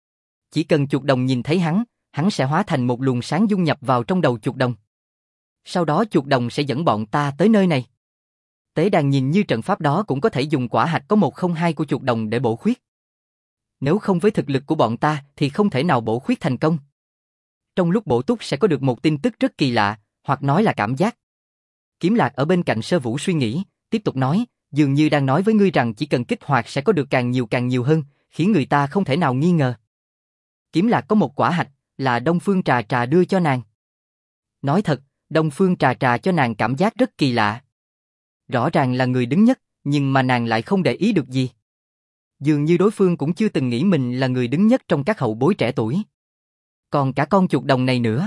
Chỉ cần chuột đồng nhìn thấy hắn sẽ hóa thành một luồng sáng dung nhập vào trong đầu chuột đồng. Sau đó chuột đồng sẽ dẫn bọn ta tới nơi này. Tế đàn nhìn như trận pháp đó cũng có thể dùng quả hạch có 102 của chuột đồng để bổ khuyết. Nếu không với thực lực của bọn ta thì không thể nào bổ khuyết thành công. Trong lúc bổ túc sẽ có được một tin tức rất kỳ lạ, hoặc nói là cảm giác. Kiếm Lạc ở bên cạnh Sơ Vũ suy nghĩ, tiếp tục nói, dường như đang nói với ngươi rằng chỉ cần kích hoạt sẽ có được càng nhiều hơn, khiến người ta không thể nào nghi ngờ. Kiếm Lạc có một quả hạch, là Đông Phương Trà Trà đưa cho nàng. Nói thật, Đông Phương Trà Trà cho nàng cảm giác rất kỳ lạ. Rõ ràng là người đứng nhất, nhưng mà nàng lại không để ý được gì. Dường như đối phương cũng chưa từng nghĩ mình là người đứng nhất trong các hậu bối trẻ tuổi. Còn cả con chuột đồng này nữa.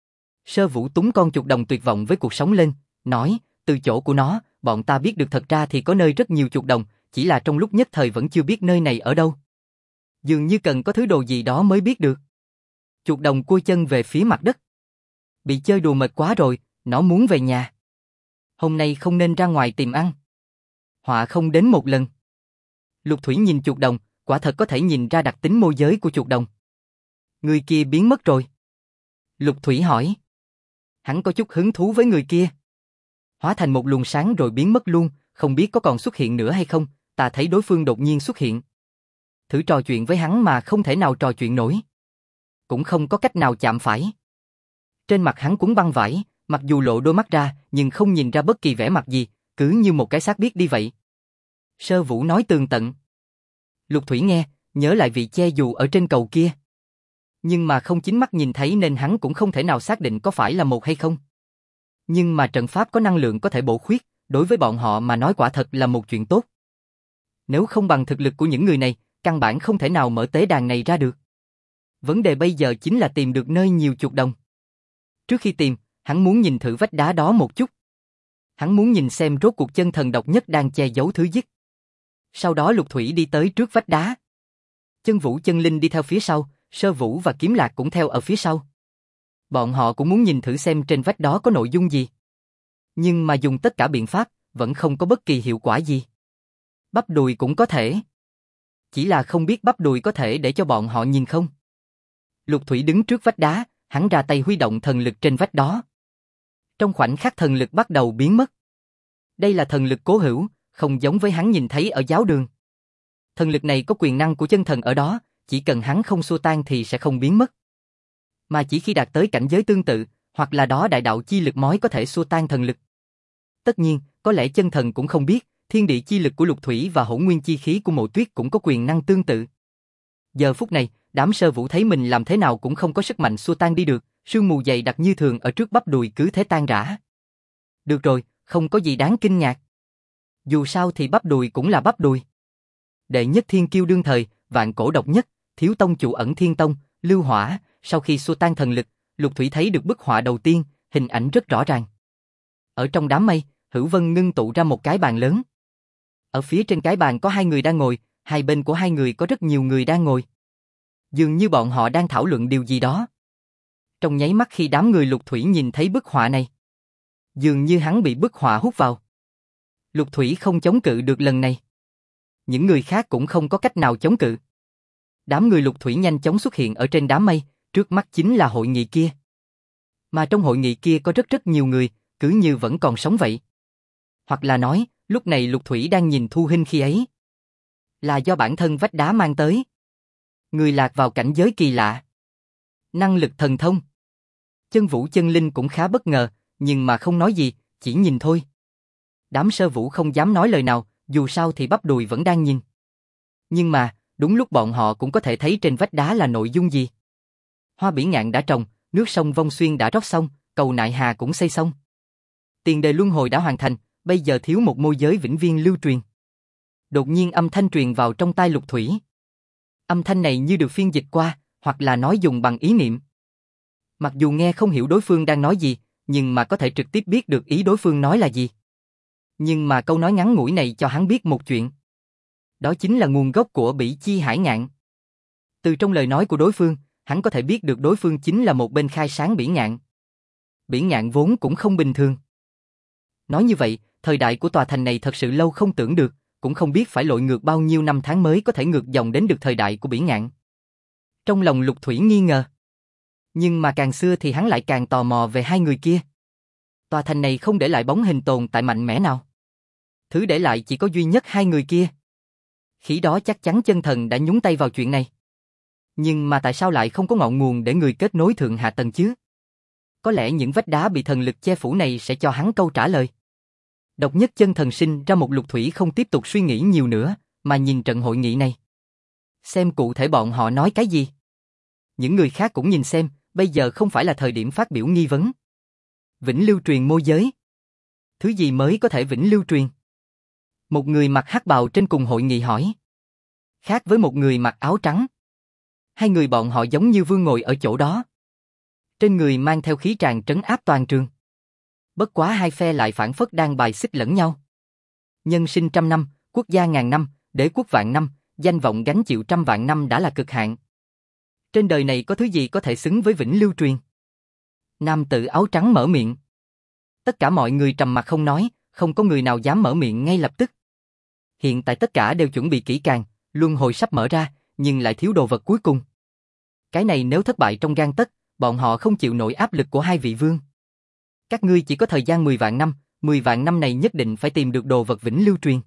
Sơ Vũ túng con chuột đồng tuyệt vọng với cuộc sống lên, nói, từ chỗ của nó, bọn ta biết được thật ra thì có nơi rất nhiều chuột đồng, chỉ là trong lúc nhất thời vẫn chưa biết nơi này ở đâu. Dường như cần có thứ đồ gì đó mới biết được. Chuột đồng cua chân về phía mặt đất. Bị chơi đùa mệt quá rồi, nó muốn về nhà. Hôm nay không nên ra ngoài tìm ăn. Họa không đến một lần. Lục Thủy nhìn chuột đồng, quả thật có thể nhìn ra đặc tính môi giới của chuột đồng. Người kia biến mất rồi. Lục Thủy hỏi. Hắn có chút hứng thú với người kia. Hóa thành một luồng sáng rồi biến mất luôn, không biết có còn xuất hiện nữa hay không, ta thấy đối phương đột nhiên xuất hiện. Thử trò chuyện với hắn mà không thể nào trò chuyện nổi. Cũng không có cách nào chạm phải. Trên mặt hắn quấn băng vải, mặc dù lộ đôi mắt ra, nhưng không nhìn ra bất kỳ vẻ mặt gì, cứ như một cái xác biết đi vậy. Sơ Vũ nói tường tận. Lục Thủy nghe, nhớ lại vị che dù ở trên cầu kia. Nhưng mà không chính mắt nhìn thấy nên hắn cũng không thể nào xác định có phải là một hay không. Nhưng mà trận pháp có năng lượng có thể bổ khuyết, đối với bọn họ mà nói quả thật là một chuyện tốt. Nếu không bằng thực lực của những người này, căn bản không thể nào mở tế đàn này ra được. Vấn đề bây giờ chính là tìm được nơi nhiều chuột đồng. Trước khi tìm, hắn muốn nhìn thử vách đá đó một chút. Hắn muốn nhìn xem rốt cuộc chân thần độc nhất đang che giấu thứ giết. Sau đó Lục Thủy đi tới trước vách đá. Chân Vũ Chân Linh đi theo phía sau, Sơ Vũ và Kiếm Lạc cũng theo ở phía sau. Bọn họ cũng muốn nhìn thử xem trên vách đó có nội dung gì. Nhưng mà dùng tất cả biện pháp, vẫn không có bất kỳ hiệu quả gì. Bắp đùi cũng có thể. Chỉ là không biết bắp đùi có thể để cho bọn họ nhìn không. Lục Thủy đứng trước vách đá, hắn ra tay huy động thần lực trên vách đó. Trong khoảnh khắc thần lực bắt đầu biến mất. Đây là thần lực cố hữu, không giống với hắn nhìn thấy ở giáo đường. Thần lực này có quyền năng của chân thần ở đó, chỉ cần hắn không xua tan thì sẽ không biến mất. Mà chỉ khi đạt tới cảnh giới tương tự, hoặc là đó đại đạo chi lực mới có thể xua tan thần lực. Tất nhiên, có lẽ chân thần cũng không biết, thiên địa chi lực của Lục Thủy và hỗn nguyên chi khí của Mộ Tuyết cũng có quyền năng tương tự. Giờ phút này, đám Sơ Vũ thấy mình làm thế nào cũng không có sức mạnh xua tan đi được, sương mù dày đặc như thường ở trước bắp đùi cứ thế tan rã. Được rồi, không có gì đáng kinh ngạc. Dù sao thì bắp đùi cũng là bắp đùi. Đệ nhất thiên kiêu đương thời, vạn cổ độc nhất, thiếu tông chủ Ẩn Thiên Tông, Lưu Hỏa, sau khi xua tan thần lực, Lục Thủy thấy được bức họa đầu tiên, hình ảnh rất rõ ràng. Ở trong đám mây, Hữu Vân ngưng tụ ra một cái bàn lớn. Ở phía trên cái bàn có hai người đang ngồi, hai bên của hai người có rất nhiều người đang ngồi. Dường như bọn họ đang thảo luận điều gì đó. Trong nháy mắt khi đám người Lục Thủy nhìn thấy bức họa này, dường như hắn bị bức họa hút vào. Lục Thủy không chống cự được lần này. Những người khác cũng không có cách nào chống cự. Đám người Lục Thủy nhanh chóng xuất hiện ở trên đám mây, trước mắt chính là hội nghị kia. Mà trong hội nghị kia có rất nhiều người, cứ như vẫn còn sống vậy. Hoặc là nói, lúc này Lục Thủy đang nhìn Thu Hinh khi ấy. Là do bản thân vách đá mang tới. Người lạc vào cảnh giới kỳ lạ. Năng lực thần thông. Chân Vũ chân linh cũng khá bất ngờ, nhưng mà không nói gì, chỉ nhìn thôi. Đám Sơ Vũ không dám nói lời nào, dù sao thì bắp đùi vẫn đang nhìn. Nhưng mà, đúng lúc bọn họ cũng có thể thấy trên vách đá là nội dung gì. Hoa bỉ ngạn đã trồng, nước sông Vong Xuyên đã rót xong, cầu Nại Hà cũng xây xong. Tiền đề luân hồi đã hoàn thành, bây giờ thiếu một môi giới vĩnh viễn lưu truyền. Đột nhiên âm thanh truyền vào trong tai Lục Thủy. Âm thanh này như được phiên dịch qua, hoặc là nói dùng bằng ý niệm. Mặc dù nghe không hiểu đối phương đang nói gì, nhưng mà có thể trực tiếp biết được ý đối phương nói là gì. Nhưng mà câu nói ngắn ngủi này cho hắn biết một chuyện. Đó chính là nguồn gốc của Bỉ Chi Hải Ngạn. Từ trong lời nói của đối phương, hắn có thể biết được đối phương chính là một bên khai sáng Bỉ Ngạn. Bỉ Ngạn vốn cũng không bình thường. Nói như vậy, thời đại của tòa thành này thật sự lâu không tưởng được, cũng không biết phải lội ngược bao nhiêu năm tháng mới có thể ngược dòng đến được thời đại của Bỉ Ngạn. Trong lòng Lục Thủy nghi ngờ. Nhưng mà càng xưa thì hắn lại càng tò mò về hai người kia. Tòa thành này không để lại bóng hình tồn tại mạnh mẽ nào. Thứ để lại chỉ có duy nhất hai người kia. Khi đó chắc chắn chân thần đã nhúng tay vào chuyện này. Nhưng mà tại sao lại không có ngọn nguồn để người kết nối thượng hạ tầng chứ? Có lẽ những vách đá bị thần lực che phủ này sẽ cho hắn câu trả lời. Độc nhất chân thần sinh ra một Lục Thủy không tiếp tục suy nghĩ nhiều nữa, mà nhìn trận hội nghị này. Xem cụ thể bọn họ nói cái gì. Những người khác cũng nhìn xem, bây giờ không phải là thời điểm phát biểu nghi vấn. Vĩnh lưu truyền môi giới. Thứ gì mới có thể vĩnh lưu truyền? Một người mặc hắc bào trên cùng hội nghị hỏi. Khác với một người mặc áo trắng. Hai người bọn họ giống như vương ngồi ở chỗ đó. Trên người mang theo khí tràn trấn áp toàn trường. Bất quá hai phe lại phản phất đang bài xích lẫn nhau. Nhân sinh 100 năm, quốc gia 1000 năm, đế quốc vạn năm, danh vọng gánh chịu 100 vạn năm đã là cực hạn. Trên đời này có thứ gì có thể xứng với vĩnh lưu truyền? Nam tử áo trắng mở miệng. Tất cả mọi người trầm mặc không nói, không có người nào dám mở miệng ngay lập tức. Hiện tại tất cả đều chuẩn bị kỹ càng, luân hồi sắp mở ra, nhưng lại thiếu đồ vật cuối cùng. Cái này nếu thất bại trong gang tấc, bọn họ không chịu nổi áp lực của hai vị vương. Các ngươi chỉ có thời gian 10 vạn năm, 10 vạn năm này nhất định phải tìm được đồ vật vĩnh lưu truyền.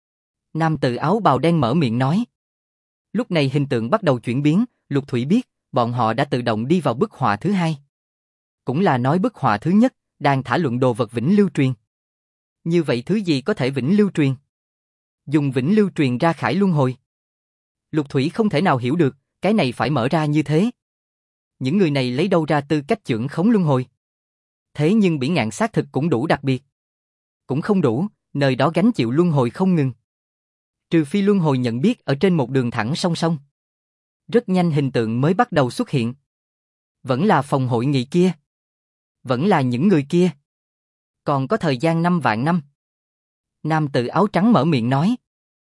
Nam tử áo bào đen mở miệng nói. Lúc này hình tượng bắt đầu chuyển biến, Lục Thủy biết, bọn họ đã tự động đi vào bức họa thứ hai. Cũng là nói bức họa thứ nhất, đang thảo luận đồ vật vĩnh lưu truyền. Như vậy thứ gì có thể vĩnh lưu truyền? Dùng vĩnh lưu truyền ra khải luân hồi. Lục Thủy không thể nào hiểu được, cái này phải mở ra như thế. Những người này lấy đâu ra tư cách chưởng khống luân hồi? Thế nhưng Bỉ Ngạn xác thực cũng đủ đặc biệt. Cũng không đủ, nơi đó gánh chịu luân hồi không ngừng. Trừ phi luân hồi nhận biết ở trên một đường thẳng song song. Rất nhanh hình tượng mới bắt đầu xuất hiện. Vẫn là phòng hội nghị kia. Vẫn là những người kia. Còn có thời gian 5 vạn năm. Nam tử áo trắng mở miệng nói.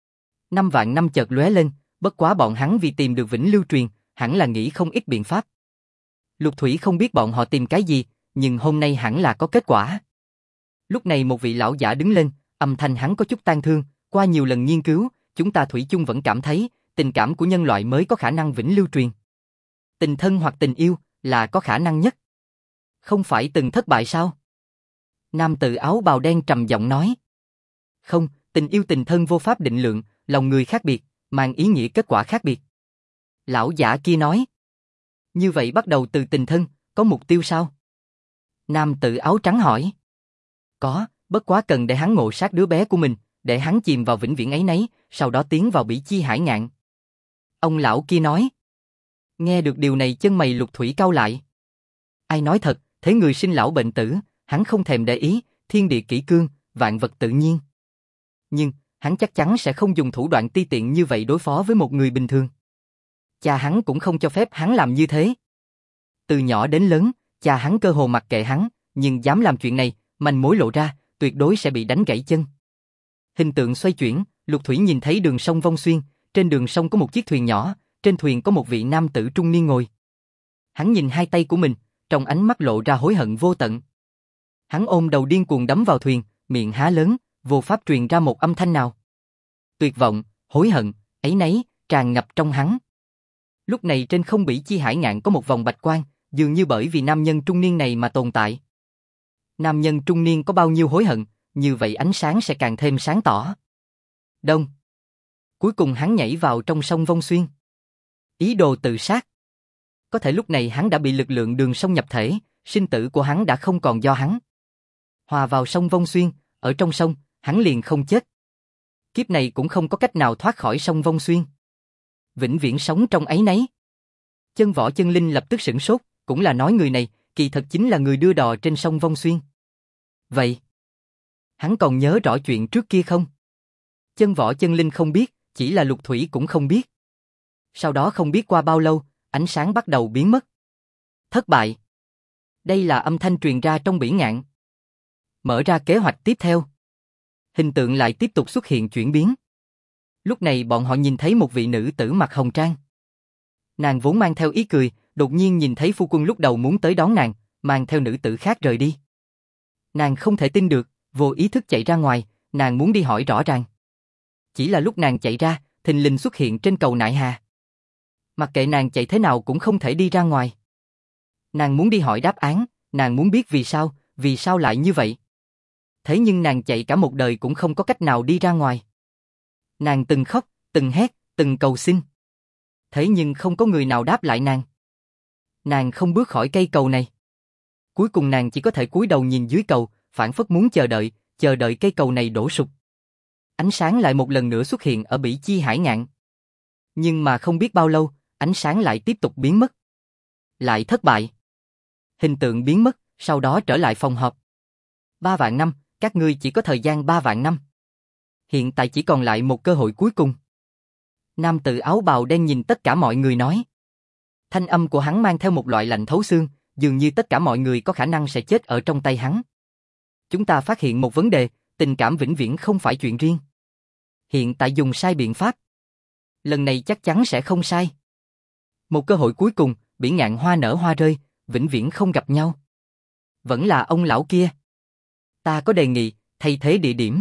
5 vạn năm chợt lóe lên, bất quá bọn hắn vì tìm được vĩnh lưu truyền, hẳn là nghĩ không ít biện pháp. Lục Thủy không biết bọn họ tìm cái gì, nhưng hôm nay hẳn là có kết quả. Lúc này một vị lão giả đứng lên, âm thanh hắn có chút tang thương, qua nhiều lần nghiên cứu, chúng ta thủy chung vẫn cảm thấy, tình cảm của nhân loại mới có khả năng vĩnh lưu truyền. Tình thân hoặc tình yêu là có khả năng nhất. Không phải từng thất bại sao? Nam tử áo bào đen trầm giọng nói. Không, tình yêu tình thân vô pháp định lượng, lòng người khác biệt, mang ý nghĩa kết quả khác biệt. Lão giả kia nói. Như vậy bắt đầu từ tình thân, có mục tiêu sao? Nam tử áo trắng hỏi. Có, Bất quá cần để hắn ngộ sát đứa bé của mình, để hắn chìm vào vĩnh viễn ấy nấy, sau đó tiến vào bỉ chi hải ngạn. Ông lão kia nói. Nghe được điều này chân mày Lục Thủy cau lại. Ai nói thật, thế người sinh lão bệnh tử, hắn không thèm để ý, thiên địa kỷ cương, vạn vật tự nhiên. Nhưng, hắn chắc chắn sẽ không dùng thủ đoạn ti tiện như vậy đối phó với một người bình thường. Cha hắn cũng không cho phép hắn làm như thế. Từ nhỏ đến lớn, cha hắn cơ hồ mặc kệ hắn, nhưng dám làm chuyện này, manh mối lộ ra, tuyệt đối sẽ bị đánh gãy chân. Hình tượng xoay chuyển, Lục Thủy nhìn thấy đường sông Vong Xuyên, trên đường sông có một chiếc thuyền nhỏ, trên thuyền có một vị nam tử trung niên ngồi. Hắn nhìn hai tay của mình, trong ánh mắt lộ ra hối hận vô tận. Hắn ôm đầu điên cuồng đấm vào thuyền, miệng há lớn, vô pháp truyền ra một âm thanh nào. Tuyệt vọng, hối hận, áy náy, tràn ngập trong hắn. Lúc này trên không bỉ chi hải ngạn có một vòng bạch quang, dường như bởi vì nam nhân trung niên này mà tồn tại. Nam nhân trung niên có bao nhiêu hối hận, như vậy ánh sáng sẽ càng thêm sáng tỏ. Đông. Cuối cùng hắn nhảy vào trong sông Vong Xuyên. Ý đồ tự sát. Có thể lúc này hắn đã bị lực lượng đường sông nhập thể, sinh tử của hắn đã không còn do hắn. Hòa vào sông Vong Xuyên, ở trong sông, hắn liền không chết. Kiếp này cũng không có cách nào thoát khỏi sông Vong Xuyên. Vĩnh viễn sống trong áy náy. Chân Võ Chân Linh lập tức sửng sốt, cũng là nói người này, kỳ thật chính là người đưa đò trên sông Vong Xuyên. Vậy, hắn còn nhớ rõ chuyện trước kia không? Chân Võ Chân Linh không biết, chỉ là Lục Thủy cũng không biết. Sau đó không biết qua bao lâu, ánh sáng bắt đầu biến mất. Thất bại. Đây là âm thanh truyền ra trong bỉ ngạn. Mở ra kế hoạch tiếp theo. Hình tượng lại tiếp tục xuất hiện chuyển biến. Lúc này bọn họ nhìn thấy một vị nữ tử mặc hồng trang. Nàng vốn mang theo ý cười, đột nhiên nhìn thấy phu quân lúc đầu muốn tới đón nàng, mang theo nữ tử khác rời đi. Nàng không thể tin được, vô ý thức chạy ra ngoài, nàng muốn đi hỏi rõ ràng. Chỉ là lúc nàng chạy ra, thình lình xuất hiện trên cầu Nại Hà. Mặc kệ nàng chạy thế nào cũng không thể đi ra ngoài. Nàng muốn đi hỏi đáp án, nàng muốn biết vì sao lại như vậy. Thế nhưng nàng chạy cả một đời cũng không có cách nào đi ra ngoài. Nàng từng khóc, từng hét, từng cầu xin. Thế nhưng không có người nào đáp lại nàng. Nàng không bước khỏi cây cầu này. Cuối cùng nàng chỉ có thể cúi đầu nhìn dưới cầu, phảng phất muốn chờ đợi cây cầu này đổ sụp. Ánh sáng lại một lần nữa xuất hiện ở bỉ chi hải ngạn. Nhưng mà không biết bao lâu, ánh sáng lại tiếp tục biến mất. Lại thất bại. Hình tượng biến mất, sau đó trở lại phòng họp. 3 vạn năm, các ngươi chỉ có thời gian 3 vạn năm. Hiện tại chỉ còn lại một cơ hội cuối cùng. Nam tử áo bào đen nhìn tất cả mọi người nói. Thanh âm của hắn mang theo một loại lạnh thấu xương, dường như tất cả mọi người có khả năng sẽ chết ở trong tay hắn. Chúng ta phát hiện một vấn đề, tình cảm vĩnh viễn không phải chuyện riêng. Hiện tại dùng sai biện pháp. Lần này chắc chắn sẽ không sai. Một cơ hội cuối cùng, bỉ ngạn hoa nở hoa rơi, vĩnh viễn không gặp nhau. Vẫn là ông lão kia. Ta có đề nghị, thay thế địa điểm.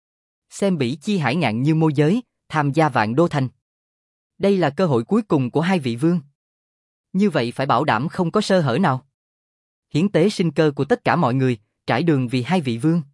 Xem bỉ chi hải ngạn như môi giới, tham gia Vạn Đô Thành. Đây là cơ hội cuối cùng của hai vị vương. Như vậy phải bảo đảm không có sơ hở nào. Hiến tế sinh cơ của tất cả mọi người, trải đường vì hai vị vương.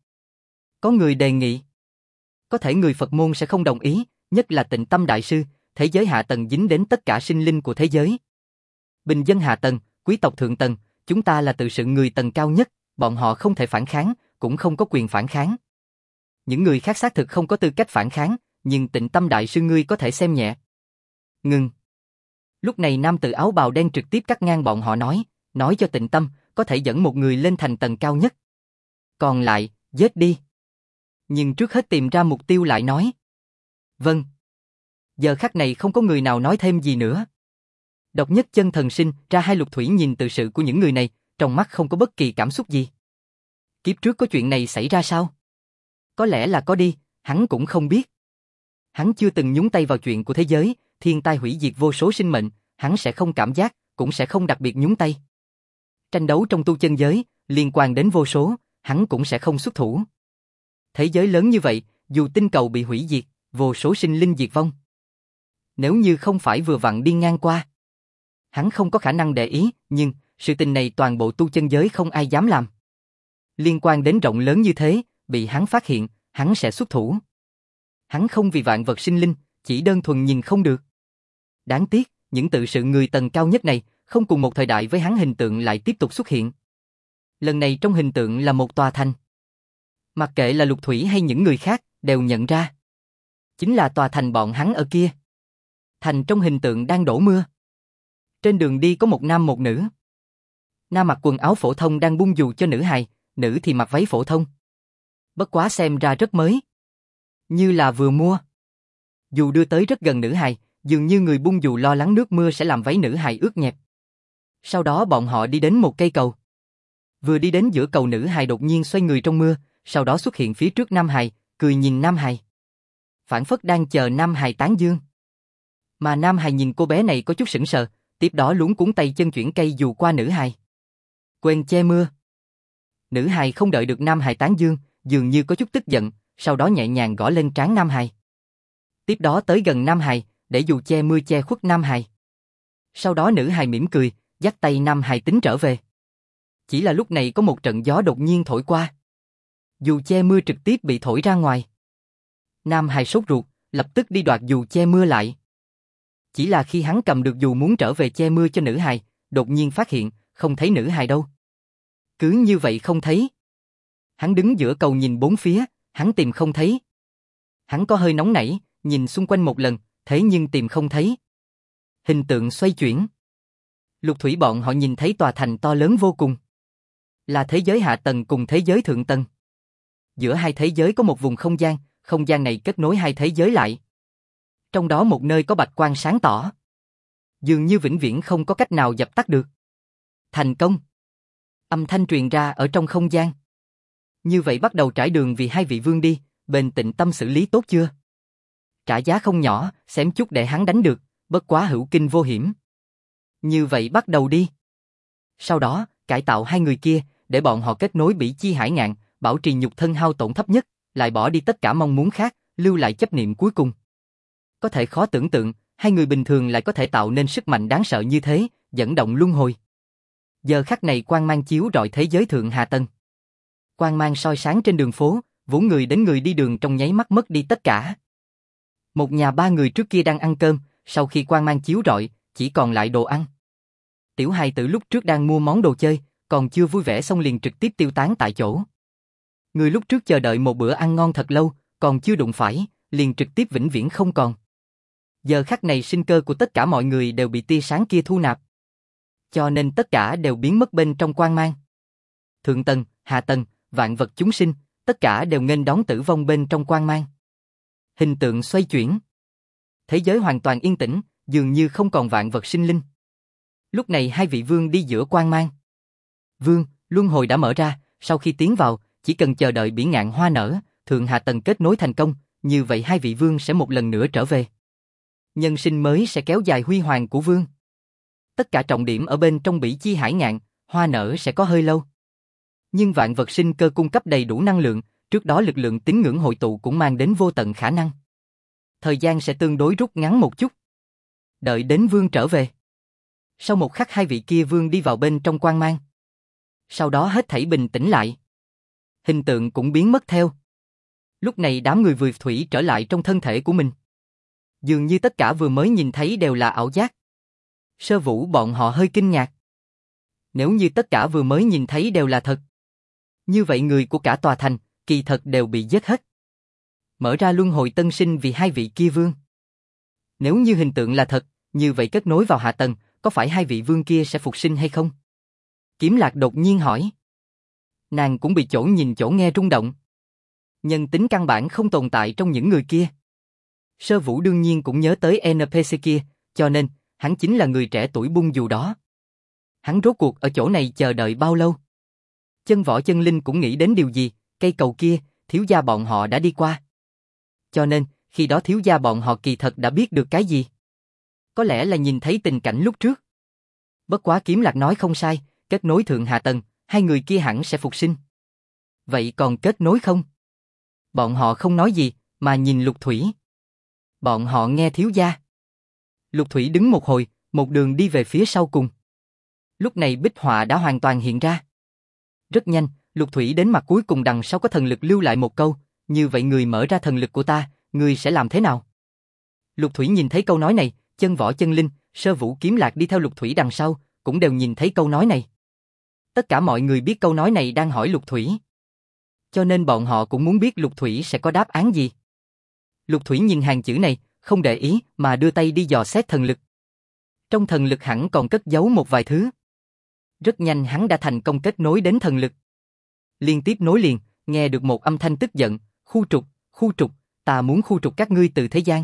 Có người đề nghị. Có thể người Phật môn sẽ không đồng ý, nhất là Tịnh Tâm Đại Sư, thế giới hạ tầng dính đến tất cả sinh linh của thế giới. Bình dân hạ tầng, quý tộc thượng tầng, chúng ta là tự sự người tầng cao nhất, bọn họ không thể phản kháng, cũng không có quyền phản kháng. Những người khác xác thực không có tư cách phản kháng, nhưng Tịnh Tâm Đại Sư ngươi có thể xem nhẹ. Ngừng. Lúc này nam tử áo bào đen trực tiếp cắt ngang bọn họ nói cho Tịnh Tâm, có thể dẫn một người lên thành tầng cao nhất. Còn lại, giết đi. Nhưng trước hết tìm ra mục tiêu lại nói. Vâng. Giờ khắc này không có người nào nói thêm gì nữa. Độc Nhất Chân Thần sinh ra hai Lục Thủy nhìn tự sự của những người này, trong mắt không có bất kỳ cảm xúc gì. Kiếp trước có chuyện này xảy ra sao? Có lẽ là có đi, hắn cũng không biết. Hắn chưa từng nhúng tay vào chuyện của thế giới, thiên tai hủy diệt vô số sinh mệnh, hắn sẽ không cảm giác, cũng sẽ không đặc biệt nhúng tay. Tranh đấu trong tu chân giới, liên quan đến vô số, hắn cũng sẽ không xuất thủ. Thế giới lớn như vậy, dù tinh cầu bị hủy diệt, vô số sinh linh diệt vong. Nếu như không phải vừa vặn đi ngang qua, hắn không có khả năng để ý, nhưng sự tình này toàn bộ tu chân giới không ai dám làm. Liên quan đến rộng lớn như thế, bị hắn phát hiện, hắn sẽ xuất thủ. Hắn không vì vạn vật sinh linh, chỉ đơn thuần nhìn không được. Đáng tiếc, những tự sự người tầng cao nhất này, không cùng một thời đại với hắn hình tượng lại tiếp tục xuất hiện. Lần này trong hình tượng là một tòa thành. Mặc kệ là Lục Thủy hay những người khác, đều nhận ra. Chính là tòa thành bọn hắn ở kia. Thành trong hình tượng đang đổ mưa. Trên đường đi có một nam một nữ. Nam mặc quần áo phổ thông đang bung dù cho nữ hài, nữ thì mặc váy phổ thông. Bất quá xem ra rất mới. Như là vừa mua. Dù đưa tới rất gần nữ hài, dường như người bung dù lo lắng nước mưa sẽ làm váy nữ hài ướt nhẹp. Sau đó bọn họ đi đến một cây cầu. Vừa đi đến giữa cầu, nữ hài đột nhiên xoay người trong mưa, sau đó xuất hiện phía trước nam hài, cười nhìn nam hài. Phảng phất đang chờ nam hài tán dương. Mà nam hài nhìn cô bé này có chút sững sờ, tiếp đó luống cuống tay chân chuyển cây dù qua nữ hài. Quên che mưa. Nữ hài không đợi được nam hài tán dương, dường như có chút tức giận, sau đó nhẹ nhàng gõ lên trán nam hài. Tiếp đó tới gần nam hài, để dù che mưa che khuất nam hài. Sau đó nữ hài mỉm cười, dắt tay nam hài tính trở về. Chỉ là lúc này có một trận gió đột nhiên thổi qua. Dù che mưa trực tiếp bị thổi ra ngoài. Nam hài sốt ruột, lập tức đi đoạt dù che mưa lại. Chỉ là khi hắn cầm được dù muốn trở về che mưa cho nữ hài, đột nhiên phát hiện, không thấy nữ hài đâu. Cứ như vậy không thấy. Hắn đứng giữa cầu nhìn bốn phía, hắn tìm không thấy. Hắn có hơi nóng nảy, nhìn xung quanh một lần, thế nhưng tìm không thấy. Hình tượng xoay chuyển. Lục Thủy bọn họ nhìn thấy tòa thành to lớn vô cùng. Là thế giới hạ tầng cùng thế giới thượng tầng. Giữa hai thế giới có một vùng không gian này kết nối hai thế giới lại. Trong đó một nơi có bạch quang sáng tỏ. Dường như vĩnh viễn không có cách nào dập tắt được. Thành công. Âm thanh truyền ra ở trong không gian. Như vậy bắt đầu trải đường vì hai vị vương đi, bền tịnh tâm xử lý tốt chưa? Trả giá không nhỏ, xém chút để hắn đánh được, bất quá hữu kinh vô hiểm. Như vậy bắt đầu đi. Sau đó, cải tạo hai người kia, để bọn họ kết nối bỉ chi hải ngạn, bảo trì nhục thân hao tổn thấp nhất, lại bỏ đi tất cả mong muốn khác, lưu lại chấp niệm cuối cùng. Có thể khó tưởng tượng, hai người bình thường lại có thể tạo nên sức mạnh đáng sợ như thế, dẫn động luân hồi. Giờ khắc này quang mang chiếu rọi thế giới thượng hạ tầng. Quang mang soi sáng trên đường phố, vũ người đến người đi đường trong nháy mắt mất đi tất cả. Một nhà ba người trước kia đang ăn cơm, sau khi quang mang chiếu rọi, chỉ còn lại đồ ăn. Tiểu hài tử lúc trước đang mua món đồ chơi, còn chưa vui vẻ xong liền trực tiếp tiêu tán tại chỗ. Người lúc trước chờ đợi một bữa ăn ngon thật lâu, còn chưa đụng phải, liền trực tiếp vĩnh viễn không còn. Giờ khắc này sinh cơ của tất cả mọi người đều bị tia sáng kia thu nạp. Cho nên tất cả đều biến mất bên trong quang mang. Thượng tầng, hạ tầng, vạn vật chúng sinh, tất cả đều nghênh đón tử vong bên trong quang mang. Hình tượng xoay chuyển. Thế giới hoàn toàn yên tĩnh, dường như không còn vạn vật sinh linh. Lúc này hai vị vương đi giữa quang mang. Vương, luân hồi đã mở ra, sau khi tiến vào, chỉ cần chờ đợi bỉ ngạn hoa nở, thượng hạ tầng kết nối thành công, như vậy hai vị vương sẽ một lần nữa trở về. Nhân sinh mới sẽ kéo dài huy hoàng của vương. Tất cả trọng điểm ở bên trong bỉ chi hải ngạn, hoa nở sẽ có hơi lâu. Nhưng vạn vật sinh cơ cung cấp đầy đủ năng lượng, trước đó lực lượng tín ngưỡng hội tụ cũng mang đến vô tận khả năng. Thời gian sẽ tương đối rút ngắn một chút. Đợi đến vương trở về. Sau một khắc hai vị kia vương đi vào bên trong quang mang. Sau đó hết thảy bình tĩnh lại. Hình tượng cũng biến mất theo. Lúc này đám người vượt thủy trở lại trong thân thể của mình. Dường như tất cả vừa mới nhìn thấy đều là ảo giác. Sơ Vũ bọn họ hơi kinh ngạc. Nếu như tất cả vừa mới nhìn thấy đều là thật, như vậy người của cả tòa thành, kỳ thật đều bị giết hết. Mở ra luân hồi tân sinh vì hai vị kia vương. Nếu như hình tượng là thật, như vậy kết nối vào hạ tầng, có phải hai vị vương kia sẽ phục sinh hay không? Kiếm Lạc đột nhiên hỏi. Nàng cũng bị chỗ nhìn chỗ nghe rung động. Nhân tính căn bản không tồn tại trong những người kia. Sơ Vũ đương nhiên cũng nhớ tới NPC kia, cho nên, hắn chính là người trẻ tuổi bung dù đó. Hắn rốt cuộc ở chỗ này chờ đợi bao lâu? Chân Võ Chân Linh cũng nghĩ đến điều gì, cây cầu kia, thiếu gia bọn họ đã đi qua. Cho nên, khi đó thiếu gia bọn họ kỳ thật đã biết được cái gì? Có lẽ là nhìn thấy tình cảnh lúc trước. Bất quá Kiếm Lạc nói không sai, kết nối thượng hạ tầng, hai người kia hẳn sẽ phục sinh. Vậy còn kết nối không? Bọn họ không nói gì, mà nhìn Lục Thủy. Bọn họ nghe thiếu gia. Lục Thủy đứng một hồi, một đường đi về phía sau cùng. Lúc này bích họa đã hoàn toàn hiện ra. Rất nhanh, Lục Thủy đến mặt cuối cùng đằng sau có thần lực lưu lại một câu, như vậy người mở ra thần lực của ta, người sẽ làm thế nào? Lục Thủy nhìn thấy câu nói này, Chân Võ Chân Linh, Sơ Vũ Kiếm Lạc đi theo Lục Thủy đằng sau, cũng đều nhìn thấy câu nói này. Tất cả mọi người biết câu nói này đang hỏi Lục Thủy. Cho nên bọn họ cũng muốn biết Lục Thủy sẽ có đáp án gì. Lục Thủy nhìn hàng chữ này, không để ý mà đưa tay đi dò xét thần lực. Trong thần lực hẳn còn cất giấu một vài thứ. Rất nhanh hắn đã thành công kết nối đến thần lực. Liên tiếp nối liền, nghe được một âm thanh tức giận, khu trục, ta muốn khu trục các ngươi từ thế gian.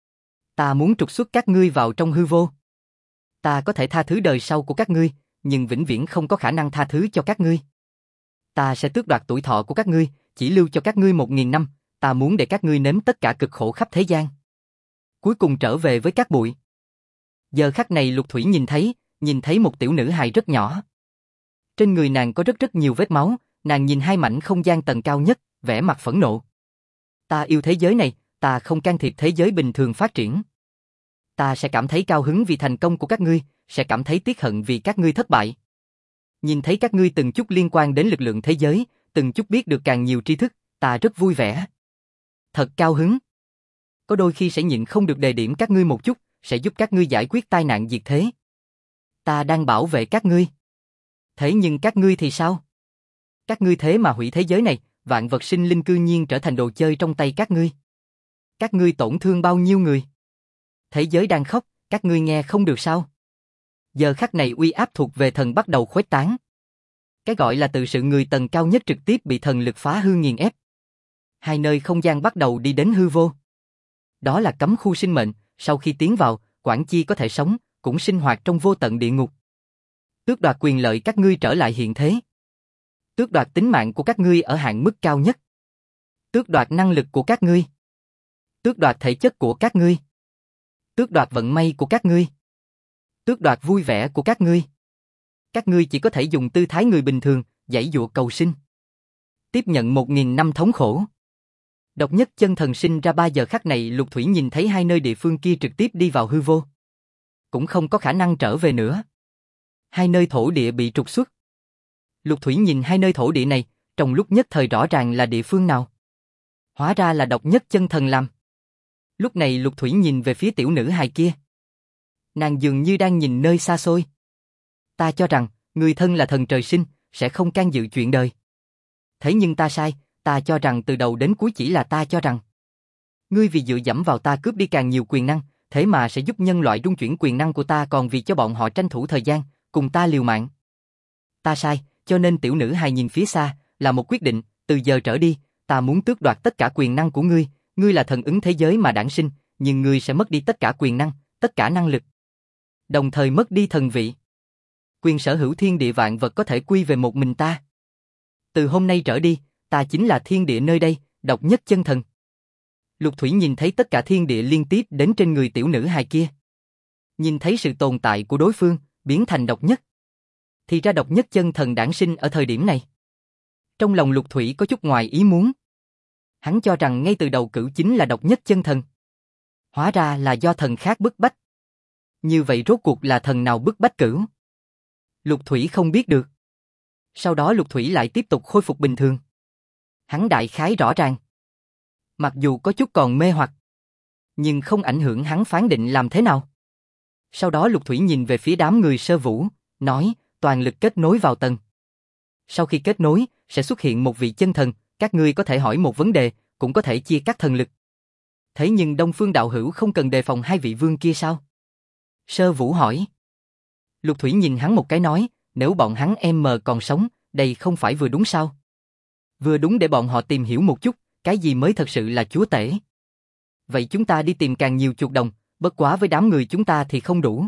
Ta muốn trục xuất các ngươi vào trong hư vô. Ta có thể tha thứ đời sau của các ngươi, nhưng vĩnh viễn không có khả năng tha thứ cho các ngươi. Ta sẽ tước đoạt tuổi thọ của các ngươi, chỉ lưu cho các ngươi 1000 năm, ta muốn để các ngươi nếm tất cả cực khổ khắp thế gian. Cuối cùng trở về với các bụi. Giờ khắc này Lục Thủy nhìn thấy một tiểu nữ hài rất nhỏ. Trên người nàng có rất nhiều vết máu, nàng nhìn hai mảnh không gian tầng cao nhất, vẻ mặt phẫn nộ. Ta yêu thế giới này, ta không can thiệp thế giới bình thường phát triển. Ta sẽ cảm thấy cao hứng vì thành công của các ngươi, sẽ cảm thấy tiếc hận vì các ngươi thất bại. Nhìn thấy các ngươi từng chút liên quan đến lực lượng thế giới, từng chút biết được càng nhiều tri thức, ta rất vui vẻ. Thật cao hứng. Có đôi khi sẽ nhịn không được đề điểm các ngươi một chút, sẽ giúp các ngươi giải quyết tai nạn diệt thế. Ta đang bảo vệ các ngươi. Thế nhưng các ngươi thì sao? Các ngươi thế mà hủy thế giới này, vạn vật sinh linh cư nhiên trở thành đồ chơi trong tay các ngươi. Các ngươi tổn thương bao nhiêu người? Thế giới đang khóc, các ngươi nghe không được sao? Giờ khắc này uy áp thuộc về thần bắt đầu khuếch tán. Cái gọi là tự sự người tầng cao nhất trực tiếp bị thần lực phá hư nghiền ép. Hai nơi không gian bắt đầu đi đến hư vô. Đó là cấm khu sinh mệnh, sau khi tiến vào, Quảng Chi có thể sống, cũng sinh hoạt trong vô tận địa ngục. Tước đoạt quyền lợi các ngươi trở lại hiện thế. Tước đoạt tính mạng của các ngươi ở hạn mức cao nhất. Tước đoạt năng lực của các ngươi. Tước đoạt thể chất của các ngươi. Tước đoạt vận may của các ngươi. Tước đoạt vui vẻ của các ngươi. Các ngươi chỉ có thể dùng tư thái người bình thường, giãy giụa cầu sinh. Tiếp nhận 1000 năm thống khổ. Độc nhất chân thần sinh ra 3 giờ khắc này Lục Thủy nhìn thấy hai nơi địa phương kia trực tiếp đi vào hư vô. Cũng không có khả năng trở về nữa. Hai nơi thổ địa bị trục xuất. Lục Thủy nhìn hai nơi thổ địa này, trong lúc nhất thời rõ ràng là địa phương nào. Hóa ra là độc nhất chân thần làm. Lúc này Lục Thủy nhìn về phía tiểu nữ hài kia. Nàng dường như đang nhìn nơi xa xôi. Ta cho rằng, người thân là thần trời sinh, sẽ không can dự chuyện đời. Thế nhưng ta sai, ta cho rằng từ đầu đến cuối chỉ là ta cho rằng. Ngươi vì dựa dẫm vào ta cướp đi càng nhiều quyền năng, thế mà sẽ giúp nhân loại rung chuyển quyền năng của ta còn vì cho bọn họ tranh thủ thời gian, cùng ta liều mạng. Ta sai, cho nên tiểu nữ hài nhìn phía xa, là một quyết định, từ giờ trở đi, ta muốn tước đoạt tất cả quyền năng của ngươi, ngươi là thần ứng thế giới mà đản sinh, nhưng ngươi sẽ mất đi tất cả quyền năng, tất cả năng lực. Đồng thời mất đi thần vị. Quyền sở hữu thiên địa vạn vật có thể quy về một mình ta. Từ hôm nay trở đi, ta chính là thiên địa nơi đây, độc nhất chân thần. Lục Thủy nhìn thấy tất cả thiên địa liên tiếp đến trên người tiểu nữ hài kia. Nhìn thấy sự tồn tại của đối phương, biến thành độc nhất. Thì ra độc nhất chân thần đản sinh ở thời điểm này. Trong lòng Lục Thủy có chút ngoài ý muốn. Hắn cho rằng ngay từ đầu Cửu chính là độc nhất chân thần. Hóa ra là do thần khác bức bách. Như vậy rốt cuộc là thần nào bức bách Cửu? Lục Thủy không biết được. Sau đó Lục Thủy lại tiếp tục khôi phục bình thường. Hắn đại khái rõ ràng. Mặc dù có chút còn mê hoặc, nhưng không ảnh hưởng hắn phán định làm thế nào. Sau đó Lục Thủy nhìn về phía đám người Sơ Vũ, nói, toàn lực kết nối vào tầng. Sau khi kết nối, sẽ xuất hiện một vị chân thần, các ngươi có thể hỏi một vấn đề, cũng có thể chia cắt thần lực. Thế nhưng Đông Phương đạo hữu không cần đề phòng hai vị vương kia sao? Sơ Vũ hỏi. Lục Thủy nhìn hắn một cái nói, nếu bọn hắn em mờ còn sống, đây không phải vừa đúng sao? Vừa đúng để bọn họ tìm hiểu một chút, cái gì mới thật sự là chúa tể. Vậy chúng ta đi tìm càng nhiều chuột đồng, bất quá với đám người chúng ta thì không đủ.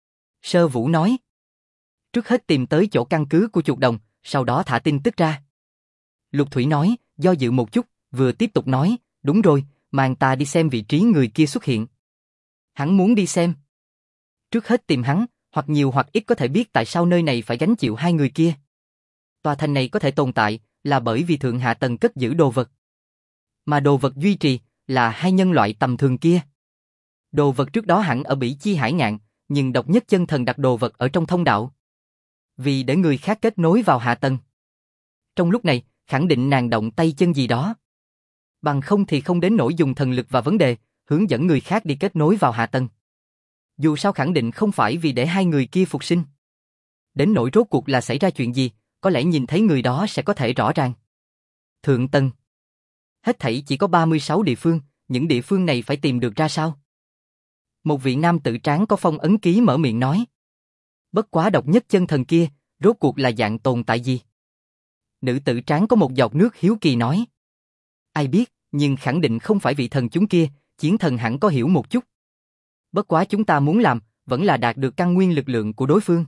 Sơ Vũ nói. Trước hết tìm tới chỗ căn cứ của chuột đồng, sau đó thả tin tức ra. Lục Thủy nói, do dự một chút, vừa tiếp tục nói, đúng rồi, mang ta đi xem vị trí người kia xuất hiện. Hắn muốn đi xem. Trước hết tìm hắn, hoặc nhiều hoặc ít có thể biết tại sao nơi này phải gánh chịu hai người kia. Tòa thành này có thể tồn tại, là bởi vì thượng hạ tầng cất giữ đồ vật. Mà đồ vật duy trì, là hai nhân loại tầm thường kia. Đồ vật trước đó hẳn ở Bỉ Chi Hải Ngạn, nhưng độc nhất chân thần đặt đồ vật ở trong thông đạo. Vì để người khác kết nối vào hạ tầng. Trong lúc này, khẳng định nàng động tay chân gì đó. Bằng không thì không đến nỗi dùng thần lực và vấn đề, hướng dẫn người khác đi kết nối vào hạ tầng. Dù sao khẳng định không phải vì để hai người kia phục sinh. Đến nỗi rốt cuộc là xảy ra chuyện gì, có lẽ nhìn thấy người đó sẽ có thể rõ ràng. Thượng tầng. Hết thảy chỉ có 36 địa phương, những địa phương này phải tìm được ra sao? Một vị nam tử tráng có phong ấn ký mở miệng nói. Bất quá độc nhất chân thần kia, rốt cuộc là dạng tồn tại gì? Nữ tử tráng có một giọt nước hiếu kỳ nói. Ai biết, nhưng khẳng định không phải vị thần chúng kia, chiến thần hẳn có hiểu một chút. Bất quá chúng ta muốn làm, vẫn là đạt được căn nguyên lực lượng của đối phương.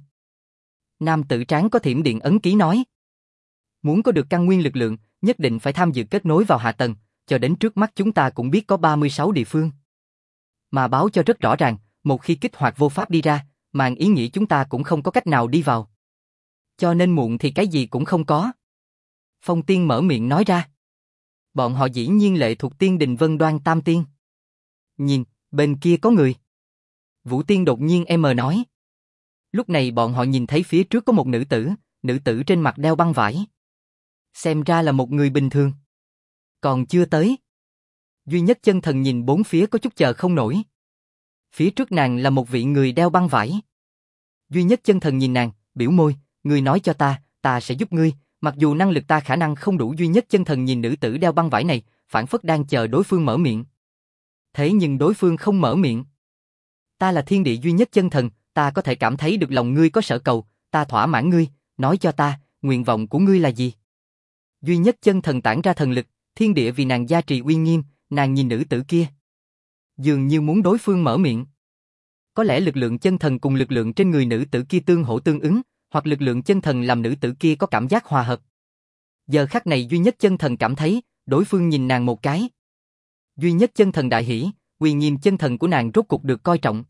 Nam tử tráng có thiểm điện ấn ký nói. Muốn có được căn nguyên lực lượng, nhất định phải tham dự kết nối vào hạ tầng, cho đến trước mắt chúng ta cũng biết có 36 địa phương. Mà báo cho rất rõ ràng, một khi kích hoạt vô pháp đi ra, mang ý nghĩa chúng ta cũng không có cách nào đi vào. Cho nên muộn thì cái gì cũng không có. Phong Tiên mở miệng nói ra. Bọn họ dĩ nhiên lệ thuộc Tiên Đình Vân Đoan Tam Tiên. Nhìn, bên kia có người. Vũ Tiên đột nhiên nói. Lúc này bọn họ nhìn thấy phía trước có một nữ tử trên mặt đeo băng vải. Xem ra là một người bình thường. Còn chưa tới. Duy nhất chân thần nhìn bốn phía có chút chờ không nổi. Phía trước nàng là một vị người đeo băng vải. Duy nhất chân thần nhìn nàng, biểu môi, ngươi nói cho ta sẽ giúp ngươi, mặc dù năng lực ta khả năng không đủ. Duy nhất chân thần nhìn nữ tử đeo băng vải này, phảng phất đang chờ đối phương mở miệng. Thế nhưng đối phương không mở miệng. Ta là thiên địa duy nhất chân thần, ta có thể cảm thấy được lòng ngươi có sở cầu, ta thỏa mãn ngươi, nói cho ta, nguyện vọng của ngươi là gì? Duy nhất chân thần tản ra thần lực, thiên địa vì nàng gia trì uy nghiêm, nàng nhìn nữ tử kia. Dường như muốn đối phương mở miệng. Có lẽ lực lượng chân thần cùng lực lượng trên người nữ tử kia tương hỗ tương ứng, hoặc lực lượng chân thần làm nữ tử kia có cảm giác hòa hợp. Giờ khắc này duy nhất chân thần cảm thấy, đối phương nhìn nàng một cái. Duy nhất chân thần đại hỉ, uy nghiêm chân thần của nàng rốt cục được coi trọng.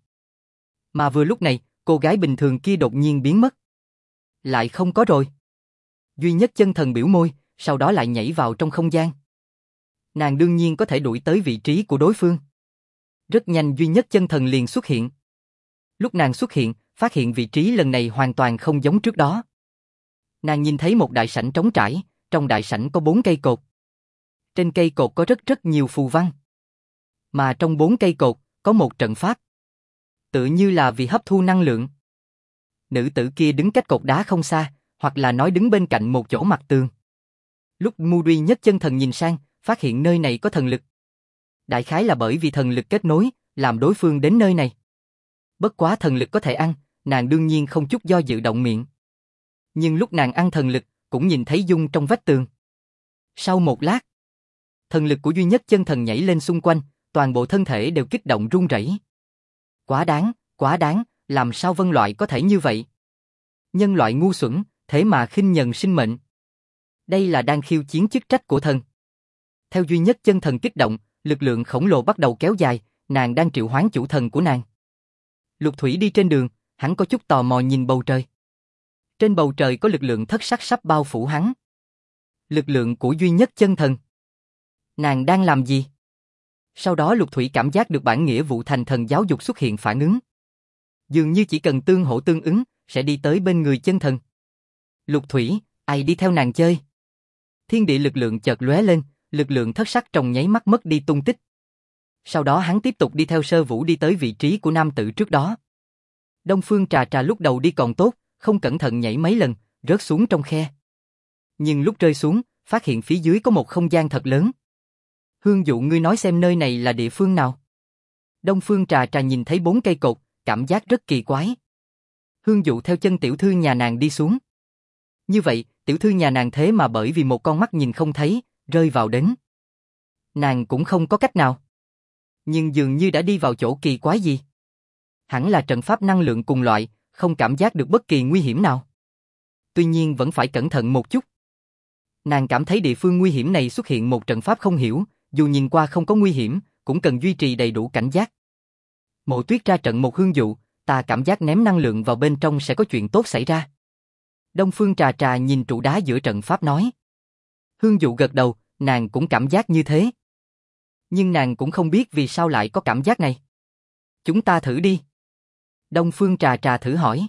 Mà vừa lúc này, cô gái bình thường kia đột nhiên biến mất. Lại không có rồi. Duy nhất chân thần biểu môi, sau đó lại nhảy vào trong không gian. Nàng đương nhiên có thể đuổi tới vị trí của đối phương. Rất nhanh duy nhất chân thần liền xuất hiện. Lúc nàng xuất hiện, phát hiện vị trí lần này hoàn toàn không giống trước đó. Nàng nhìn thấy một đại sảnh trống trải, trong đại sảnh có 4 cây cột. Trên cây cột có rất nhiều phù văn. Mà trong 4 cây cột, có một trận pháp. Tựa như là vì hấp thu năng lượng. Nữ tử kia đứng cách cột đá không xa, hoặc là nói đứng bên cạnh một chỗ mặt tường. Lúc Duy nhất chân thần nhìn sang, phát hiện nơi này có thần lực. Đại khái là bởi vì thần lực kết nối, làm đối phương đến nơi này. Bất quá thần lực có thể ăn, nàng đương nhiên không chút do dự động miệng. Nhưng lúc nàng ăn thần lực, cũng nhìn thấy dung trong vách tường. Sau một lát, thần lực của duy nhất chân thần nhảy lên xung quanh, toàn bộ thân thể đều kích động run rẩy. Quá đáng, làm sao vân loại có thể như vậy? Nhân loại ngu xuẩn, thế mà khinh nhần sinh mệnh. Đây là đang khiêu chiến chức trách của thần. Theo duy nhất chân thần kích động, lực lượng khổng lồ bắt đầu kéo dài, nàng đang triệu hoán chủ thần của nàng. Lục Thủy đi trên đường, hắn có chút tò mò nhìn bầu trời. Trên bầu trời có lực lượng thất sắc sắp bao phủ hắn. Lực lượng của duy nhất chân thần. Nàng đang làm gì? Sau đó Lục Thủy cảm giác được bản nghĩa vụ thành thần giáo dục xuất hiện phản ứng. Dường như chỉ cần tương hỗ tương ứng, sẽ đi tới bên người chân thần. Lục Thủy, ai đi theo nàng chơi? Thiên địa lực lượng chợt lóe lên, lực lượng thất sắc trong nháy mắt mất đi tung tích. Sau đó hắn tiếp tục đi theo Sơ Vũ đi tới vị trí của nam tử trước đó. Đông Phương Trà Trà lúc đầu đi còn tốt, không cẩn thận nhảy mấy lần, rớt xuống trong khe. Nhưng lúc rơi xuống, phát hiện phía dưới có một không gian thật lớn. Hương Dụ, ngươi nói xem nơi này là địa phương nào? Đông Phương Trà Trà nhìn thấy 4 cây cột, cảm giác rất kỳ quái. Hương Dụ theo chân tiểu thư nhà nàng đi xuống. Như vậy, tiểu thư nhà nàng thế mà bởi vì một con mắt nhìn không thấy, rơi vào đến. Nàng cũng không có cách nào. Nhưng dường như đã đi vào chỗ kỳ quái gì. Hẳn là trận pháp năng lượng cùng loại, không cảm giác được bất kỳ nguy hiểm nào. Tuy nhiên vẫn phải cẩn thận một chút. Nàng cảm thấy địa phương nguy hiểm này xuất hiện một trận pháp không hiểu, dù nhìn qua không có nguy hiểm, cũng cần duy trì đầy đủ cảnh giác. Mộ Tuyết ra trận một Hương Dụ, ta cảm giác ném năng lượng vào bên trong sẽ có chuyện tốt xảy ra. Đông Phương Trà Trà nhìn trụ đá giữa trận pháp nói. Hương Dụ gật đầu, nàng cũng cảm giác như thế. Nhưng nàng cũng không biết vì sao lại có cảm giác này. Chúng ta thử đi. Đông Phương Trà Trà thử hỏi.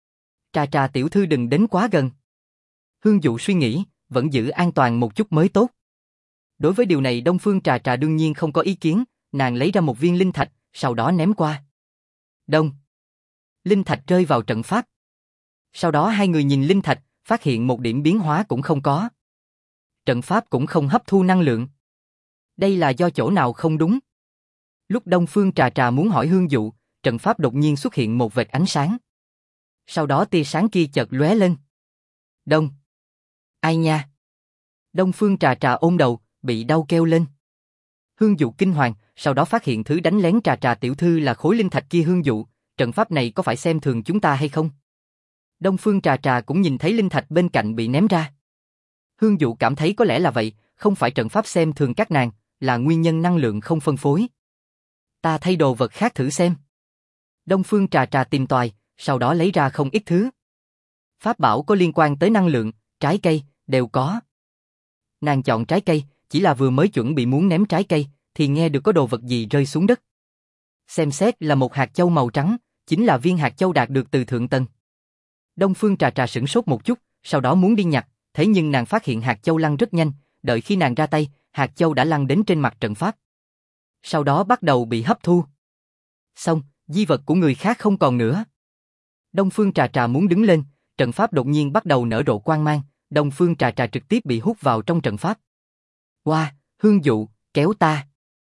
Trà Trà tiểu thư đừng đến quá gần. Hương Dụ suy nghĩ, vẫn giữ an toàn một chút mới tốt. Đối với điều này Đông Phương Trà Trà đương nhiên không có ý kiến, nàng lấy ra một viên linh thạch, sau đó ném qua. Đông. Linh thạch rơi vào trận pháp. Sau đó hai người nhìn linh thạch, phát hiện một điểm biến hóa cũng không có. trận pháp cũng không hấp thu năng lượng. Đây là do chỗ nào không đúng? Lúc Đông Phương Trà Trà muốn hỏi Hương Dụ, trận pháp đột nhiên xuất hiện một vệt ánh sáng. Sau đó tia sáng kia chợt lóe lên. Đông. Ai nha? Đông Phương Trà Trà ôm đầu, bị đau kêu lên. Hương Dụ kinh hoàng, sau đó phát hiện thứ đánh lén Trà Trà tiểu thư là khối linh thạch kia. Hương Dụ, trận pháp này có phải xem thường chúng ta hay không? Đông Phương Trà Trà cũng nhìn thấy linh thạch bên cạnh bị ném ra. Hương Dụ cảm thấy có lẽ là vậy, không phải trận pháp xem thường các nàng, là nguyên nhân năng lượng không phân phối. Ta thay đồ vật khác thử xem. Đông Phương Trà Trà tìm tòi, sau đó lấy ra không ít thứ. Pháp bảo có liên quan tới năng lượng, trái cây, đều có. Nàng chọn trái cây, chỉ là vừa mới chuẩn bị muốn ném trái cây, thì nghe được có đồ vật gì rơi xuống đất. Xem xét là một hạt châu màu trắng, chính là viên hạt châu đạt được từ thượng tầng. Đông Phương Trà Trà sửng sốt một chút, sau đó muốn đi nhặt, thế nhưng nàng phát hiện hạt châu lăn rất nhanh, đợi khi nàng ra tay, hạt châu đã lăn đến trên mặt trận pháp. Sau đó bắt đầu bị hấp thu. Xong, di vật của người khác không còn nữa. Đông Phương Trà Trà muốn đứng lên, trận pháp đột nhiên bắt đầu nở rộ quang mang, Đông Phương Trà Trà trực tiếp bị hút vào trong trận pháp. Wow, Hương Dụ, kéo ta.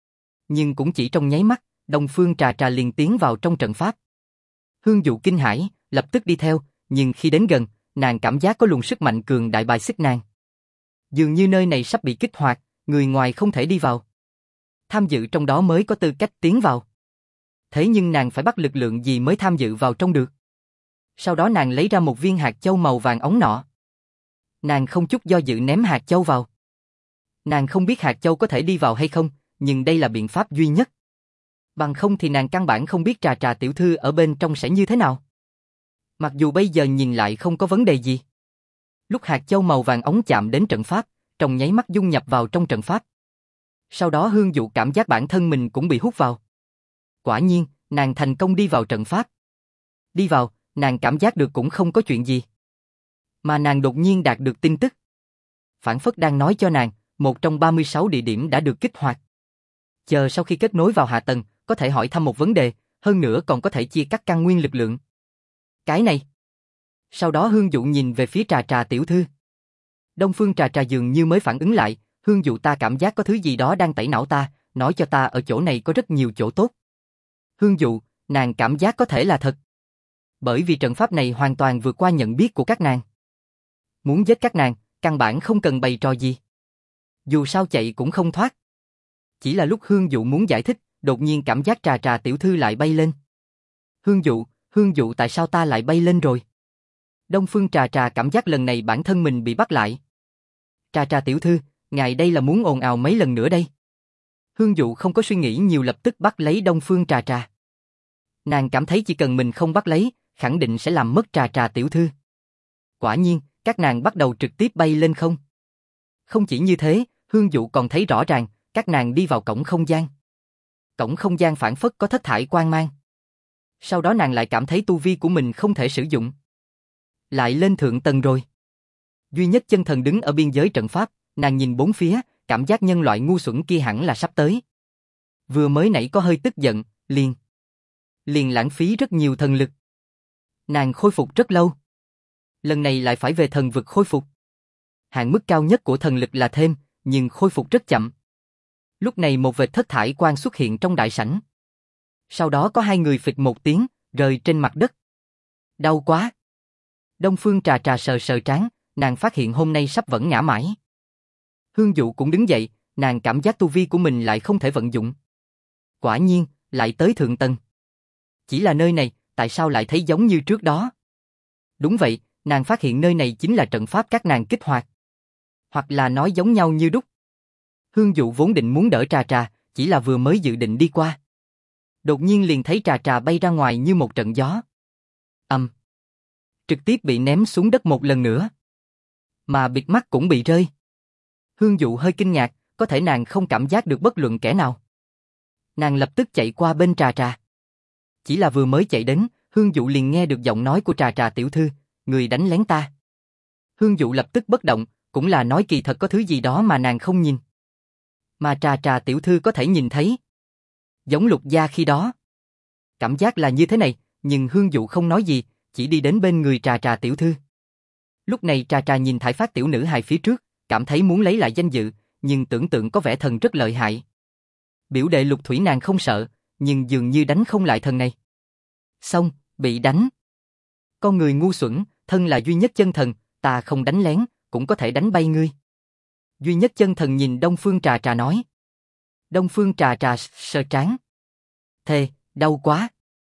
Nhưng cũng chỉ trong nháy mắt, Đông Phương Trà Trà liền tiến vào trong trận pháp. Hương Dụ kinh hãi, lập tức đi theo, nhưng khi đến gần, nàng cảm giác có luồng sức mạnh cường đại bài xích nàng. Dường như nơi này sắp bị kích hoạt, người ngoài không thể đi vào. Tham dự trong đó mới có tư cách tiến vào. Thế nhưng nàng phải bắt lực lượng gì mới tham dự vào trong được. Sau đó nàng lấy ra một viên hạt châu màu vàng óng nọ. Nàng không chút do dự ném hạt châu vào. Nàng không biết hạt châu có thể đi vào hay không, nhưng đây là biện pháp duy nhất. Bằng không thì nàng căn bản không biết Trà Trà tiểu thư ở bên trong sẽ như thế nào. Mặc dù bây giờ nhìn lại không có vấn đề gì. Lúc hạt châu màu vàng óng chạm đến trận pháp, trong nháy mắt dung nhập vào trong trận pháp. Sau đó Hương Dụ cảm giác bản thân mình cũng bị hút vào. Quả nhiên, nàng thành công đi vào trận pháp. Đi vào, nàng cảm giác được cũng không có chuyện gì. Mà nàng đột nhiên đạt được tin tức. Phảng phất đang nói cho nàng, một trong 36 địa điểm đã được kích hoạt. Chờ sau khi kết nối vào hạ tầng, có thể hỏi thăm một vấn đề, hơn nữa còn có thể chia cắt căn nguyên lực lượng. Cái này. Sau đó Hương Dụ nhìn về phía Trà Trà tiểu thư. Đông Phương Trà Trà dường như mới phản ứng lại, Hương Dụ ta cảm giác có thứ gì đó đang tẩy não ta, nói cho ta ở chỗ này có rất nhiều chỗ tốt. Hương Dụ, nàng cảm giác có thể là thật. Bởi vì trận pháp này hoàn toàn vượt qua nhận biết của các nàng. Muốn giết các nàng, căn bản không cần bày trò gì. Dù sao chạy cũng không thoát. Chỉ là lúc Hương Dụ muốn giải thích, đột nhiên cảm giác Trà Trà tiểu thư lại bay lên. Hương Dụ tại sao ta lại bay lên rồi? Đông Phương Trà Trà cảm giác lần này bản thân mình bị bắt lại. Trà Trà tiểu thư, ngài đây là muốn ồn ào mấy lần nữa đây? Hương Dụ không có suy nghĩ nhiều lập tức bắt lấy Đông Phương Trà Trà. Nàng cảm thấy chỉ cần mình không bắt lấy, khẳng định sẽ làm mất Trà Trà tiểu thư. Quả nhiên, các nàng bắt đầu trực tiếp bay lên không. Không chỉ như thế, Hương Dụ còn thấy rõ ràng, các nàng đi vào cổng không gian. Cổng không gian phảng phất có thất thải quang mang. Sau đó nàng lại cảm thấy tu vi của mình không thể sử dụng. Lại lên thượng tầng rồi. Duy nhất chân thần đứng ở biên giới trận pháp, nàng nhìn bốn phía, cảm giác nhân loại ngu xuẩn kia hẳn là sắp tới. Vừa mới nãy có hơi tức giận, liền lãng phí rất nhiều thần lực. Nàng khôi phục rất lâu. Lần này lại phải về thần vực khôi phục. Hạn mức cao nhất của thần lực là thêm, nhưng khôi phục rất chậm. Lúc này một vệt thất thải quang xuất hiện trong đại sảnh. Sau đó có hai người phịch một tiếng, rơi trên mặt đất. Đau quá. Đông Phương Trà Trà sờ sờ trán, nàng phát hiện hôm nay sắp vẫn ngã mãi. Hương Dụ cũng đứng dậy, nàng cảm giác tu vi của mình lại không thể vận dụng. Quả nhiên, lại tới thượng tầng. Chỉ là nơi này, tại sao lại thấy giống như trước đó? Đúng vậy, nàng phát hiện nơi này chính là trận pháp các nàng kích hoạt. Hoặc là nói giống nhau như đúc. Hương Dụ vốn định muốn đỡ Trà Trà, chỉ là vừa mới dự định đi qua. Đột nhiên liền thấy Trà Trà bay ra ngoài như một trận gió. Trực tiếp bị ném xuống đất một lần nữa. Mà bịt mắt cũng bị rơi. Hương Dụ hơi kinh ngạc, có thể nàng không cảm giác được bất luận kẻ nào. Nàng lập tức chạy qua bên Trà Trà. Chỉ là vừa mới chạy đến, Hương Dụ liền nghe được giọng nói của Trà Trà tiểu thư, người đánh lén ta. Hương Dụ lập tức bất động, cũng là nói kỳ thật có thứ gì đó mà nàng không nhìn. Mà Trà Trà tiểu thư có thể nhìn thấy. Giống Lục Gia khi đó. Cảm giác là như thế này, nhưng Hương Dụ không nói gì, chỉ đi đến bên người Trà Trà tiểu thư. Lúc này Trà Trà nhìn thải phát tiểu nữ hài phía trước, cảm thấy muốn lấy lại danh dự, nhưng tưởng tượng có vẻ thần rất lợi hại. Biểu đệ Lục Thủy nàng không sợ, nhưng dường như đánh không lại thần này. Xong, bị đánh. Con người ngu xuẩn, thân là duy nhất chân thần, ta không đánh lén, cũng có thể đánh bay ngươi. Duy nhất chân thần nhìn Đông Phương Trà Trà nói. Đông Phương Trà Trà sờ trán. Thề, đau quá.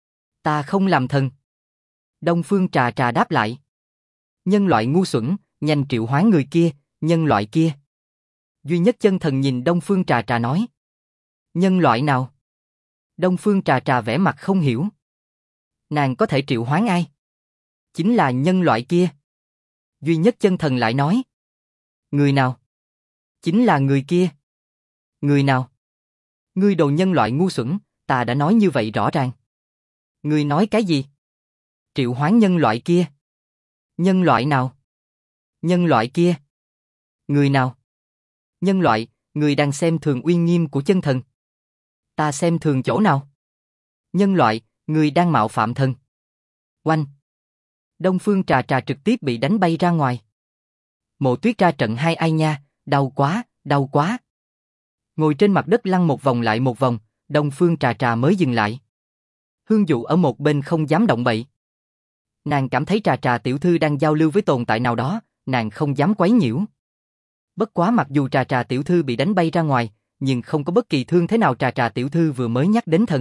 Ta không làm thần. Đông Phương Trà Trà đáp lại. Nhân loại ngu xuẩn, nhanh triệu hoán người kia, nhân loại kia. Duy nhất chân thần nhìn Đông Phương Trà Trà nói. Nhân loại nào? Đông Phương Trà Trà vẻ mặt không hiểu. Nàng có thể triệu hoán ai? Chính là nhân loại kia. Duy nhất chân thần lại nói. Người nào? Chính là người kia. Người nào? Ngươi đồ nhân loại ngu xuẩn, ta đã nói như vậy rõ ràng. Ngươi nói cái gì? Triệu hoán nhân loại kia. Nhân loại nào? Nhân loại kia. Người nào? Nhân loại, người đang xem thường uy nghiêm của chân thần. Ta xem thường chỗ nào? Nhân loại, người đang mạo phạm thần. Oanh! Đông Phương Trà Trà trực tiếp bị đánh bay ra ngoài. Mộ Tuyết ra trận hai ai nha, đau quá, đau quá. Ngồi trên mặt đất lăn một vòng lại một vòng, Đông Phương Trà Trà mới dừng lại. Hương Dụ ở một bên không dám động bậy. Nàng cảm thấy Trà Trà tiểu thư đang giao lưu với tồn tại nào đó, nàng không dám quấy nhiễu. Bất quá mặc dù Trà Trà tiểu thư bị đánh bay ra ngoài, nhưng không có bất kỳ thương thế nào. Trà Trà tiểu thư vừa mới nhắc đến thần.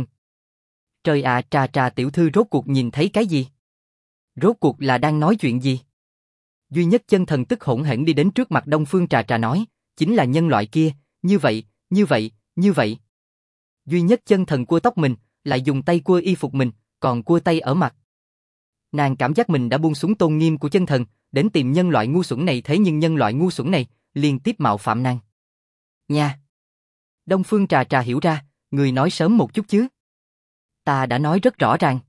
Trời ạ, Trà Trà tiểu thư rốt cuộc nhìn thấy cái gì? Rốt cuộc là đang nói chuyện gì? Duy nhất chân thần tức hỗn hển đi đến trước mặt Đông Phương Trà Trà nói, chính là nhân loại kia, như vậy, như vậy, như vậy. Duy nhất chân thần cua tóc mình, lại dùng tay cua y phục mình, còn cua tay ở mặt. Nàng cảm giác mình đã buông xuống tôn nghiêm của chân thần, đến tìm nhân loại ngu xuẩn này, thế nhưng nhân loại ngu xuẩn này liên tiếp mạo phạm nàng. Nha! Đông Phương Trà Trà hiểu ra, người nói sớm một chút chứ. Ta đã nói rất rõ ràng.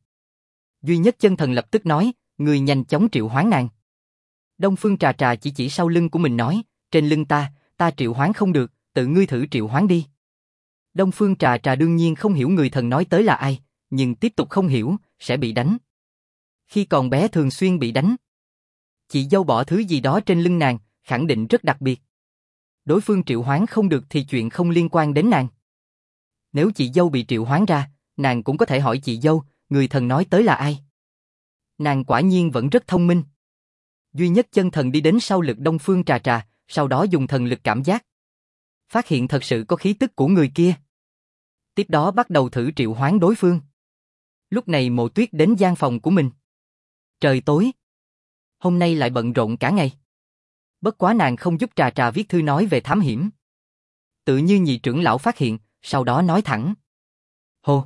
Duy nhất chân thần lập tức nói, người nhanh chóng triệu hoán nàng. Đông Phương Trà Trà chỉ sau lưng của mình nói, trên lưng ta triệu hoán không được, tự ngươi thử triệu hoán đi. Đông Phương Trà Trà đương nhiên không hiểu người thần nói tới là ai, nhưng tiếp tục không hiểu, sẽ bị đánh. Khi còn bé thường xuyên bị đánh. Chị dâu bỏ thứ gì đó trên lưng nàng, khẳng định rất đặc biệt. Đối phương triệu hoán không được thì chuyện không liên quan đến nàng. Nếu chị dâu bị triệu hoán ra, nàng cũng có thể hỏi chị dâu, người thần nói tới là ai. Nàng quả nhiên vẫn rất thông minh. Duy nhất chân thần đi đến sau lưng Đông Phương Trà Trà, sau đó dùng thần lực cảm giác. Phát hiện thật sự có khí tức của người kia. Tiếp đó bắt đầu thử triệu hoán đối phương. Lúc này Mộ Tuyết đến gian phòng của mình. Trời tối. Hôm nay lại bận rộn cả ngày. Bất quá nàng không giúp Trà Trà viết thư nói về thám hiểm. Tự như nhị trưởng lão phát hiện, sau đó nói thẳng. Hô.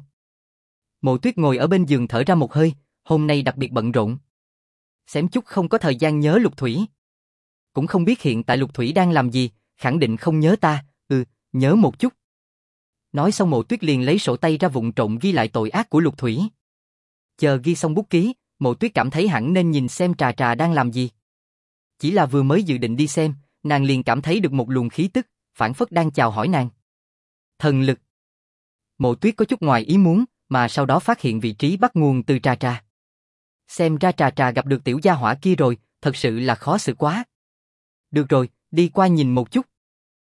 Mộ Tuyết ngồi ở bên giường thở ra một hơi, hôm nay đặc biệt bận rộn. Xém chút không có thời gian nhớ Lục Thủy. Cũng không biết hiện tại Lục Thủy đang làm gì, khẳng định không nhớ ta, nhớ một chút. Nói xong Mộ Tuyết liền lấy sổ tay ra vụng trộn ghi lại tội ác của Lục Thủy. Chờ ghi xong bút ký, Mộ Tuyết cảm thấy hẳn nên nhìn xem Trà Trà đang làm gì. Chỉ là vừa mới dự định đi xem, nàng liền cảm thấy được một luồng khí tức, phảng phất đang chào hỏi nàng. Thần lực. Mộ Tuyết có chút ngoài ý muốn, mà sau đó phát hiện vị trí bắt nguồn từ Trà Trà. Xem ra Trà Trà gặp được tiểu gia hỏa kia rồi, thật sự là khó xử quá. Được rồi, đi qua nhìn một chút.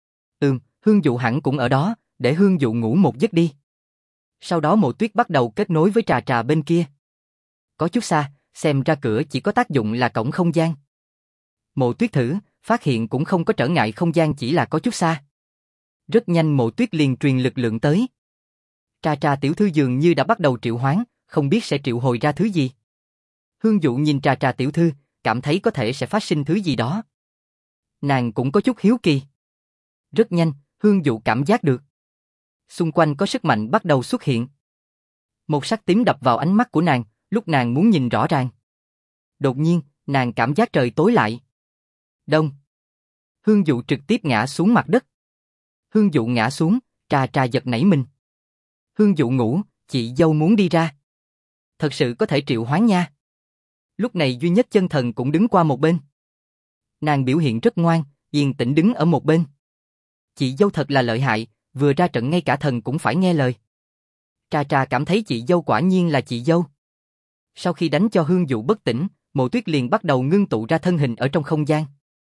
Hương Dụ hẳn cũng ở đó, để Hương Dụ ngủ một giấc đi. Sau đó Mộ Tuyết bắt đầu kết nối với Trà Trà bên kia. Có chút xa, xem ra cửa chỉ có tác dụng là cổng không gian. Mộ Tuyết thử, phát hiện cũng không có trở ngại không gian, chỉ là có chút xa. Rất nhanh Mộ Tuyết liền truyền lực lượng tới. Trà Trà tiểu thư dường như đã bắt đầu triệu hoán, không biết sẽ triệu hồi ra thứ gì. Hương Dụ nhìn Trà Trà tiểu thư, cảm thấy có thể sẽ phát sinh thứ gì đó. Nàng cũng có chút hiếu kỳ. Rất nhanh, Hương Dụ cảm giác được. Xung quanh có sức mạnh bắt đầu xuất hiện. Một sắc tím đập vào ánh mắt của nàng, lúc nàng muốn nhìn rõ ràng. Đột nhiên, nàng cảm giác trời tối lại. Đông. Hương Dụ trực tiếp ngã xuống mặt đất. Hương Dụ ngã xuống, Trà Trà giật nảy mình. Hương Dụ ngủ, chị dâu muốn đi ra. Thật sự có thể triệu hoán nha. Lúc này duy nhất chân thần cũng đứng qua một bên. Nàng biểu hiện rất ngoan, yên tĩnh đứng ở một bên. Chị dâu thật là lợi hại, vừa ra trận ngay cả thần cũng phải nghe lời. Trà Trà cảm thấy chị dâu quả nhiên là chị dâu. Sau khi đánh cho Hương Dụ bất tỉnh, Mộ Tuyết liền bắt đầu ngưng tụ ra thân hình ở trong không gian.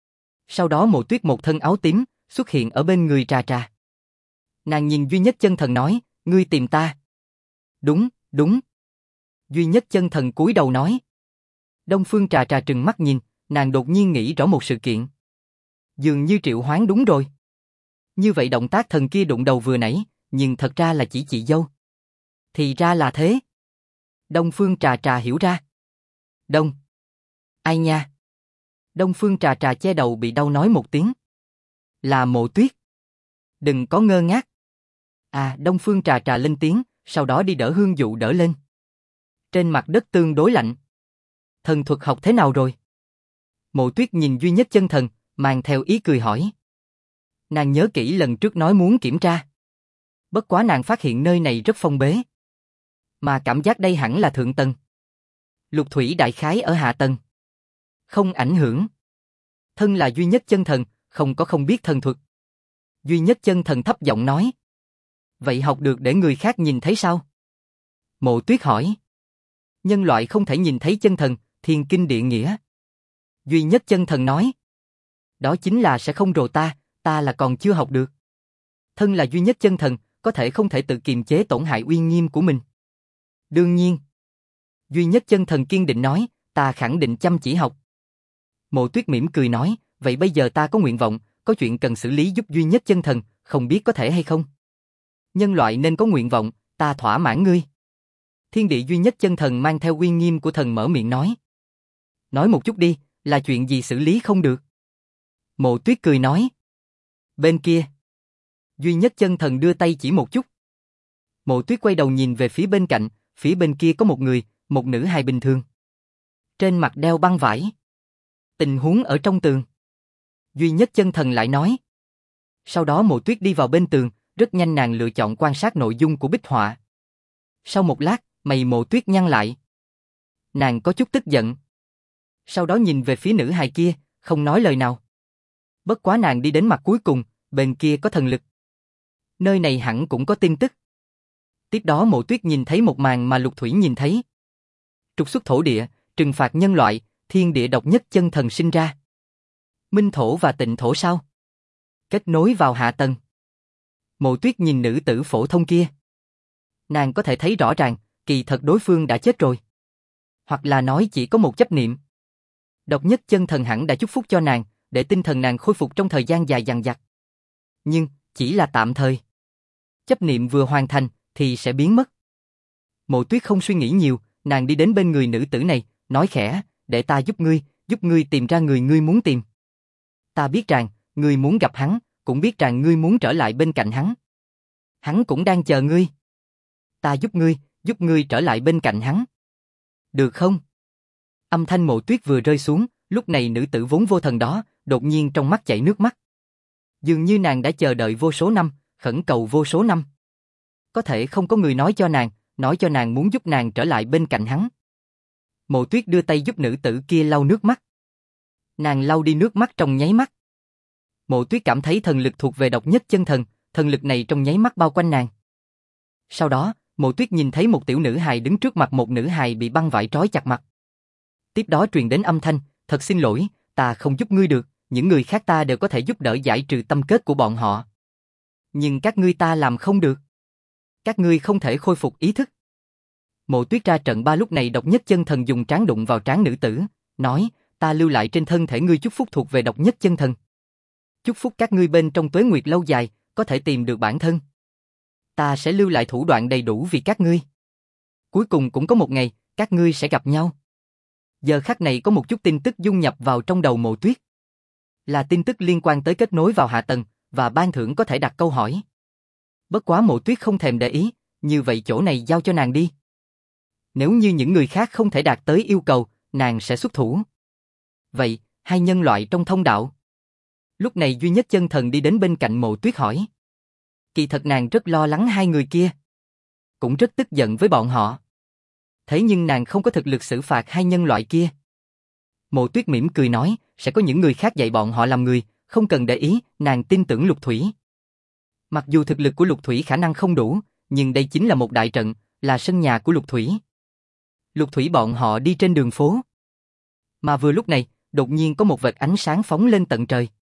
Sau đó Mộ Tuyết một thân áo tím, xuất hiện ở bên người Trà Trà. Nàng nhìn Duy Nhất Chân Thần nói, ngươi tìm ta. Đúng, đúng. Duy Nhất Chân Thần cúi đầu nói. Đông Phương Trà Trà trừng mắt nhìn, nàng đột nhiên nghĩ rõ một sự kiện. Dường như triệu hoán đúng rồi. Như vậy động tác thần kia đụng đầu vừa nãy, nhưng thật ra là chỉ chị dâu. Thì ra là thế. Đông Phương Trà Trà hiểu ra. Đông. Ai nha? Đông Phương Trà Trà che đầu bị đau nói một tiếng. Là Mộ Tuyết. Đừng có ngơ ngác. À, Đông Phương Trà Trà lên tiếng, sau đó đi đỡ Hương Dụ đỡ lên. Trên mặt đất tương đối lạnh. Thần thuật học thế nào rồi? Mộ Tuyết nhìn Duy Nhất Chân Thần, mang theo ý cười hỏi. Nàng nhớ kỹ lần trước nói muốn kiểm tra. Bất quá nàng phát hiện nơi này rất phong bế. Mà cảm giác đây hẳn là thượng tầng. Lục thủy đại khái ở hạ tầng. Không ảnh hưởng. Thân là Duy Nhất Chân Thần, không biết thần thuật. Duy Nhất Chân Thần thấp giọng nói. Vậy học được để người khác nhìn thấy sao? Mộ Tuyết hỏi. Nhân loại không thể nhìn thấy chân thần, thiên kinh địa nghĩa. Duy Nhất Chân Thần nói. Đó chính là sẽ không rồi ta là còn chưa học được. Thân là Duy Nhất Chân Thần, có thể không thể tự kiềm chế tổn hại uy nghiêm của mình. Đương nhiên. Duy Nhất Chân Thần kiên định nói, ta khẳng định chăm chỉ học. Mộ Tuyết mỉm cười nói, vậy bây giờ ta có nguyện vọng, có chuyện cần xử lý giúp Duy Nhất Chân Thần, không biết có thể hay không? Nhân loại nên có nguyện vọng, ta thỏa mãn ngươi. Thiên địa Duy Nhất Chân Thần mang theo uy nghiêm của thần mở miệng nói. Nói một chút đi, là chuyện gì xử lý không được? Mộ Tuyết cười nói. Bên kia. Duy Nhất Chân Thần đưa tay chỉ một chút. Mộ Tuyết quay đầu nhìn về phía bên cạnh, phía bên kia có một người, một nữ hài bình thường. Trên mặt đeo băng vải. Tình huống ở trong tường. Duy Nhất Chân Thần lại nói. Sau đó Mộ Tuyết đi vào bên tường, rất nhanh nàng lựa chọn quan sát nội dung của bích họa. Sau một lát, mày Mộ Tuyết nhăn lại. Nàng có chút tức giận. Sau đó nhìn về phía nữ hài kia, không nói lời nào. Bất quá nàng đi đến mặt cuối cùng, bên kia có thần lực. Nơi này hẳn cũng có tin tức. Tiếp đó Mộ Tuyết nhìn thấy một màn mà Lục Thủy nhìn thấy. Trục xuất thổ địa, trừng phạt nhân loại, thiên địa độc nhất chân thần sinh ra. Minh thổ và tịnh thổ sao? Kết nối vào hạ tầng. Mộ Tuyết nhìn nữ tử phổ thông kia. Nàng có thể thấy rõ ràng, kỳ thật đối phương đã chết rồi. Hoặc là nói chỉ có một chấp niệm. Độc nhất chân thần hẳn đã chúc phúc cho nàng, để tinh thần nàng khôi phục trong thời gian dài dằng dặc. Nhưng, chỉ là tạm thời. Chấp niệm vừa hoàn thành, thì sẽ biến mất. Mộ Tuyết không suy nghĩ nhiều, nàng đi đến bên người nữ tử này, nói khẽ, để ta giúp ngươi tìm ra người ngươi muốn tìm. Ta biết rằng, ngươi muốn gặp hắn, cũng biết rằng ngươi muốn trở lại bên cạnh hắn. Hắn cũng đang chờ ngươi. Ta giúp ngươi trở lại bên cạnh hắn. Được không? Âm thanh Mộ Tuyết vừa rơi xuống, lúc này nữ tử vốn vô thần đó, đột nhiên trong mắt chảy nước mắt. Dường như nàng đã chờ đợi vô số năm, khẩn cầu vô số năm. Có thể không có người nói cho nàng muốn giúp nàng trở lại bên cạnh hắn. Mộ Tuyết đưa tay giúp nữ tử kia lau nước mắt. Nàng lau đi nước mắt trong nháy mắt. Mộ Tuyết cảm thấy thần lực thuộc về độc nhất chân thần, thần lực này trong nháy mắt bao quanh nàng. Sau đó, Mộ Tuyết nhìn thấy một tiểu nữ hài đứng trước mặt một nữ hài bị băng vải trói chặt mặt. Tiếp đó truyền đến âm thanh, thật xin lỗi, ta không giúp ngươi được, những người khác ta đều có thể giúp đỡ giải trừ tâm kết của bọn họ. Nhưng các ngươi ta làm không được. Các ngươi không thể khôi phục ý thức. Mộ Tuyết ra trận ba lúc này độc nhất chân thần dùng trán đụng vào trán nữ tử, nói, ta lưu lại trên thân thể ngươi chúc phúc thuộc về độc nhất chân thần. Chúc phúc các ngươi bên trong tuế nguyệt lâu dài, có thể tìm được bản thân. Ta sẽ lưu lại thủ đoạn đầy đủ vì các ngươi. Cuối cùng cũng có một ngày, các ngươi sẽ gặp nhau. Giờ khắc này có một chút tin tức dung nhập vào trong đầu Mộ Tuyết. Là tin tức liên quan tới kết nối vào hạ tầng, và ban thưởng có thể đặt câu hỏi. Bất quá Mộ Tuyết không thèm để ý, như vậy chỗ này giao cho nàng đi. Nếu như những người khác không thể đạt tới yêu cầu, nàng sẽ xuất thủ. Vậy, hai nhân loại trong thông đạo. Lúc này Duy Nhất Chân Thần đi đến bên cạnh Mộ Tuyết hỏi. Kỳ thật nàng rất lo lắng hai người kia. Cũng rất tức giận với bọn họ. Thế nhưng nàng không có thực lực xử phạt hai nhân loại kia. Mộ Tuyết mỉm cười nói, sẽ có những người khác dạy bọn họ làm người, không cần để ý, nàng tin tưởng Lục Thủy. Mặc dù thực lực của Lục Thủy khả năng không đủ, nhưng đây chính là một đại trận, là sân nhà của Lục Thủy. Lục Thủy bọn họ đi trên đường phố. Mà vừa lúc này, đột nhiên có một vệt ánh sáng phóng lên tận trời.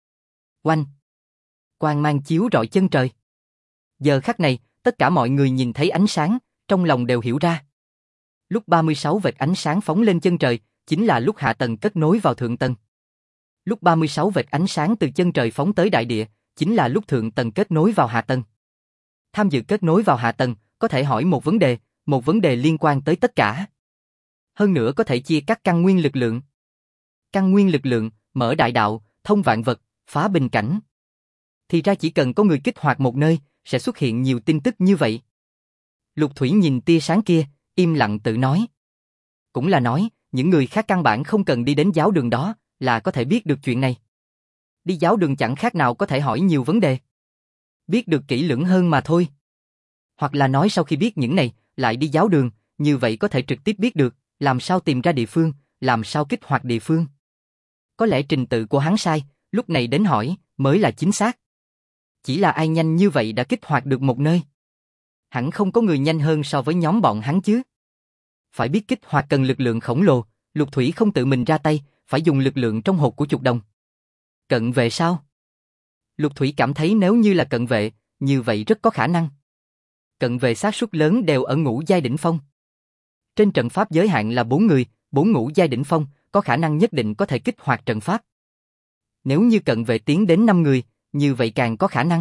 Oanh! Quang mang chiếu rọi chân trời. Giờ khắc này, tất cả mọi người nhìn thấy ánh sáng, trong lòng đều hiểu ra. Lúc 36 vệt ánh sáng phóng lên chân trời, chính là lúc hạ tầng kết nối vào thượng tầng. Lúc 36 vệt ánh sáng từ chân trời phóng tới đại địa, chính là lúc thượng tầng kết nối vào hạ tầng. Tham dự kết nối vào hạ tầng, có thể hỏi một vấn đề liên quan tới tất cả. Hơn nữa có thể chia các căn nguyên lực lượng. Căn nguyên lực lượng, mở đại đạo, thông vạn vật, phá bình cảnh. Thì ra chỉ cần có người kích hoạt một nơi, sẽ xuất hiện nhiều tin tức như vậy. Lục Thủy nhìn tia sáng kia, im lặng tự nói. Cũng là nói, những người khác căn bản không cần đi đến giáo đường đó, là có thể biết được chuyện này. Đi giáo đường chẳng khác nào có thể hỏi nhiều vấn đề. Biết được kỹ lưỡng hơn mà thôi. Hoặc là nói sau khi biết những này, lại đi giáo đường, như vậy có thể trực tiếp biết được, làm sao tìm ra địa phương, làm sao kích hoạt địa phương. Có lẽ trình tự của hắn sai, lúc này đến hỏi, mới là chính xác. Chỉ là ai nhanh như vậy đã kích hoạt được một nơi. Hẳn không có người nhanh hơn so với nhóm bọn hắn chứ. Phải biết kích hoạt cần lực lượng khổng lồ, Lục Thủy không tự mình ra tay, phải dùng lực lượng trong hột của chuột đồng. Cận vệ sao? Lục Thủy cảm thấy nếu như là cận vệ, như vậy rất có khả năng. Cận vệ xác suất lớn đều ở ngũ giai đỉnh phong. Trên trận pháp giới hạn là 4 người, 4 ngũ giai đỉnh phong, có khả năng nhất định có thể kích hoạt trận pháp. Nếu như cận vệ tiến đến 5 người, như vậy càng có khả năng.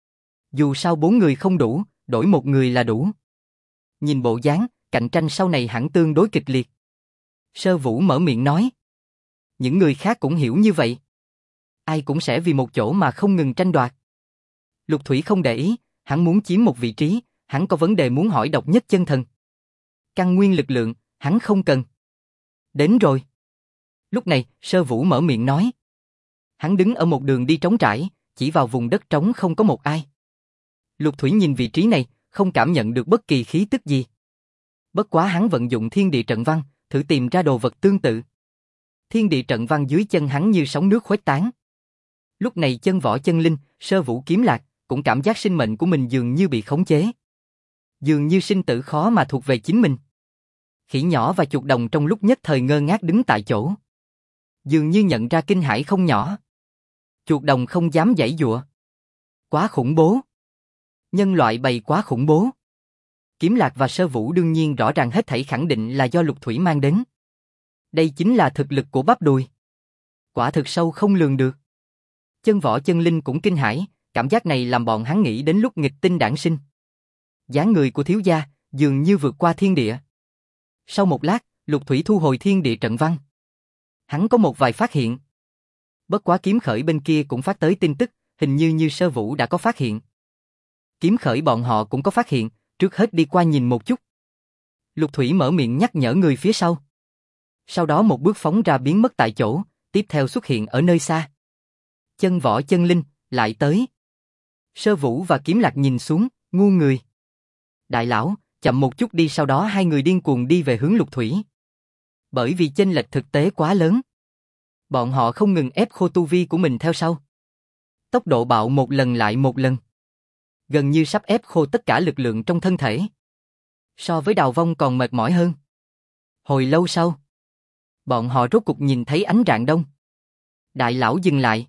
Dù sao 4 người không đủ, đổi một người là đủ. Nhìn bộ dáng, cạnh tranh sau này hẳn tương đối kịch liệt. Sơ Vũ mở miệng nói. Những người khác cũng hiểu như vậy. Ai cũng sẽ vì một chỗ mà không ngừng tranh đoạt. Lục Thủy không để ý, hắn muốn chiếm một vị trí, hắn có vấn đề muốn hỏi độc nhất chân thần. Căn nguyên lực lượng, hắn không cần. Đến rồi. Lúc này, Sơ Vũ mở miệng nói. Hắn đứng ở một đường đi trống trải, chỉ vào vùng đất trống không có một ai. Lục Thủy nhìn vị trí này, không cảm nhận được bất kỳ khí tức gì. Bất quá hắn vận dụng thiên địa trận văn, thử tìm ra đồ vật tương tự. Thiên địa trận văn dưới chân hắn như sóng nước khuếch tán. Lúc này Chân Võ Chân Linh, Sơ Vũ Kiếm Lạc, cũng cảm giác sinh mệnh của mình dường như bị khống chế. Dường như sinh tử khó mà thuộc về chính mình. Khỉ nhỏ và chuột đồng trong lúc nhất thời ngơ ngác đứng tại chỗ. Dường như nhận ra kinh hãi không nhỏ. Chuột đồng không dám giãy giụa. Quá khủng bố. Nhân loại bầy quá khủng bố. Kiếm Lạc và Sơ Vũ đương nhiên rõ ràng hết thảy khẳng định là do Lục Thủy mang đến. Đây chính là thực lực của bắp đùi. Quả thực sâu không lường được. Chân Võ Chân Linh cũng kinh hãi, cảm giác này làm bọn hắn nghĩ đến lúc nghịch tinh đản sinh. Dáng người của thiếu gia dường như vượt qua thiên địa. Sau một lát, Lục Thủy thu hồi thiên địa trận văn. Hắn có một vài phát hiện. Bất quá Kiếm Khởi bên kia cũng phát tới tin tức, hình như Sơ Vũ đã có phát hiện. Kiếm Khởi bọn họ cũng có phát hiện, trước hết đi qua nhìn một chút. Lục Thủy mở miệng nhắc nhở người phía sau. Sau đó một bước phóng ra biến mất tại chỗ, tiếp theo xuất hiện ở nơi xa. Chân Võ Chân Linh, lại tới. Sơ Vũ và Kiếm Lạc nhìn xuống, ngu người. Đại lão, chậm một chút đi, sau đó hai người điên cuồng đi về hướng Lục Thủy. Bởi vì chênh lệch thực tế quá lớn. Bọn họ không ngừng ép khô tu vi của mình theo sau. Tốc độ bạo một lần lại một lần. Gần như sắp ép khô tất cả lực lượng trong thân thể. So với Đào Vong còn mệt mỏi hơn. Hồi lâu sau, bọn họ rốt cục nhìn thấy ánh rạng đông. Đại lão dừng lại.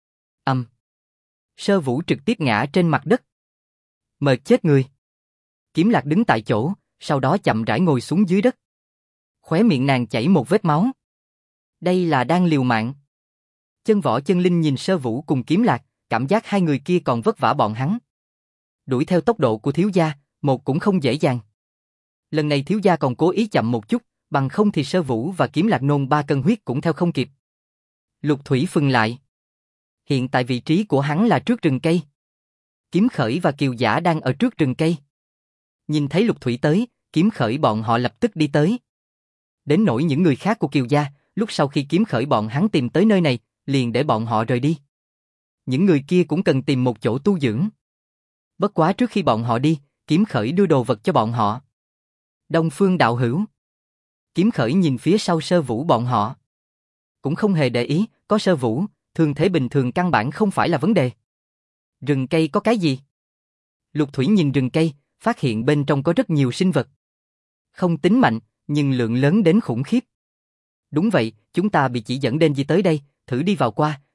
Sơ Vũ trực tiếp ngã trên mặt đất. Mệt chết người. Kiếm Lạc đứng tại chỗ, sau đó chậm rãi ngồi xuống dưới đất. Khóe miệng nàng chảy một vết máu. Đây là đang liều mạng. Chân Võ Chân Linh nhìn Sơ Vũ cùng Kiếm Lạc, cảm giác hai người kia còn vất vả bọn hắn. Đuổi theo tốc độ của thiếu gia, một cũng không dễ dàng. Lần này thiếu gia còn cố ý chậm một chút, bằng không thì Sơ Vũ và Kiếm Lạc nôn 3 cân huyết cũng theo không kịp. Lục Thủy phừng lại. Hiện tại vị trí của hắn là trước rừng cây. Kiếm Khởi và Kiều Giả đang ở trước rừng cây. Nhìn thấy Lục Thủy tới, Kiếm Khởi bọn họ lập tức đi tới. Đến nỗi những người khác của Kiều gia, lúc sau khi Kiếm Khởi bọn hắn tìm tới nơi này, liền để bọn họ rời đi. Những người kia cũng cần tìm một chỗ tu dưỡng. Bất quá trước khi bọn họ đi, Kiếm Khởi đưa đồ vật cho bọn họ. Đông Phương đạo hữu. Kiếm Khởi nhìn phía sau Sơ Vũ bọn họ. Cũng không hề để ý, có Sơ Vũ, thương thế bình thường căn bản không phải là vấn đề. Rừng cây có cái gì? Lục Thủy nhìn rừng cây, phát hiện bên trong có rất nhiều sinh vật. Không tính mạnh, nhưng lượng lớn đến khủng khiếp. Đúng vậy, chúng ta bị chỉ dẫn đến gì tới đây, thử đi vào qua,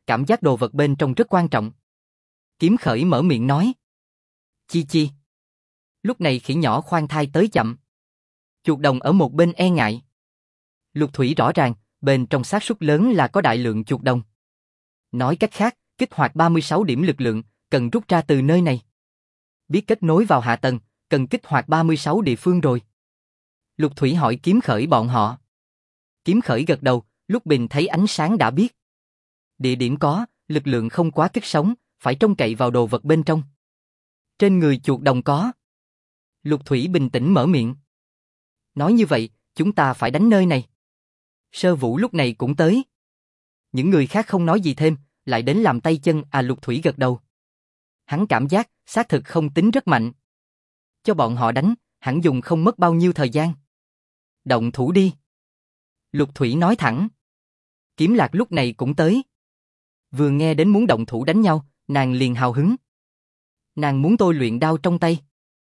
cảm giác đồ vật bên trong rất quan trọng. Kiếm Khởi mở miệng nói. Chi chi. Lúc này khỉ nhỏ khoan thai tới chậm. Chuột đồng ở một bên e ngại. Lục Thủy rõ ràng, bên trong xác suất lớn là có đại lượng chuột đồng. Nói cách khác, kích hoạt 36 điểm lực lượng, cần rút ra từ nơi này. Biết kết nối vào hạ tầng, cần kích hoạt 36 địa phương rồi. Lục Thủy hỏi Kiếm Khởi bọn họ. Kiếm Khởi gật đầu, lúc Bình thấy ánh sáng đã biết. Địa điểm có, lực lượng không quá kích sống, phải trông cậy vào đồ vật bên trong. Trên người chuột đồng có. Lục Thủy bình tĩnh mở miệng. Nói như vậy, chúng ta phải đánh nơi này. Sơ Vũ lúc này cũng tới. Những người khác không nói gì thêm, lại đến làm tay chân. Lục Thủy gật đầu. Hắn cảm giác, xác thực không tính rất mạnh. Cho bọn họ đánh, hẳn dùng không mất bao nhiêu thời gian. Động thủ đi. Lục Thủy nói thẳng. Kiếm Lạc lúc này cũng tới. Vừa nghe đến muốn động thủ đánh nhau, nàng liền hào hứng. Nàng muốn tôi luyện đao trong tay.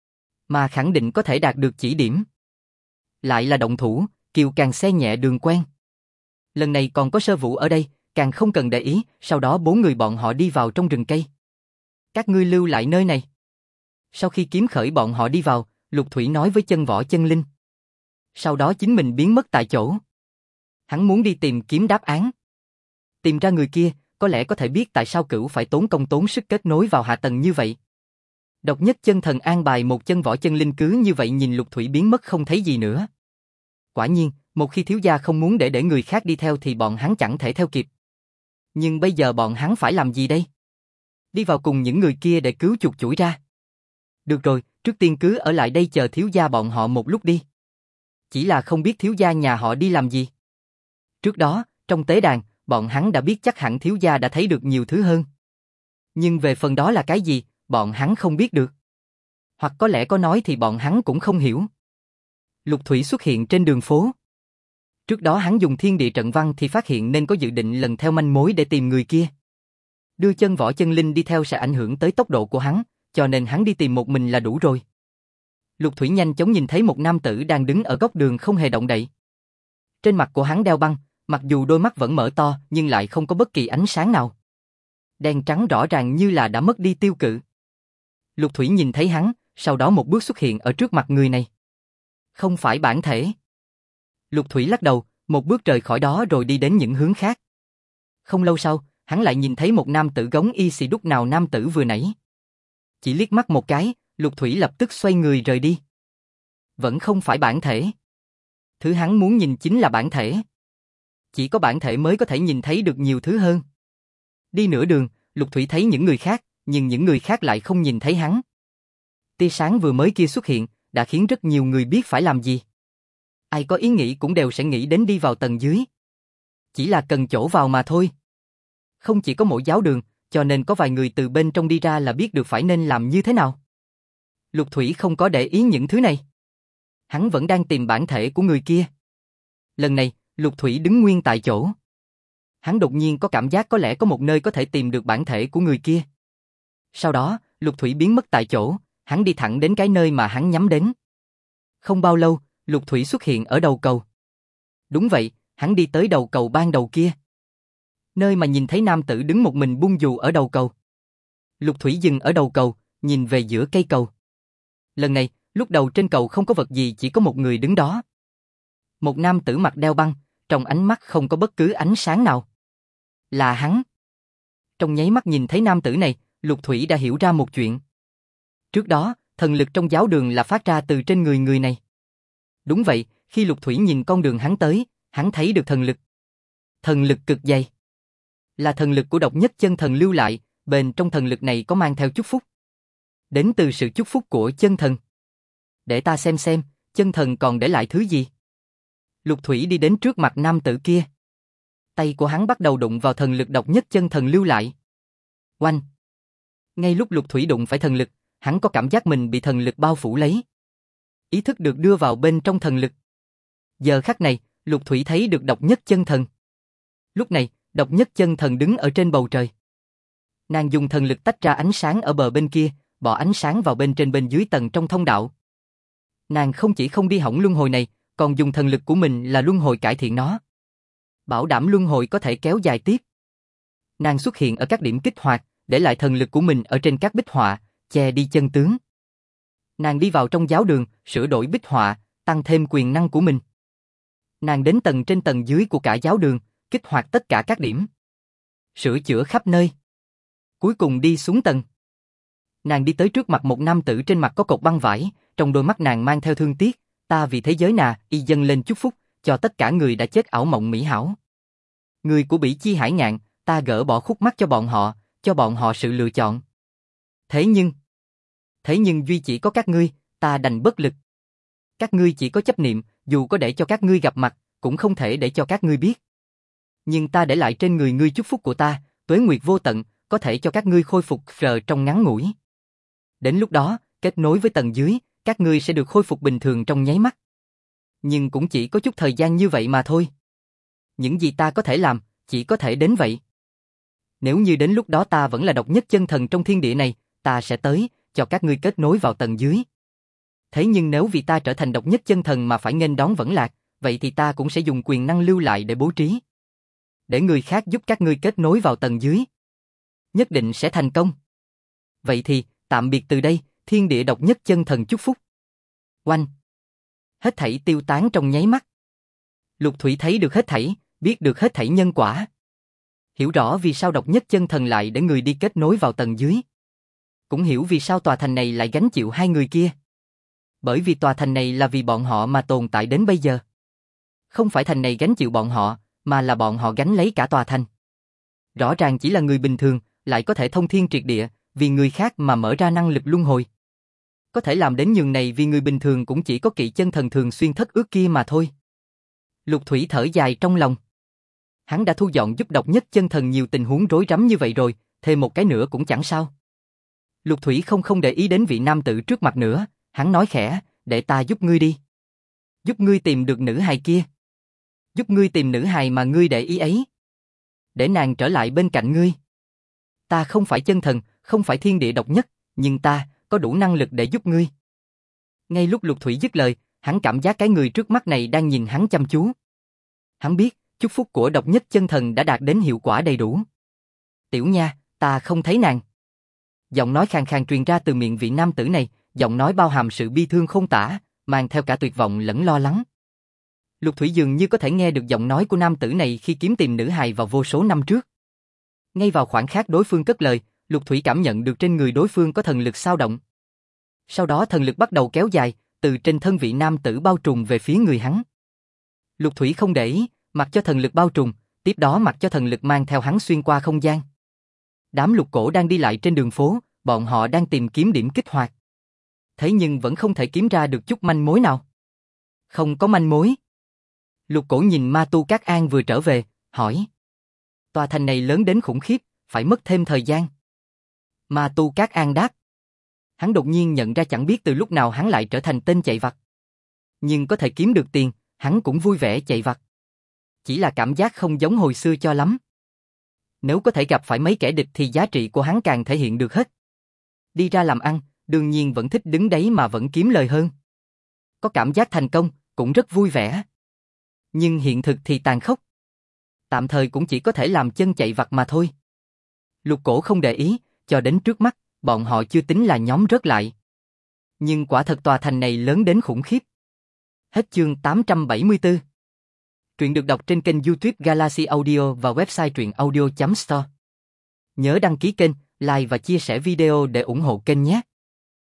Mà khẳng định có thể đạt được chỉ điểm. Lại là động thủ, Kiều càng xe nhẹ đường quen. Lần này còn có Sơ Vũ ở đây, càng không cần để ý, sau đó 4 người bọn họ đi vào trong rừng cây. Các ngươi lưu lại nơi này. Sau khi Kiếm Khởi bọn họ đi vào, Lục Thủy nói với Chân Võ Chân Linh. Sau đó chính mình biến mất tại chỗ. Hắn muốn đi tìm kiếm đáp án. Tìm ra người kia, có lẽ có thể biết tại sao Cửu phải tốn công tốn sức kết nối vào hạ tầng như vậy. Độc Nhất Chân Thần an bài một Chân Võ Chân Linh cứ như vậy nhìn Lục Thủy biến mất không thấy gì nữa. Quả nhiên, một khi thiếu gia không muốn để người khác đi theo thì bọn hắn chẳng thể theo kịp. Nhưng bây giờ bọn hắn phải làm gì đây? Đi vào cùng những người kia để cứu chuột chuỗi ra. Được rồi, trước tiên cứ ở lại đây chờ thiếu gia bọn họ một lúc đi. Chỉ là không biết thiếu gia nhà họ đi làm gì. Trước đó, trong tế đàn, bọn hắn đã biết chắc hẳn thiếu gia đã thấy được nhiều thứ hơn. Nhưng về phần đó là cái gì, bọn hắn không biết được. Hoặc có lẽ có nói thì bọn hắn cũng không hiểu. Lục Thủy xuất hiện trên đường phố. Trước đó hắn dùng thiên địa trận văn thì phát hiện nên có dự định lần theo manh mối để tìm người kia. Đưa Chân Võ Chân Linh đi theo sẽ ảnh hưởng tới tốc độ của hắn, cho nên hắn đi tìm một mình là đủ rồi. Lục Thủy nhanh chóng nhìn thấy một nam tử đang đứng ở góc đường không hề động đậy. Trên mặt của hắn đeo băng, mặc dù đôi mắt vẫn mở to nhưng lại không có bất kỳ ánh sáng nào. Đen trắng rõ ràng như là đã mất đi tiêu cự. Lục Thủy nhìn thấy hắn, sau đó một bước xuất hiện ở trước mặt người này. Không phải bản thể. Lục Thủy lắc đầu, một bước rời khỏi đó rồi đi đến những hướng khác. Không lâu sau, hắn lại nhìn thấy một nam tử gống y xì đúc nào nam tử vừa nãy. Chỉ liếc mắt một cái, Lục Thủy lập tức xoay người rời đi. Vẫn không phải bản thể. Thứ hắn muốn nhìn chính là bản thể. Chỉ có bản thể mới có thể nhìn thấy được nhiều thứ hơn. Đi nửa đường, Lục Thủy thấy những người khác, nhưng những người khác lại không nhìn thấy hắn. Tia sáng vừa mới kia xuất hiện, đã khiến rất nhiều người biết phải làm gì. Ai có ý nghĩ cũng đều sẽ nghĩ đến đi vào tầng dưới. Chỉ là cần chỗ vào mà thôi. Không chỉ có mỗi giáo đường, cho nên có vài người từ bên trong đi ra là biết được phải nên làm như thế nào. Lục Thủy không có để ý những thứ này. Hắn vẫn đang tìm bản thể của người kia. Lần này, Lục Thủy đứng nguyên tại chỗ. Hắn đột nhiên có cảm giác có lẽ có một nơi có thể tìm được bản thể của người kia. Sau đó, Lục Thủy biến mất tại chỗ, hắn đi thẳng đến cái nơi mà hắn nhắm đến. Không bao lâu, Lục Thủy xuất hiện ở đầu cầu. Đúng vậy, hắn đi tới đầu cầu ban đầu kia. Nơi mà nhìn thấy nam tử đứng một mình bung dù ở đầu cầu. Lục Thủy dừng ở đầu cầu, nhìn về giữa cây cầu. Lần này, lúc đầu trên cầu không có vật gì, chỉ có một người đứng đó. Một nam tử mặt đeo băng, trong ánh mắt không có bất cứ ánh sáng nào. Là hắn. Trong nháy mắt nhìn thấy nam tử này, Lục Thủy đã hiểu ra một chuyện. Trước đó, thần lực trong giáo đường là phát ra từ trên người người này. Đúng vậy, khi Lục Thủy nhìn con đường hắn tới, hắn thấy được thần lực. Thần lực cực dày. Là thần lực của Độc Nhất Chân Thần lưu lại, bên trong thần lực này có mang theo chúc phúc. Đến từ sự chúc phúc của chân thần. Để ta xem, chân thần còn để lại thứ gì? Lục Thủy đi đến trước mặt nam tử kia. Tay của hắn bắt đầu đụng vào thần lực Độc Nhất Chân Thần lưu lại. Oanh! Ngay lúc Lục Thủy đụng phải thần lực, hắn có cảm giác mình bị thần lực bao phủ lấy. Ý thức được đưa vào bên trong thần lực. Giờ khắc này, Lục Thủy thấy được Độc Nhất Chân Thần. Lúc này, Độc Nhất Chân Thần đứng ở trên bầu trời. Nàng dùng thần lực tách ra ánh sáng ở bờ bên kia, bỏ ánh sáng vào bên trên bên dưới tầng trong thông đạo. Nàng không chỉ không đi hỏng luân hồi này, còn dùng thần lực của mình là luân hồi cải thiện nó. Bảo đảm luân hồi có thể kéo dài tiếp. Nàng xuất hiện ở các điểm kích hoạt, để lại thần lực của mình ở trên các bích họa, che đi chân tướng. Nàng đi vào trong giáo đường, sửa đổi bích họa, tăng thêm quyền năng của mình. Nàng đến tầng trên tầng dưới của cả giáo đường, kích hoạt tất cả các điểm. Sửa chữa khắp nơi. Cuối cùng đi xuống tầng. Nàng đi tới trước mặt một nam tử, trên mặt có cột băng vải, trong đôi mắt nàng mang theo thương tiếc. Ta vì thế giới y dâng lên chúc phúc, cho tất cả người đã chết ảo mộng mỹ hảo. Người của Bỉ Chi Hải Ngạn, ta gỡ bỏ khúc mắc cho bọn họ sự lựa chọn. Thế nhưng duy chỉ có các ngươi, ta đành bất lực. Các ngươi chỉ có chấp niệm, dù có để cho các ngươi gặp mặt, cũng không thể để cho các ngươi biết. Nhưng ta để lại trên người ngươi chúc phúc của ta, tuế nguyệt vô tận, có thể cho các ngươi khôi phục trong ngắn ngủi. Đến lúc đó, kết nối với tầng dưới, các ngươi sẽ được khôi phục bình thường trong nháy mắt. Nhưng cũng chỉ có chút thời gian như vậy mà thôi. Những gì ta có thể làm, chỉ có thể đến vậy. Nếu như đến lúc đó ta vẫn là độc nhất chân thần trong thiên địa này, ta sẽ tới, cho các ngươi kết nối vào tầng dưới. Thế nhưng nếu vì ta trở thành độc nhất chân thần mà phải nghênh đón vẫn lạc, vậy thì ta cũng sẽ dùng quyền năng lưu lại để bố trí. Để người khác giúp các ngươi kết nối vào tầng dưới. Nhất định sẽ thành công. Vậy thì, tạm biệt từ đây, thiên địa độc nhất chân thần chúc phúc. Oanh! Hết thảy tiêu tán trong nháy mắt. Lục Thủy thấy được hết thảy, biết được hết thảy nhân quả. Hiểu rõ vì sao độc nhất chân thần lại để người đi kết nối vào tầng dưới. Cũng hiểu vì sao tòa thành này lại gánh chịu hai người kia. Bởi vì tòa thành này là vì bọn họ mà tồn tại đến bây giờ. Không phải thành này gánh chịu bọn họ, mà là bọn họ gánh lấy cả tòa thành. Rõ ràng chỉ là người bình thường, lại có thể thông thiên triệt địa, vì người khác mà mở ra năng lực luân hồi. Có thể làm đến nhường này vì người bình thường cũng chỉ có kỵ chân thần thường xuyên thất ước kia mà thôi. Lục Thủy thở dài trong lòng. Hắn đã thu dọn giúp độc nhất chân thần nhiều tình huống rối rắm như vậy rồi, thêm một cái nữa cũng chẳng sao. Lục Thủy không để ý đến vị nam tử trước mặt nữa, hắn nói khẽ, để ta giúp ngươi đi. Giúp ngươi tìm được nữ hài kia. Giúp ngươi tìm nữ hài mà ngươi để ý ấy. Để nàng trở lại bên cạnh ngươi. Ta không phải chân thần, không phải thiên địa độc nhất, nhưng ta có đủ năng lực để giúp ngươi. Ngay lúc Lục Thủy dứt lời, hắn cảm giác cái người trước mắt này đang nhìn hắn chăm chú. Hắn biết, chúc phúc của độc nhất chân thần đã đạt đến hiệu quả đầy đủ. Tiểu nha, ta không thấy nàng. Giọng nói khàn khàn truyền ra từ miệng vị nam tử này, giọng nói bao hàm sự bi thương không tả, mang theo cả tuyệt vọng lẫn lo lắng. Lục Thủy dường như có thể nghe được giọng nói của nam tử này khi kiếm tìm nữ hài vào vô số năm trước. Ngay vào khoảnh khắc đối phương cất lời, Lục Thủy cảm nhận được trên người đối phương có thần lực xao động. Sau đó thần lực bắt đầu kéo dài, từ trên thân vị nam tử bao trùm về phía người hắn. Lục Thủy không để ý, mặc cho thần lực bao trùm, tiếp đó mặc cho thần lực mang theo hắn xuyên qua không gian. Đám lục cổ đang đi lại trên đường phố, bọn họ đang tìm kiếm điểm kích hoạt. Thế nhưng vẫn không thể kiếm ra được chút manh mối nào. Không có manh mối. Lục cổ nhìn Ma Tu Cát An vừa trở về, hỏi. Tòa thành này lớn đến khủng khiếp, phải mất thêm thời gian. Ma Tu Cát An đáp. Hắn đột nhiên nhận ra chẳng biết từ lúc nào hắn lại trở thành tên chạy vặt. Nhưng có thể kiếm được tiền, hắn cũng vui vẻ chạy vặt. Chỉ là cảm giác không giống hồi xưa cho lắm. Nếu có thể gặp phải mấy kẻ địch thì giá trị của hắn càng thể hiện được hết. Đi ra làm ăn, đương nhiên vẫn thích đứng đấy mà vẫn kiếm lời hơn. Có cảm giác thành công, cũng rất vui vẻ. Nhưng hiện thực thì tàn khốc. Tạm thời cũng chỉ có thể làm chân chạy vặt mà thôi. Lục cổ không để ý, cho đến trước mắt, bọn họ chưa tính là nhóm rớt lại. Nhưng quả thật tòa thành này lớn đến khủng khiếp. Hết chương 874. Truyện được đọc trên kênh YouTube Galaxy Audio và website truyệnaudio.store. Nhớ đăng ký kênh, like và chia sẻ video để ủng hộ kênh nhé.